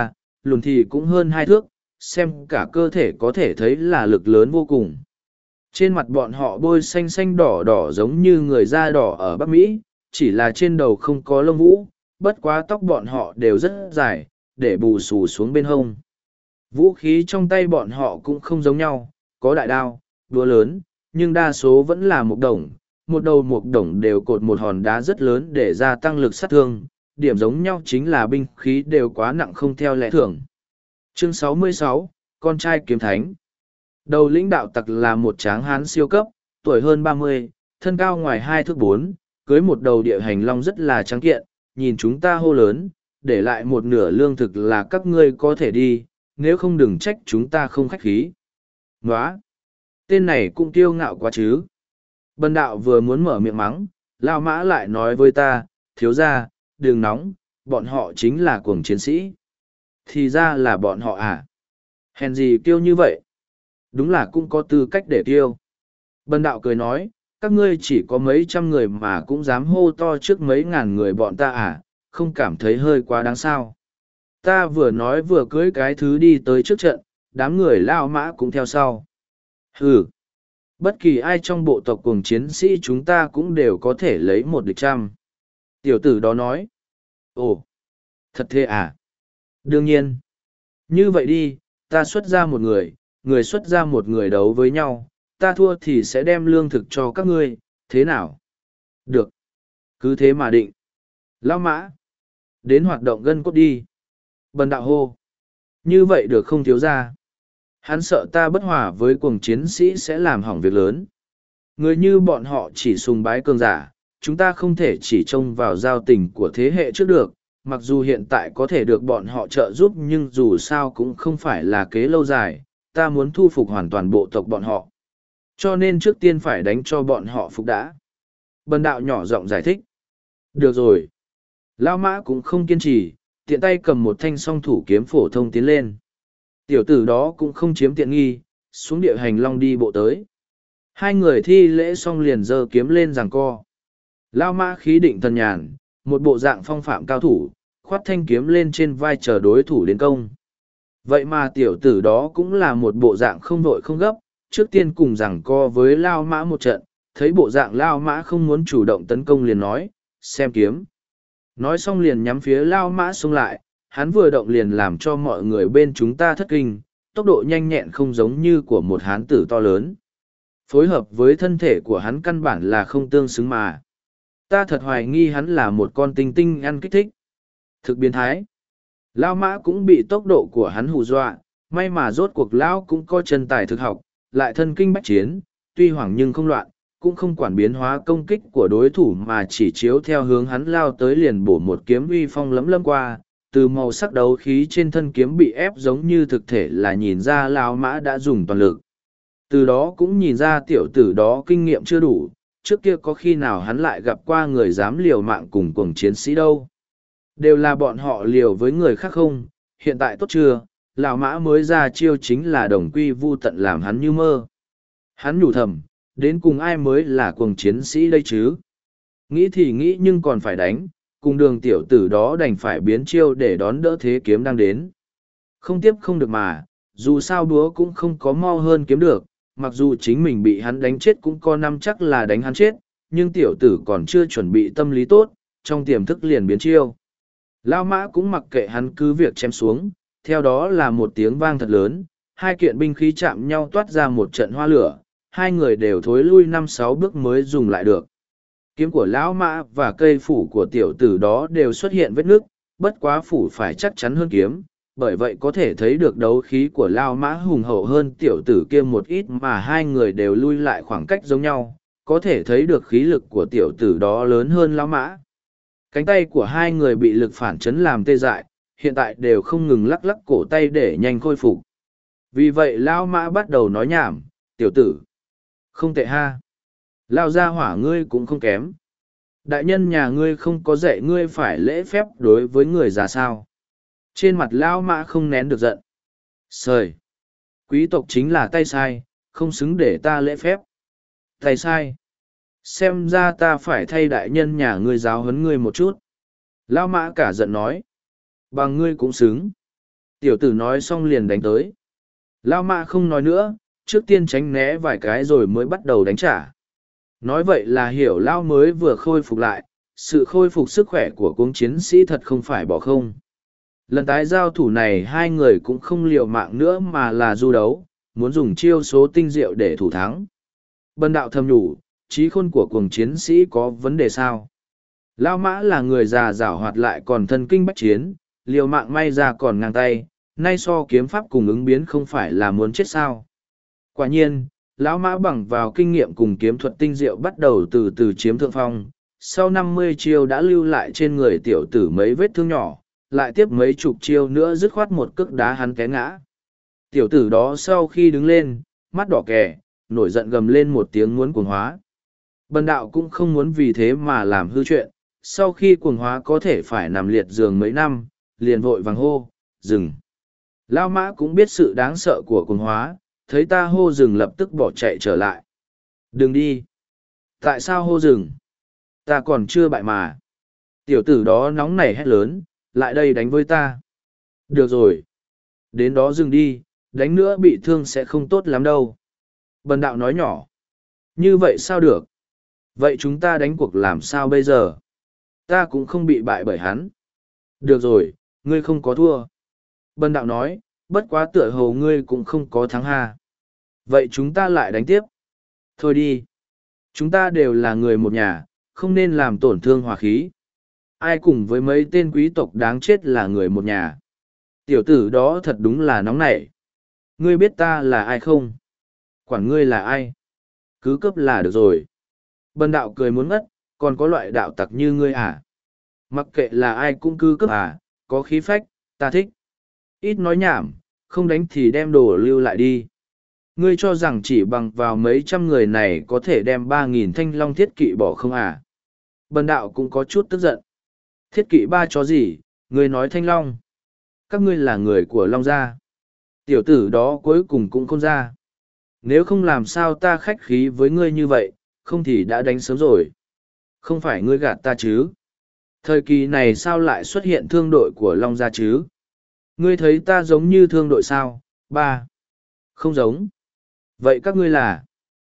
lùn thì cũng hơn hai thước, xem cả cơ thể có thể thấy là lực lớn vô cùng. Trên mặt bọn họ bôi xanh xanh đỏ đỏ giống như người da đỏ ở Bắc Mỹ, chỉ là trên đầu không có lông vũ, bất quá tóc bọn họ đều rất dài, để bù xù xuống bên hông. Vũ khí trong tay bọn họ cũng không giống nhau, có đại đao, đũa lớn, nhưng đa số vẫn là một đồng. Một đầu một đồng đều cột một hòn đá rất lớn để gia tăng lực sát thương, điểm giống nhau chính là binh khí đều quá nặng không theo lẽ thường. Chương sáu mươi sáu, Con trai kiếm thánh. Đầu lĩnh đạo tặc là một tráng hán siêu cấp, tuổi hơn ba mươi, thân cao ngoài hai thước bốn, cưới một đầu địa hành long rất là trắng kiện, nhìn chúng ta hô lớn, để lại một nửa lương thực là các ngươi có thể đi, nếu không đừng trách chúng ta không khách khí. Nóa! Tên này cũng kiêu ngạo quá chứ. Bần đạo vừa muốn mở miệng mắng, Lao Mã lại nói với ta, thiếu ra, đừng nóng, bọn họ chính là cuồng chiến sĩ. Thì ra là bọn họ à? Hèn gì kiêu như vậy? Đúng là cũng có tư cách để kiêu. Bần đạo cười nói, các ngươi chỉ có mấy trăm người mà cũng dám hô to trước mấy ngàn người bọn ta à, không cảm thấy hơi quá đáng sao. Ta vừa nói vừa cưới cái thứ đi tới trước trận, đám người Lao Mã cũng theo sau. Hừ! Bất kỳ ai trong bộ tộc cùng chiến sĩ chúng ta cũng đều có thể lấy một địch trăm. Tiểu tử đó nói. Ồ! Thật thế à? Đương nhiên. Như vậy đi, ta xuất ra một người, người xuất ra một người đấu với nhau, ta thua thì sẽ đem lương thực cho các ngươi, thế nào? Được. Cứ thế mà định. Lao Mã! Đến hoạt động gân cốt đi. Bần đạo hô. Như vậy được không thiếu ra? Hắn sợ ta bất hòa với cuồng chiến sĩ sẽ làm hỏng việc lớn. Người như bọn họ chỉ sùng bái cường giả, chúng ta không thể chỉ trông vào giao tình của thế hệ trước được, mặc dù hiện tại có thể được bọn họ trợ giúp nhưng dù sao cũng không phải là kế lâu dài, ta muốn thu phục hoàn toàn bộ tộc bọn họ. Cho nên trước tiên phải đánh cho bọn họ phục đã. Bần đạo nhỏ giọng giải thích. Được rồi. Lao Mã cũng không kiên trì, tiện tay cầm một thanh song thủ kiếm phổ thông tiến lên. Tiểu tử đó cũng không chiếm tiện nghi, xuống địa hành long đi bộ tới. Hai người thi lễ xong liền giơ kiếm lên giằng co. Lao Mã khí định thần nhàn, một bộ dạng phong phạm cao thủ, khoát thanh kiếm lên trên vai chờ đối thủ đến công. Vậy mà tiểu tử đó cũng là một bộ dạng không vội không gấp, trước tiên cùng giằng co với Lao Mã một trận, thấy bộ dạng Lao Mã không muốn chủ động tấn công liền nói, xem kiếm. Nói xong liền nhắm phía Lao Mã xông lại, hắn vừa động liền làm cho mọi người bên chúng ta thất kinh, tốc độ nhanh nhẹn không giống như của một hán tử to lớn. Phối hợp với thân thể của hắn căn bản là không tương xứng mà. Ta thật hoài nghi hắn là một con tinh tinh ăn kích thích. Thực biến thái. Lao Mã cũng bị tốc độ của hắn hù dọa, may mà rốt cuộc Lão cũng có chân tài thực học, lại thân kinh bách chiến, tuy hoảng nhưng không loạn, cũng không quản biến hóa công kích của đối thủ mà chỉ chiếu theo hướng hắn lao tới liền bổ một kiếm uy phong lấm lâm qua. Từ màu sắc đấu khí trên thân kiếm bị ép giống như thực thể là nhìn ra Lao Mã đã dùng toàn lực. Từ đó cũng nhìn ra tiểu tử đó kinh nghiệm chưa đủ, trước kia có khi nào hắn lại gặp qua người dám liều mạng cùng cuồng chiến sĩ đâu. Đều là bọn họ liều với người khác không, hiện tại tốt chưa, Lão Mã mới ra chiêu chính là đồng quy vu tận làm hắn như mơ. Hắn nhủ thầm, đến cùng ai mới là cuồng chiến sĩ đây chứ? Nghĩ thì nghĩ nhưng còn phải đánh, cùng đường tiểu tử đó đành phải biến chiêu để đón đỡ thế kiếm đang đến. Không tiếp không được mà, dù sao búa cũng không có mo hơn kiếm được, mặc dù chính mình bị hắn đánh chết cũng có năm chắc là đánh hắn chết, nhưng tiểu tử còn chưa chuẩn bị tâm lý tốt, trong tiềm thức liền biến chiêu. Lao Mã cũng mặc kệ hắn cứ việc chém xuống, theo đó là một tiếng vang thật lớn, hai kiện binh khí chạm nhau toát ra một trận hoa lửa, hai người đều thối lui năm sáu bước mới dùng lại được. Kiếm của Lão Mã và cây phủ của tiểu tử đó đều xuất hiện vết nước, bất quá phủ phải chắc chắn hơn kiếm, bởi vậy có thể thấy được đấu khí của Lao Mã hùng hậu hơn tiểu tử kia một ít mà hai người đều lui lại khoảng cách giống nhau, có thể thấy được khí lực của tiểu tử đó lớn hơn Lao Mã. Cánh tay của hai người bị lực phản chấn làm tê dại, hiện tại đều không ngừng lắc lắc cổ tay để nhanh khôi phục. Vì vậy Lao Mã bắt đầu nói nhảm, tiểu tử. Không tệ ha. Lao gia hỏa ngươi cũng không kém. Đại nhân nhà ngươi không có dạy ngươi phải lễ phép đối với người già sao. Trên mặt Lao Mã không nén được giận. Sời. Quý tộc chính là tay sai, không xứng để ta lễ phép. Tay sai. Xem ra ta phải thay đại nhân nhà ngươi giáo huấn ngươi một chút. Lao Mã cả giận nói. Bằng ngươi cũng xứng. Tiểu tử nói xong liền đánh tới. Lao Mã không nói nữa, trước tiên tránh né vài cái rồi mới bắt đầu đánh trả. Nói vậy là hiểu Lao mới vừa khôi phục lại, sự khôi phục sức khỏe của cuống chiến sĩ thật không phải bỏ không. Lần tái giao thủ này hai người cũng không liều mạng nữa mà là du đấu, muốn dùng chiêu số tinh diệu để thủ thắng. Bần đạo thầm nhủ, trí khôn của cuồng chiến sĩ có vấn đề sao? Lao Mã là người già giảo hoạt lại còn thân kinh bách chiến, liều mạng may ra còn ngang tay, nay so kiếm pháp cùng ứng biến không phải là muốn chết sao. Quả nhiên, Lão Mã bằng vào kinh nghiệm cùng kiếm thuật tinh diệu bắt đầu từ từ chiếm thượng phong, sau năm mươi chiêu đã lưu lại trên người tiểu tử mấy vết thương nhỏ, lại tiếp mấy chục chiêu nữa dứt khoát một cước đá hắn té ngã. Tiểu tử đó sau khi đứng lên, mắt đỏ kè, nổi giận gầm lên một tiếng muốn cuồng hóa. Bần đạo cũng không muốn vì thế mà làm hư chuyện, sau khi cuồng hóa có thể phải nằm liệt giường mấy năm, liền vội vàng hô, dừng. Lao Mã cũng biết sự đáng sợ của cuồng hóa, thấy ta hô dừng lập tức bỏ chạy trở lại. Đừng đi. Tại sao hô dừng? Ta còn chưa bại mà. Tiểu tử đó nóng nảy hét lớn, lại đây đánh với ta. Được rồi. Đến đó dừng đi, đánh nữa bị thương sẽ không tốt lắm đâu. Bần đạo nói nhỏ. Như vậy sao được? Vậy chúng ta đánh cuộc làm sao bây giờ? Ta cũng không bị bại bởi hắn. Được rồi, ngươi không có thua. Bần đạo nói, bất quá tựa hồ ngươi cũng không có thắng ha. Vậy chúng ta lại đánh tiếp. Thôi đi. Chúng ta đều là người một nhà, không nên làm tổn thương hòa khí. Ai cùng với mấy tên quý tộc đáng chết là người một nhà. Tiểu tử đó thật đúng là nóng nảy. Ngươi biết ta là ai không? Quản ngươi là ai? Cứ cấp là được rồi. Bần đạo cười muốn ngất, còn có loại đạo tặc như ngươi à? Mặc kệ là ai cũng cứ cấp à, có khí phách, ta thích. Ít nói nhảm, không đánh thì đem đồ lưu lại đi. Ngươi cho rằng chỉ bằng vào mấy trăm người này có thể đem ba nghìn thanh long thiết kỵ bỏ không à? Bần đạo cũng có chút tức giận. Thiết kỵ ba chó gì, ngươi nói thanh long. Các ngươi là người của long gia. Tiểu tử đó cuối cùng cũng không ra. Nếu không làm sao ta khách khí với ngươi như vậy, không thì đã đánh sớm rồi. Không phải ngươi gạt ta chứ? Thời kỳ này sao lại xuất hiện thương đội của long gia chứ? Ngươi thấy ta giống như thương đội sao? Ba. Không giống. Vậy các ngươi là?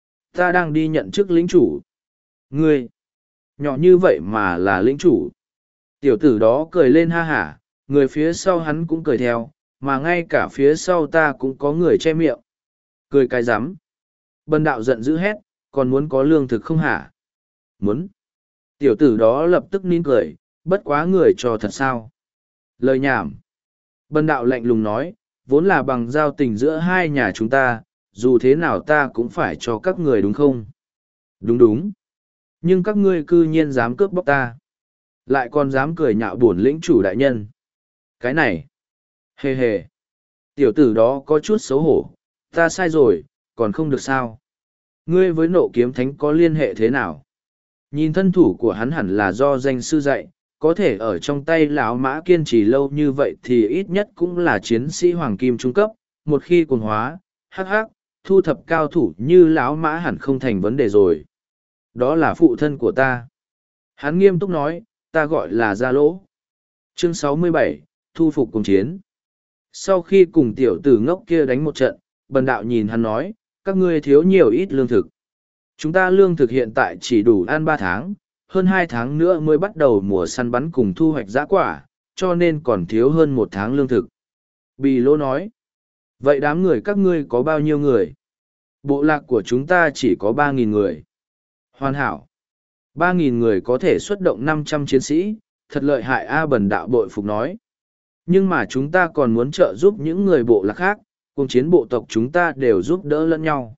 Ta đang đi nhận chức lĩnh chủ. Ngươi. Nhỏ như vậy mà là lĩnh chủ. Tiểu tử đó cười lên ha hả, người phía sau hắn cũng cười theo, mà ngay cả phía sau ta cũng có người che miệng. Cười cái rắm. Bần đạo giận dữ hét, còn muốn có lương thực không hả? Muốn. Tiểu tử đó lập tức nín cười, bất quá người cho thật sao? Lời nhảm. Bần đạo lạnh lùng nói, vốn là bằng giao tình giữa hai nhà chúng ta, dù thế nào ta cũng phải cho các người đúng không? Đúng đúng. Nhưng các ngươi cư nhiên dám cướp bóc ta. Lại còn dám cười nhạo bổn lĩnh chủ đại nhân. Cái này. Hề hề. Tiểu tử đó có chút xấu hổ. Ta sai rồi, còn không được sao. Ngươi với nộ kiếm thánh có liên hệ thế nào? Nhìn thân thủ của hắn hẳn là do danh sư dạy, có thể ở trong tay lão Mã kiên trì lâu như vậy thì ít nhất cũng là chiến sĩ hoàng kim trung cấp. Một khi cuồng hóa, hắc hắc, thu thập cao thủ như lão Mã hẳn không thành vấn đề rồi. Đó là phụ thân của ta. Hắn nghiêm túc nói, ta gọi là Gia Lỗ. Chương sáu mươi bảy, thu phục cùng chiến. Sau khi cùng tiểu tử ngốc kia đánh một trận, bần đạo nhìn hắn nói, các ngươi thiếu nhiều ít lương thực. Chúng ta lương thực hiện tại chỉ đủ ăn ba tháng, hơn hai tháng nữa mới bắt đầu mùa săn bắn cùng thu hoạch giã quả, cho nên còn thiếu hơn một tháng lương thực. Bì Lỗ nói, vậy đám người các ngươi có bao nhiêu người? Bộ lạc của chúng ta chỉ có ba nghìn người. Hoàn hảo. ba nghìn người có thể xuất động năm trăm chiến sĩ, thật lợi hại A. Bần đạo bội phục nói. Nhưng mà chúng ta còn muốn trợ giúp những người bộ lạc khác, cùng chiến bộ tộc chúng ta đều giúp đỡ lẫn nhau.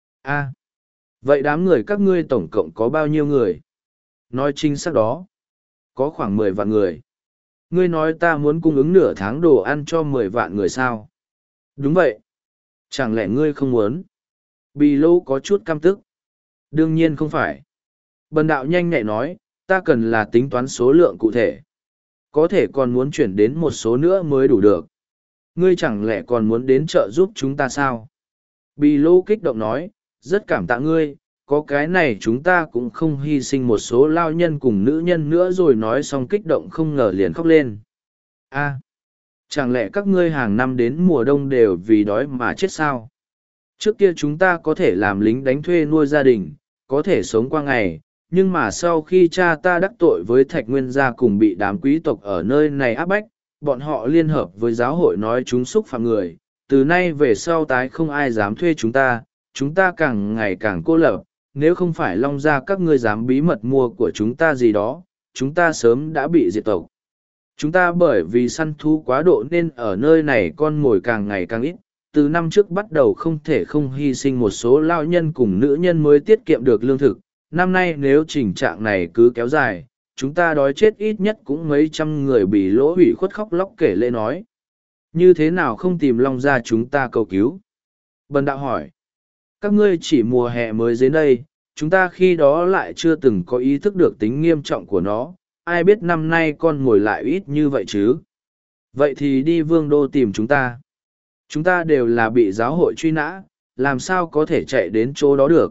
A. Vậy đám người các ngươi tổng cộng có bao nhiêu người? Nói chính xác đó. Có khoảng mười vạn người. Ngươi nói ta muốn cung ứng nửa tháng đồ ăn cho mười vạn người sao? Đúng vậy. Chẳng lẽ ngươi không muốn? Bì Lô có chút căm tức. Đương nhiên không phải. Bần đạo nhanh nhạy nói, ta cần là tính toán số lượng cụ thể. Có thể còn muốn chuyển đến một số nữa mới đủ được. Ngươi chẳng lẽ còn muốn đến trợ giúp chúng ta sao? Bì Lô kích động nói, rất cảm tạ ngươi, có cái này chúng ta cũng không hy sinh một số lao nhân cùng nữ nhân nữa rồi nói xong kích động không ngờ liền khóc lên. A. Chẳng lẽ các ngươi hàng năm đến mùa đông đều vì đói mà chết sao? Trước kia chúng ta có thể làm lính đánh thuê nuôi gia đình, có thể sống qua ngày, nhưng mà sau khi cha ta đắc tội với Thạch Nguyên gia cùng bị đám quý tộc ở nơi này áp bách, bọn họ liên hợp với giáo hội nói chúng xúc phạm người, từ nay về sau tái không ai dám thuê chúng ta, chúng ta càng ngày càng cô lập, nếu không phải Long gia các ngươi dám bí mật mua của chúng ta gì đó, chúng ta sớm đã bị diệt tộc. Chúng ta bởi vì săn thú quá độ nên ở nơi này con mồi càng ngày càng ít, từ năm trước bắt đầu không thể không hy sinh một số lao nhân cùng nữ nhân mới tiết kiệm được lương thực. Năm nay nếu tình trạng này cứ kéo dài, chúng ta đói chết ít nhất cũng mấy trăm người bị lỗ hủy khuất khóc lóc kể lễ nói. Như thế nào không tìm Long gia chúng ta cầu cứu? Bần đạo hỏi. Các ngươi chỉ mùa hè mới đến đây, chúng ta khi đó lại chưa từng có ý thức được tính nghiêm trọng của nó, ai biết năm nay con ngồi lại ít như vậy chứ? Vậy thì đi vương đô tìm chúng ta. Chúng ta đều là bị giáo hội truy nã, làm sao có thể chạy đến chỗ đó được?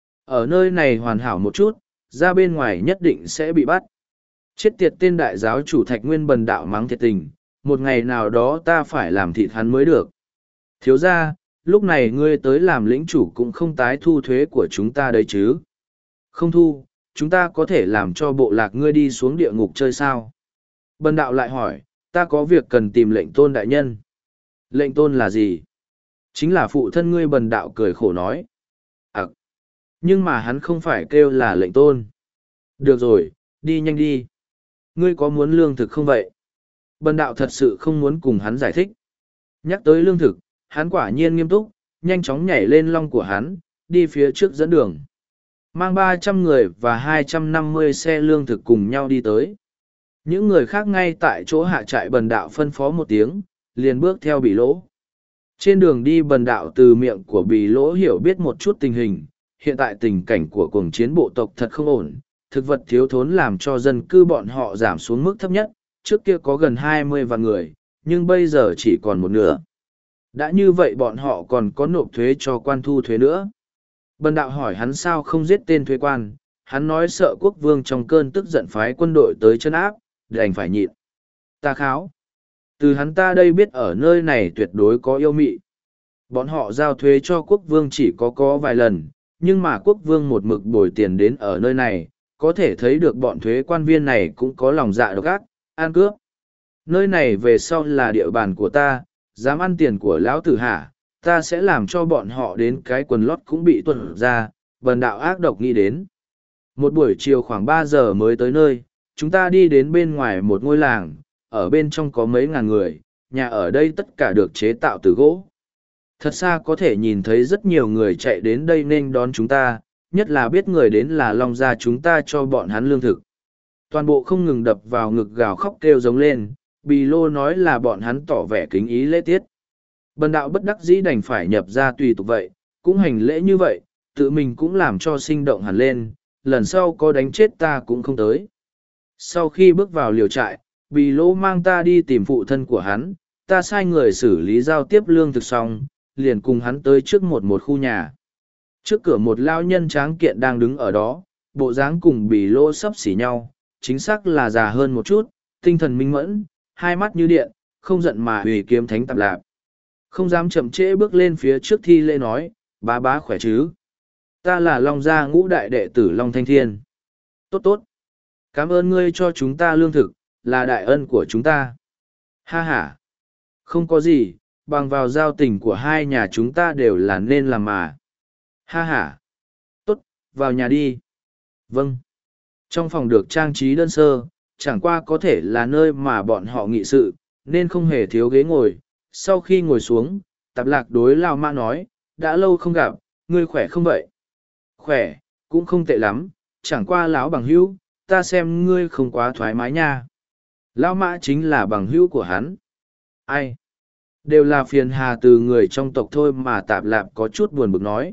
Ở nơi này hoàn hảo một chút, ra bên ngoài nhất định sẽ bị bắt. Chết tiệt tên đại giáo chủ Thạch Nguyên bần đạo mắng thiệt tình, một ngày nào đó ta phải làm thịt hắn mới được. Thiếu ra, lúc này ngươi tới làm lĩnh chủ cũng không tái thu thuế của chúng ta đấy chứ? Không thu, chúng ta có thể làm cho bộ lạc ngươi đi xuống địa ngục chơi sao? Bần đạo lại hỏi, ta có việc cần tìm lệnh tôn đại nhân. Lệnh tôn là gì? Chính là phụ thân ngươi. Bần đạo cười khổ nói. À, nhưng mà hắn không phải kêu là lệnh tôn. Được rồi, đi nhanh đi. Ngươi có muốn lương thực không vậy? Bần đạo thật sự không muốn cùng hắn giải thích. Nhắc tới lương thực, hắn quả nhiên nghiêm túc, nhanh chóng nhảy lên long của hắn, đi phía trước dẫn đường. Mang ba trăm người và hai trăm năm mươi xe lương thực cùng nhau đi tới. Những người khác ngay tại chỗ hạ trại. Bần đạo phân phó một tiếng, liền bước theo Bỉ Lỗ. Trên đường đi bần đạo từ miệng của Bỉ Lỗ hiểu biết một chút tình hình. Hiện tại tình cảnh của cuồng chiến bộ tộc thật không ổn, thực vật thiếu thốn làm cho dân cư bọn họ giảm xuống mức thấp nhất, trước kia có gần hai mươi vạn người, nhưng bây giờ chỉ còn một nửa. Đã như vậy bọn họ còn có nộp thuế cho quan thu thuế nữa. Bần đạo hỏi hắn sao không giết tên thuế quan, hắn nói sợ quốc vương trong cơn tức giận phái quân đội tới chân áp, đành phải nhịn. Ta kháo. Từ hắn ta đây biết ở nơi này tuyệt đối có yêu mị. Bọn họ giao thuế cho quốc vương chỉ có có vài lần, nhưng mà quốc vương một mực bồi tiền đến ở nơi này, có thể thấy được bọn thuế quan viên này cũng có lòng dạ độc ác, ăn cướp. Nơi này về sau là địa bàn của ta, dám ăn tiền của lão tử hả, ta sẽ làm cho bọn họ đến cái quần lót cũng bị tuần ra. Bần đạo ác độc nghĩ đến. Một buổi chiều khoảng ba giờ mới tới nơi, chúng ta đi đến bên ngoài một ngôi làng, ở bên trong có mấy ngàn người, nhà ở đây tất cả được chế tạo từ gỗ. Thật xa có thể nhìn thấy rất nhiều người chạy đến đây nên đón chúng ta, nhất là biết người đến là Long gia chúng ta cho bọn hắn lương thực. Toàn bộ không ngừng đập vào ngực gào khóc kêu giống lên, Bì Lô nói là bọn hắn tỏ vẻ kính ý lễ tiết. Bần đạo bất đắc dĩ đành phải nhập ra tùy tục vậy, cũng hành lễ như vậy, tự mình cũng làm cho sinh động hẳn lên, lần sau có đánh chết ta cũng không tới. Sau khi bước vào liều trại, Bì Lô mang ta đi tìm phụ thân của hắn, ta sai người xử lý giao tiếp lương thực xong, liền cùng hắn tới trước một một khu nhà. Trước cửa một lao nhân tráng kiện đang đứng ở đó, bộ dáng cùng Bì Lô sấp xỉ nhau, chính xác là già hơn một chút, tinh thần minh mẫn, hai mắt như điện, không giận mà hủy kiếm thánh tạp lạp. Không dám chậm trễ bước lên phía trước thi lễ nói, bá bá khỏe chứ. Ta là Long gia ngũ đại đệ tử Long Thanh Thiên. Tốt tốt. Cảm ơn ngươi cho chúng ta lương thực, là đại ân của chúng ta. Ha ha. Không có gì, bằng vào giao tình của hai nhà chúng ta đều là nên làm mà. Ha ha. Tốt, vào nhà đi. Vâng. Trong phòng được trang trí đơn sơ, chẳng qua có thể là nơi mà bọn họ nghị sự, nên không hề thiếu ghế ngồi. Sau khi ngồi xuống, Tạp Lạc đối Lao Mã nói, đã lâu không gặp, ngươi khỏe không vậy? Khỏe, cũng không tệ lắm, chẳng qua lão bằng hữu, ta xem ngươi không quá thoải mái nha. Lao Mã chính là bằng hữu của hắn. Ai? Đều là phiền hà từ người trong tộc thôi mà. Tạp Lạp có chút buồn bực nói.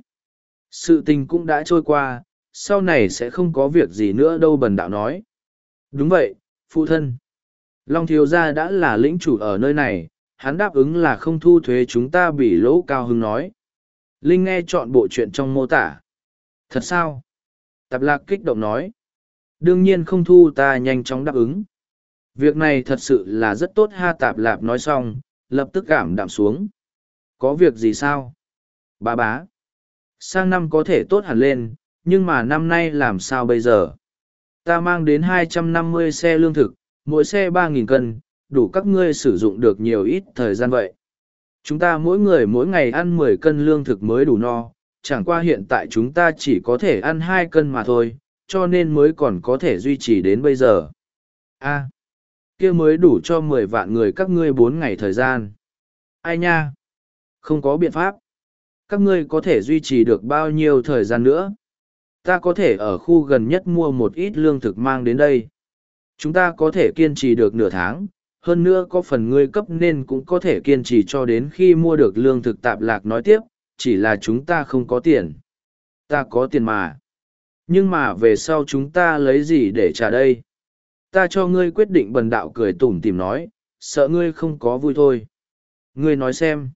Sự tình cũng đã trôi qua, sau này sẽ không có việc gì nữa đâu. Bần đạo nói. Đúng vậy, phụ thân. Long thiếu gia đã là lĩnh chủ ở nơi này, hắn đáp ứng là không thu thuế chúng ta. Bị Lỗ cao hứng nói. Linh nghe chọn bộ chuyện trong mô tả. Thật sao? Tạp Lạc kích động nói. Đương nhiên không thu, ta nhanh chóng đáp ứng. Việc này thật sự là rất tốt ha. Tạp Lạp nói xong, lập tức cảm đạm xuống. Có việc gì sao? Bá bá. Sang năm có thể tốt hẳn lên, nhưng mà năm nay làm sao bây giờ? Ta mang đến hai trăm năm mươi xe lương thực, mỗi xe ba nghìn cân, đủ các ngươi sử dụng được nhiều ít thời gian vậy. Chúng ta mỗi người mỗi ngày ăn mười cân lương thực mới đủ no, chẳng qua hiện tại chúng ta chỉ có thể ăn hai cân mà thôi, cho nên mới còn có thể duy trì đến bây giờ. A, kia mới đủ cho mười vạn người các ngươi bốn ngày thời gian. Ai nha? Không có biện pháp. Các ngươi có thể duy trì được bao nhiêu thời gian nữa? Ta có thể ở khu gần nhất mua một ít lương thực mang đến đây. Chúng ta có thể kiên trì được nửa tháng, hơn nữa có phần ngươi cấp nên cũng có thể kiên trì cho đến khi mua được lương thực. Tạp Lạc nói tiếp, chỉ là chúng ta không có tiền. Ta có tiền mà. Nhưng mà về sau chúng ta lấy gì để trả đây? Ta cho ngươi quyết định. Bần Đạo cười tủm tỉm nói, sợ ngươi không có vui thôi. Ngươi nói xem.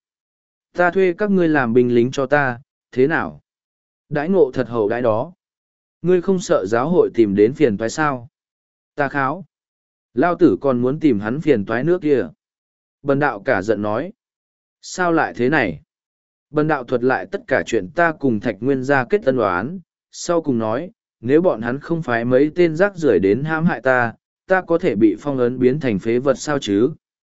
Ta thuê các ngươi làm binh lính cho ta, thế nào? Đãi ngộ thật hậu đãi đó. Ngươi không sợ giáo hội tìm đến phiền toái sao? Ta kháo. Lao tử còn muốn tìm hắn phiền toái nước kia. Bần Đạo cả giận nói. Sao lại thế này? Bần Đạo thuật lại tất cả chuyện ta cùng Thạch Nguyên gia kết ân oán, sau cùng nói, nếu bọn hắn không phái mấy tên rác rưởi đến hãm hại ta, ta có thể bị phong ấn biến thành phế vật sao chứ?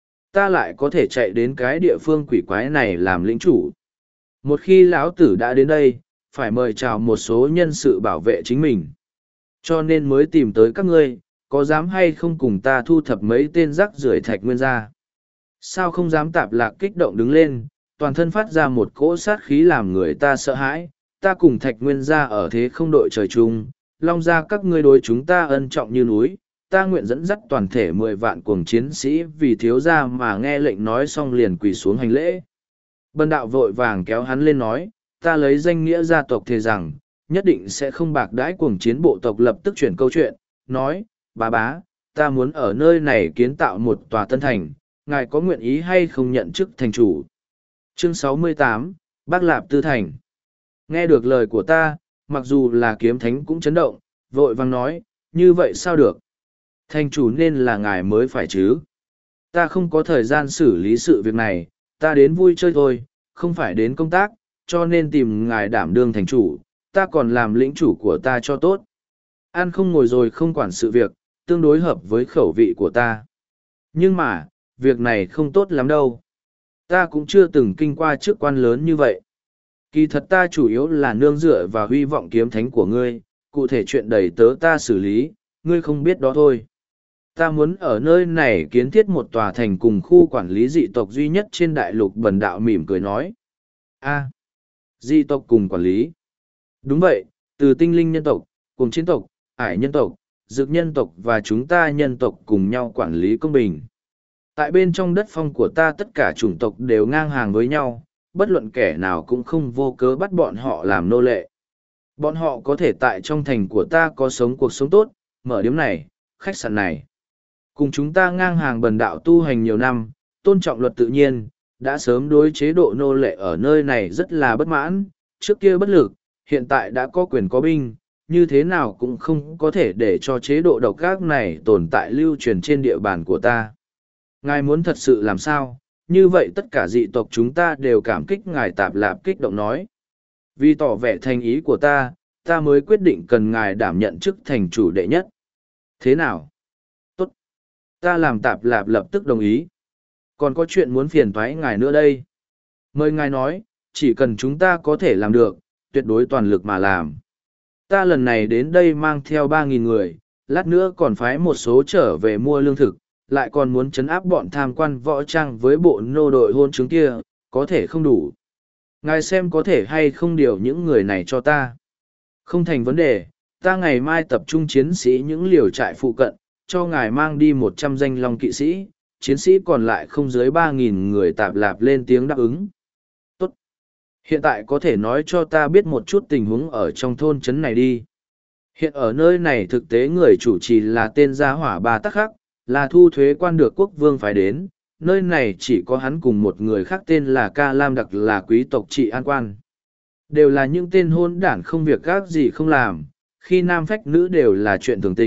Ta lại có thể chạy đến cái địa phương quỷ quái này làm lĩnh chủ. Một khi lão tử đã đến đây, phải mời chào một số nhân sự bảo vệ chính mình. Cho nên mới tìm tới các ngươi, có dám hay không cùng ta thu thập mấy tên rác rưởi Thạch Nguyên gia? Sao không dám? Tạp Lạc kích động đứng lên, toàn thân phát ra một cỗ sát khí làm người ta sợ hãi. Ta cùng Thạch Nguyên gia ở thế không đội trời chung, Long gia các ngươi đối chúng ta ân trọng như núi, ta nguyện dẫn dắt toàn thể mười vạn cuồng chiến sĩ vì thiếu gia mà. Nghe lệnh nói xong liền quỳ xuống hành lễ. Bần Đạo vội vàng kéo hắn lên nói, ta lấy danh nghĩa gia tộc thề rằng, nhất định sẽ không bạc đãi cuồng chiến bộ tộc. Lập tức chuyển câu chuyện, nói, bá bá, ta muốn ở nơi này kiến tạo một tòa tân thành, ngài có nguyện ý hay không nhận chức thành chủ? Chương sáu mươi tám, Bác Lạp Tư Thành. Nghe được lời của ta, mặc dù là kiếm thánh cũng chấn động, vội vàng nói, như vậy sao được? Thành chủ nên là ngài mới phải chứ. Ta không có thời gian xử lý sự việc này, ta đến vui chơi thôi, không phải đến công tác, cho nên tìm ngài đảm đương thành chủ, ta còn làm lĩnh chủ của ta cho tốt. Ăn không ngồi rồi không quản sự việc, tương đối hợp với khẩu vị của ta. Nhưng mà, việc này không tốt lắm đâu. Ta cũng chưa từng kinh qua chức quan lớn như vậy. Kỳ thật ta chủ yếu là nương dựa vào hy vọng kiếm thánh của ngươi, cụ thể chuyện đầy tớ ta xử lý, ngươi không biết đó thôi. Ta muốn ở nơi này kiến thiết một tòa thành cùng khu quản lý dị tộc duy nhất trên đại lục. Bần Đạo mỉm cười nói. A, dị tộc cùng quản lý. Đúng vậy, từ tinh linh nhân tộc, cùng chiến tộc, ải nhân tộc, dược nhân tộc và chúng ta nhân tộc cùng nhau quản lý công bình. Tại bên trong đất phong của ta tất cả chủng tộc đều ngang hàng với nhau, bất luận kẻ nào cũng không vô cớ bắt bọn họ làm nô lệ. Bọn họ có thể tại trong thành của ta có sống cuộc sống tốt, mở điếm này, khách sạn này. Cùng chúng ta ngang hàng. Bần Đạo tu hành nhiều năm, tôn trọng luật tự nhiên, đã sớm đối chế độ nô lệ ở nơi này rất là bất mãn, trước kia bất lực, hiện tại đã có quyền có binh, như thế nào cũng không có thể để cho chế độ độc ác này tồn tại lưu truyền trên địa bàn của ta. Ngài muốn thật sự làm sao, như vậy tất cả dị tộc chúng ta đều cảm kích ngài. Tạp Lạp kích động nói. Vì tỏ vẻ thành ý của ta, ta mới quyết định cần ngài đảm nhận chức thành chủ đệ nhất. Thế nào? Tốt. Ta làm. Tạp Lạp lập tức đồng ý. Còn có chuyện muốn phiền toái ngài nữa đây. Mời ngài nói, chỉ cần chúng ta có thể làm được, tuyệt đối toàn lực mà làm. Ta lần này đến đây mang theo ba nghìn người, lát nữa còn phái một số trở về mua lương thực, lại còn muốn trấn áp bọn tham quan võ trang với bộ nô đội hôn chứng kia, có thể không đủ. Ngài xem có thể hay không điều những người này cho ta. Không thành vấn đề, ta ngày mai tập trung chiến sĩ những liều trại phụ cận, cho ngài mang đi một trăm danh long kỵ sĩ, chiến sĩ còn lại không dưới ba nghìn người. Tạp Lạp lên tiếng đáp ứng. Tốt. Hiện tại có thể nói cho ta biết một chút tình huống ở trong thôn trấn này đi. Hiện ở nơi này thực tế người chủ trì là tên gia hỏa Ba Tắc Khắc, là thu thuế quan được quốc vương phải đến, nơi này chỉ có hắn cùng một người khác tên là Ca Lam Đặc là quý tộc trị an quan. Đều là những tên hôn đản không việc gác gì không làm, khi nam phách nữ đều là chuyện thường tình,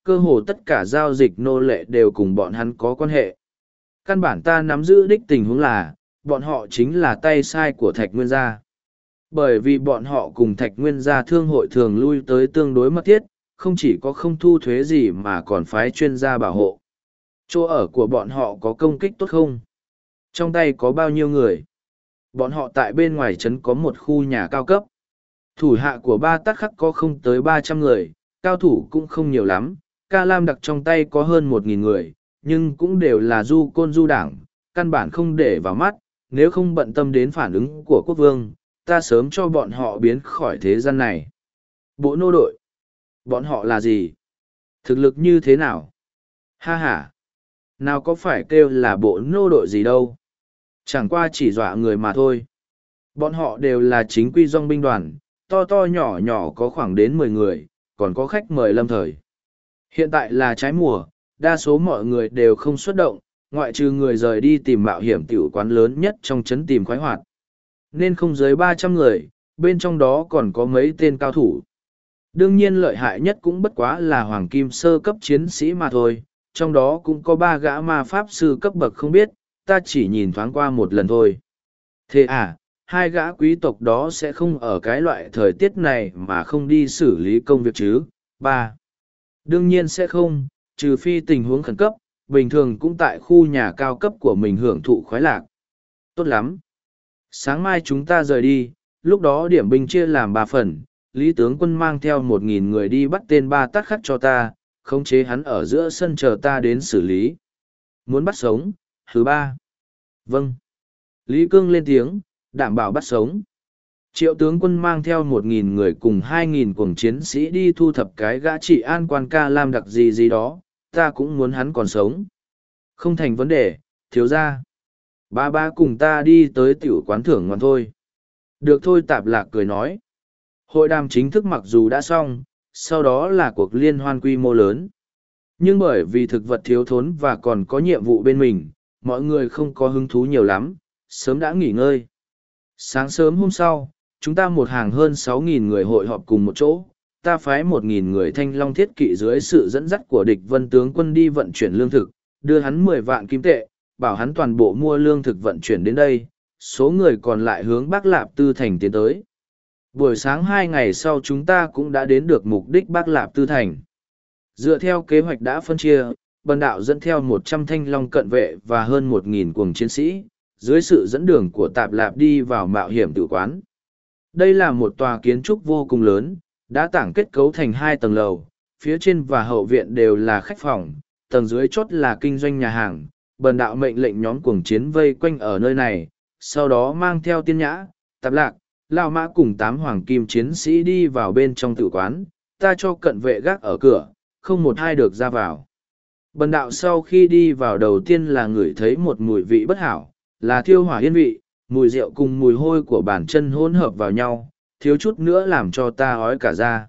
cơ hồ tất cả giao dịch nô lệ đều cùng bọn hắn có quan hệ. Căn bản ta nắm giữ đích tình huống là, bọn họ chính là tay sai của Thạch Nguyên gia. Bởi vì bọn họ cùng Thạch Nguyên gia thương hội thường lui tới tương đối mật thiết, không chỉ có không thu thuế gì mà còn phái chuyên gia bảo hộ. Chỗ ở của bọn họ có công kích tốt không? Trong tay có bao nhiêu người? Bọn họ tại bên ngoài trấn có một khu nhà cao cấp. Thủ hạ của ba tắc khắc có không tới ba trăm người, cao thủ cũng không nhiều lắm. Ca Lam đặc trong tay có hơn một nghìn người, nhưng cũng đều là du côn du đảng, căn bản không để vào mắt. Nếu không bận tâm đến phản ứng của quốc vương, ta sớm cho bọn họ biến khỏi thế gian này. Bộ nô đội. Bọn họ là gì? Thực lực như thế nào? Ha ha! Nào có phải kêu là bộ nô đội gì đâu. Chẳng qua chỉ dọa người mà thôi. Bọn họ đều là chính quy dòng binh đoàn, to to nhỏ nhỏ có khoảng đến mười người, còn có khách mời lâm thời. Hiện tại là trái mùa, đa số mọi người đều không xuất động, ngoại trừ người rời đi tìm mạo hiểm tiểu quán lớn nhất trong trấn tìm khoái hoạt. Nên không dưới ba trăm người, bên trong đó còn có mấy tên cao thủ. Đương nhiên lợi hại nhất cũng bất quá là hoàng kim sơ cấp chiến sĩ mà thôi, trong đó cũng có ba gã ma pháp sư cấp bậc không biết, ta chỉ nhìn thoáng qua một lần thôi. Thế à, hai gã quý tộc đó sẽ không ở cái loại thời tiết này mà không đi xử lý công việc chứ? Ba. Đương nhiên sẽ không, trừ phi tình huống khẩn cấp, bình thường cũng tại khu nhà cao cấp của mình hưởng thụ khoái lạc. Tốt lắm. Sáng mai chúng ta rời đi, lúc đó điểm binh chia làm ba phần, Lý tướng quân mang theo một nghìn người đi bắt tên ba tát khắc cho ta, khống chế hắn ở giữa sân chờ ta đến xử lý. Muốn bắt sống, thứ ba. Vâng. Lý Cương lên tiếng, đảm bảo bắt sống. Triệu tướng quân mang theo một nghìn người cùng hai nghìn cuồng chiến sĩ đi thu thập cái gã trị an quan Ca Lam đặc gì gì đó, ta cũng muốn hắn còn sống. Không thành vấn đề, thiếu ra. Ba ba cùng ta đi tới tiểu quán thưởng ngoan thôi. Được thôi, Tạp Lạc cười nói. Hội đàm chính thức mặc dù đã xong, sau đó là cuộc liên hoan quy mô lớn. Nhưng bởi vì thực vật thiếu thốn và còn có nhiệm vụ bên mình, mọi người không có hứng thú nhiều lắm, sớm đã nghỉ ngơi. Sáng sớm hôm sau, chúng ta một hàng hơn sáu nghìn người hội họp cùng một chỗ, ta phái một nghìn người thanh long thiết kỵ dưới sự dẫn dắt của địch vân tướng quân đi vận chuyển lương thực, đưa hắn mười vạn kim tệ, bảo hắn toàn bộ mua lương thực vận chuyển đến đây, số người còn lại hướng Bắc Lạp Tư Thành tiến tới. Buổi sáng hai ngày sau chúng ta cũng đã đến được mục đích Bắc Lạp Tư Thành. Dựa theo kế hoạch đã phân chia, bần đạo dẫn theo một trăm thanh long cận vệ và hơn một nghìn cuồng chiến sĩ, dưới sự dẫn đường của Tạp Lạp đi vào mạo hiểm tử quán. Đây là một tòa kiến trúc vô cùng lớn, đã tảng kết cấu thành hai tầng lầu, phía trên và hậu viện đều là khách phòng, tầng dưới chốt là kinh doanh nhà hàng. Bần đạo mệnh lệnh nhóm cuồng chiến vây quanh ở nơi này, sau đó mang theo Tiên Nhã, Tạp Lạc, Lao Mã cùng tám hoàng kim chiến sĩ đi vào bên trong tử quán, ta cho cận vệ gác ở cửa, không một ai được ra vào. Bần đạo sau khi đi vào đầu tiên là ngửi thấy một mùi vị bất hảo, là thiêu hỏa yên vị, mùi rượu cùng mùi hôi của bàn chân hỗn hợp vào nhau, thiếu chút nữa làm cho ta ói cả da.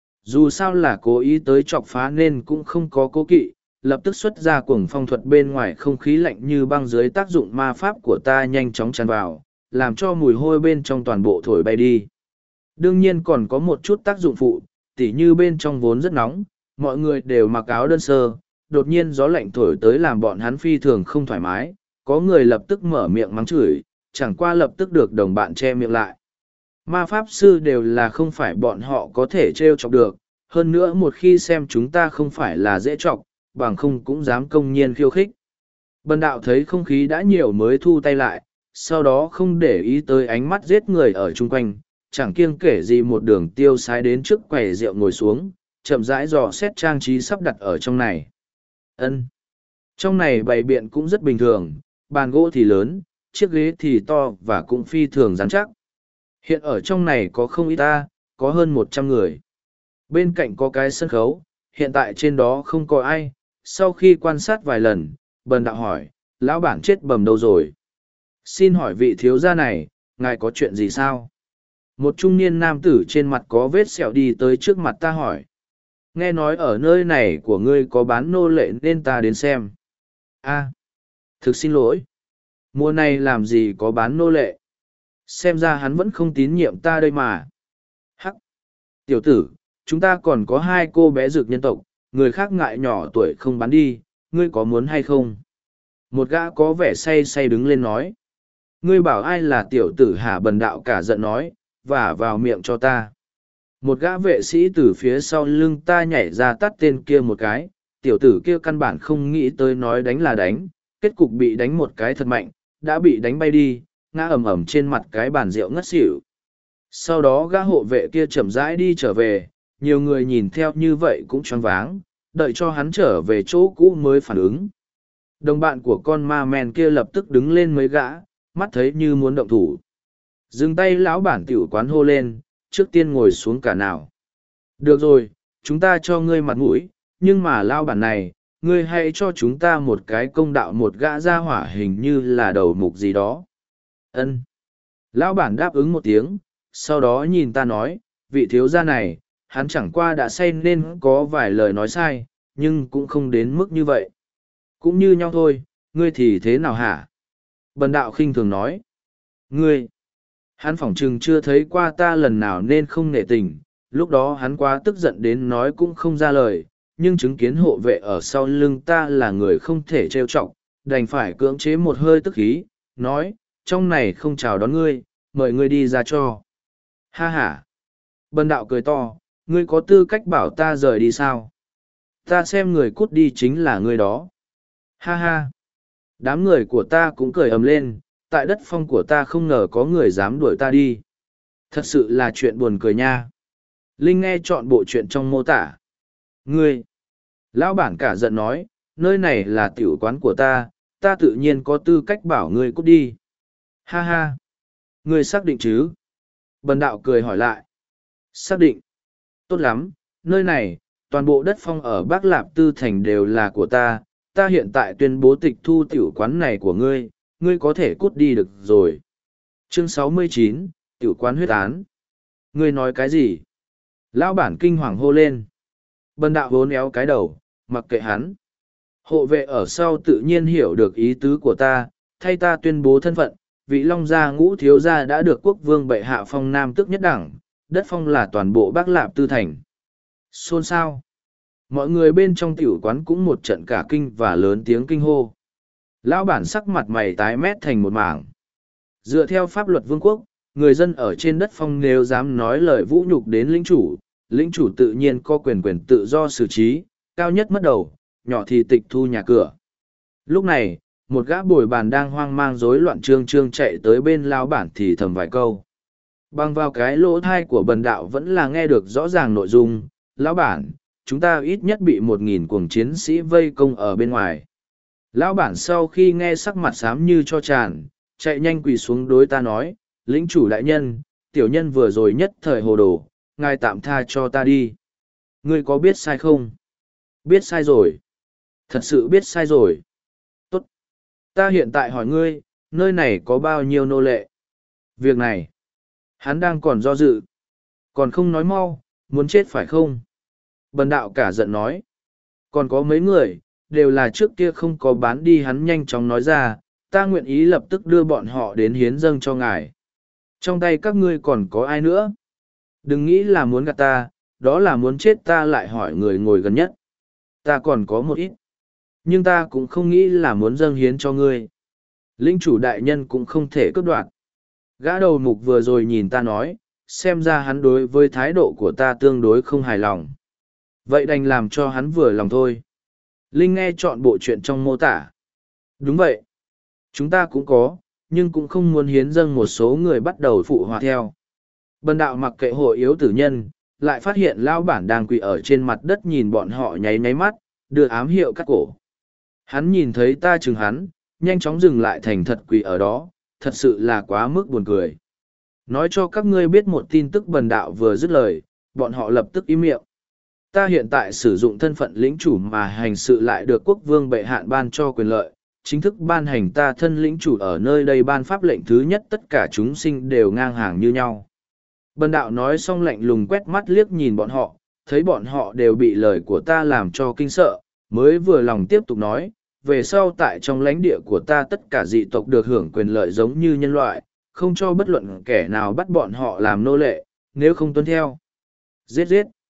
Dù sao là cố ý tới chọc phá nên cũng không có cố kỵ, lập tức xuất ra cuồng phong thuật bên ngoài, không khí lạnh như băng dưới tác dụng ma pháp của ta nhanh chóng tràn vào, làm cho mùi hôi bên trong toàn bộ thổi bay đi. Đương nhiên còn có một chút tác dụng phụ, tỉ như bên trong vốn rất nóng, mọi người đều mặc áo đơn sơ, đột nhiên gió lạnh thổi tới làm bọn hắn phi thường không thoải mái, có người lập tức mở miệng mắng chửi, chẳng qua lập tức được đồng bạn che miệng lại. Ma pháp sư đều là không phải bọn họ có thể trêu chọc được, hơn nữa một khi xem chúng ta không phải là dễ chọc, bằng không cũng dám công nhiên khiêu khích. Bần đạo thấy không khí đã nhiều mới thu tay lại, sau đó không để ý tới ánh mắt giết người ở chung quanh, chẳng kiêng kể gì một đường tiêu sái đến trước quầy rượu ngồi xuống, chậm rãi dò xét trang trí sắp đặt ở trong này. Ân, trong này bày biện cũng rất bình thường, bàn gỗ thì lớn, chiếc ghế thì to và cũng phi thường rắn chắc. Hiện ở trong này có không ít ta, có hơn một trăm người. Bên cạnh có cái sân khấu, hiện tại trên đó không có ai. Sau khi quan sát vài lần, bần đạo hỏi, lão bản chết bầm đâu rồi? Xin hỏi vị thiếu gia này, ngài có chuyện gì sao? Một trung niên nam tử trên mặt có vết sẹo đi tới trước mặt ta hỏi. Nghe nói ở nơi này của ngươi có bán nô lệ nên ta đến xem. A, thực xin lỗi. Mùa này làm gì có bán nô lệ? Xem ra hắn vẫn không tín nhiệm ta đây mà. Hắc! Tiểu tử, chúng ta còn có hai cô bé dược nhân tộc, người khác ngại nhỏ tuổi không bán đi, ngươi có muốn hay không? Một gã có vẻ say say đứng lên nói. Ngươi bảo ai là tiểu tử hả? Bần đạo cả giận nói, vả vào miệng cho ta. Một gã vệ sĩ từ phía sau lưng ta nhảy ra tắt tên kia một cái, tiểu tử kia căn bản không nghĩ tới nói đánh là đánh, kết cục bị đánh một cái thật mạnh, đã bị đánh bay đi, ngã ầm ầm trên mặt cái bàn rượu ngất xỉu. Sau đó gã hộ vệ kia chậm rãi đi trở về, nhiều người nhìn theo như vậy cũng choáng váng, đợi cho hắn trở về chỗ cũ mới phản ứng. Đồng bạn của con ma men kia lập tức đứng lên mấy gã, mắt thấy như muốn động thủ. Dừng tay lão bản tiểu quán hô lên, trước tiên ngồi xuống cả nào. Được rồi, chúng ta cho ngươi mặt mũi, nhưng mà lão bản này, ngươi hãy cho chúng ta một cái công đạo. Một gã ra hỏa hình như là đầu mục gì đó. Ân. Lão bản đáp ứng một tiếng, sau đó nhìn ta nói, vị thiếu gia này, hắn chẳng qua đã say nên có vài lời nói sai, nhưng cũng không đến mức như vậy. Cũng như nhau thôi, ngươi thì thế nào hả? Bần đạo khinh thường nói. Ngươi! Hắn phỏng chừng chưa thấy qua ta lần nào nên không nể tình, lúc đó hắn quá tức giận đến nói cũng không ra lời, nhưng chứng kiến hộ vệ ở sau lưng ta là người không thể trêu chọc, đành phải cưỡng chế một hơi tức khí, nói, trong này không chào đón ngươi, mời ngươi đi ra cho. Ha ha! Bần đạo cười to, ngươi có tư cách bảo ta rời đi sao? Ta xem người cút đi chính là ngươi đó. Ha ha! Đám người của ta cũng cười ầm lên, tại đất phong của ta không ngờ có người dám đuổi ta đi. Thật sự là chuyện buồn cười nha. Linh nghe chọn bộ chuyện trong mô tả. Ngươi! Lão bản cả giận nói, nơi này là tiểu quán của ta, ta tự nhiên có tư cách bảo ngươi cút đi. Ha ha! Ngươi xác định chứ? Bần đạo cười hỏi lại. Xác định. Tốt lắm, nơi này, toàn bộ đất phong ở Bắc Lạp Tư Thành đều là của ta, ta hiện tại tuyên bố tịch thu tiểu quán này của ngươi, ngươi có thể cút đi được rồi. Chương sáu mươi chín, tiểu quán huyết án. Ngươi nói cái gì? Lão bản kinh hoàng hô lên. Bần đạo vốn éo cái đầu, mặc kệ hắn. Hộ vệ ở sau tự nhiên hiểu được ý tứ của ta, thay ta tuyên bố thân phận, vị Long gia ngũ thiếu gia đã được quốc vương bệ hạ phong nam tước nhất đẳng, đất phong là toàn bộ Bắc Lạp Tư Thành. Xôn xao. Mọi người bên trong tiểu quán cũng một trận cả kinh và lớn tiếng kinh hô. Lão bản sắc mặt mày tái mét thành một mảng. Dựa theo pháp luật vương quốc, người dân ở trên đất phong nếu dám nói lời vũ nhục đến lĩnh chủ, lĩnh chủ tự nhiên có quyền quyền tự do xử trí, cao nhất mất đầu, nhỏ thì tịch thu nhà cửa. Lúc này, một gã bồi bàn đang hoang mang rối loạn trương trương chạy tới bên lão bản thì thầm vài câu. Bằng vào cái lỗ thai của bần đạo vẫn là nghe được rõ ràng nội dung, lão bản, chúng ta ít nhất bị một nghìn cuồng chiến sĩ vây công ở bên ngoài. Lão bản sau khi nghe sắc mặt xám như cho tràn, chạy nhanh quỳ xuống đối ta nói, lĩnh chủ đại nhân, tiểu nhân vừa rồi nhất thời hồ đồ, ngài tạm tha cho ta đi. Ngươi có biết sai không? Biết sai rồi. Thật sự biết sai rồi. Tốt. Ta hiện tại hỏi ngươi, nơi này có bao nhiêu nô lệ? Việc này, hắn đang còn do dự. Còn không nói mau, muốn chết phải không? Bần đạo cả giận nói. Còn có mấy người, đều là trước kia không có bán đi. Hắn nhanh chóng nói ra, ta nguyện ý lập tức đưa bọn họ đến hiến dâng cho ngài. Trong tay các ngươi còn có ai nữa? Đừng nghĩ là muốn gạt ta, đó là muốn chết. Ta lại hỏi người ngồi gần nhất. Ta còn có một ít. Nhưng ta cũng không nghĩ là muốn dâng hiến cho ngươi. Lĩnh chủ đại nhân cũng không thể cướp đoạt. Gã đầu mục vừa rồi nhìn ta nói, xem ra hắn đối với thái độ của ta tương đối không hài lòng. Vậy đành làm cho hắn vừa lòng thôi. Linh nghe chọn bộ chuyện trong mô tả. Đúng vậy. Chúng ta cũng có, nhưng cũng không muốn hiến dâng. Một số người bắt đầu phụ họa theo. Bần đạo mặc kệ hội yếu tử nhân, lại phát hiện lão bản đang quỳ ở trên mặt đất nhìn bọn họ nháy nháy mắt, đưa ám hiệu cắt cổ. Hắn nhìn thấy ta chừng hắn, nhanh chóng dừng lại thành thật quỳ ở đó, thật sự là quá mức buồn cười. Nói cho các ngươi biết một tin tức. Bần đạo vừa dứt lời, bọn họ lập tức im miệng. Ta hiện tại sử dụng thân phận lĩnh chủ mà hành sự lại được quốc vương bệ hạ ban cho quyền lợi, chính thức ban hành ta thân lĩnh chủ ở nơi đây ban pháp lệnh thứ nhất, tất cả chúng sinh đều ngang hàng như nhau. Bần đạo nói xong lạnh lùng quét mắt liếc nhìn bọn họ, thấy bọn họ đều bị lời của ta làm cho kinh sợ, mới vừa lòng tiếp tục nói, về sau tại trong lãnh địa của ta tất cả dị tộc được hưởng quyền lợi giống như nhân loại, không cho bất luận kẻ nào bắt bọn họ làm nô lệ, nếu không tuân theo. Giết giết.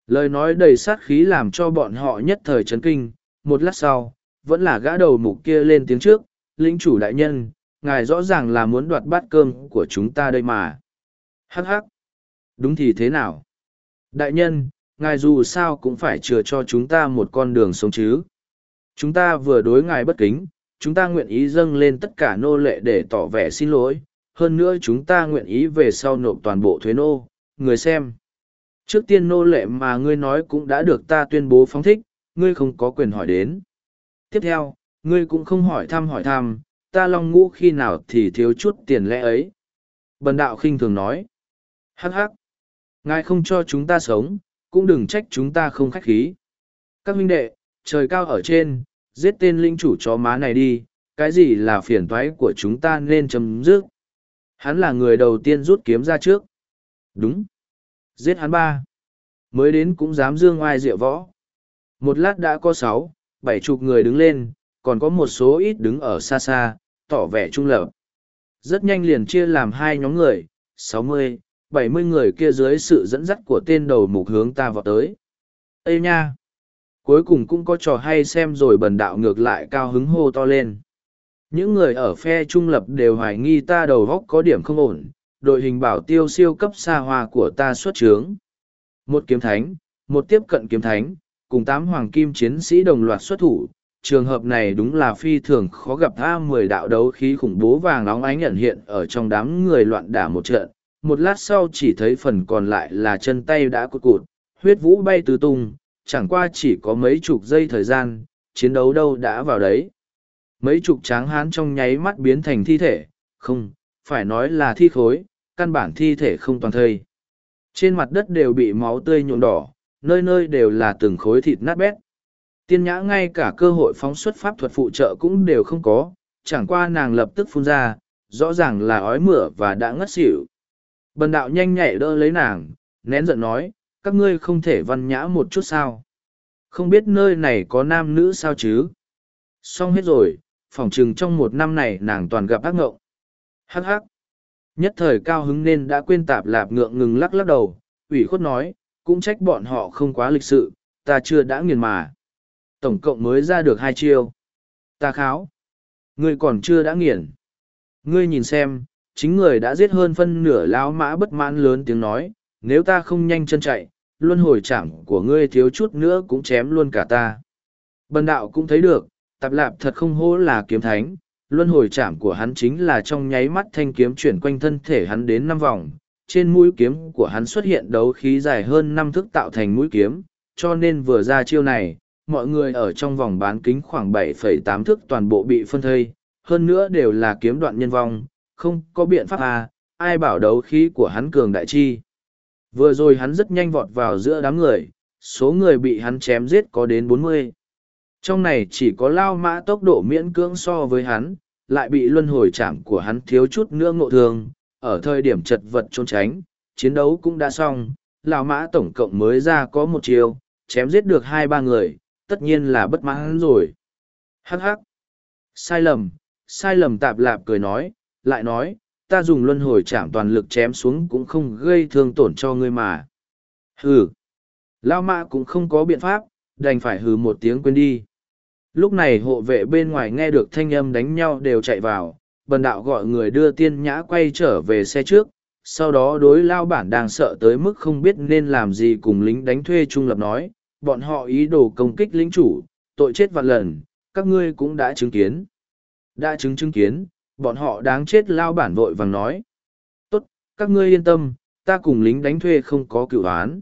Lời nói đầy sát khí làm cho bọn họ nhất thời chấn kinh, một lát sau, vẫn là gã đầu mục kia lên tiếng trước, lĩnh chủ đại nhân, ngài rõ ràng là muốn đoạt bát cơm của chúng ta đây mà. Hắc hắc. Đúng thì thế nào? Đại nhân, ngài dù sao cũng phải chừa cho chúng ta một con đường sống chứ. Chúng ta vừa đối ngài bất kính, chúng ta nguyện ý dâng lên tất cả nô lệ để tỏ vẻ xin lỗi, hơn nữa chúng ta nguyện ý về sau nộp toàn bộ thuế nô, người xem. Trước tiên nô lệ mà ngươi nói cũng đã được ta tuyên bố phóng thích, ngươi không có quyền hỏi đến. Tiếp theo, ngươi cũng không hỏi thăm hỏi thăm, ta Long Ngũ khi nào thì thiếu chút tiền lẽ ấy. Bần đạo khinh thường nói. Hắc hắc. Ngài không cho chúng ta sống, cũng đừng trách chúng ta không khách khí. Các huynh đệ, trời cao ở trên, giết tên linh chủ chó má này đi, cái gì là phiền toái của chúng ta nên chấm dứt. Hắn là người đầu tiên rút kiếm ra trước. Đúng. Giết hắn ba. Mới đến cũng dám dương oai diệu võ. Một lát đã có sáu, bảy chục người đứng lên, còn có một số ít đứng ở xa xa, tỏ vẻ trung lập. Rất nhanh liền chia làm hai nhóm người, sáu mươi, bảy mươi người kia dưới sự dẫn dắt của tên đầu mục hướng ta vào tới. Ê nha! Cuối cùng cũng có trò hay xem rồi, bần đạo ngược lại cao hứng hô to lên. Những người ở phe trung lập đều hoài nghi ta đầu góc có điểm không ổn, đội hình bảo tiêu siêu cấp xa hoa của ta xuất trướng. Một kiếm thánh, một tiếp cận kiếm thánh, cùng tám hoàng kim chiến sĩ đồng loạt xuất thủ. Trường hợp này đúng là phi thường khó gặp. A mười đạo đấu khí khủng bố vàng óng ánh nhận hiện ở trong đám người loạn đả một trận. Một lát sau chỉ thấy phần còn lại là chân tay đã cụt cụt, huyết vũ bay tứ tung, chẳng qua chỉ có mấy chục giây thời gian, chiến đấu đâu đã vào đấy. Mấy chục tráng hán trong nháy mắt biến thành thi thể, không, phải nói là thi khối, căn bản thi thể không toàn thây. Trên mặt đất đều bị máu tươi nhuộm đỏ, nơi nơi đều là từng khối thịt nát bét. Tiên nhã ngay cả cơ hội phóng xuất pháp thuật phụ trợ cũng đều không có, chẳng qua nàng lập tức phun ra, rõ ràng là ói mửa và đã ngất xỉu. Bần đạo nhanh nhạy đỡ lấy nàng, nén giận nói, các ngươi không thể văn nhã một chút sao? Không biết nơi này có nam nữ sao chứ? Xong hết rồi, phỏng chừng trong một năm này nàng toàn gặp ác ngộng. Hắc hắc. Nhất thời cao hứng nên đã quên tạp lạp ngượng ngừng lắc lắc đầu, ủy khuất nói, cũng trách bọn họ không quá lịch sự, ta chưa đã nghiền mà. Tổng cộng mới ra được hai chiêu. Ta kháo. Ngươi còn chưa đã nghiền. Ngươi nhìn xem, chính người đã giết hơn phân nửa lão mã bất mãn lớn tiếng nói, nếu ta không nhanh chân chạy, luân hồi chạm của ngươi thiếu chút nữa cũng chém luôn cả ta. Bần đạo cũng thấy được, tạp lạp thật không hổ là kiếm thánh, luân hồi chạm của hắn chính là trong nháy mắt thanh kiếm chuyển quanh thân thể hắn đến năm vòng, trên mũi kiếm của hắn xuất hiện đấu khí dài hơn năm thước tạo thành mũi kiếm, cho nên vừa ra chiêu này, mọi người ở trong vòng bán kính khoảng bảy phẩy tám thước toàn bộ bị phân thây, hơn nữa đều là kiếm đoạn nhân vong, không có biện pháp à, ai bảo đấu khí của hắn cường đại chi. Vừa rồi hắn rất nhanh vọt vào giữa đám người, số người bị hắn chém giết có đến bốn mươi. Trong này chỉ có Lao Mã tốc độ miễn cưỡng so với hắn, lại bị luân hồi chạm của hắn thiếu chút nữa ngộ thương, ở thời điểm chật vật trốn tránh, chiến đấu cũng đã xong, Lao Mã tổng cộng mới ra có một chiều, chém giết được hai ba người, tất nhiên là bất mãn rồi. Hắc hắc. Sai lầm, sai lầm tạp lạp cười nói, lại nói, ta dùng luân hồi chạm toàn lực chém xuống cũng không gây thương tổn cho ngươi mà. Hừ. Lao Mã cũng không có biện pháp, đành phải hừ một tiếng quên đi. Lúc này hộ vệ bên ngoài nghe được thanh âm đánh nhau đều chạy vào, bần đạo gọi người đưa tiên nhã quay trở về xe trước, sau đó đối lao bản đang sợ tới mức không biết nên làm gì cùng lính đánh thuê trung lập nói, bọn họ ý đồ công kích lính chủ, tội chết vạn lần, các ngươi cũng đã chứng kiến. Đã chứng chứng kiến, bọn họ đáng chết, lao bản vội vàng nói. Tốt, các ngươi yên tâm, ta cùng lính đánh thuê không có cựu án.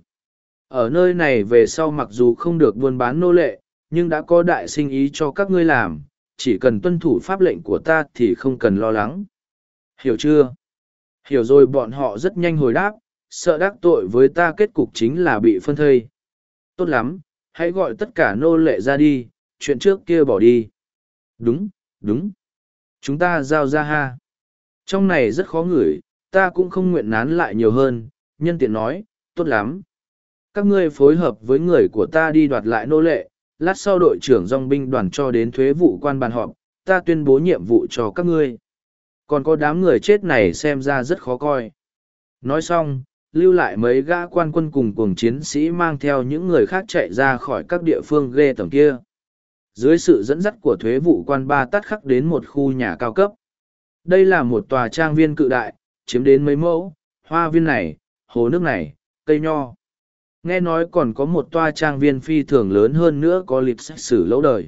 Ở nơi này về sau mặc dù không được buôn bán nô lệ, nhưng đã có đại sinh ý cho các ngươi làm, chỉ cần tuân thủ pháp lệnh của ta thì không cần lo lắng. Hiểu chưa? Hiểu rồi, bọn họ rất nhanh hồi đáp, sợ đắc tội với ta kết cục chính là bị phân thây. Tốt lắm, hãy gọi tất cả nô lệ ra đi, chuyện trước kia bỏ đi. Đúng, đúng. Chúng ta giao ra ha. Trong này rất khó ngửi, ta cũng không nguyện nán lại nhiều hơn, nhân tiện nói, tốt lắm. Các ngươi phối hợp với người của ta đi đoạt lại nô lệ, lát sau đội trưởng dòng binh đoàn cho đến thuế vụ quan bàn họp, ta tuyên bố nhiệm vụ cho các ngươi. Còn có đám người chết này xem ra rất khó coi. Nói xong, lưu lại mấy gã quan quân cùng cuồng chiến sĩ mang theo những người khác chạy ra khỏi các địa phương ghê tởm kia. Dưới sự dẫn dắt của thuế vụ quan Ba Tát khắc đến một khu nhà cao cấp. Đây là một tòa trang viên cự đại, chiếm đến mấy mẫu, hoa viên này, hồ nước này, cây nho. Nghe nói còn có một tòa trang viên phi thường lớn hơn nữa có lịch sử lâu đời.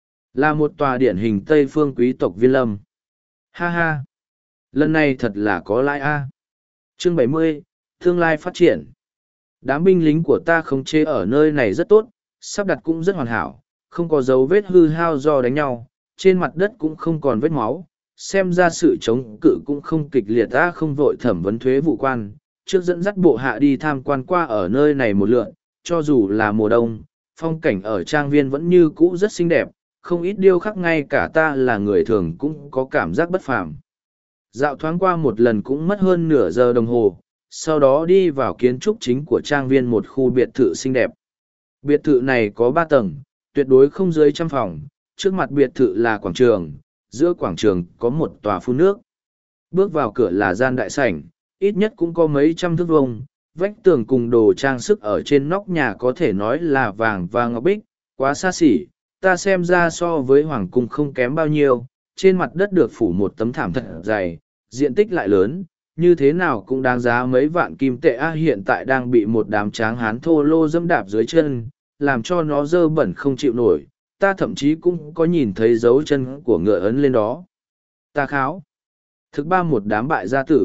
Là một tòa điển hình Tây phương quý tộc Viên Lâm. Ha ha! Lần này thật là có lãi a. Chương bảy mươi, tương lai phát triển. Đám binh lính của ta khống chế ở nơi này rất tốt, sắp đặt cũng rất hoàn hảo, không có dấu vết hư hao do đánh nhau, trên mặt đất cũng không còn vết máu, xem ra sự chống cự cũng không kịch liệt. Ta không vội thẩm vấn thuế vụ quan, trước dẫn dắt bộ hạ đi tham quan qua ở nơi này một lượn, cho dù là mùa đông, phong cảnh ở trang viên vẫn như cũ rất xinh đẹp, không ít điêu khắc ngay cả ta là người thường cũng có cảm giác bất phàm. Dạo thoáng qua một lần cũng mất hơn nửa giờ đồng hồ, sau đó đi vào kiến trúc chính của trang viên, một khu biệt thự xinh đẹp. Biệt thự này có ba tầng, tuyệt đối không dưới trăm phòng, trước mặt biệt thự là quảng trường, giữa quảng trường có một tòa phun nước. Bước vào cửa là gian đại sảnh, ít nhất cũng có mấy trăm thước vuông, vách tường cùng đồ trang sức ở trên nóc nhà có thể nói là vàng và ngọc bích, quá xa xỉ, ta xem ra so với hoàng cung không kém bao nhiêu. Trên mặt đất được phủ một tấm thảm thật dày, diện tích lại lớn, như thế nào cũng đáng giá mấy vạn kim tệ. A hiện tại đang bị một đám tráng hán thô lô dẫm đạp dưới chân, làm cho nó dơ bẩn không chịu nổi, ta thậm chí cũng có nhìn thấy dấu chân của ngựa ấn lên đó. Ta kháo. Thực ba một đám bại gia tử.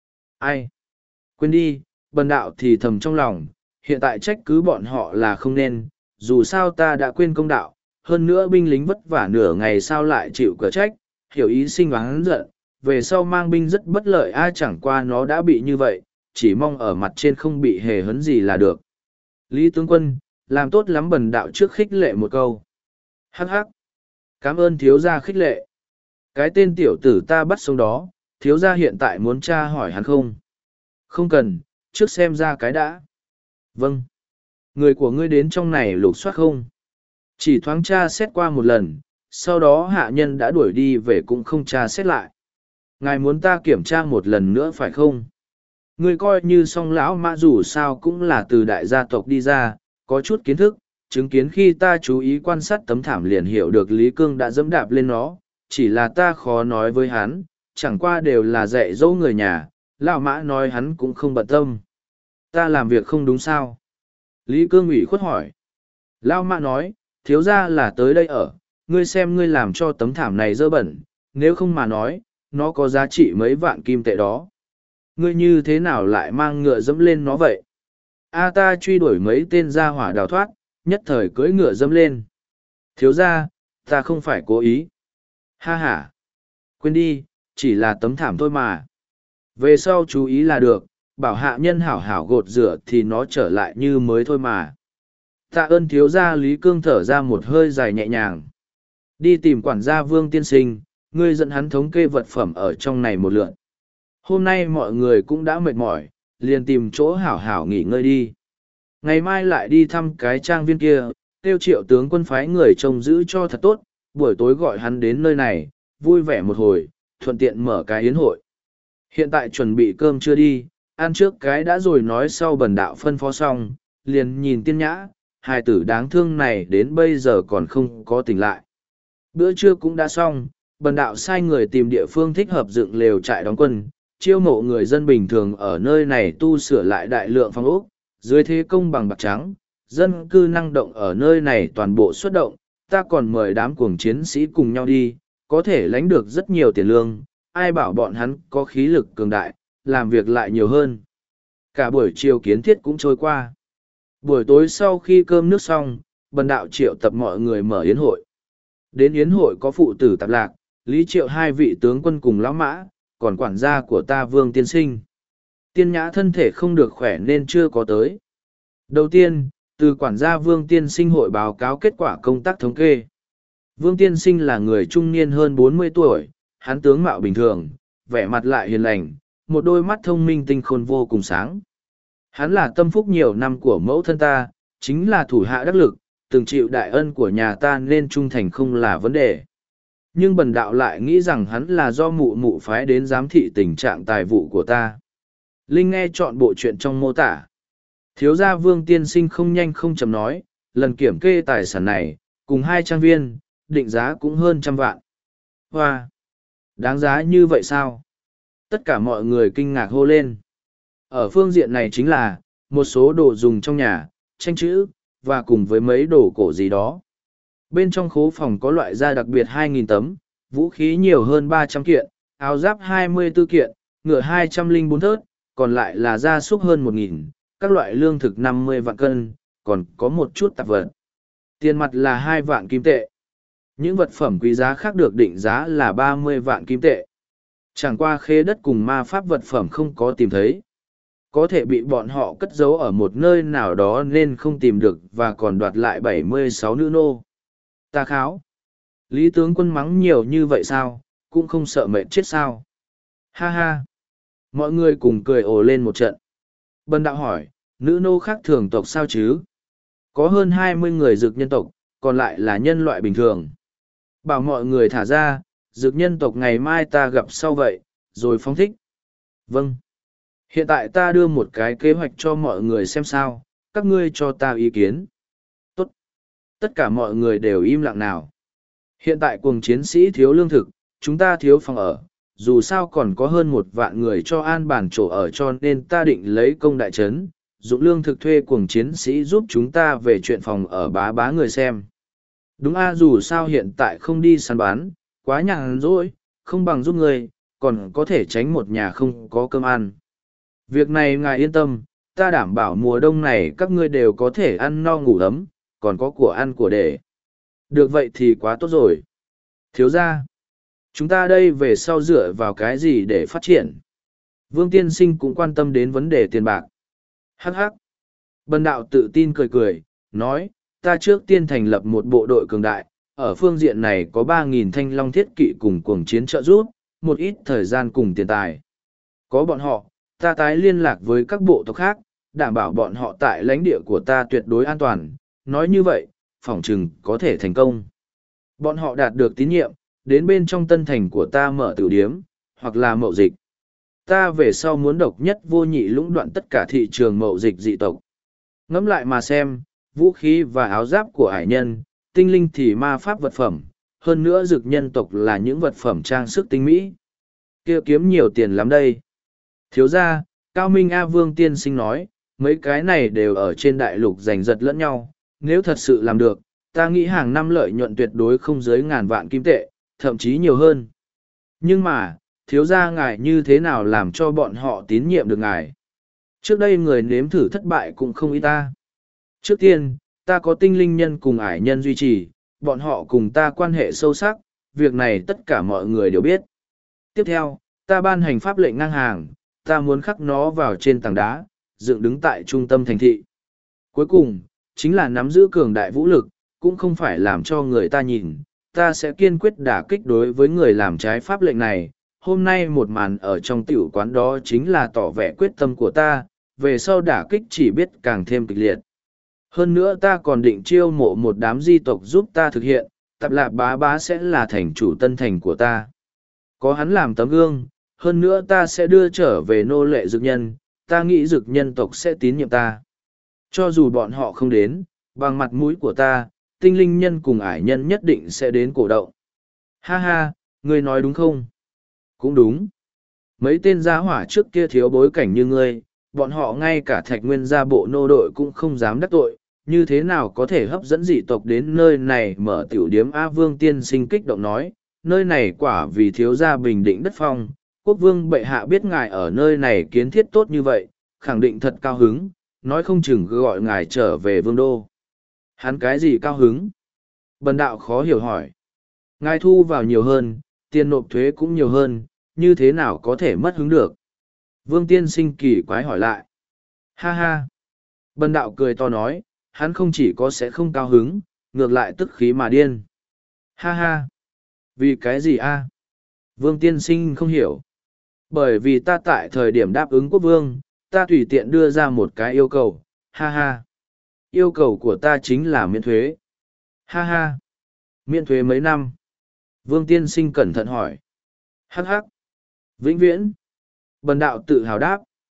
Ai? Quên đi, bần đạo thì thầm trong lòng, hiện tại trách cứ bọn họ là không nên, dù sao ta đã quên công đạo, hơn nữa binh lính vất vả nửa ngày sao lại chịu cửa trách, hiểu ý sinh oán giận, về sau mang binh rất bất lợi. Ai chẳng qua nó đã bị như vậy, chỉ mong ở mặt trên không bị hề hấn gì là được. Lý tướng quân, làm tốt lắm, bần đạo trước khích lệ một câu. Hắc hắc. Cảm ơn thiếu gia khích lệ. Cái tên tiểu tử ta bắt sống đó, thiếu gia hiện tại muốn tra hỏi hắn không? Không cần, trước xem ra cái đã. Vâng. Người của ngươi đến trong này lục soát không? Chỉ thoáng tra xét qua một lần, sau đó hạ nhân đã đuổi đi về cũng không tra xét lại. Ngài muốn ta kiểm tra một lần nữa phải không? Ngươi coi như song lão mã dù sao cũng là từ đại gia tộc đi ra, có chút kiến thức, chứng kiến khi ta chú ý quan sát tấm thảm liền hiểu được Lý Cương đã dẫm đạp lên nó, chỉ là ta khó nói với hắn, chẳng qua đều là dạy dỗ người nhà, lão mã nói hắn cũng không bận tâm. Ta làm việc không đúng sao? Lý Cương ủy khuất hỏi. Lão mã nói, thiếu gia là tới đây ở, ngươi xem ngươi làm cho tấm thảm này dơ bẩn, nếu không mà nói, nó có giá trị mấy vạn kim tệ đó. Ngươi như thế nào lại mang ngựa dẫm lên nó vậy? A ta truy đuổi mấy tên gia hỏa đào thoát, nhất thời cưỡi ngựa dẫm lên. Thiếu gia, ta không phải cố ý. Ha ha. Quên đi, chỉ là tấm thảm thôi mà. Về sau chú ý là được, bảo hạ nhân hảo hảo gột rửa thì nó trở lại như mới thôi mà. Tạ ơn thiếu gia. Lý Cương thở ra một hơi dài nhẹ nhàng. Đi tìm quản gia Vương tiên sinh, ngươi dẫn hắn thống kê vật phẩm ở trong này một lượt. Hôm nay mọi người cũng đã mệt mỏi, liền tìm chỗ hảo hảo nghỉ ngơi đi. Ngày mai lại đi thăm cái trang viên kia, tiêu Triệu tướng quân phái người trông giữ cho thật tốt, buổi tối gọi hắn đến nơi này, vui vẻ một hồi, thuận tiện mở cái yến hội. Hiện tại chuẩn bị cơm chưa đi, ăn trước cái đã rồi nói sau. Bần đạo phân phó xong, liền nhìn Tiên Nhã, hài tử đáng thương này đến bây giờ còn không có tỉnh lại. Bữa trưa cũng đã xong, bần đạo sai người tìm địa phương thích hợp dựng lều trại đóng quân, chiêu mộ người dân bình thường ở nơi này tu sửa lại đại lượng phòng ốc, dưới thế công bằng bạc trắng, dân cư năng động ở nơi này toàn bộ xuất động, ta còn mời đám cuồng chiến sĩ cùng nhau đi, có thể lãnh được rất nhiều tiền lương, ai bảo bọn hắn có khí lực cường đại, làm việc lại nhiều hơn. Cả buổi chiều kiến thiết cũng trôi qua. Buổi tối sau khi cơm nước xong, bần đạo triệu tập mọi người mở yến hội. Đến yến hội có phụ tử Tạp Lạc, Lý Triệu hai vị tướng quân cùng lão mã, còn quản gia của ta Vương tiên sinh. Tiên Nhã thân thể không được khỏe nên chưa có tới. Đầu tiên, từ quản gia Vương tiên sinh hội báo cáo kết quả công tác thống kê. Vương tiên sinh là người trung niên hơn bốn mươi tuổi, hắn tướng mạo bình thường, vẻ mặt lại hiền lành, một đôi mắt thông minh tinh khôn vô cùng sáng. Hắn là tâm phúc nhiều năm của mẫu thân ta, chính là thủ hạ đắc lực, từng chịu đại ân của nhà ta nên trung thành không là vấn đề. Nhưng bần đạo lại nghĩ rằng hắn là do mụ mụ phái đến giám thị tình trạng tài vụ của ta. Linh nghe chọn bộ chuyện trong mô tả. Thiếu gia Vương tiên sinh không nhanh không chậm nói, lần kiểm kê tài sản này, cùng hai trang viên, định giá cũng hơn trăm vạn. Hoa! Đáng giá như vậy sao? Tất cả mọi người kinh ngạc hô lên. Ở phương diện này chính là, một số đồ dùng trong nhà, tranh chữ, và cùng với mấy đồ cổ gì đó. Bên trong khố phòng có loại da đặc biệt hai nghìn tấm, vũ khí nhiều hơn ba trăm kiện, áo giáp hai mươi tư kiện, ngựa hai trăm lẻ bốn thớt, còn lại là gia súc hơn một nghìn, các loại lương thực năm mươi vạn cân, còn có một chút tạp vật. Tiền mặt là hai vạn kim tệ. Những vật phẩm quý giá khác được định giá là ba mươi vạn kim tệ. Chẳng qua khế đất cùng ma pháp vật phẩm không có tìm thấy. Có thể bị bọn họ cất giấu ở một nơi nào đó nên không tìm được và còn đoạt lại bảy mươi sáu nữ nô. Ta kháo. Lý tướng quân mắng nhiều như vậy sao, cũng không sợ mệt chết sao. Ha ha. Mọi người cùng cười ồ lên một trận. Bần đạo hỏi, nữ nô khác thường tộc sao chứ? Có hơn hai mươi người dược nhân tộc, còn lại là nhân loại bình thường. Bảo mọi người thả ra, dược nhân tộc ngày mai ta gặp sau vậy, rồi phóng thích. Vâng. Hiện tại ta đưa một cái kế hoạch cho mọi người xem sao, các ngươi cho ta ý kiến. Tốt. Tất cả mọi người đều im lặng nào. Hiện tại cuồng chiến sĩ thiếu lương thực, chúng ta thiếu phòng ở, dù sao còn có hơn một vạn người cho an bản chỗ ở cho nên ta định lấy công đại trấn, dụng lương thực thuê cuồng chiến sĩ giúp chúng ta về chuyện phòng ở bá bá người xem. Đúng a, dù sao hiện tại không đi săn bán, quá nhàn rỗi, không bằng giúp người, còn có thể tránh một nhà không có cơm ăn. Việc này ngài yên tâm, ta đảm bảo mùa đông này các ngươi đều có thể ăn no ngủ ấm, còn có của ăn của để. Được vậy thì quá tốt rồi. Thiếu gia, chúng ta đây về sau dựa vào cái gì để phát triển? Vương tiên sinh cũng quan tâm đến vấn đề tiền bạc. Hắc hắc. Bần đạo tự tin cười cười, nói, ta trước tiên thành lập một bộ đội cường đại, ở phương diện này có ba nghìn thanh long thiết kỵ cùng cuồng chiến trợ giúp, một ít thời gian cùng tiền tài. Có bọn họ, ta tái liên lạc với các bộ tộc khác, đảm bảo bọn họ tại lãnh địa của ta tuyệt đối an toàn. Nói như vậy, phỏng chừng có thể thành công. Bọn họ đạt được tín nhiệm, đến bên trong tân thành của ta mở tử điếm, hoặc là mậu dịch. Ta về sau muốn độc nhất vô nhị lũng đoạn tất cả thị trường mậu dịch dị tộc. Ngẫm lại mà xem, vũ khí và áo giáp của hải nhân, tinh linh thì ma pháp vật phẩm, hơn nữa dược nhân tộc là những vật phẩm trang sức tinh mỹ. Kia kiếm nhiều tiền lắm đây. Thiếu gia, Cao Minh A Vương tiên sinh nói, mấy cái này đều ở trên đại lục giành giật lẫn nhau, nếu thật sự làm được, ta nghĩ hàng năm lợi nhuận tuyệt đối không dưới ngàn vạn kim tệ, thậm chí nhiều hơn. Nhưng mà, thiếu gia ngài như thế nào làm cho bọn họ tín nhiệm được ngài? Trước đây người nếm thử thất bại cũng không ít ta. Trước tiên, ta có tinh linh nhân cùng ải nhân duy trì, bọn họ cùng ta quan hệ sâu sắc, việc này tất cả mọi người đều biết. Tiếp theo, ta ban hành pháp lệnh ngang hàng, ta muốn khắc nó vào trên tảng đá, dựng đứng tại trung tâm thành thị. Cuối cùng, chính là nắm giữ cường đại vũ lực, cũng không phải làm cho người ta nhìn, ta sẽ kiên quyết đả kích đối với người làm trái pháp lệnh này. Hôm nay một màn ở trong tiểu quán đó chính là tỏ vẻ quyết tâm của ta, về sau đả kích chỉ biết càng thêm kịch liệt. Hơn nữa ta còn định chiêu mộ một đám di tộc giúp ta thực hiện, Tạp Lạp Bá Bá sẽ là thành chủ tân thành của ta. Có hắn làm tấm gương, hơn nữa ta sẽ đưa trở về nô lệ dược nhân, ta nghĩ dược nhân tộc sẽ tín nhiệm ta. Cho dù bọn họ không đến, bằng mặt mũi của ta, tinh linh nhân cùng ải nhân nhất định sẽ đến cổ động. Ha ha, ngươi nói đúng không? Cũng đúng. Mấy tên gia hỏa trước kia thiếu bối cảnh như ngươi, bọn họ ngay cả thạch nguyên gia bộ nô đội cũng không dám đắc tội, như thế nào có thể hấp dẫn dị tộc đến nơi này mở tiểu điếm. A Vương tiên sinh kích động nói, nơi này quả vì thiếu gia bình định đất phong, quốc vương bệ hạ biết ngài ở nơi này kiến thiết tốt như vậy, khẳng định thật cao hứng, nói không chừng gọi ngài trở về vương đô. Hắn cái gì cao hứng? Bần đạo khó hiểu hỏi. Ngài thu vào nhiều hơn, tiền nộp thuế cũng nhiều hơn, như thế nào có thể mất hứng được? Vương tiên sinh kỳ quái hỏi lại. Ha ha. Bần đạo cười to nói, hắn không chỉ có sẽ không cao hứng, ngược lại tức khí mà điên. Ha ha. Vì cái gì a? Vương tiên sinh không hiểu. Bởi vì ta tại thời điểm đáp ứng quốc vương, ta tùy tiện đưa ra một cái yêu cầu, ha ha. Yêu cầu của ta chính là miễn thuế. Ha ha. Miễn thuế mấy năm? Vương tiên sinh cẩn thận hỏi. Hắc hắc. Vĩnh viễn. Bần đạo tự hào đáp.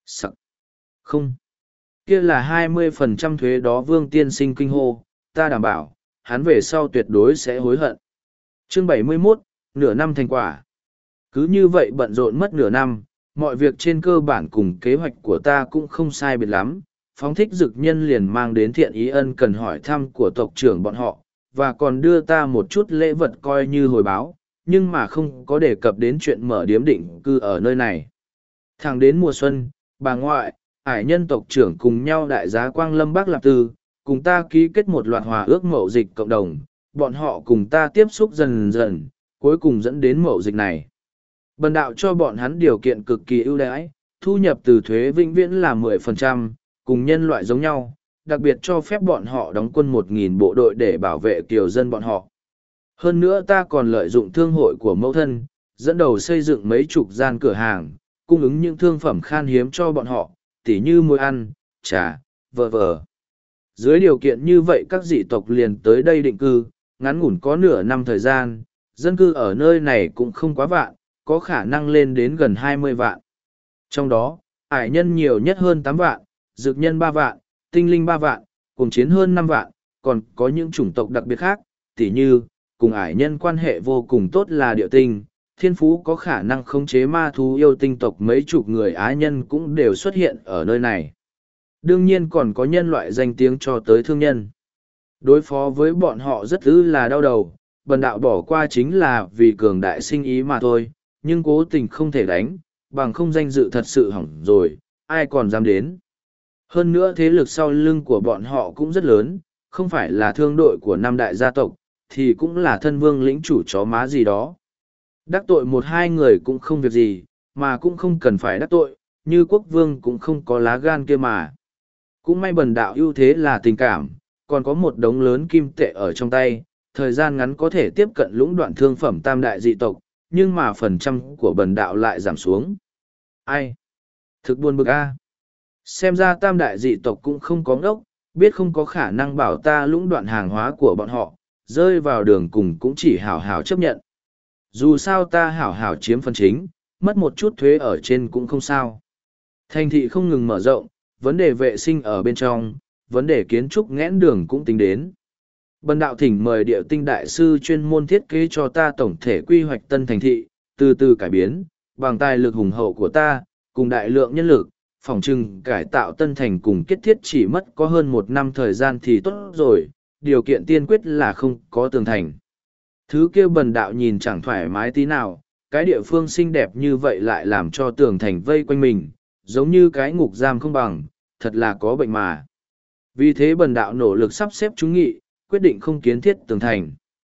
Sặc. Không. Kia là hai mươi phần trăm thuế đó, Vương tiên sinh kinh hô, ta đảm bảo, hắn về sau tuyệt đối sẽ hối hận. Chương bảy mươi mốt, nửa năm thành quả. Cứ như vậy bận rộn mất nửa năm, mọi việc trên cơ bản cùng kế hoạch của ta cũng không sai biệt lắm. Phóng thích dực nhân liền mang đến thiện ý ân cần hỏi thăm của tộc trưởng bọn họ, và còn đưa ta một chút lễ vật coi như hồi báo, nhưng mà không có đề cập đến chuyện mở điếm định cư ở nơi này. Thẳng đến mùa xuân, bà ngoại, ải nhân tộc trưởng cùng nhau đại giá Quang Lâm Bắc Lạp Tư, cùng ta ký kết một loạt hòa ước mậu dịch cộng đồng, bọn họ cùng ta tiếp xúc dần dần, cuối cùng dẫn đến mậu dịch này. Bần đạo cho bọn hắn điều kiện cực kỳ ưu đãi, thu nhập từ thuế vĩnh viễn là mười phần trăm, cùng nhân loại giống nhau, đặc biệt cho phép bọn họ đóng quân một nghìn bộ đội để bảo vệ kiều dân bọn họ. Hơn nữa ta còn lợi dụng thương hội của mẫu thân, dẫn đầu xây dựng mấy chục gian cửa hàng, cung ứng những thương phẩm khan hiếm cho bọn họ, tỉ như muối ăn, trà, vờ vờ. Dưới điều kiện như vậy các dị tộc liền tới đây định cư, ngắn ngủn có nửa năm thời gian, dân cư ở nơi này cũng không quá vạn, có khả năng lên đến gần hai mươi vạn. Trong đó, ải nhân nhiều nhất hơn tám vạn, dược nhân ba vạn, tinh linh ba vạn, cùng chiến hơn năm vạn, còn có những chủng tộc đặc biệt khác, tỉ như, cùng ải nhân quan hệ vô cùng tốt là điệu tinh, thiên phú có khả năng khống chế ma thú yêu tinh tộc mấy chục người á nhân cũng đều xuất hiện ở nơi này. Đương nhiên còn có nhân loại danh tiếng cho tới thương nhân. Đối phó với bọn họ rất thứ là đau đầu, bần đạo bỏ qua chính là vì cường đại sinh ý mà thôi, nhưng cố tình không thể đánh, bằng không danh dự thật sự hỏng rồi, ai còn dám đến. Hơn nữa thế lực sau lưng của bọn họ cũng rất lớn, không phải là thương đội của năm đại gia tộc, thì cũng là thân vương lĩnh chủ chó má gì đó. Đắc tội một hai người cũng không việc gì, mà cũng không cần phải đắc tội, như quốc vương cũng không có lá gan kia mà. Cũng may bần đạo ưu thế là tình cảm, còn có một đống lớn kim tệ ở trong tay, thời gian ngắn có thể tiếp cận lũng đoạn thương phẩm tam đại dị tộc, nhưng mà phần trăm của bần đạo lại giảm xuống. Ai? Thực buồn bực a. Xem ra tam đại dị tộc cũng không có ngốc, biết không có khả năng bảo ta lũng đoạn hàng hóa của bọn họ, rơi vào đường cùng cũng chỉ hảo hảo chấp nhận. Dù sao ta hảo hảo chiếm phần chính, mất một chút thuế ở trên cũng không sao. Thành thị không ngừng mở rộng, vấn đề vệ sinh ở bên trong, vấn đề kiến trúc nghẽn đường cũng tính đến. Bần đạo thỉnh mời điệu tinh đại sư chuyên môn thiết kế cho ta tổng thể quy hoạch tân thành thị, từ từ cải biến, bằng tài lực hùng hậu của ta, cùng đại lượng nhân lực, phòng trừng cải tạo tân thành cùng kết thiết chỉ mất có hơn một năm thời gian thì tốt rồi, điều kiện tiên quyết là không có tường thành. Thứ kia bần đạo nhìn chẳng thoải mái tí nào, cái địa phương xinh đẹp như vậy lại làm cho tường thành vây quanh mình, giống như cái ngục giam không bằng, thật là có bệnh mà. Vì thế bần đạo nỗ lực sắp xếp chúng nghị, quyết định không kiến thiết tường thành.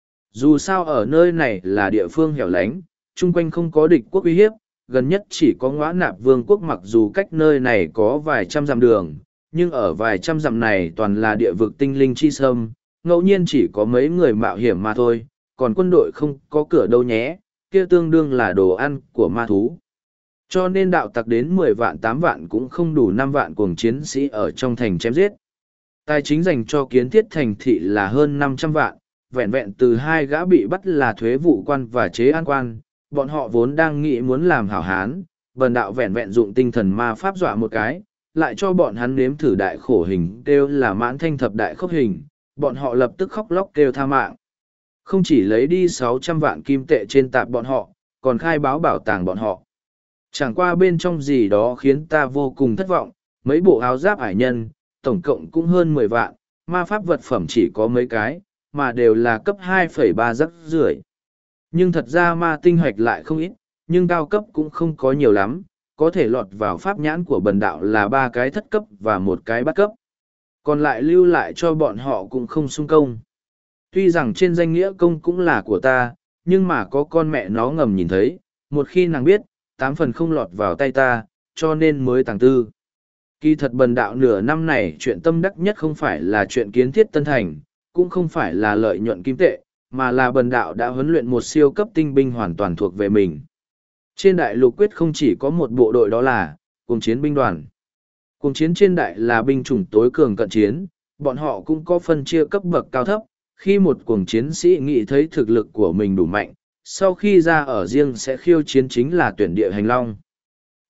Dù sao ở nơi này là địa phương hẻo lánh, chung quanh không có địch quốc uy hiếp, gần nhất chỉ có Ngõa Nạp Vương quốc, mặc dù cách nơi này có vài trăm dặm đường, nhưng ở vài trăm dặm này toàn là địa vực tinh linh chi sâm, ngẫu nhiên chỉ có mấy người mạo hiểm mà thôi, còn quân đội không có cửa đâu nhé, kia tương đương là đồ ăn của ma thú. Cho nên đạo tặc đến mười vạn tám vạn cũng không đủ năm vạn cuồng chiến sĩ ở trong thành chém giết. Tài chính dành cho kiến thiết thành thị là hơn năm trăm vạn, vẹn vẹn từ hai gã bị bắt là thuế vụ quan và chế an quan, bọn họ vốn đang nghĩ muốn làm hảo hán, bần đạo vẹn vẹn dụng tinh thần ma pháp dọa một cái, lại cho bọn hắn nếm thử đại khổ hình kêu là mãn thanh thập đại khốc hình, bọn họ lập tức khóc lóc kêu tha mạng. Không chỉ lấy đi sáu trăm vạn kim tệ trên tạp bọn họ, còn khai báo bảo tàng bọn họ. Chẳng qua bên trong gì đó khiến ta vô cùng thất vọng, mấy bộ áo giáp ải nhân, tổng cộng cũng hơn mười vạn, ma pháp vật phẩm chỉ có mấy cái, mà đều là cấp hai phẩy ba rắc rưởi. Nhưng thật ra ma tinh hoạch lại không ít, nhưng cao cấp cũng không có nhiều lắm, có thể lọt vào pháp nhãn của bần đạo là ba cái thất cấp và một cái bát cấp. Còn lại lưu lại cho bọn họ cũng không sung công. Tuy rằng trên danh nghĩa công cũng là của ta, nhưng mà có con mẹ nó ngầm nhìn thấy, một khi nàng biết, tám phần không lọt vào tay ta, cho nên mới tàng tư. Kỳ thật bần đạo nửa năm này chuyện tâm đắc nhất không phải là chuyện kiến thiết tân thành, cũng không phải là lợi nhuận kim tệ, mà là bần đạo đã huấn luyện một siêu cấp tinh binh hoàn toàn thuộc về mình. Trên đại lục quyết không chỉ có một bộ đội, đó là cuồng chiến binh đoàn. Cuồng chiến trên đại là binh chủng tối cường cận chiến, bọn họ cũng có phân chia cấp bậc cao thấp, khi một cuồng chiến sĩ nghĩ thấy thực lực của mình đủ mạnh, sau khi ra ở riêng sẽ khiêu chiến chính là tuyển địa hành long.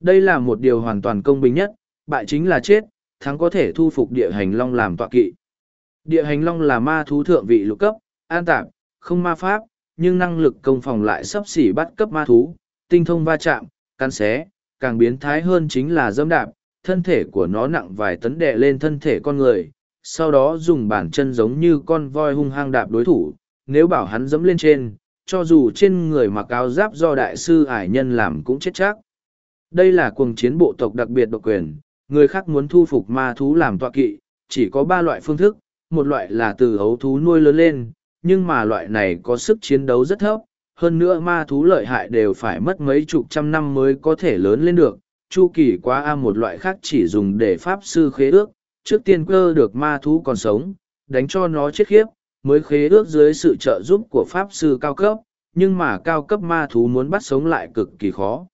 Đây là một điều hoàn toàn công bình nhất, bại chính là chết, thắng có thể thu phục địa hành long làm tọa kỵ. Địa hành long là ma thú thượng vị lục cấp, an tạp, không ma pháp, nhưng năng lực công phòng lại sấp xỉ bắt cấp ma thú, tinh thông va chạm, cắn xé, càng biến thái hơn chính là dẫm đạp, thân thể của nó nặng vài tấn đè lên thân thể con người, sau đó dùng bàn chân giống như con voi hung hăng đạp đối thủ, nếu bảo hắn dẫm lên trên, cho dù trên người mặc áo giáp do đại sư ải nhân làm cũng chết chắc. Đây là cuồng chiến bộ tộc đặc biệt độc quyền, người khác muốn thu phục ma thú làm tọa kỵ, chỉ có ba loại phương thức, một loại là từ ấu thú nuôi lớn lên, nhưng mà loại này có sức chiến đấu rất thấp, hơn nữa ma thú lợi hại đều phải mất mấy chục trăm năm mới có thể lớn lên được, chu kỳ quá a một loại khác chỉ dùng để pháp sư khế ước, trước tiên cơ được ma thú còn sống, đánh cho nó chết khiếp, mới khế ước dưới sự trợ giúp của pháp sư cao cấp, nhưng mà cao cấp ma thú muốn bắt sống lại cực kỳ khó.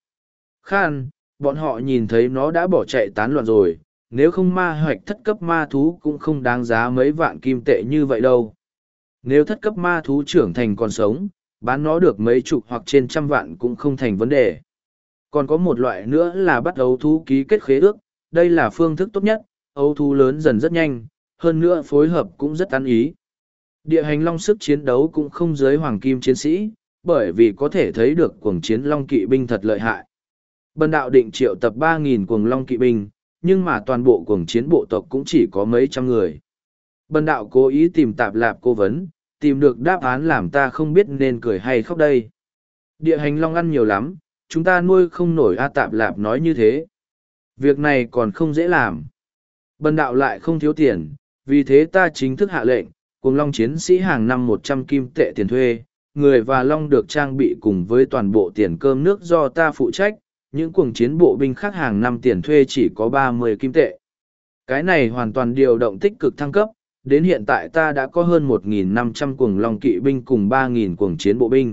Khan, bọn họ nhìn thấy nó đã bỏ chạy tán loạn rồi, nếu không ma hoạch thất cấp ma thú cũng không đáng giá mấy vạn kim tệ như vậy đâu. Nếu thất cấp ma thú trưởng thành còn sống, bán nó được mấy chục hoặc trên trăm vạn cũng không thành vấn đề. Còn có một loại nữa là bắt ấu thú ký kết khế ước, đây là phương thức tốt nhất, ấu thú lớn dần rất nhanh, hơn nữa phối hợp cũng rất ăn ý. Địa hành long sức chiến đấu cũng không dưới hoàng kim chiến sĩ, bởi vì có thể thấy được cuồng chiến long kỵ binh thật lợi hại. Bần đạo định triệu tập ba nghìn cuồng long kỵ binh, nhưng mà toàn bộ cuồng chiến bộ tộc cũng chỉ có mấy trăm người. Bần đạo cố ý tìm tạp lạp cố vấn, tìm được đáp án làm ta không biết nên cười hay khóc đây. Địa hành long ăn nhiều lắm, chúng ta nuôi không nổi a tạp lạp nói như thế. Việc này còn không dễ làm. Bần đạo lại không thiếu tiền, vì thế ta chính thức hạ lệnh, cuồng long chiến sĩ hàng năm một trăm kim tệ tiền thuê, người và long được trang bị cùng với toàn bộ tiền cơm nước do ta phụ trách, những cuồng chiến bộ binh khác hàng năm tiền thuê chỉ có ba mươi kim tệ. Cái này hoàn toàn điều động tích cực thăng cấp, đến hiện tại ta đã có hơn một nghìn năm trăm cuồng long kỵ binh cùng ba nghìn cuồng chiến bộ binh.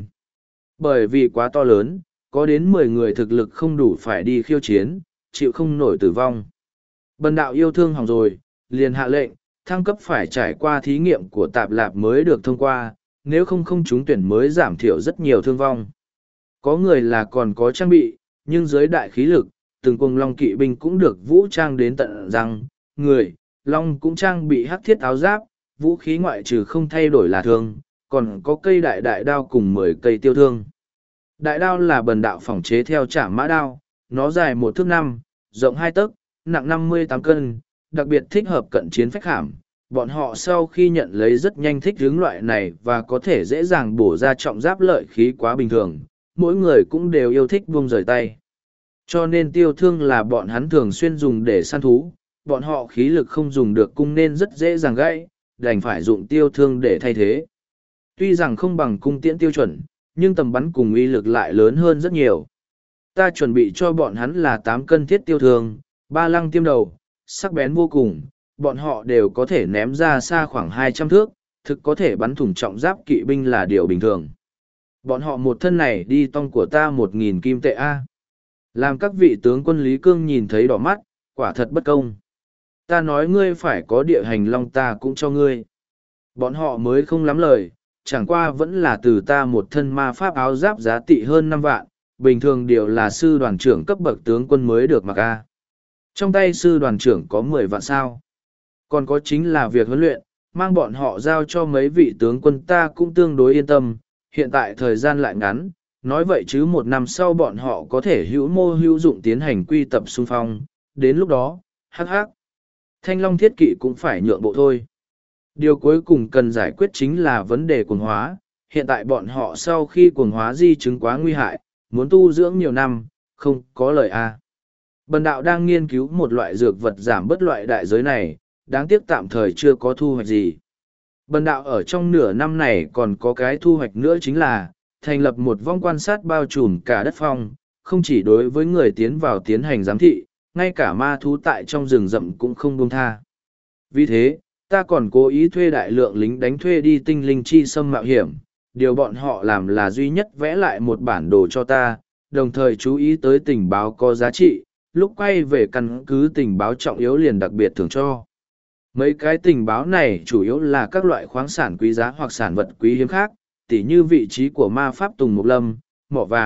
Bởi vì quá to lớn, có đến mười người thực lực không đủ phải đi khiêu chiến, chịu không nổi tử vong. Bần đạo yêu thương hỏng rồi, liền hạ lệnh, thăng cấp phải trải qua thí nghiệm của tạp lạp mới được thông qua, nếu không không trúng tuyển mới giảm thiểu rất nhiều thương vong. Có người là còn có trang bị, nhưng dưới đại khí lực, từng cuồng long kỵ binh cũng được vũ trang đến tận răng, người, long cũng trang bị hắc thiết áo giáp, vũ khí ngoại trừ không thay đổi là thương, còn có cây đại đại đao cùng mười cây tiêu thương. Đại đao là bần đạo phỏng chế theo trảm mã đao, nó dài một thước năm, rộng hai tấc, nặng năm mươi tám cân, đặc biệt thích hợp cận chiến phách hàm. Bọn họ sau khi nhận lấy rất nhanh thích hướng loại này và có thể dễ dàng bổ ra trọng giáp lợi khí quá bình thường, mỗi người cũng đều yêu thích buông rời tay. Cho nên tiêu thương là bọn hắn thường xuyên dùng để săn thú, bọn họ khí lực không dùng được cung nên rất dễ dàng gãy, đành phải dụng tiêu thương để thay thế. Tuy rằng không bằng cung tiễn tiêu chuẩn, nhưng tầm bắn cùng uy lực lại lớn hơn rất nhiều. Ta chuẩn bị cho bọn hắn là tám cân thiết tiêu thương, ba lăng tiêm đầu, sắc bén vô cùng, bọn họ đều có thể ném ra xa khoảng hai trăm thước, thực có thể bắn thủng trọng giáp kỵ binh là điều bình thường. Bọn họ một thân này đi tông của ta một nghìn kim tệ A. Làm các vị tướng quân Lý Cương nhìn thấy đỏ mắt, quả thật bất công. Ta nói ngươi phải có địa hành long ta cũng cho ngươi. Bọn họ mới không lắm lời, chẳng qua vẫn là từ ta một thân ma pháp áo giáp giá trị hơn năm vạn, bình thường điều là sư đoàn trưởng cấp bậc tướng quân mới được mặc A. Trong tay sư đoàn trưởng có mười vạn sao. Còn có chính là việc huấn luyện, mang bọn họ giao cho mấy vị tướng quân ta cũng tương đối yên tâm, hiện tại thời gian lại ngắn, nói vậy chứ một năm sau bọn họ có thể hữu mô hữu dụng tiến hành quy tập xung phong, đến lúc đó, hắc hắc. Thanh Long thiết kỵ cũng phải nhượng bộ thôi. Điều cuối cùng cần giải quyết chính là vấn đề cuồng hóa, hiện tại bọn họ sau khi cuồng hóa di chứng quá nguy hại, muốn tu dưỡng nhiều năm, không có lời a. Bần đạo đang nghiên cứu một loại dược vật giảm bớt loại đại giới này, đáng tiếc tạm thời chưa có thu hoạch gì. Bần đạo ở trong nửa năm này còn có cái thu hoạch nữa chính là, thành lập một vong quan sát bao trùm cả đất phong, không chỉ đối với người tiến vào tiến hành giám thị, ngay cả ma thú tại trong rừng rậm cũng không buông tha. Vì thế, ta còn cố ý thuê đại lượng lính đánh thuê đi tinh linh chi xâm mạo hiểm, điều bọn họ làm là duy nhất vẽ lại một bản đồ cho ta, đồng thời chú ý tới tình báo có giá trị, lúc quay về căn cứ tình báo trọng yếu liền đặc biệt thưởng cho. Mấy cái tình báo này chủ yếu là các loại khoáng sản quý giá hoặc sản vật quý hiếm khác, tỉ như vị trí của ma pháp Tùng Mục Lâm, mỏ vàng,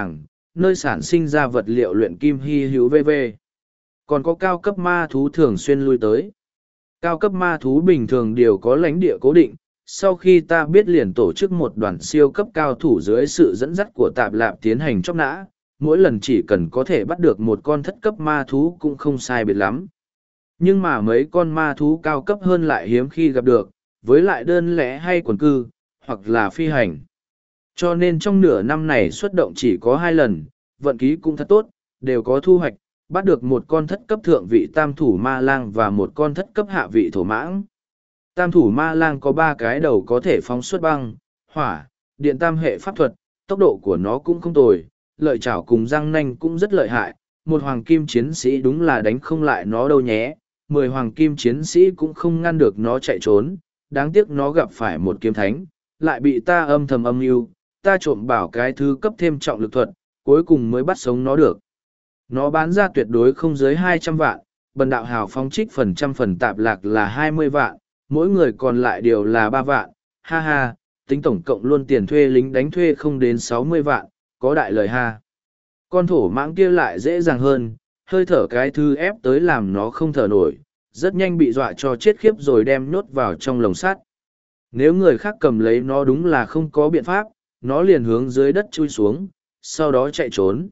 nơi sản sinh ra vật liệu luyện kim hy hữu vân vân. Còn có cao cấp ma thú thường xuyên lui tới. Cao cấp ma thú bình thường đều có lãnh địa cố định, sau khi ta biết liền tổ chức một đoàn siêu cấp cao thủ dưới sự dẫn dắt của Tạp Lạp tiến hành chóc nã, mỗi lần chỉ cần có thể bắt được một con thất cấp ma thú cũng không sai biệt lắm. Nhưng mà mấy con ma thú cao cấp hơn lại hiếm khi gặp được, với lại đơn lẻ hay quần cư, hoặc là phi hành. Cho nên trong nửa năm này xuất động chỉ có hai lần, vận khí cũng thật tốt, đều có thu hoạch, bắt được một con thất cấp thượng vị tam thủ ma lang và một con thất cấp hạ vị thổ mãng. Tam thủ ma lang có ba cái đầu có thể phóng xuất băng, hỏa, điện tam hệ pháp thuật, tốc độ của nó cũng không tồi, lợi chảo cùng răng nanh cũng rất lợi hại, một hoàng kim chiến sĩ đúng là đánh không lại nó đâu nhé, mười hoàng kim chiến sĩ cũng không ngăn được nó chạy trốn, đáng tiếc nó gặp phải một kiếm thánh, lại bị ta âm thầm âm mưu, ta trộm bảo cái thứ cấp thêm trọng lực thuật, cuối cùng mới bắt sống nó được. Nó bán ra tuyệt đối không dưới hai trăm vạn, bần đạo hào phóng trích phần trăm phần Tạp Lạc là hai mươi vạn, mỗi người còn lại đều là ba vạn, ha ha, tính tổng cộng luôn tiền thuê lính đánh thuê không đến sáu mươi vạn, có đại lời ha. Con thổ mãng kia lại dễ dàng hơn, hơi thở cái thứ ép tới làm nó không thở nổi, rất nhanh bị dọa cho chết khiếp rồi đem nhốt vào trong lồng sắt. Nếu người khác cầm lấy nó đúng là không có biện pháp, nó liền hướng dưới đất chui xuống, sau đó chạy trốn.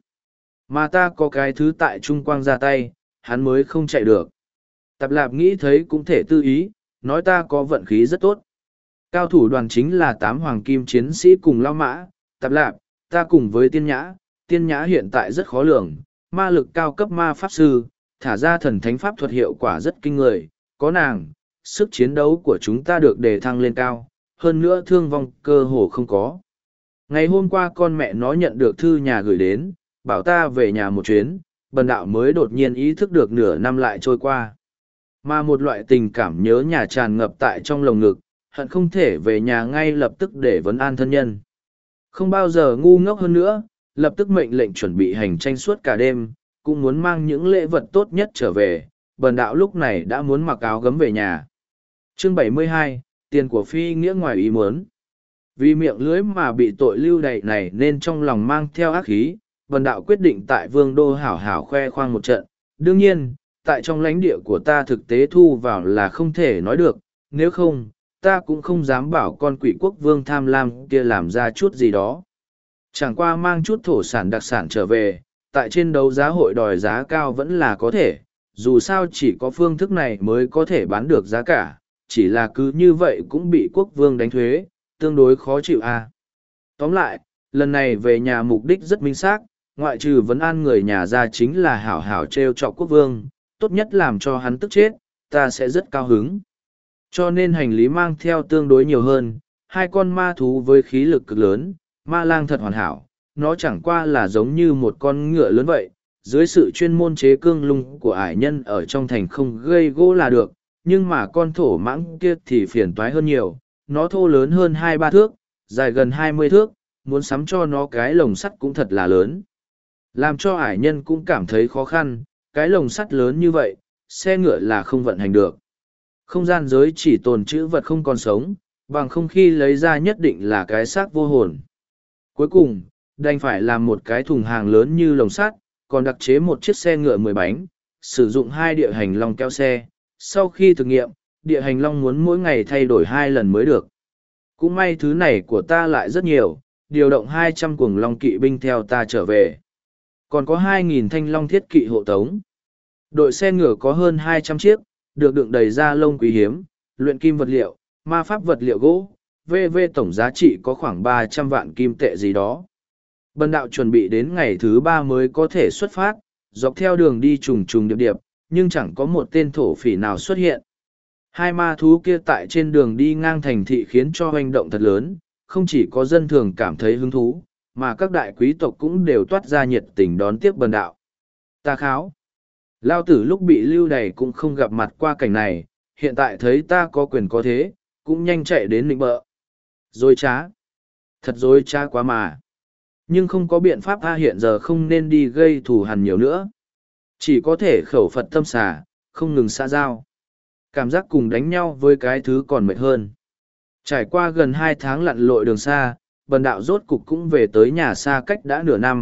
Mà ta có cái thứ tại Trung Quang ra tay, hắn mới không chạy được. Tạp Lạp nghĩ thấy cũng thể tư ý, nói ta có vận khí rất tốt. Cao thủ đoàn chính là tám hoàng kim chiến sĩ cùng lao mã, Tạp Lạp, ta cùng với tiên nhã, tiên nhã hiện tại rất khó lường, ma lực cao cấp ma pháp sư, thả ra thần thánh pháp thuật hiệu quả rất kinh người, có nàng, sức chiến đấu của chúng ta được đề thăng lên cao, hơn nữa thương vong cơ hồ không có. Ngày hôm qua con mẹ nó nhận được thư nhà gửi đến, bảo ta về nhà một chuyến, bần đạo mới đột nhiên ý thức được nửa năm lại trôi qua. Mà một loại tình cảm nhớ nhà tràn ngập tại trong lồng ngực, hận không thể về nhà ngay lập tức để vấn an thân nhân. Không bao giờ ngu ngốc hơn nữa, lập tức mệnh lệnh chuẩn bị hành tranh suốt cả đêm, cũng muốn mang những lễ vật tốt nhất trở về, bần đạo lúc này đã muốn mặc áo gấm về nhà. Chương bảy mươi hai, tiền của phi nghĩa ngoài ý muốn. Vì miệng lưới mà bị tội lưu đày này nên trong lòng mang theo ác khí, bần đạo quyết định tại vương đô hảo hảo khoe khoang một trận. Đương nhiên, tại trong lãnh địa của ta thực tế thu vào là không thể nói được, nếu không, ta cũng không dám bảo con quỷ quốc vương tham lam kia làm ra chút gì đó. Chẳng qua mang chút thổ sản đặc sản trở về, tại trên đấu giá hội đòi giá cao vẫn là có thể, dù sao chỉ có phương thức này mới có thể bán được giá cả, chỉ là cứ như vậy cũng bị quốc vương đánh thuế, tương đối khó chịu à. Tóm lại, lần này về nhà mục đích rất minh xác, ngoại trừ vấn an người nhà ra chính là hảo hảo trêu chọc quốc vương, tốt nhất làm cho hắn tức chết, ta sẽ rất cao hứng. Cho nên hành lý mang theo tương đối nhiều hơn, hai con ma thú với khí lực cực lớn, ma lang thật hoàn hảo, nó chẳng qua là giống như một con ngựa lớn vậy, dưới sự chuyên môn chế cương lung của ải nhân ở trong thành không gây gỗ là được, nhưng mà con thổ mãng kia thì phiền toái hơn nhiều, nó thô lớn hơn hai ba thước, dài gần hai mươi thước, muốn sắm cho nó cái lồng sắt cũng thật là lớn. Làm cho ải nhân cũng cảm thấy khó khăn, cái lồng sắt lớn như vậy, xe ngựa là không vận hành được. Không gian giới chỉ tồn trữ vật không còn sống, bằng không khi lấy ra nhất định là cái xác vô hồn. Cuối cùng, đành phải làm một cái thùng hàng lớn như lồng sắt, còn đặc chế một chiếc xe ngựa mười bánh, sử dụng hai địa hành long kéo xe. Sau khi thực nghiệm, địa hành long muốn mỗi ngày thay đổi hai lần mới được. Cũng may thứ này của ta lại rất nhiều, điều động hai trăm cuồng long kỵ binh theo ta trở về. Còn có hai nghìn thanh long thiết kỵ hộ tống. Đội xe ngựa có hơn hai trăm chiếc, được đựng đầy da lông quý hiếm, luyện kim vật liệu, ma pháp vật liệu gỗ, vê vê tổng giá trị có khoảng ba trăm vạn kim tệ gì đó. Bần đạo chuẩn bị đến ngày thứ ba mới có thể xuất phát, dọc theo đường đi trùng trùng điệp điệp, nhưng chẳng có một tên thổ phỉ nào xuất hiện. Hai ma thú kia tại trên đường đi ngang thành thị khiến cho hoành động thật lớn, không chỉ có dân thường cảm thấy hứng thú, mà các đại quý tộc cũng đều toát ra nhiệt tình đón tiếp bần đạo. Ta kháo. Lao tử lúc bị lưu đày cũng không gặp mặt qua cảnh này, hiện tại thấy ta có quyền có thế, cũng nhanh chạy đến nịnh bợ. Dối trá. Thật dối trá quá mà. Nhưng không có biện pháp ta hiện giờ không nên đi gây thù hằn nhiều nữa. Chỉ có thể khẩu Phật tâm xả, không ngừng xã giao. Cảm giác cùng đánh nhau với cái thứ còn mệt hơn. Trải qua gần hai tháng lặn lội đường xa, bần đạo rốt cục cũng về tới nhà xa cách đã nửa năm,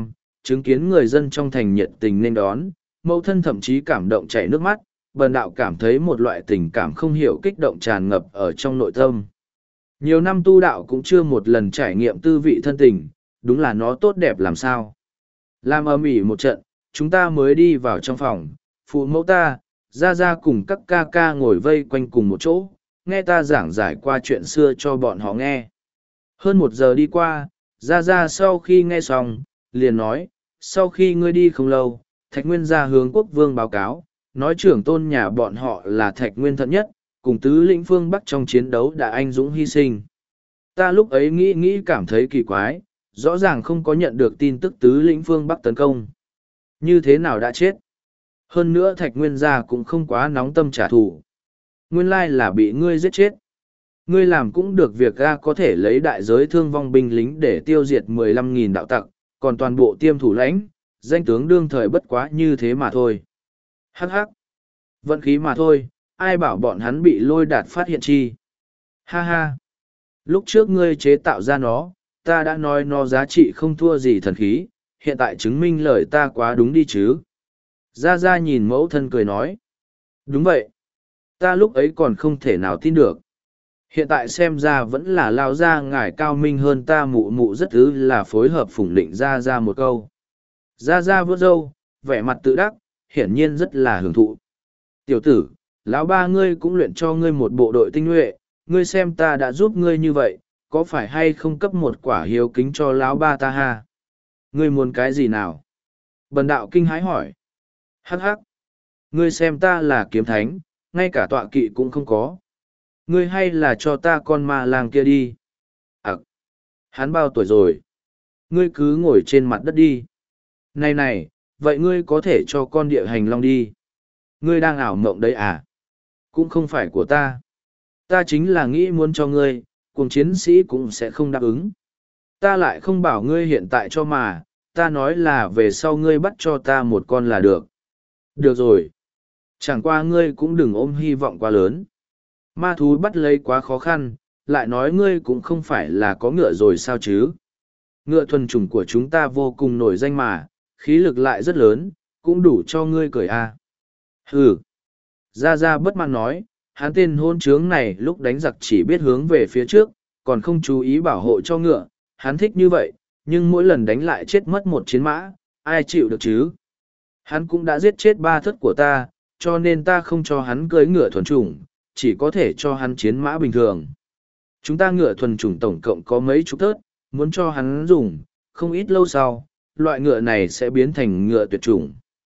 Chứng kiến người dân trong thành nhiệt tình nên đón, mẫu thân thậm chí cảm động chảy nước mắt, bần đạo cảm thấy một loại tình cảm không hiểu kích động tràn ngập ở trong nội tâm. Nhiều năm tu đạo cũng chưa một lần trải nghiệm tư vị thân tình, đúng là nó tốt đẹp làm sao. Làm ầm ĩ một trận, chúng ta mới đi vào trong phòng, phụ mẫu ta, ra ra cùng các ca ca ngồi vây quanh cùng một chỗ, nghe ta giảng giải qua chuyện xưa cho bọn họ nghe. Hơn một giờ đi qua, ra ra sau khi nghe xong, liền nói, sau khi ngươi đi không lâu, Thạch Nguyên ra hướng quốc vương báo cáo, nói trưởng tôn nhà bọn họ là Thạch Nguyên thận nhất, cùng tứ lĩnh phương Bắc trong chiến đấu đã anh dũng hy sinh. Ta lúc ấy nghĩ nghĩ cảm thấy kỳ quái, rõ ràng không có nhận được tin tức tứ lĩnh phương Bắc tấn công. Như thế nào đã chết? Hơn nữa Thạch Nguyên gia cũng không quá nóng tâm trả thù. Nguyên lai là bị ngươi giết chết. Ngươi làm cũng được việc ga có thể lấy đại giới thương vong binh lính để tiêu diệt mười lăm nghìn đạo tặc, còn toàn bộ tiêm thủ lãnh, danh tướng đương thời bất quá như thế mà thôi. Hắc hắc. Vận khí mà thôi, ai bảo bọn hắn bị lôi đạt phát hiện chi. Ha ha. Lúc trước ngươi chế tạo ra nó, ta đã nói nó giá trị không thua gì thần khí, hiện tại chứng minh lời ta quá đúng đi chứ. Gia Gia nhìn mẫu thân cười nói. Đúng vậy. Ta lúc ấy còn không thể nào tin được. Hiện tại xem ra vẫn là lao ra ngài cao minh hơn ta mụ mụ rất thứ là phối hợp phủng định Gia Gia một câu. Gia Gia vớt râu, vẻ mặt tự đắc, hiển nhiên rất là hưởng thụ. Tiểu tử, lão ba ngươi cũng luyện cho ngươi một bộ đội tinh nhuệ, ngươi xem ta đã giúp ngươi như vậy, có phải hay không cấp một quả hiếu kính cho lão ba ta ha? Ngươi muốn cái gì nào? Bần đạo kinh hãi hỏi. Hắc hắc. Ngươi xem ta là kiếm thánh, ngay cả tọa kỵ cũng không có. Ngươi hay là cho ta con ma lang kia đi. À, hắn bao tuổi rồi? Ngươi cứ ngồi trên mặt đất đi. Này này, vậy ngươi có thể cho con địa hành long đi. Ngươi đang ảo mộng đấy à? Cũng không phải của ta. Ta chính là nghĩ muốn cho ngươi, cùng chiến sĩ cũng sẽ không đáp ứng. Ta lại không bảo ngươi hiện tại cho mà, ta nói là về sau ngươi bắt cho ta một con là được. Được rồi. Chẳng qua ngươi cũng đừng ôm hy vọng quá lớn. Ma thú bắt lấy quá khó khăn, lại nói ngươi cũng không phải là có ngựa rồi sao chứ. Ngựa thuần chủng của chúng ta vô cùng nổi danh mà, khí lực lại rất lớn, cũng đủ cho ngươi cười a. À. Hừ. Gia Gia bất mãn nói, hắn tên hôn trướng này lúc đánh giặc chỉ biết hướng về phía trước, còn không chú ý bảo hộ cho ngựa, hắn thích như vậy, nhưng mỗi lần đánh lại chết mất một chiến mã, ai chịu được chứ? Hắn cũng đã giết chết ba thất của ta, cho nên ta không cho hắn cưỡi ngựa thuần chủng, chỉ có thể cho hắn chiến mã bình thường. Chúng ta ngựa thuần chủng tổng cộng có mấy chục thớt, muốn cho hắn dùng, không ít lâu sau, loại ngựa này sẽ biến thành ngựa tuyệt chủng.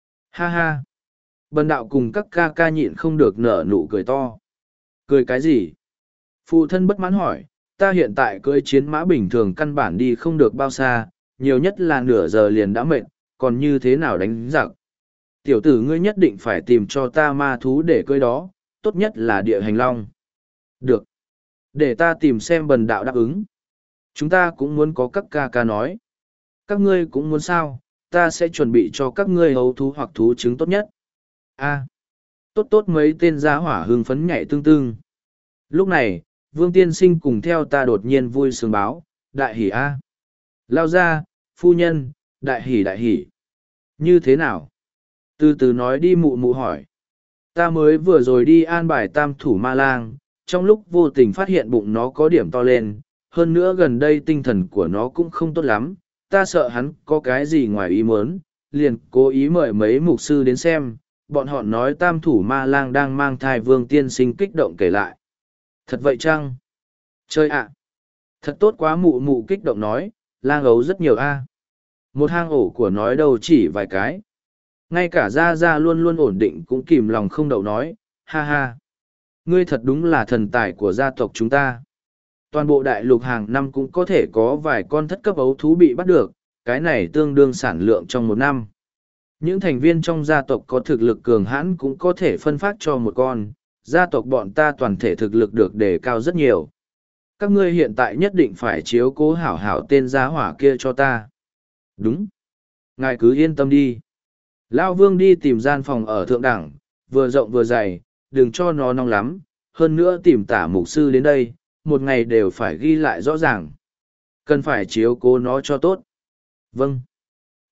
Ha ha! Bần đạo cùng các ca ca nhịn không được nở nụ cười to. Cười cái gì? Phụ thân bất mãn hỏi, ta hiện tại cưỡi chiến mã bình thường căn bản đi không được bao xa, nhiều nhất là nửa giờ liền đã mệt, còn như thế nào đánh giặc? Tiểu tử ngươi nhất định phải tìm cho ta ma thú để cưỡi đó, tốt nhất là địa hành long. Được. Để ta tìm xem bần đạo đáp ứng. Chúng ta cũng muốn có các ca ca nói. Các ngươi cũng muốn sao, ta sẽ chuẩn bị cho các ngươi hấu thú hoặc thú trứng tốt nhất. A. Tốt tốt mấy tên giá hỏa hưng phấn nhảy tương tương. Lúc này, Vương Tiên Sinh cùng theo ta đột nhiên vui sướng báo, đại hỉ A. Lao ra, phu nhân, đại hỉ đại hỉ. Như thế nào? Từ từ nói đi mụ mụ hỏi. Ta mới vừa rồi đi an bài tam thủ ma lang, trong lúc vô tình phát hiện bụng nó có điểm to lên, hơn nữa gần đây tinh thần của nó cũng không tốt lắm, ta sợ hắn có cái gì ngoài ý muốn, liền cố ý mời mấy mục sư đến xem, bọn họ nói tam thủ ma lang đang mang thai. Vương Tiên Sinh kích động kể lại. Thật vậy chăng? Chơi ạ! Thật tốt quá, mụ mụ kích động nói, lang ấu rất nhiều a. Một hang ổ của nói đâu chỉ vài cái. Ngay cả Gia Gia luôn luôn ổn định cũng kìm lòng không đậu nói, ha ha. Ngươi thật đúng là thần tài của gia tộc chúng ta. Toàn bộ đại lục hàng năm cũng có thể có vài con thất cấp ấu thú bị bắt được, cái này tương đương sản lượng trong một năm. Những thành viên trong gia tộc có thực lực cường hãn cũng có thể phân phát cho một con, gia tộc bọn ta toàn thể thực lực được đề cao rất nhiều. Các ngươi hiện tại nhất định phải chiếu cố hảo hảo tên gia hỏa kia cho ta. Đúng. Ngài cứ yên tâm đi. Lão Vương đi tìm gian phòng ở thượng đẳng, vừa rộng vừa dày, đừng cho nó nóng lắm, hơn nữa tìm tả mục sư đến đây, một ngày đều phải ghi lại rõ ràng. Cần phải chiếu cố nó cho tốt. Vâng.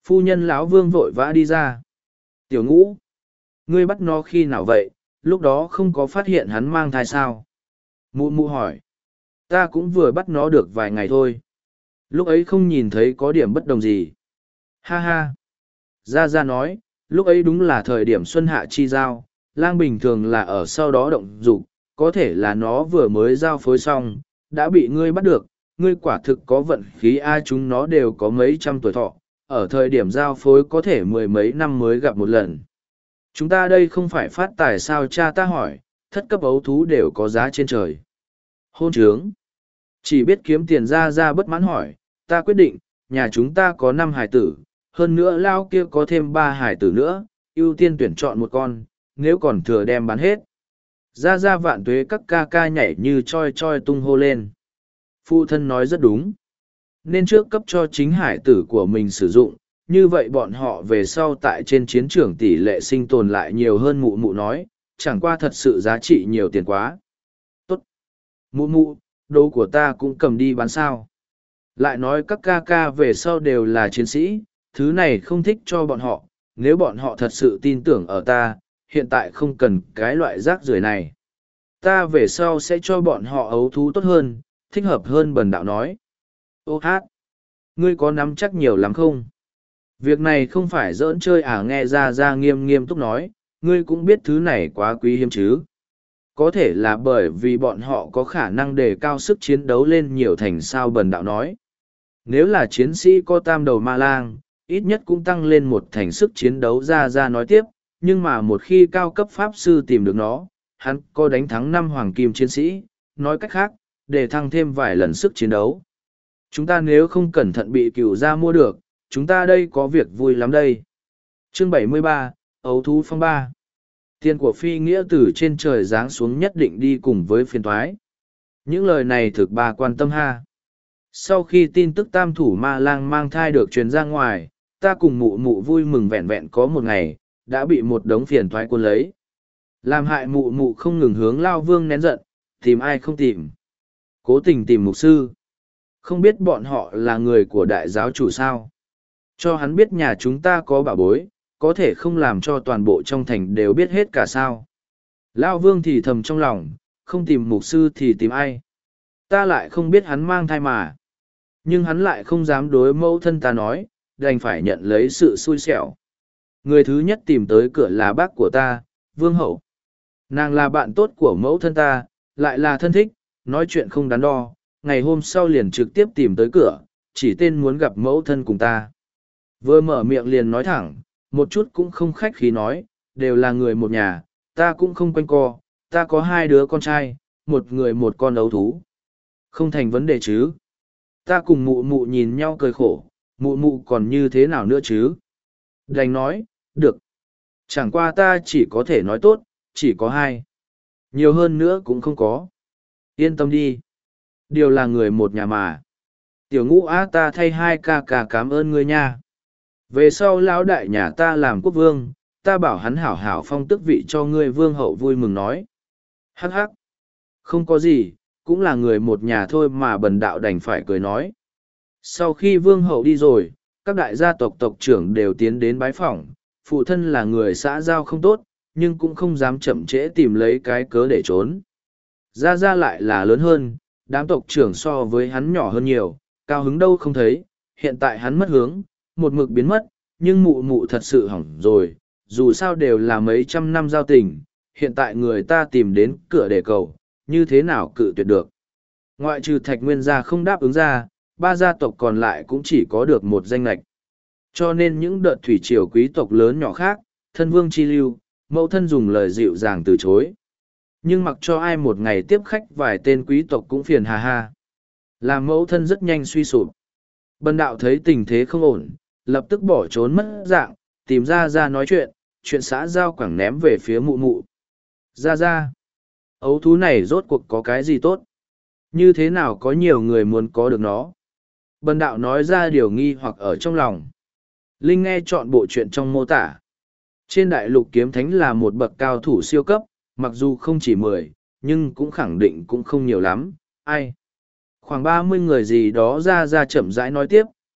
Phu nhân lão Vương vội vã đi ra. Tiểu Ngũ, ngươi bắt nó khi nào vậy, lúc đó không có phát hiện hắn mang thai sao? Mụ mụ hỏi. Ta cũng vừa bắt nó được vài ngày thôi. Lúc ấy không nhìn thấy có điểm bất đồng gì. Ha ha. Gia Gia nói, lúc ấy đúng là thời điểm xuân hạ chi giao, lang bình thường là ở sau đó động dục, có thể là nó vừa mới giao phối xong, đã bị ngươi bắt được, ngươi quả thực có vận khí ai chúng nó đều có mấy trăm tuổi thọ, ở thời điểm giao phối có thể mười mấy năm mới gặp một lần. Chúng ta đây không phải phát tài sao cha ta hỏi, thất cấp ấu thú đều có giá trên trời. Hôn trướng. Chỉ biết kiếm tiền ra ra bất mãn hỏi, ta quyết định, nhà chúng ta có năm hải tử, hơn nữa lao kia có thêm ba hải tử nữa, ưu tiên tuyển chọn một con, nếu còn thừa đem bán hết. Ra ra vạn tuế các ca ca nhảy như choi choi tung hô lên. Phụ thân nói rất đúng. Nên trước cấp cho chính hải tử của mình sử dụng, như vậy bọn họ về sau tại trên chiến trường tỷ lệ sinh tồn lại nhiều hơn mụ mụ nói, chẳng qua thật sự giá trị nhiều tiền quá. Tốt. Mụ mụ, đồ của ta cũng cầm đi bán sao. Lại nói các ca ca về sau đều là chiến sĩ, thứ này không thích cho bọn họ, nếu bọn họ thật sự tin tưởng ở ta, hiện tại không cần cái loại rác rưởi này. Ta về sau sẽ cho bọn họ ấu thú tốt hơn, thích hợp hơn bần đạo nói. Ô hát! Ngươi có nắm chắc nhiều lắm không? Việc này không phải giỡn chơi à nghe ra ra nghiêm nghiêm túc nói, ngươi cũng biết thứ này quá quý hiếm chứ. Có thể là bởi vì bọn họ có khả năng đề cao sức chiến đấu lên nhiều thành sao bần đạo nói. Nếu là chiến sĩ có tam đầu ma lang, ít nhất cũng tăng lên một thành sức chiến đấu ra ra nói tiếp, nhưng mà một khi cao cấp pháp sư tìm được nó, hắn có đánh thắng năm hoàng kim chiến sĩ, nói cách khác, để thăng thêm vài lần sức chiến đấu. Chúng ta nếu không cẩn thận bị cựu gia mua được, chúng ta đây có việc vui lắm đây. Chương bảy mươi ba, Ấu thú phong ba. Tiền của phi nghĩa từ trên trời giáng xuống nhất định đi cùng với phiền thoái. Những lời này thực bà quan tâm ha. Sau khi tin tức tam thủ ma lang mang thai được truyền ra ngoài, ta cùng mụ mụ vui mừng vẹn vẹn có một ngày, đã bị một đống phiền thoái cuốn lấy. Làm hại mụ mụ không ngừng hướng Lao Vương nén giận, tìm ai không tìm. Cố tình tìm mục sư. Không biết bọn họ là người của đại giáo chủ sao. Cho hắn biết nhà chúng ta có bảo bối, có thể không làm cho toàn bộ trong thành đều biết hết cả sao. Lao Vương thì thầm trong lòng, không tìm mục sư thì tìm ai. Ta lại không biết hắn mang thai mà. Nhưng hắn lại không dám đối mẫu thân ta nói, đành phải nhận lấy sự xui xẻo. Người thứ nhất tìm tới cửa là bác của ta, Vương Hậu. Nàng là bạn tốt của mẫu thân ta, lại là thân thích, nói chuyện không đắn đo, ngày hôm sau liền trực tiếp tìm tới cửa, chỉ tên muốn gặp mẫu thân cùng ta. Vừa mở miệng liền nói thẳng, một chút cũng không khách khí nói, đều là người một nhà, ta cũng không quanh co, ta có hai đứa con trai, một người một con ấu thú. Không thành vấn đề chứ. Ta cùng mụ mụ nhìn nhau cười khổ, mụ mụ còn như thế nào nữa chứ? Đành nói, được. Chẳng qua ta chỉ có thể nói tốt, chỉ có hai. Nhiều hơn nữa cũng không có. Yên tâm đi. Điều là người một nhà mà. Tiểu Ngũ á ta thay hai ca ca cảm ơn ngươi nha. Về sau lão đại nhà ta làm quốc vương, ta bảo hắn hảo hảo phong tước vị cho ngươi vương hậu vui mừng nói. Hắc hắc. Không có gì, cũng là người một nhà thôi mà bần đạo đành phải cười nói. Sau khi vương hậu đi rồi, các đại gia tộc tộc trưởng đều tiến đến bái phỏng, phụ thân là người xã giao không tốt, nhưng cũng không dám chậm trễ tìm lấy cái cớ để trốn. Gia Gia lại là lớn hơn, đám tộc trưởng so với hắn nhỏ hơn nhiều, cao hứng đâu không thấy, hiện tại hắn mất hướng, một mực biến mất, nhưng mụ mụ thật sự hỏng rồi, dù sao đều là mấy trăm năm giao tình, hiện tại người ta tìm đến cửa để cầu, như thế nào cự tuyệt được. Ngoại trừ Thạch Nguyên gia không đáp ứng ra, ba gia tộc còn lại cũng chỉ có được một danh lệch. Cho nên những đợt thủy triều quý tộc lớn nhỏ khác, thân vương chi lưu, mẫu thân dùng lời dịu dàng từ chối. Nhưng mặc cho ai một ngày tiếp khách vài tên quý tộc cũng phiền hà ha. Làm mẫu thân rất nhanh suy sụp. Bần đạo thấy tình thế không ổn, lập tức bỏ trốn mất dạng, tìm ra ra nói chuyện, chuyện xã giao quảng ném về phía mụ mụ. Ra ra, ấu thú này rốt cuộc có cái gì tốt? Như thế nào có nhiều người muốn có được nó? Bần đạo nói ra điều nghi hoặc ở trong lòng. Linh nghe chọn bộ chuyện trong mô tả. Trên đại lục kiếm thánh là một bậc cao thủ siêu cấp, mặc dù không chỉ mười, nhưng cũng khẳng định cũng không nhiều lắm. Ai? Khoảng ba mươi người gì đó ra ra chậm rãi nói tiếp,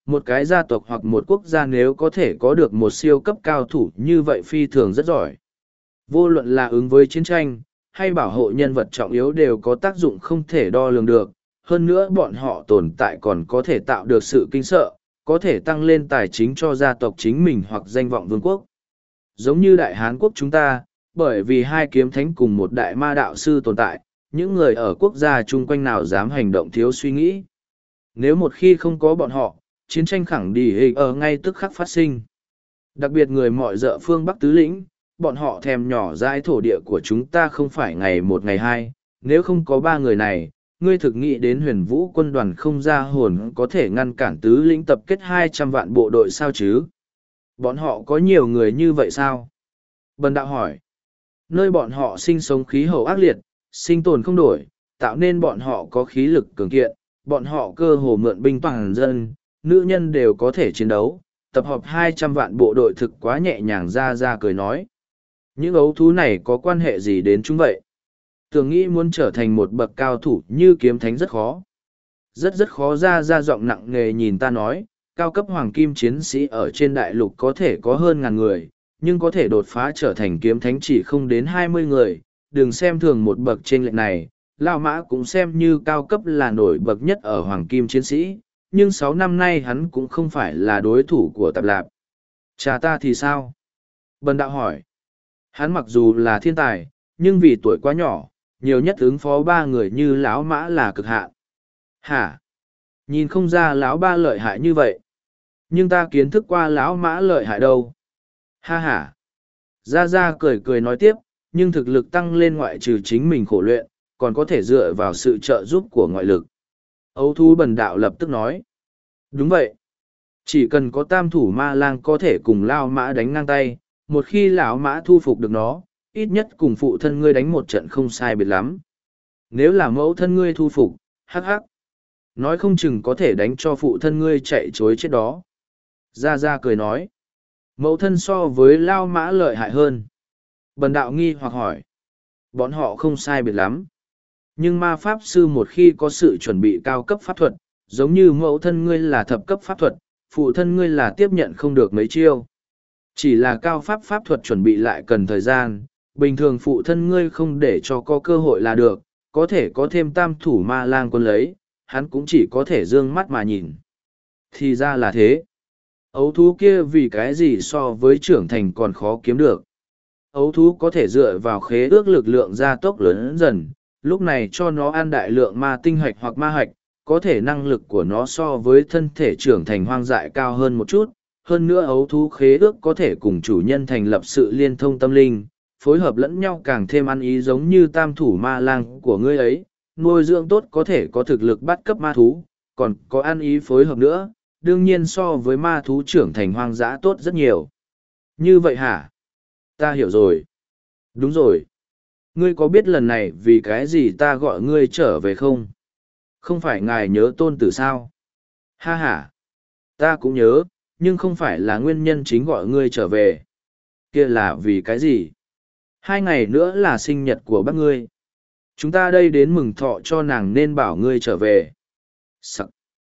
Một cái gia tộc hoặc một quốc gia nếu có thể có được một siêu cấp cao thủ như vậy phi thường rất giỏi. Vô luận là ứng với chiến tranh, hay bảo hộ nhân vật trọng yếu đều có tác dụng không thể đo lường được. Hơn nữa bọn họ tồn tại còn có thể tạo được sự kinh sợ, có thể tăng lên tài chính cho gia tộc chính mình hoặc danh vọng vương quốc. Giống như Đại Hán quốc chúng ta, bởi vì hai kiếm thánh cùng một đại ma đạo sư tồn tại, những người ở quốc gia chung quanh nào dám hành động thiếu suy nghĩ. Nếu một khi không có bọn họ, chiến tranh khẳng đi ở ngay tức khắc phát sinh. Đặc biệt người mọi dợ phương Bắc Tứ Lĩnh, bọn họ thèm nhỏ dãi thổ địa của chúng ta không phải ngày một ngày hai, nếu không có ba người này, ngươi thực nghĩ đến huyền vũ quân đoàn không ra hồn có thể ngăn cản Tứ Lĩnh tập kết hai trăm vạn bộ đội sao chứ? Bọn họ có nhiều người như vậy sao? Bần đạo hỏi. Nơi bọn họ sinh sống khí hậu ác liệt, sinh tồn không đổi, tạo nên bọn họ có khí lực cường kiện, bọn họ cơ hồ mượn binh toàn dân, nữ nhân đều có thể chiến đấu, tập hợp hai trăm vạn bộ đội thực quá nhẹ nhàng. Ra ra cười nói. Những ấu thú này có quan hệ gì đến chúng vậy? Tưởng nghĩ muốn trở thành một bậc cao thủ như kiếm thánh rất khó. Rất rất khó. Ra ra giọng nặng nề nhìn ta nói, cao cấp hoàng kim chiến sĩ ở trên đại lục có thể có hơn ngàn người, nhưng có thể đột phá trở thành kiếm thánh chỉ không đến hai mươi người. Đừng xem thường một bậc trên lệnh này, Lao Mã cũng xem như cao cấp là nổi bậc nhất ở hoàng kim chiến sĩ, nhưng sáu năm nay hắn cũng không phải là đối thủ của Tạp Lạp. Cha ta thì sao? Bần đạo hỏi. Hắn mặc dù là thiên tài, nhưng vì tuổi quá nhỏ, nhiều nhất ứng phó ba người như lão Mã là cực hạn. Hả? Nhìn không ra lão ba lợi hại như vậy. Nhưng ta kiến thức qua lão Mã lợi hại đâu. Ha ha. Gia Gia cười cười nói tiếp, nhưng thực lực tăng lên ngoại trừ chính mình khổ luyện, còn có thể dựa vào sự trợ giúp của ngoại lực. Ấu thú bần đạo lập tức nói. Đúng vậy. Chỉ cần có tam thủ ma lang có thể cùng Lao Mã đánh ngang tay, một khi lão Mã thu phục được nó, ít nhất cùng phụ thân ngươi đánh một trận không sai biệt lắm. Nếu là mẫu thân ngươi thu phục, hắc hắc. Nói không chừng có thể đánh cho phụ thân ngươi chạy chối chết đó. Gia Gia cười nói. Mẫu thân so với Lao Mã lợi hại hơn. Bần đạo nghi hoặc hỏi. Bọn họ không sai biệt lắm. Nhưng ma pháp sư một khi có sự chuẩn bị cao cấp pháp thuật, giống như mẫu thân ngươi là thập cấp pháp thuật, phụ thân ngươi là tiếp nhận không được mấy chiêu. Chỉ là cao pháp pháp thuật chuẩn bị lại cần thời gian, bình thường phụ thân ngươi không để cho có cơ hội là được, có thể có thêm tam thủ ma lang quân lấy, hắn cũng chỉ có thể dương mắt mà nhìn. Thì ra là thế. Ấu thú kia vì cái gì so với trưởng thành còn khó kiếm được. Ấu thú có thể dựa vào khế ước lực lượng gia tốc lớn dần, lúc này cho nó ăn đại lượng ma tinh hạch hoặc ma hạch, có thể năng lực của nó so với thân thể trưởng thành hoang dại cao hơn một chút. Hơn nữa ấu thú khế ước có thể cùng chủ nhân thành lập sự liên thông tâm linh, phối hợp lẫn nhau càng thêm ăn ý giống như tam thủ ma lang của ngươi ấy, nuôi dưỡng tốt có thể có thực lực bắt cấp ma thú, còn có ăn ý phối hợp nữa, đương nhiên so với ma thú trưởng thành hoang dã tốt rất nhiều. Như vậy hả? Ta hiểu rồi. Đúng rồi. Ngươi có biết lần này vì cái gì ta gọi ngươi trở về không? Không phải ngài nhớ tôn tử sao? Ha ha. Ta cũng nhớ, nhưng không phải là nguyên nhân chính gọi ngươi trở về. Kia là vì cái gì? Hai ngày nữa là sinh nhật của bác ngươi. Chúng ta đây đến mừng thọ cho nàng nên bảo ngươi trở về. Sắc.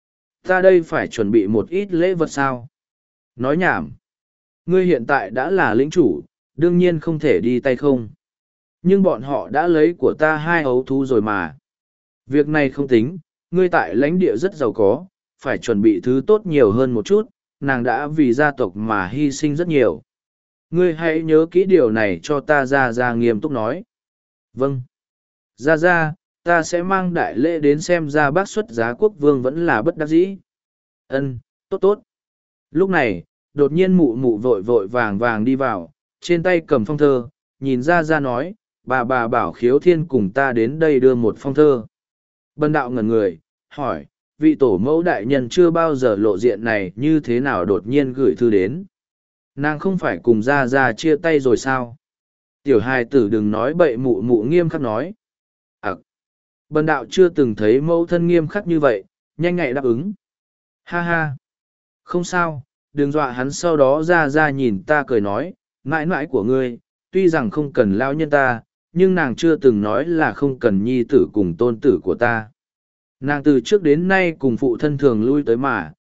Ta đây phải chuẩn bị một ít lễ vật sao? Nói nhảm. Ngươi hiện tại đã là lĩnh chủ, đương nhiên không thể đi tay không. Nhưng bọn họ đã lấy của ta hai ấu thú rồi mà. Việc này không tính, ngươi tại lãnh địa rất giàu có, phải chuẩn bị thứ tốt nhiều hơn một chút, nàng đã vì gia tộc mà hy sinh rất nhiều. Ngươi hãy nhớ kỹ điều này cho ta. Ra Ra nghiêm túc nói. Vâng. Ra Ra, ta sẽ mang đại lễ đến xem ra bác xuất giá quốc vương vẫn là bất đắc dĩ. Ân, tốt tốt. Lúc này, đột nhiên mụ mụ vội vội vàng vàng đi vào, trên tay cầm phong thơ, nhìn Ra Ra nói, bà bà bảo khiếu thiên cùng ta đến đây đưa một phong thơ. Bần đạo ngẩn người, hỏi, vị tổ mẫu đại nhân chưa bao giờ lộ diện này như thế nào đột nhiên gửi thư đến. Nàng không phải cùng Ra Ra chia tay rồi sao? Tiểu hài tử đừng nói bậy, mụ mụ nghiêm khắc nói. À, bần đạo chưa từng thấy mẫu thân nghiêm khắc như vậy, nhanh nhạy đáp ứng. Ha ha. Không sao, đừng dọa hắn. Sau đó Ra Ra nhìn ta cười nói, mãi mãi của ngươi, tuy rằng không cần lao nhân ta, nhưng nàng chưa từng nói là không cần nhi tử cùng tôn tử của ta. Nàng từ trước đến nay cùng phụ thân thường lui tới mà,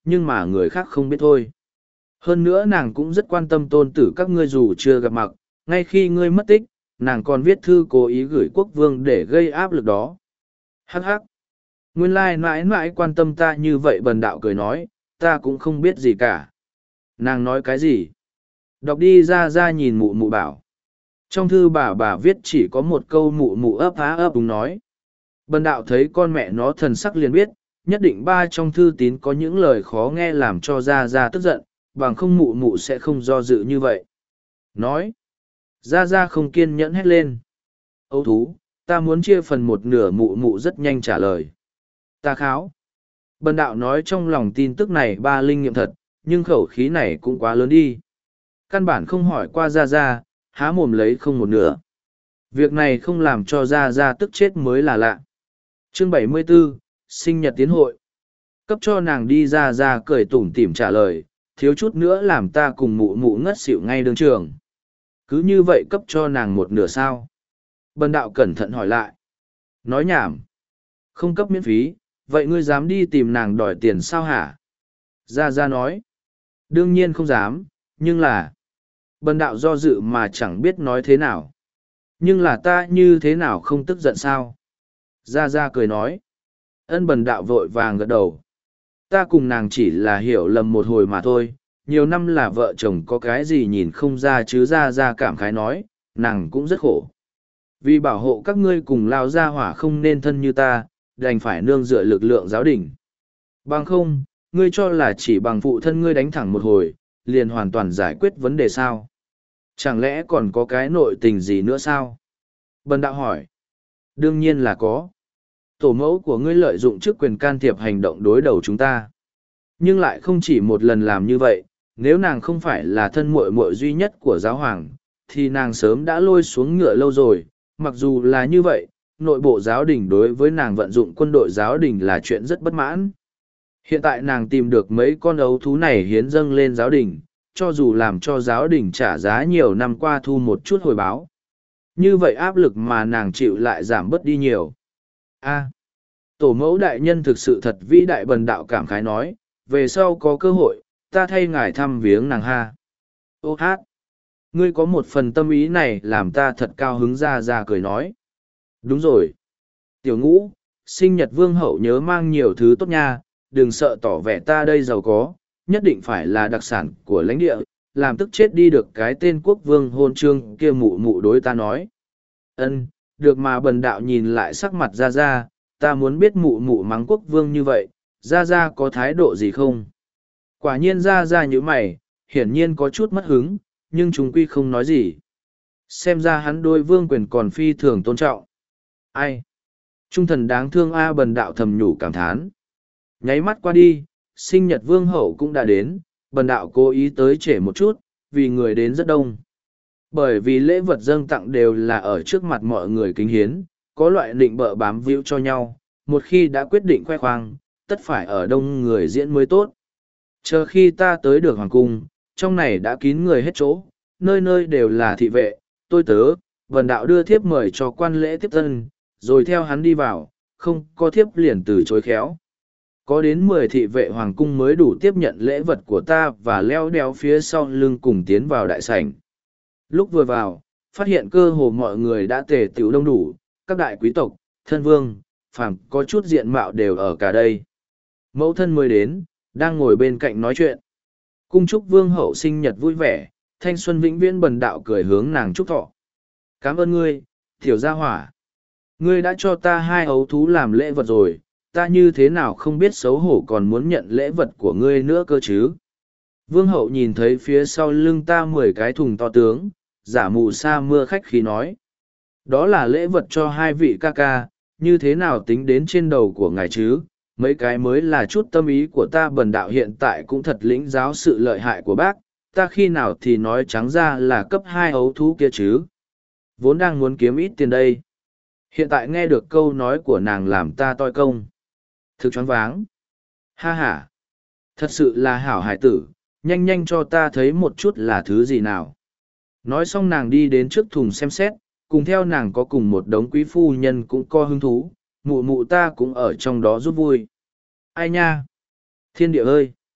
nhưng mà người khác không biết thôi. Hơn nữa nàng cũng rất quan tâm tôn tử các ngươi dù chưa gặp mặt, ngay khi ngươi mất tích, nàng còn viết thư cố ý gửi quốc vương để gây áp lực đó. Hắc hắc. Nguyên lai mãi mãi quan tâm ta như vậy, Bần đạo cười nói, ta cũng không biết gì cả. Nàng nói cái gì? Đọc đi. Ra ra nhìn mụ mụ bảo. Trong thư bà bà viết chỉ có một câu, mụ mụ ấp á ấp đúng nói. Bần đạo thấy con mẹ nó thần sắc liền biết, nhất định ba trong thư tín có những lời khó nghe làm cho Ra Ra tức giận, bằng không mụ mụ sẽ không do dự như vậy. Nói. Ra Ra không kiên nhẫn hét lên. Âu thú, ta muốn chia phần một nửa, mụ mụ rất nhanh trả lời. Ta kháo. Bần đạo nói trong lòng tin tức này ba linh nghiệm thật, nhưng khẩu khí này cũng quá lớn đi. Căn bản không hỏi qua Ra Ra, há mồm lấy không một nửa. Việc này không làm cho Ra Ra tức chết mới là lạ. Chương bảy mươi 74, sinh nhật tiến hội. Cấp cho nàng đi. Ra Ra cười tủm tỉm trả lời, thiếu chút nữa làm ta cùng mụ mụ ngất xỉu ngay đường trường. Cứ như vậy cấp cho nàng một nửa sao? Bần đạo cẩn thận hỏi lại. Nói nhảm. Không cấp miễn phí, vậy ngươi dám đi tìm nàng đòi tiền sao hả? Ra Ra nói. Đương nhiên không dám, nhưng là... Bần đạo do dự mà chẳng biết nói thế nào. Nhưng là ta như thế nào không tức giận sao? Ra Ra cười nói. Ân. Bần đạo vội vàng gật đầu. Ta cùng nàng chỉ là hiểu lầm một hồi mà thôi, nhiều năm là vợ chồng có cái gì nhìn không ra chứ. Ra Ra cảm khái nói, nàng cũng rất khổ. Vì bảo hộ các ngươi cùng lao ra hỏa không nên thân như ta, đành phải nương dựa lực lượng giáo đình. Bằng không, ngươi cho là chỉ bằng phụ thân ngươi đánh thẳng một hồi, liền hoàn toàn giải quyết vấn đề sao? Chẳng lẽ còn có cái nội tình gì nữa sao? Bần đạo hỏi. Đương nhiên là có. Tổ mẫu của ngươi lợi dụng chức quyền can thiệp hành động đối đầu chúng ta. Nhưng lại không chỉ một lần làm như vậy, nếu nàng không phải là thân muội muội duy nhất của giáo hoàng, thì nàng sớm đã lôi xuống ngựa lâu rồi. Mặc dù là như vậy, nội bộ giáo đình đối với nàng vận dụng quân đội giáo đình là chuyện rất bất mãn. Hiện tại nàng tìm được mấy con ấu thú này hiến dâng lên giáo đình, cho dù làm cho giáo đình trả giá nhiều năm qua thu một chút hồi báo. Như vậy áp lực mà nàng chịu lại giảm bớt đi nhiều. A. Tổ mẫu đại nhân thực sự thật vĩ đại. Bần đạo cảm khái nói, về sau có cơ hội, ta thay ngài thăm viếng nàng ha. Ô hát. Ngươi có một phần tâm ý này làm ta thật cao hứng. Ra Ra cười nói. Đúng rồi. Tiểu Ngũ, sinh nhật vương hậu nhớ mang nhiều thứ tốt nha, đừng sợ tỏ vẻ ta đây giàu có, nhất định phải là đặc sản của lãnh địa, làm tức chết đi được cái tên quốc vương hôn trương kia. Mụ mụ đối ta nói. Ân, được mà. Bần đạo nhìn lại sắc mặt Ra Ra, ta muốn biết mụ mụ mắng quốc vương như vậy, Ra Ra có thái độ gì không? Quả nhiên Ra Ra như mày, hiển nhiên có chút mất hứng, nhưng chúng quy không nói gì. Xem ra hắn đôi vương quyền còn phi thường tôn trọng. Ai? Trung thần đáng thương a. Bần đạo thầm nhủ cảm thán. Nháy mắt qua đi, sinh nhật vương hậu cũng đã đến. Bần đạo cố ý tới trễ một chút, vì người đến rất đông. Bởi vì lễ vật dâng tặng đều là ở trước mặt mọi người kính hiến, có loại định bợ bám víu cho nhau, một khi đã quyết định khoe khoang, tất phải ở đông người diễn mới tốt. Chờ khi ta tới được hoàng cung, trong này đã kín người hết chỗ, nơi nơi đều là thị vệ, tôi tớ. Bần đạo đưa thiếp mời cho quan lễ tiếp tân, rồi theo hắn đi vào, không có thiếp liền từ chối khéo. Có đến mười thị vệ hoàng cung mới đủ tiếp nhận lễ vật của ta và leo đeo phía sau lưng cùng tiến vào đại sảnh. Lúc vừa vào, phát hiện cơ hồ mọi người đã tề tựu đông đủ, các đại quý tộc, thân vương, phàm có chút diện mạo đều ở cả đây. Mẫu thân mới đến, đang ngồi bên cạnh nói chuyện. Cung chúc vương hậu sinh nhật vui vẻ, thanh xuân vĩnh viễn. Bần đạo cười hướng nàng chúc thọ. Cảm ơn ngươi, tiểu gia hỏa. Ngươi đã cho ta hai ấu thú làm lễ vật rồi, ta như thế nào không biết xấu hổ còn muốn nhận lễ vật của ngươi nữa cơ chứ. Vương hậu nhìn thấy phía sau lưng ta mười cái thùng to tướng, giả mù sa mưa khách khí nói. Đó là lễ vật cho hai vị ca ca, như thế nào tính đến trên đầu của ngài chứ, mấy cái mới là chút tâm ý của ta. Bần đạo hiện tại cũng thật lĩnh giáo sự lợi hại của bác, ta khi nào thì nói trắng ra là cấp hai ấu thú kia chứ. Vốn đang muốn kiếm ít tiền đây. Hiện tại nghe được câu nói của nàng làm ta toi công. Thực choáng váng. Ha ha. Thật sự là hảo hải tử, nhanh nhanh cho ta thấy một chút là thứ gì nào. Nói xong nàng đi đến trước thùng xem xét, cùng theo nàng có cùng một đống quý phu nhân cũng có hứng thú, mụ mụ ta cũng ở trong đó giúp vui. Ai nha? Thiên địa ơi!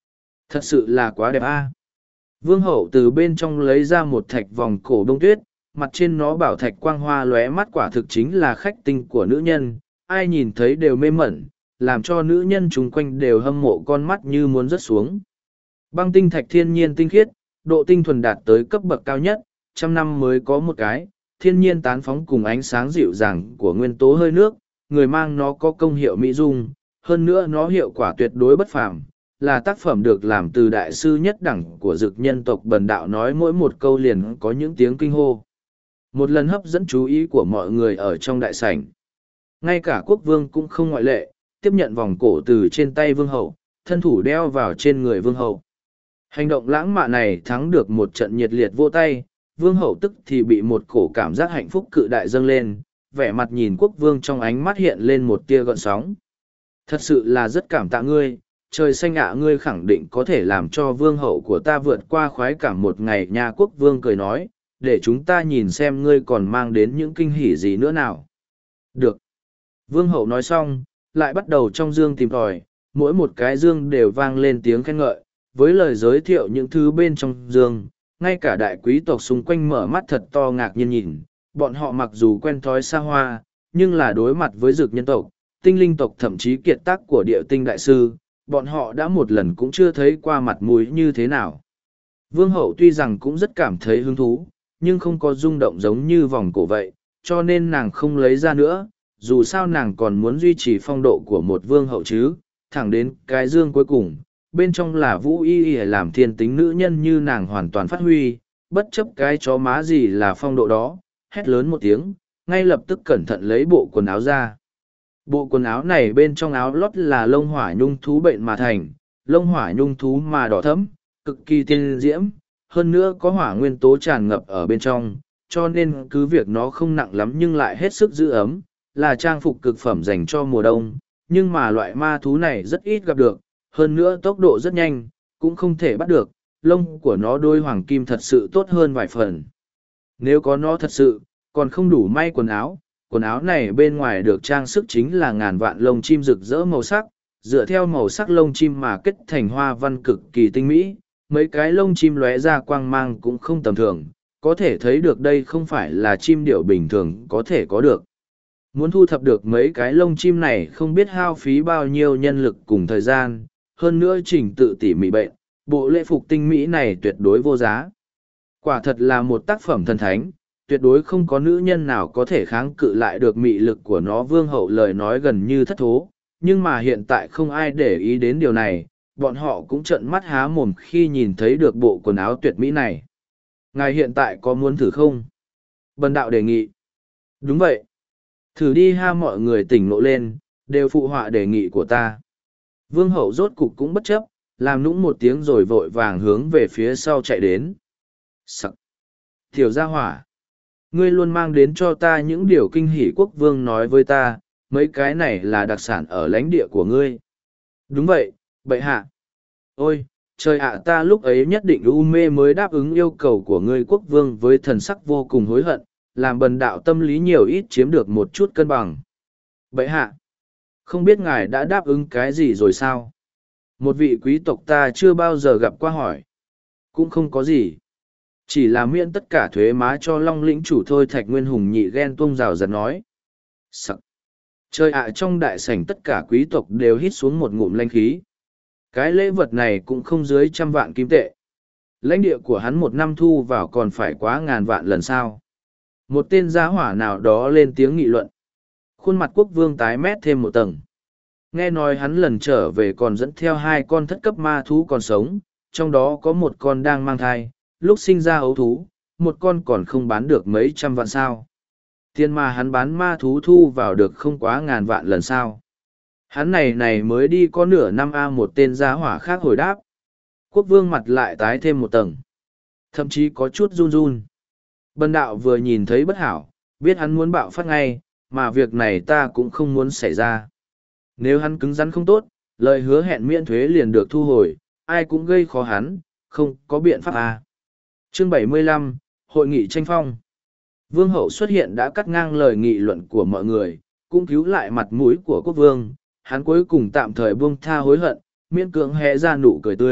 Thật sự là quá đẹp a. Vương hậu từ bên trong lấy ra một thạch vòng cổ bông tuyết, mặt trên nó bảo thạch quang hoa lóe mắt, quả thực chính là khách tinh của nữ nhân, ai nhìn thấy đều mê mẩn, làm cho nữ nhân chung quanh đều hâm mộ con mắt như muốn rớt xuống. Băng tinh thạch thiên nhiên tinh khiết, độ tinh thuần đạt tới cấp bậc cao nhất, trăm năm mới có một cái, thiên nhiên tán phóng cùng ánh sáng dịu dàng của nguyên tố hơi nước, người mang nó có công hiệu mỹ dung, hơn nữa nó hiệu quả tuyệt đối bất phàm, là tác phẩm được làm từ đại sư nhất đẳng của dực nhân tộc Bần Đạo, nói mỗi một câu liền có những tiếng kinh hô. Một lần hấp dẫn chú ý của mọi người ở trong đại sảnh. Ngay cả quốc vương cũng không ngoại lệ, tiếp nhận vòng cổ từ trên tay vương hậu, thân thủ đeo vào trên người vương hậu. Hành động lãng mạn này thắng được một trận nhiệt liệt vô tay, vương hậu tức thì bị một cổ cảm giác hạnh phúc cự đại dâng lên, vẻ mặt nhìn quốc vương trong ánh mắt hiện lên một tia gợn sóng. Thật sự là rất cảm tạ ngươi, trời xanh ạ, ngươi khẳng định có thể làm cho vương hậu của ta vượt qua khoái cảm một ngày nha. Quốc vương cười nói, để chúng ta nhìn xem ngươi còn mang đến những kinh hỉ gì nữa nào. Được. Vương hậu nói xong, lại bắt đầu trong dương tìm tòi, mỗi một cái dương đều vang lên tiếng khen ngợi, với lời giới thiệu những thứ bên trong dương, ngay cả đại quý tộc xung quanh mở mắt thật to ngạc nhiên nhìn, bọn họ mặc dù quen thói xa hoa, nhưng là đối mặt với dược nhân tộc, tinh linh tộc thậm chí kiệt tác của địa tinh đại sư, bọn họ đã một lần cũng chưa thấy qua mặt mũi như thế nào. Vương hậu tuy rằng cũng rất cảm thấy hứng thú, nhưng không có rung động giống như vòng cổ vậy, cho nên nàng không lấy ra nữa, dù sao nàng còn muốn duy trì phong độ của một vương hậu chứ, thẳng đến cái dương cuối cùng, bên trong là vũ y y làm thiên tính nữ nhân như nàng hoàn toàn phát huy, bất chấp cái chó má gì là phong độ đó, hét lớn một tiếng, ngay lập tức cẩn thận lấy bộ quần áo ra. Bộ quần áo này bên trong áo lót là lông hỏa nhung thú bệnh mà thành, lông hỏa nhung thú mà đỏ thẫm, cực kỳ tiên diễm, hơn nữa có hỏa nguyên tố tràn ngập ở bên trong, cho nên cứ việc nó không nặng lắm nhưng lại hết sức giữ ấm, là trang phục cực phẩm dành cho mùa đông, nhưng mà loại ma thú này rất ít gặp được, hơn nữa tốc độ rất nhanh, cũng không thể bắt được, lông của nó đôi hoàng kim thật sự tốt hơn vài phần. Nếu có nó thật sự, còn không đủ may quần áo, quần áo này bên ngoài được trang sức chính là ngàn vạn lông chim rực rỡ màu sắc, dựa theo màu sắc lông chim mà kết thành hoa văn cực kỳ tinh mỹ, mấy cái lông chim lóe ra quang mang cũng không tầm thường, có thể thấy được đây không phải là chim điểu bình thường có thể có được. Muốn thu thập được mấy cái lông chim này không biết hao phí bao nhiêu nhân lực cùng thời gian, hơn nữa trình tự tỉ mỉ bệnh, bộ lễ phục tinh mỹ này tuyệt đối vô giá. Quả thật là một tác phẩm thần thánh, tuyệt đối không có nữ nhân nào có thể kháng cự lại được mị lực của nó. Vương hậu lời nói gần như thất thố, nhưng mà hiện tại không ai để ý đến điều này, bọn họ cũng trợn mắt há mồm khi nhìn thấy được bộ quần áo tuyệt mỹ này. Ngài hiện tại có muốn thử không? Bần đạo đề nghị. Đúng vậy. Thử đi ha, mọi người tỉnh ngộ lên, đều phụ họa đề nghị của ta. Vương hậu rốt cục cũng bất chấp, làm nũng một tiếng rồi vội vàng hướng về phía sau chạy đến. Sắc! Tiểu gia hỏa! Ngươi luôn mang đến cho ta những điều kinh hỉ. Quốc vương nói với ta, mấy cái này là đặc sản ở lãnh địa của ngươi. Đúng vậy, bệ hạ. Ôi, trời ạ, ta lúc ấy nhất định u mê mới đáp ứng yêu cầu của ngươi. Quốc vương với thần sắc vô cùng hối hận, làm bần đạo tâm lý nhiều ít chiếm được một chút cân bằng. Bệ hạ! Không biết ngài đã đáp ứng cái gì rồi sao? Một vị quý tộc ta chưa bao giờ gặp qua hỏi. Cũng không có gì. Chỉ là miễn tất cả thuế má cho Long lĩnh chủ thôi. Thạch Nguyên Hùng nhị ghen tuông rào rạt nói. Sắc! Trời ạ, trong đại sảnh tất cả quý tộc đều hít xuống một ngụm lanh khí. Cái lễ vật này cũng không dưới trăm vạn kim tệ. Lãnh địa của hắn một năm thu vào còn phải quá ngàn vạn lần sao. Một tên giá hỏa nào đó lên tiếng nghị luận. Khuôn mặt quốc vương tái mét thêm một tầng. Nghe nói hắn lần trở về còn dẫn theo hai con thất cấp ma thú còn sống, trong đó có một con đang mang thai, lúc sinh ra ấu thú, một con còn không bán được mấy trăm vạn sao. Tiền mà hắn bán ma thú thu vào được không quá ngàn vạn lần sao. Hắn này này mới đi có nửa năm a. Một tên giá hỏa khác hồi đáp. Quốc vương mặt lại tái thêm một tầng. Thậm chí có chút run run. Bần đạo vừa nhìn thấy bất hảo, biết hắn muốn bạo phát ngay, mà việc này ta cũng không muốn xảy ra. Nếu hắn cứng rắn không tốt, lời hứa hẹn miễn thuế liền được thu hồi, ai cũng gây khó hắn, không có biện pháp à. Chương bảy mươi lăm, Hội nghị tranh phong. Vương hậu xuất hiện đã cắt ngang lời nghị luận của mọi người, cũng cứu lại mặt mũi của quốc vương. Hắn cuối cùng tạm thời buông tha hối hận, miễn cưỡng hé ra nụ cười tươi,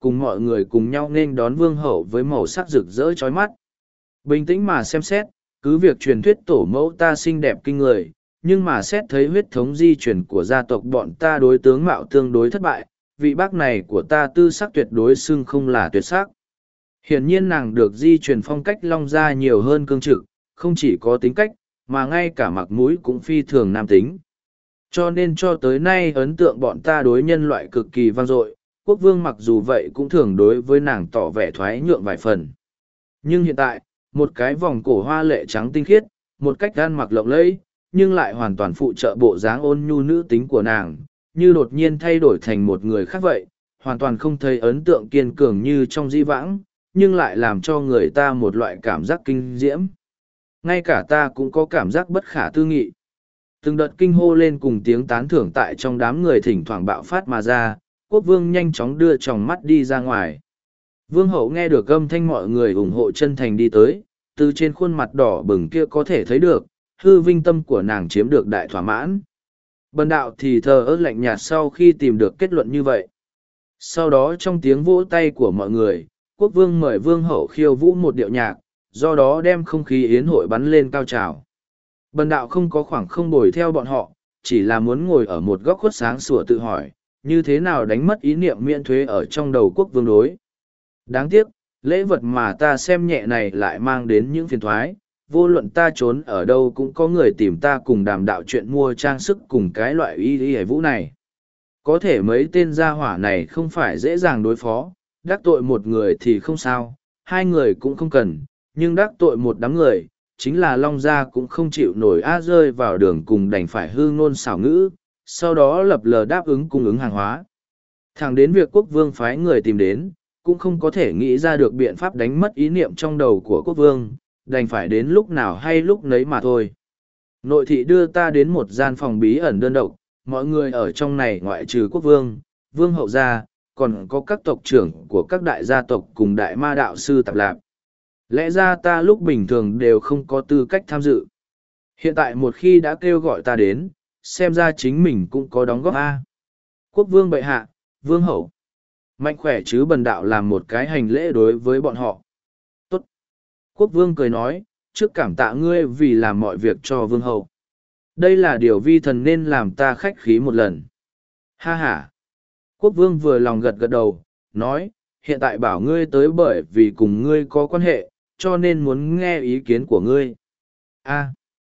cùng mọi người cùng nhau nên đón vương hậu với màu sắc rực rỡ chói mắt. Bình tĩnh mà xem xét, cứ việc truyền thuyết tổ mẫu ta xinh đẹp kinh người, nhưng mà xét thấy huyết thống di truyền của gia tộc bọn ta đối tướng mạo tương đối thất bại, vị bác này của ta tư sắc tuyệt đối xưng không là tuyệt sắc. Hiển nhiên nàng được di truyền phong cách long gia nhiều hơn cương trực, không chỉ có tính cách, mà ngay cả mặt mũi cũng phi thường nam tính. Cho nên cho tới nay ấn tượng bọn ta đối nhân loại cực kỳ vang dội, quốc vương mặc dù vậy cũng thường đối với nàng tỏ vẻ thoái nhượng vài phần. Nhưng hiện tại, một cái vòng cổ hoa lệ trắng tinh khiết, một cách ăn mặc lộng lẫy, nhưng lại hoàn toàn phụ trợ bộ dáng ôn nhu nữ tính của nàng, như đột nhiên thay đổi thành một người khác vậy, hoàn toàn không thấy ấn tượng kiên cường như trong di vãng, nhưng lại làm cho người ta một loại cảm giác kinh diễm. Ngay cả ta cũng có cảm giác bất khả tư nghị. Từng đợt kinh hô lên cùng tiếng tán thưởng tại trong đám người thỉnh thoảng bạo phát mà ra, quốc vương nhanh chóng đưa tròng mắt đi ra ngoài. Vương hậu nghe được âm thanh mọi người ủng hộ chân thành đi tới, từ trên khuôn mặt đỏ bừng kia có thể thấy được, hư vinh tâm của nàng chiếm được đại thỏa mãn. Bần đạo thì thờ ơ lạnh nhạt sau khi tìm được kết luận như vậy. Sau đó trong tiếng vỗ tay của mọi người, quốc vương mời vương hậu khiêu vũ một điệu nhạc, do đó đem không khí yến hội bắn lên cao trào. Bần đạo không có khoảng không bồi theo bọn họ, chỉ là muốn ngồi ở một góc khuất sáng sủa tự hỏi, như thế nào đánh mất ý niệm miễn thuế ở trong đầu quốc vương đối. Đáng tiếc, lễ vật mà ta xem nhẹ này lại mang đến những phiền thoái, vô luận ta trốn ở đâu cũng có người tìm ta cùng đàm đạo chuyện mua trang sức cùng cái loại y y hải vũ này. Có thể mấy tên gia hỏa này không phải dễ dàng đối phó, đắc tội một người thì không sao, hai người cũng không cần, nhưng đắc tội một đám người, chính là Long Gia cũng không chịu nổi a rơi vào đường cùng đành phải hư ngôn xảo ngữ, sau đó lập lờ đáp ứng cung ứng hàng hóa. Thẳng đến việc quốc vương phái người tìm đến, cũng không có thể nghĩ ra được biện pháp đánh mất ý niệm trong đầu của quốc vương, đành phải đến lúc nào hay lúc nấy mà thôi. Nội thị đưa ta đến một gian phòng bí ẩn đơn độc, mọi người ở trong này ngoại trừ quốc vương, vương hậu gia, còn có các tộc trưởng của các đại gia tộc cùng đại ma đạo sư tạp lạp. Lẽ ra ta lúc bình thường đều không có tư cách tham dự. Hiện tại một khi đã kêu gọi ta đến, xem ra chính mình cũng có đóng góp a. Quốc vương bệ hạ, vương hậu. Mạnh khỏe chứ bần đạo làm một cái hành lễ đối với bọn họ. Tốt. Quốc vương cười nói, trước cảm tạ ngươi vì làm mọi việc cho vương hậu. Đây là điều vi thần nên làm ta khách khí một lần. Ha ha. Quốc vương vừa lòng gật gật đầu, nói, hiện tại bảo ngươi tới bởi vì cùng ngươi có quan hệ, cho nên muốn nghe ý kiến của ngươi. A,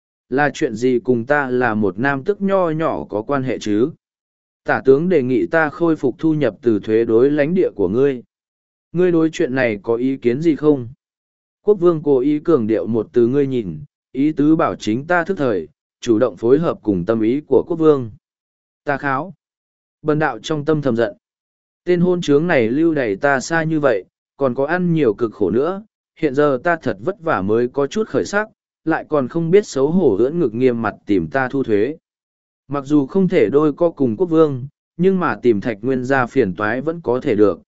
là chuyện gì cùng ta là một nam tức nho nhỏ có quan hệ chứ? Tả tướng đề nghị ta khôi phục thu nhập từ thuế đối lãnh địa của ngươi. Ngươi đối chuyện này có ý kiến gì không? Quốc vương cố ý cường điệu một từ ngươi nhìn, ý tứ bảo chính ta thức thời, chủ động phối hợp cùng tâm ý của quốc vương. Ta kháo. Bần đạo trong tâm thầm giận. Tên hôn trướng này lưu đày ta xa như vậy, còn có ăn nhiều cực khổ nữa, hiện giờ ta thật vất vả mới có chút khởi sắc, lại còn không biết xấu hổ ưỡn ngực nghiêm mặt tìm ta thu thuế. Mặc dù không thể đôi co cùng quốc vương, nhưng mà tìm thạch nguyên gia phiền toái vẫn có thể được.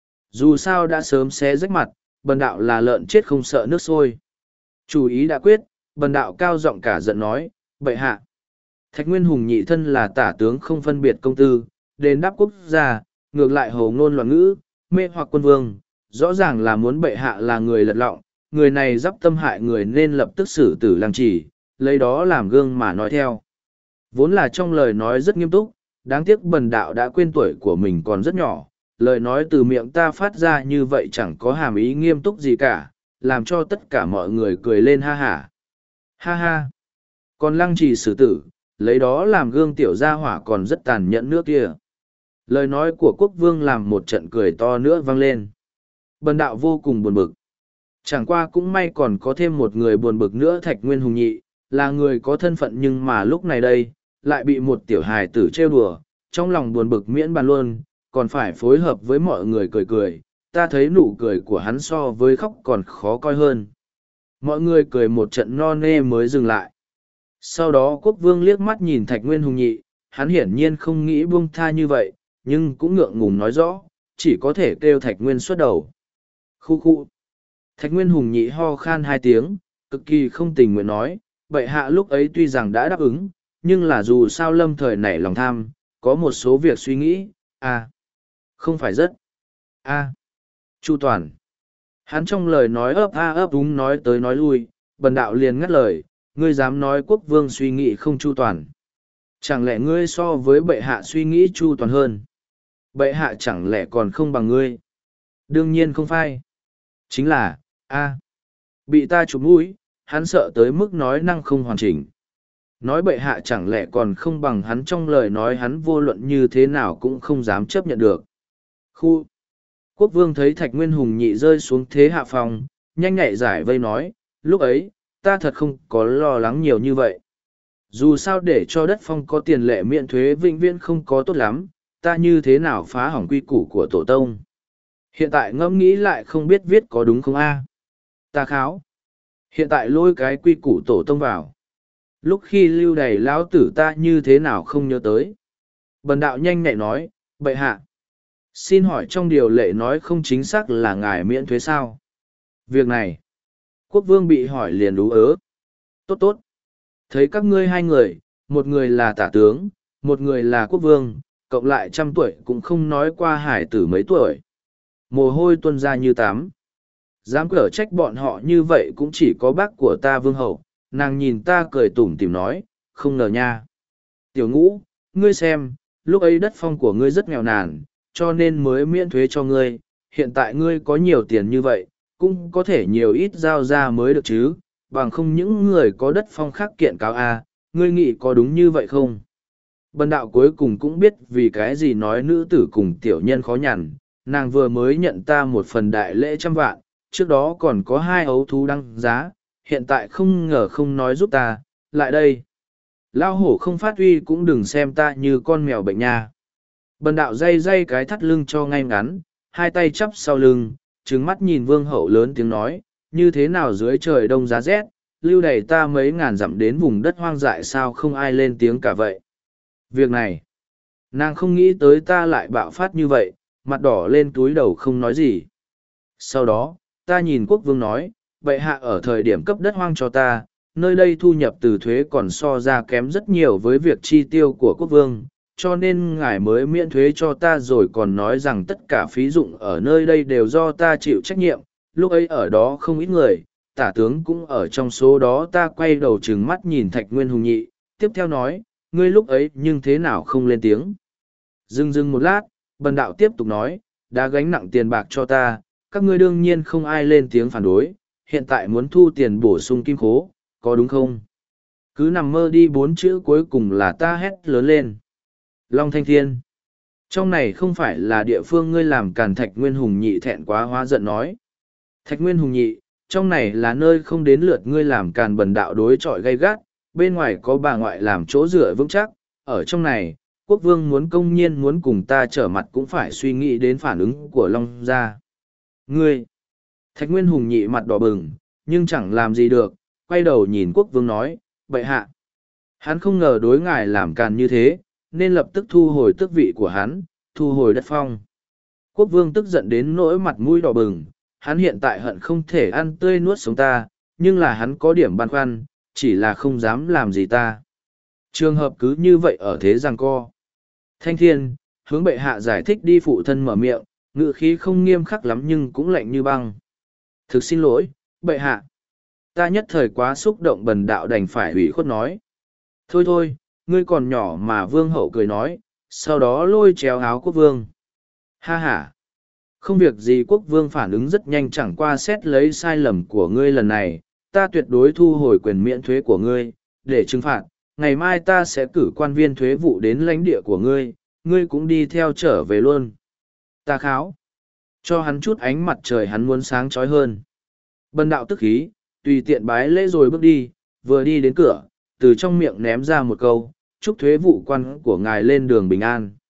Dù sao đã sớm xé rách mặt, bần đạo là lợn chết không sợ nước sôi. Chủ ý đã quyết, bần đạo cao giọng cả giận nói, bệ hạ. Thạch nguyên hùng nhị thân là tả tướng không phân biệt công tư, đến đáp quốc gia, ngược lại hồ ngôn loạn ngữ, mê hoặc quân vương, rõ ràng là muốn bệ hạ là người lật lọng, người này dắp tâm hại người nên lập tức xử tử lăng trì, lấy đó làm gương mà nói theo. Vốn là trong lời nói rất nghiêm túc, đáng tiếc bần đạo đã quên tuổi của mình còn rất nhỏ, lời nói từ miệng ta phát ra như vậy chẳng có hàm ý nghiêm túc gì cả, làm cho tất cả mọi người cười lên ha hả. Ha ha! Còn lăng trì xử tử, lấy đó làm gương tiểu gia hỏa còn rất tàn nhẫn nữa kia. Lời nói của quốc vương làm một trận cười to nữa vang lên. Bần đạo vô cùng buồn bực. Chẳng qua cũng may còn có thêm một người buồn bực nữa Thạch Nguyên Hùng nhị, là người có thân phận nhưng mà lúc này đây, lại bị một tiểu hài tử trêu đùa, trong lòng buồn bực miễn bàn luôn, còn phải phối hợp với mọi người cười cười, ta thấy nụ cười của hắn so với khóc còn khó coi hơn. Mọi người cười một trận no nê mới dừng lại. Sau đó quốc vương liếc mắt nhìn Thạch Nguyên Hùng nhị, hắn hiển nhiên không nghĩ buông tha như vậy, nhưng cũng ngượng ngùng nói rõ, chỉ có thể kêu Thạch Nguyên xuất đầu. Khu khu. Thạch Nguyên Hùng nhị ho khan hai tiếng, cực kỳ không tình nguyện nói, bệ hạ lúc ấy tuy rằng đã đáp ứng, nhưng là dù sao lâm thời nảy lòng tham, có một số việc suy nghĩ, à, không phải rất. A. Chu toàn. Hắn trong lời nói ấp a ấp úng nói tới nói lui, bần đạo liền ngắt lời, ngươi dám nói quốc vương suy nghĩ không chu toàn. Chẳng lẽ ngươi so với bệ hạ suy nghĩ chu toàn hơn? Bệ hạ chẳng lẽ còn không bằng ngươi? Đương nhiên không phải. Chính là, a, bị ta chụp mũi, hắn sợ tới mức nói năng không hoàn chỉnh. Nói bệ hạ chẳng lẽ còn không bằng hắn, trong lời nói hắn vô luận như thế nào cũng không dám chấp nhận được. Khu. Quốc vương thấy Thạch Nguyên Hùng nhị rơi xuống thế hạ phòng, nhanh nhạy giải vây nói, lúc ấy, ta thật không có lo lắng nhiều như vậy. Dù sao để cho đất phong có tiền lệ miễn thuế vĩnh viễn không có tốt lắm, ta như thế nào phá hỏng quy củ của tổ tông. Hiện tại ngẫm nghĩ lại không biết viết có đúng không a? Ta kháo. Hiện tại lôi cái quy củ tổ tông vào. Lúc khi lưu đầy lão tử ta như thế nào không nhớ tới. Bần đạo nhanh nhạy nói, bệ hạ. Xin hỏi trong điều lệ nói không chính xác là ngài miễn thuế sao? Việc này, quốc vương bị hỏi liền đú ớ. Tốt tốt. Thấy các ngươi hai người, một người là tả tướng, một người là quốc vương, cộng lại trăm tuổi cũng không nói qua hải tử mấy tuổi. Mồ hôi tuôn ra như tắm. Dám cở trách bọn họ như vậy cũng chỉ có bác của ta vương hậu, nàng nhìn ta cười tủm tỉm nói, không ngờ nha. Tiểu ngũ, ngươi xem, lúc ấy đất phong của ngươi rất nghèo nàn, cho nên mới miễn thuế cho ngươi, hiện tại ngươi có nhiều tiền như vậy, cũng có thể nhiều ít giao ra mới được chứ, bằng không những người có đất phong khác kiện cáo a, ngươi nghĩ có đúng như vậy không? Bần đạo cuối cùng cũng biết vì cái gì nói nữ tử cùng tiểu nhân khó nhằn, nàng vừa mới nhận ta một phần đại lễ trăm vạn, trước đó còn có hai ấu thú đăng giá, hiện tại không ngờ không nói giúp ta, lại đây. Lao hổ không phát uy cũng đừng xem ta như con mèo bệnh nha. Bần đạo dây dây cái thắt lưng cho ngay ngắn, hai tay chắp sau lưng, trừng mắt nhìn vương hậu lớn tiếng nói, như thế nào dưới trời đông giá rét, lưu đày ta mấy ngàn dặm đến vùng đất hoang dại sao không ai lên tiếng cả vậy. Việc này, nàng không nghĩ tới ta lại bạo phát như vậy, mặt đỏ lên túi đầu không nói gì. Sau đó, ta nhìn quốc vương nói, bệ hạ ở thời điểm cấp đất hoang cho ta, nơi đây thu nhập từ thuế còn so ra kém rất nhiều với việc chi tiêu của quốc vương, cho nên ngài mới miễn thuế cho ta rồi còn nói rằng tất cả phí dụng ở nơi đây đều do ta chịu trách nhiệm. Lúc ấy ở đó không ít người, tả tướng cũng ở trong số đó. Ta quay đầu trừng mắt nhìn Thạch Nguyên Hùng nhị, tiếp theo nói, ngươi lúc ấy nhưng thế nào không lên tiếng. Dừng dừng một lát, bần đạo tiếp tục nói, đã gánh nặng tiền bạc cho ta, các ngươi đương nhiên không ai lên tiếng phản đối, hiện tại muốn thu tiền bổ sung kim khố, có đúng không? Cứ nằm mơ đi, bốn chữ cuối cùng là ta hét lớn lên. Long Thanh Thiên. Trong này không phải là địa phương ngươi làm càn. Thạch Nguyên Hùng nhị thẹn quá hóa giận nói. Thạch Nguyên Hùng nhị, trong này là nơi không đến lượt ngươi làm càn. Bần đạo đối chọi gay gắt, bên ngoài có bà ngoại làm chỗ dựa vững chắc, ở trong này, quốc vương muốn công nhiên muốn cùng ta trở mặt cũng phải suy nghĩ đến phản ứng của Long gia. Ngươi. Thạch Nguyên Hùng nhị mặt đỏ bừng, nhưng chẳng làm gì được, quay đầu nhìn quốc vương nói, bệ hạ. Hắn không ngờ đối ngài làm càn như thế, nên lập tức thu hồi tước vị của hắn, thu hồi đất phong. Quốc vương tức giận đến nỗi mặt mũi đỏ bừng, hắn hiện tại hận không thể ăn tươi nuốt sống ta, nhưng là hắn có điểm băn khoăn, chỉ là không dám làm gì ta. Trường hợp cứ như vậy ở thế giằng co. Thanh Thiên, hướng bệ hạ giải thích đi. Phụ thân mở miệng, ngữ khí không nghiêm khắc lắm nhưng cũng lạnh như băng. Thực xin lỗi, bệ hạ. Ta nhất thời quá xúc động, bần đạo đành phải hủy khuất nói. Thôi thôi, ngươi còn nhỏ mà. Vương hậu cười nói, sau đó lôi chéo áo quốc vương. Ha ha. Không việc gì. Quốc vương phản ứng rất nhanh, chẳng qua xét lấy sai lầm của ngươi lần này, ta tuyệt đối thu hồi quyền miễn thuế của ngươi, để trừng phạt. Ngày mai ta sẽ cử quan viên thuế vụ đến lãnh địa của ngươi, ngươi cũng đi theo trở về luôn. Ta kháo. Cho hắn chút ánh mặt trời, hắn muốn sáng trói hơn. Bần đạo tức khí, tùy tiện bái lễ rồi bước đi, vừa đi đến cửa, từ trong miệng ném ra một câu, chúc thuế vụ quan của ngài lên đường bình an.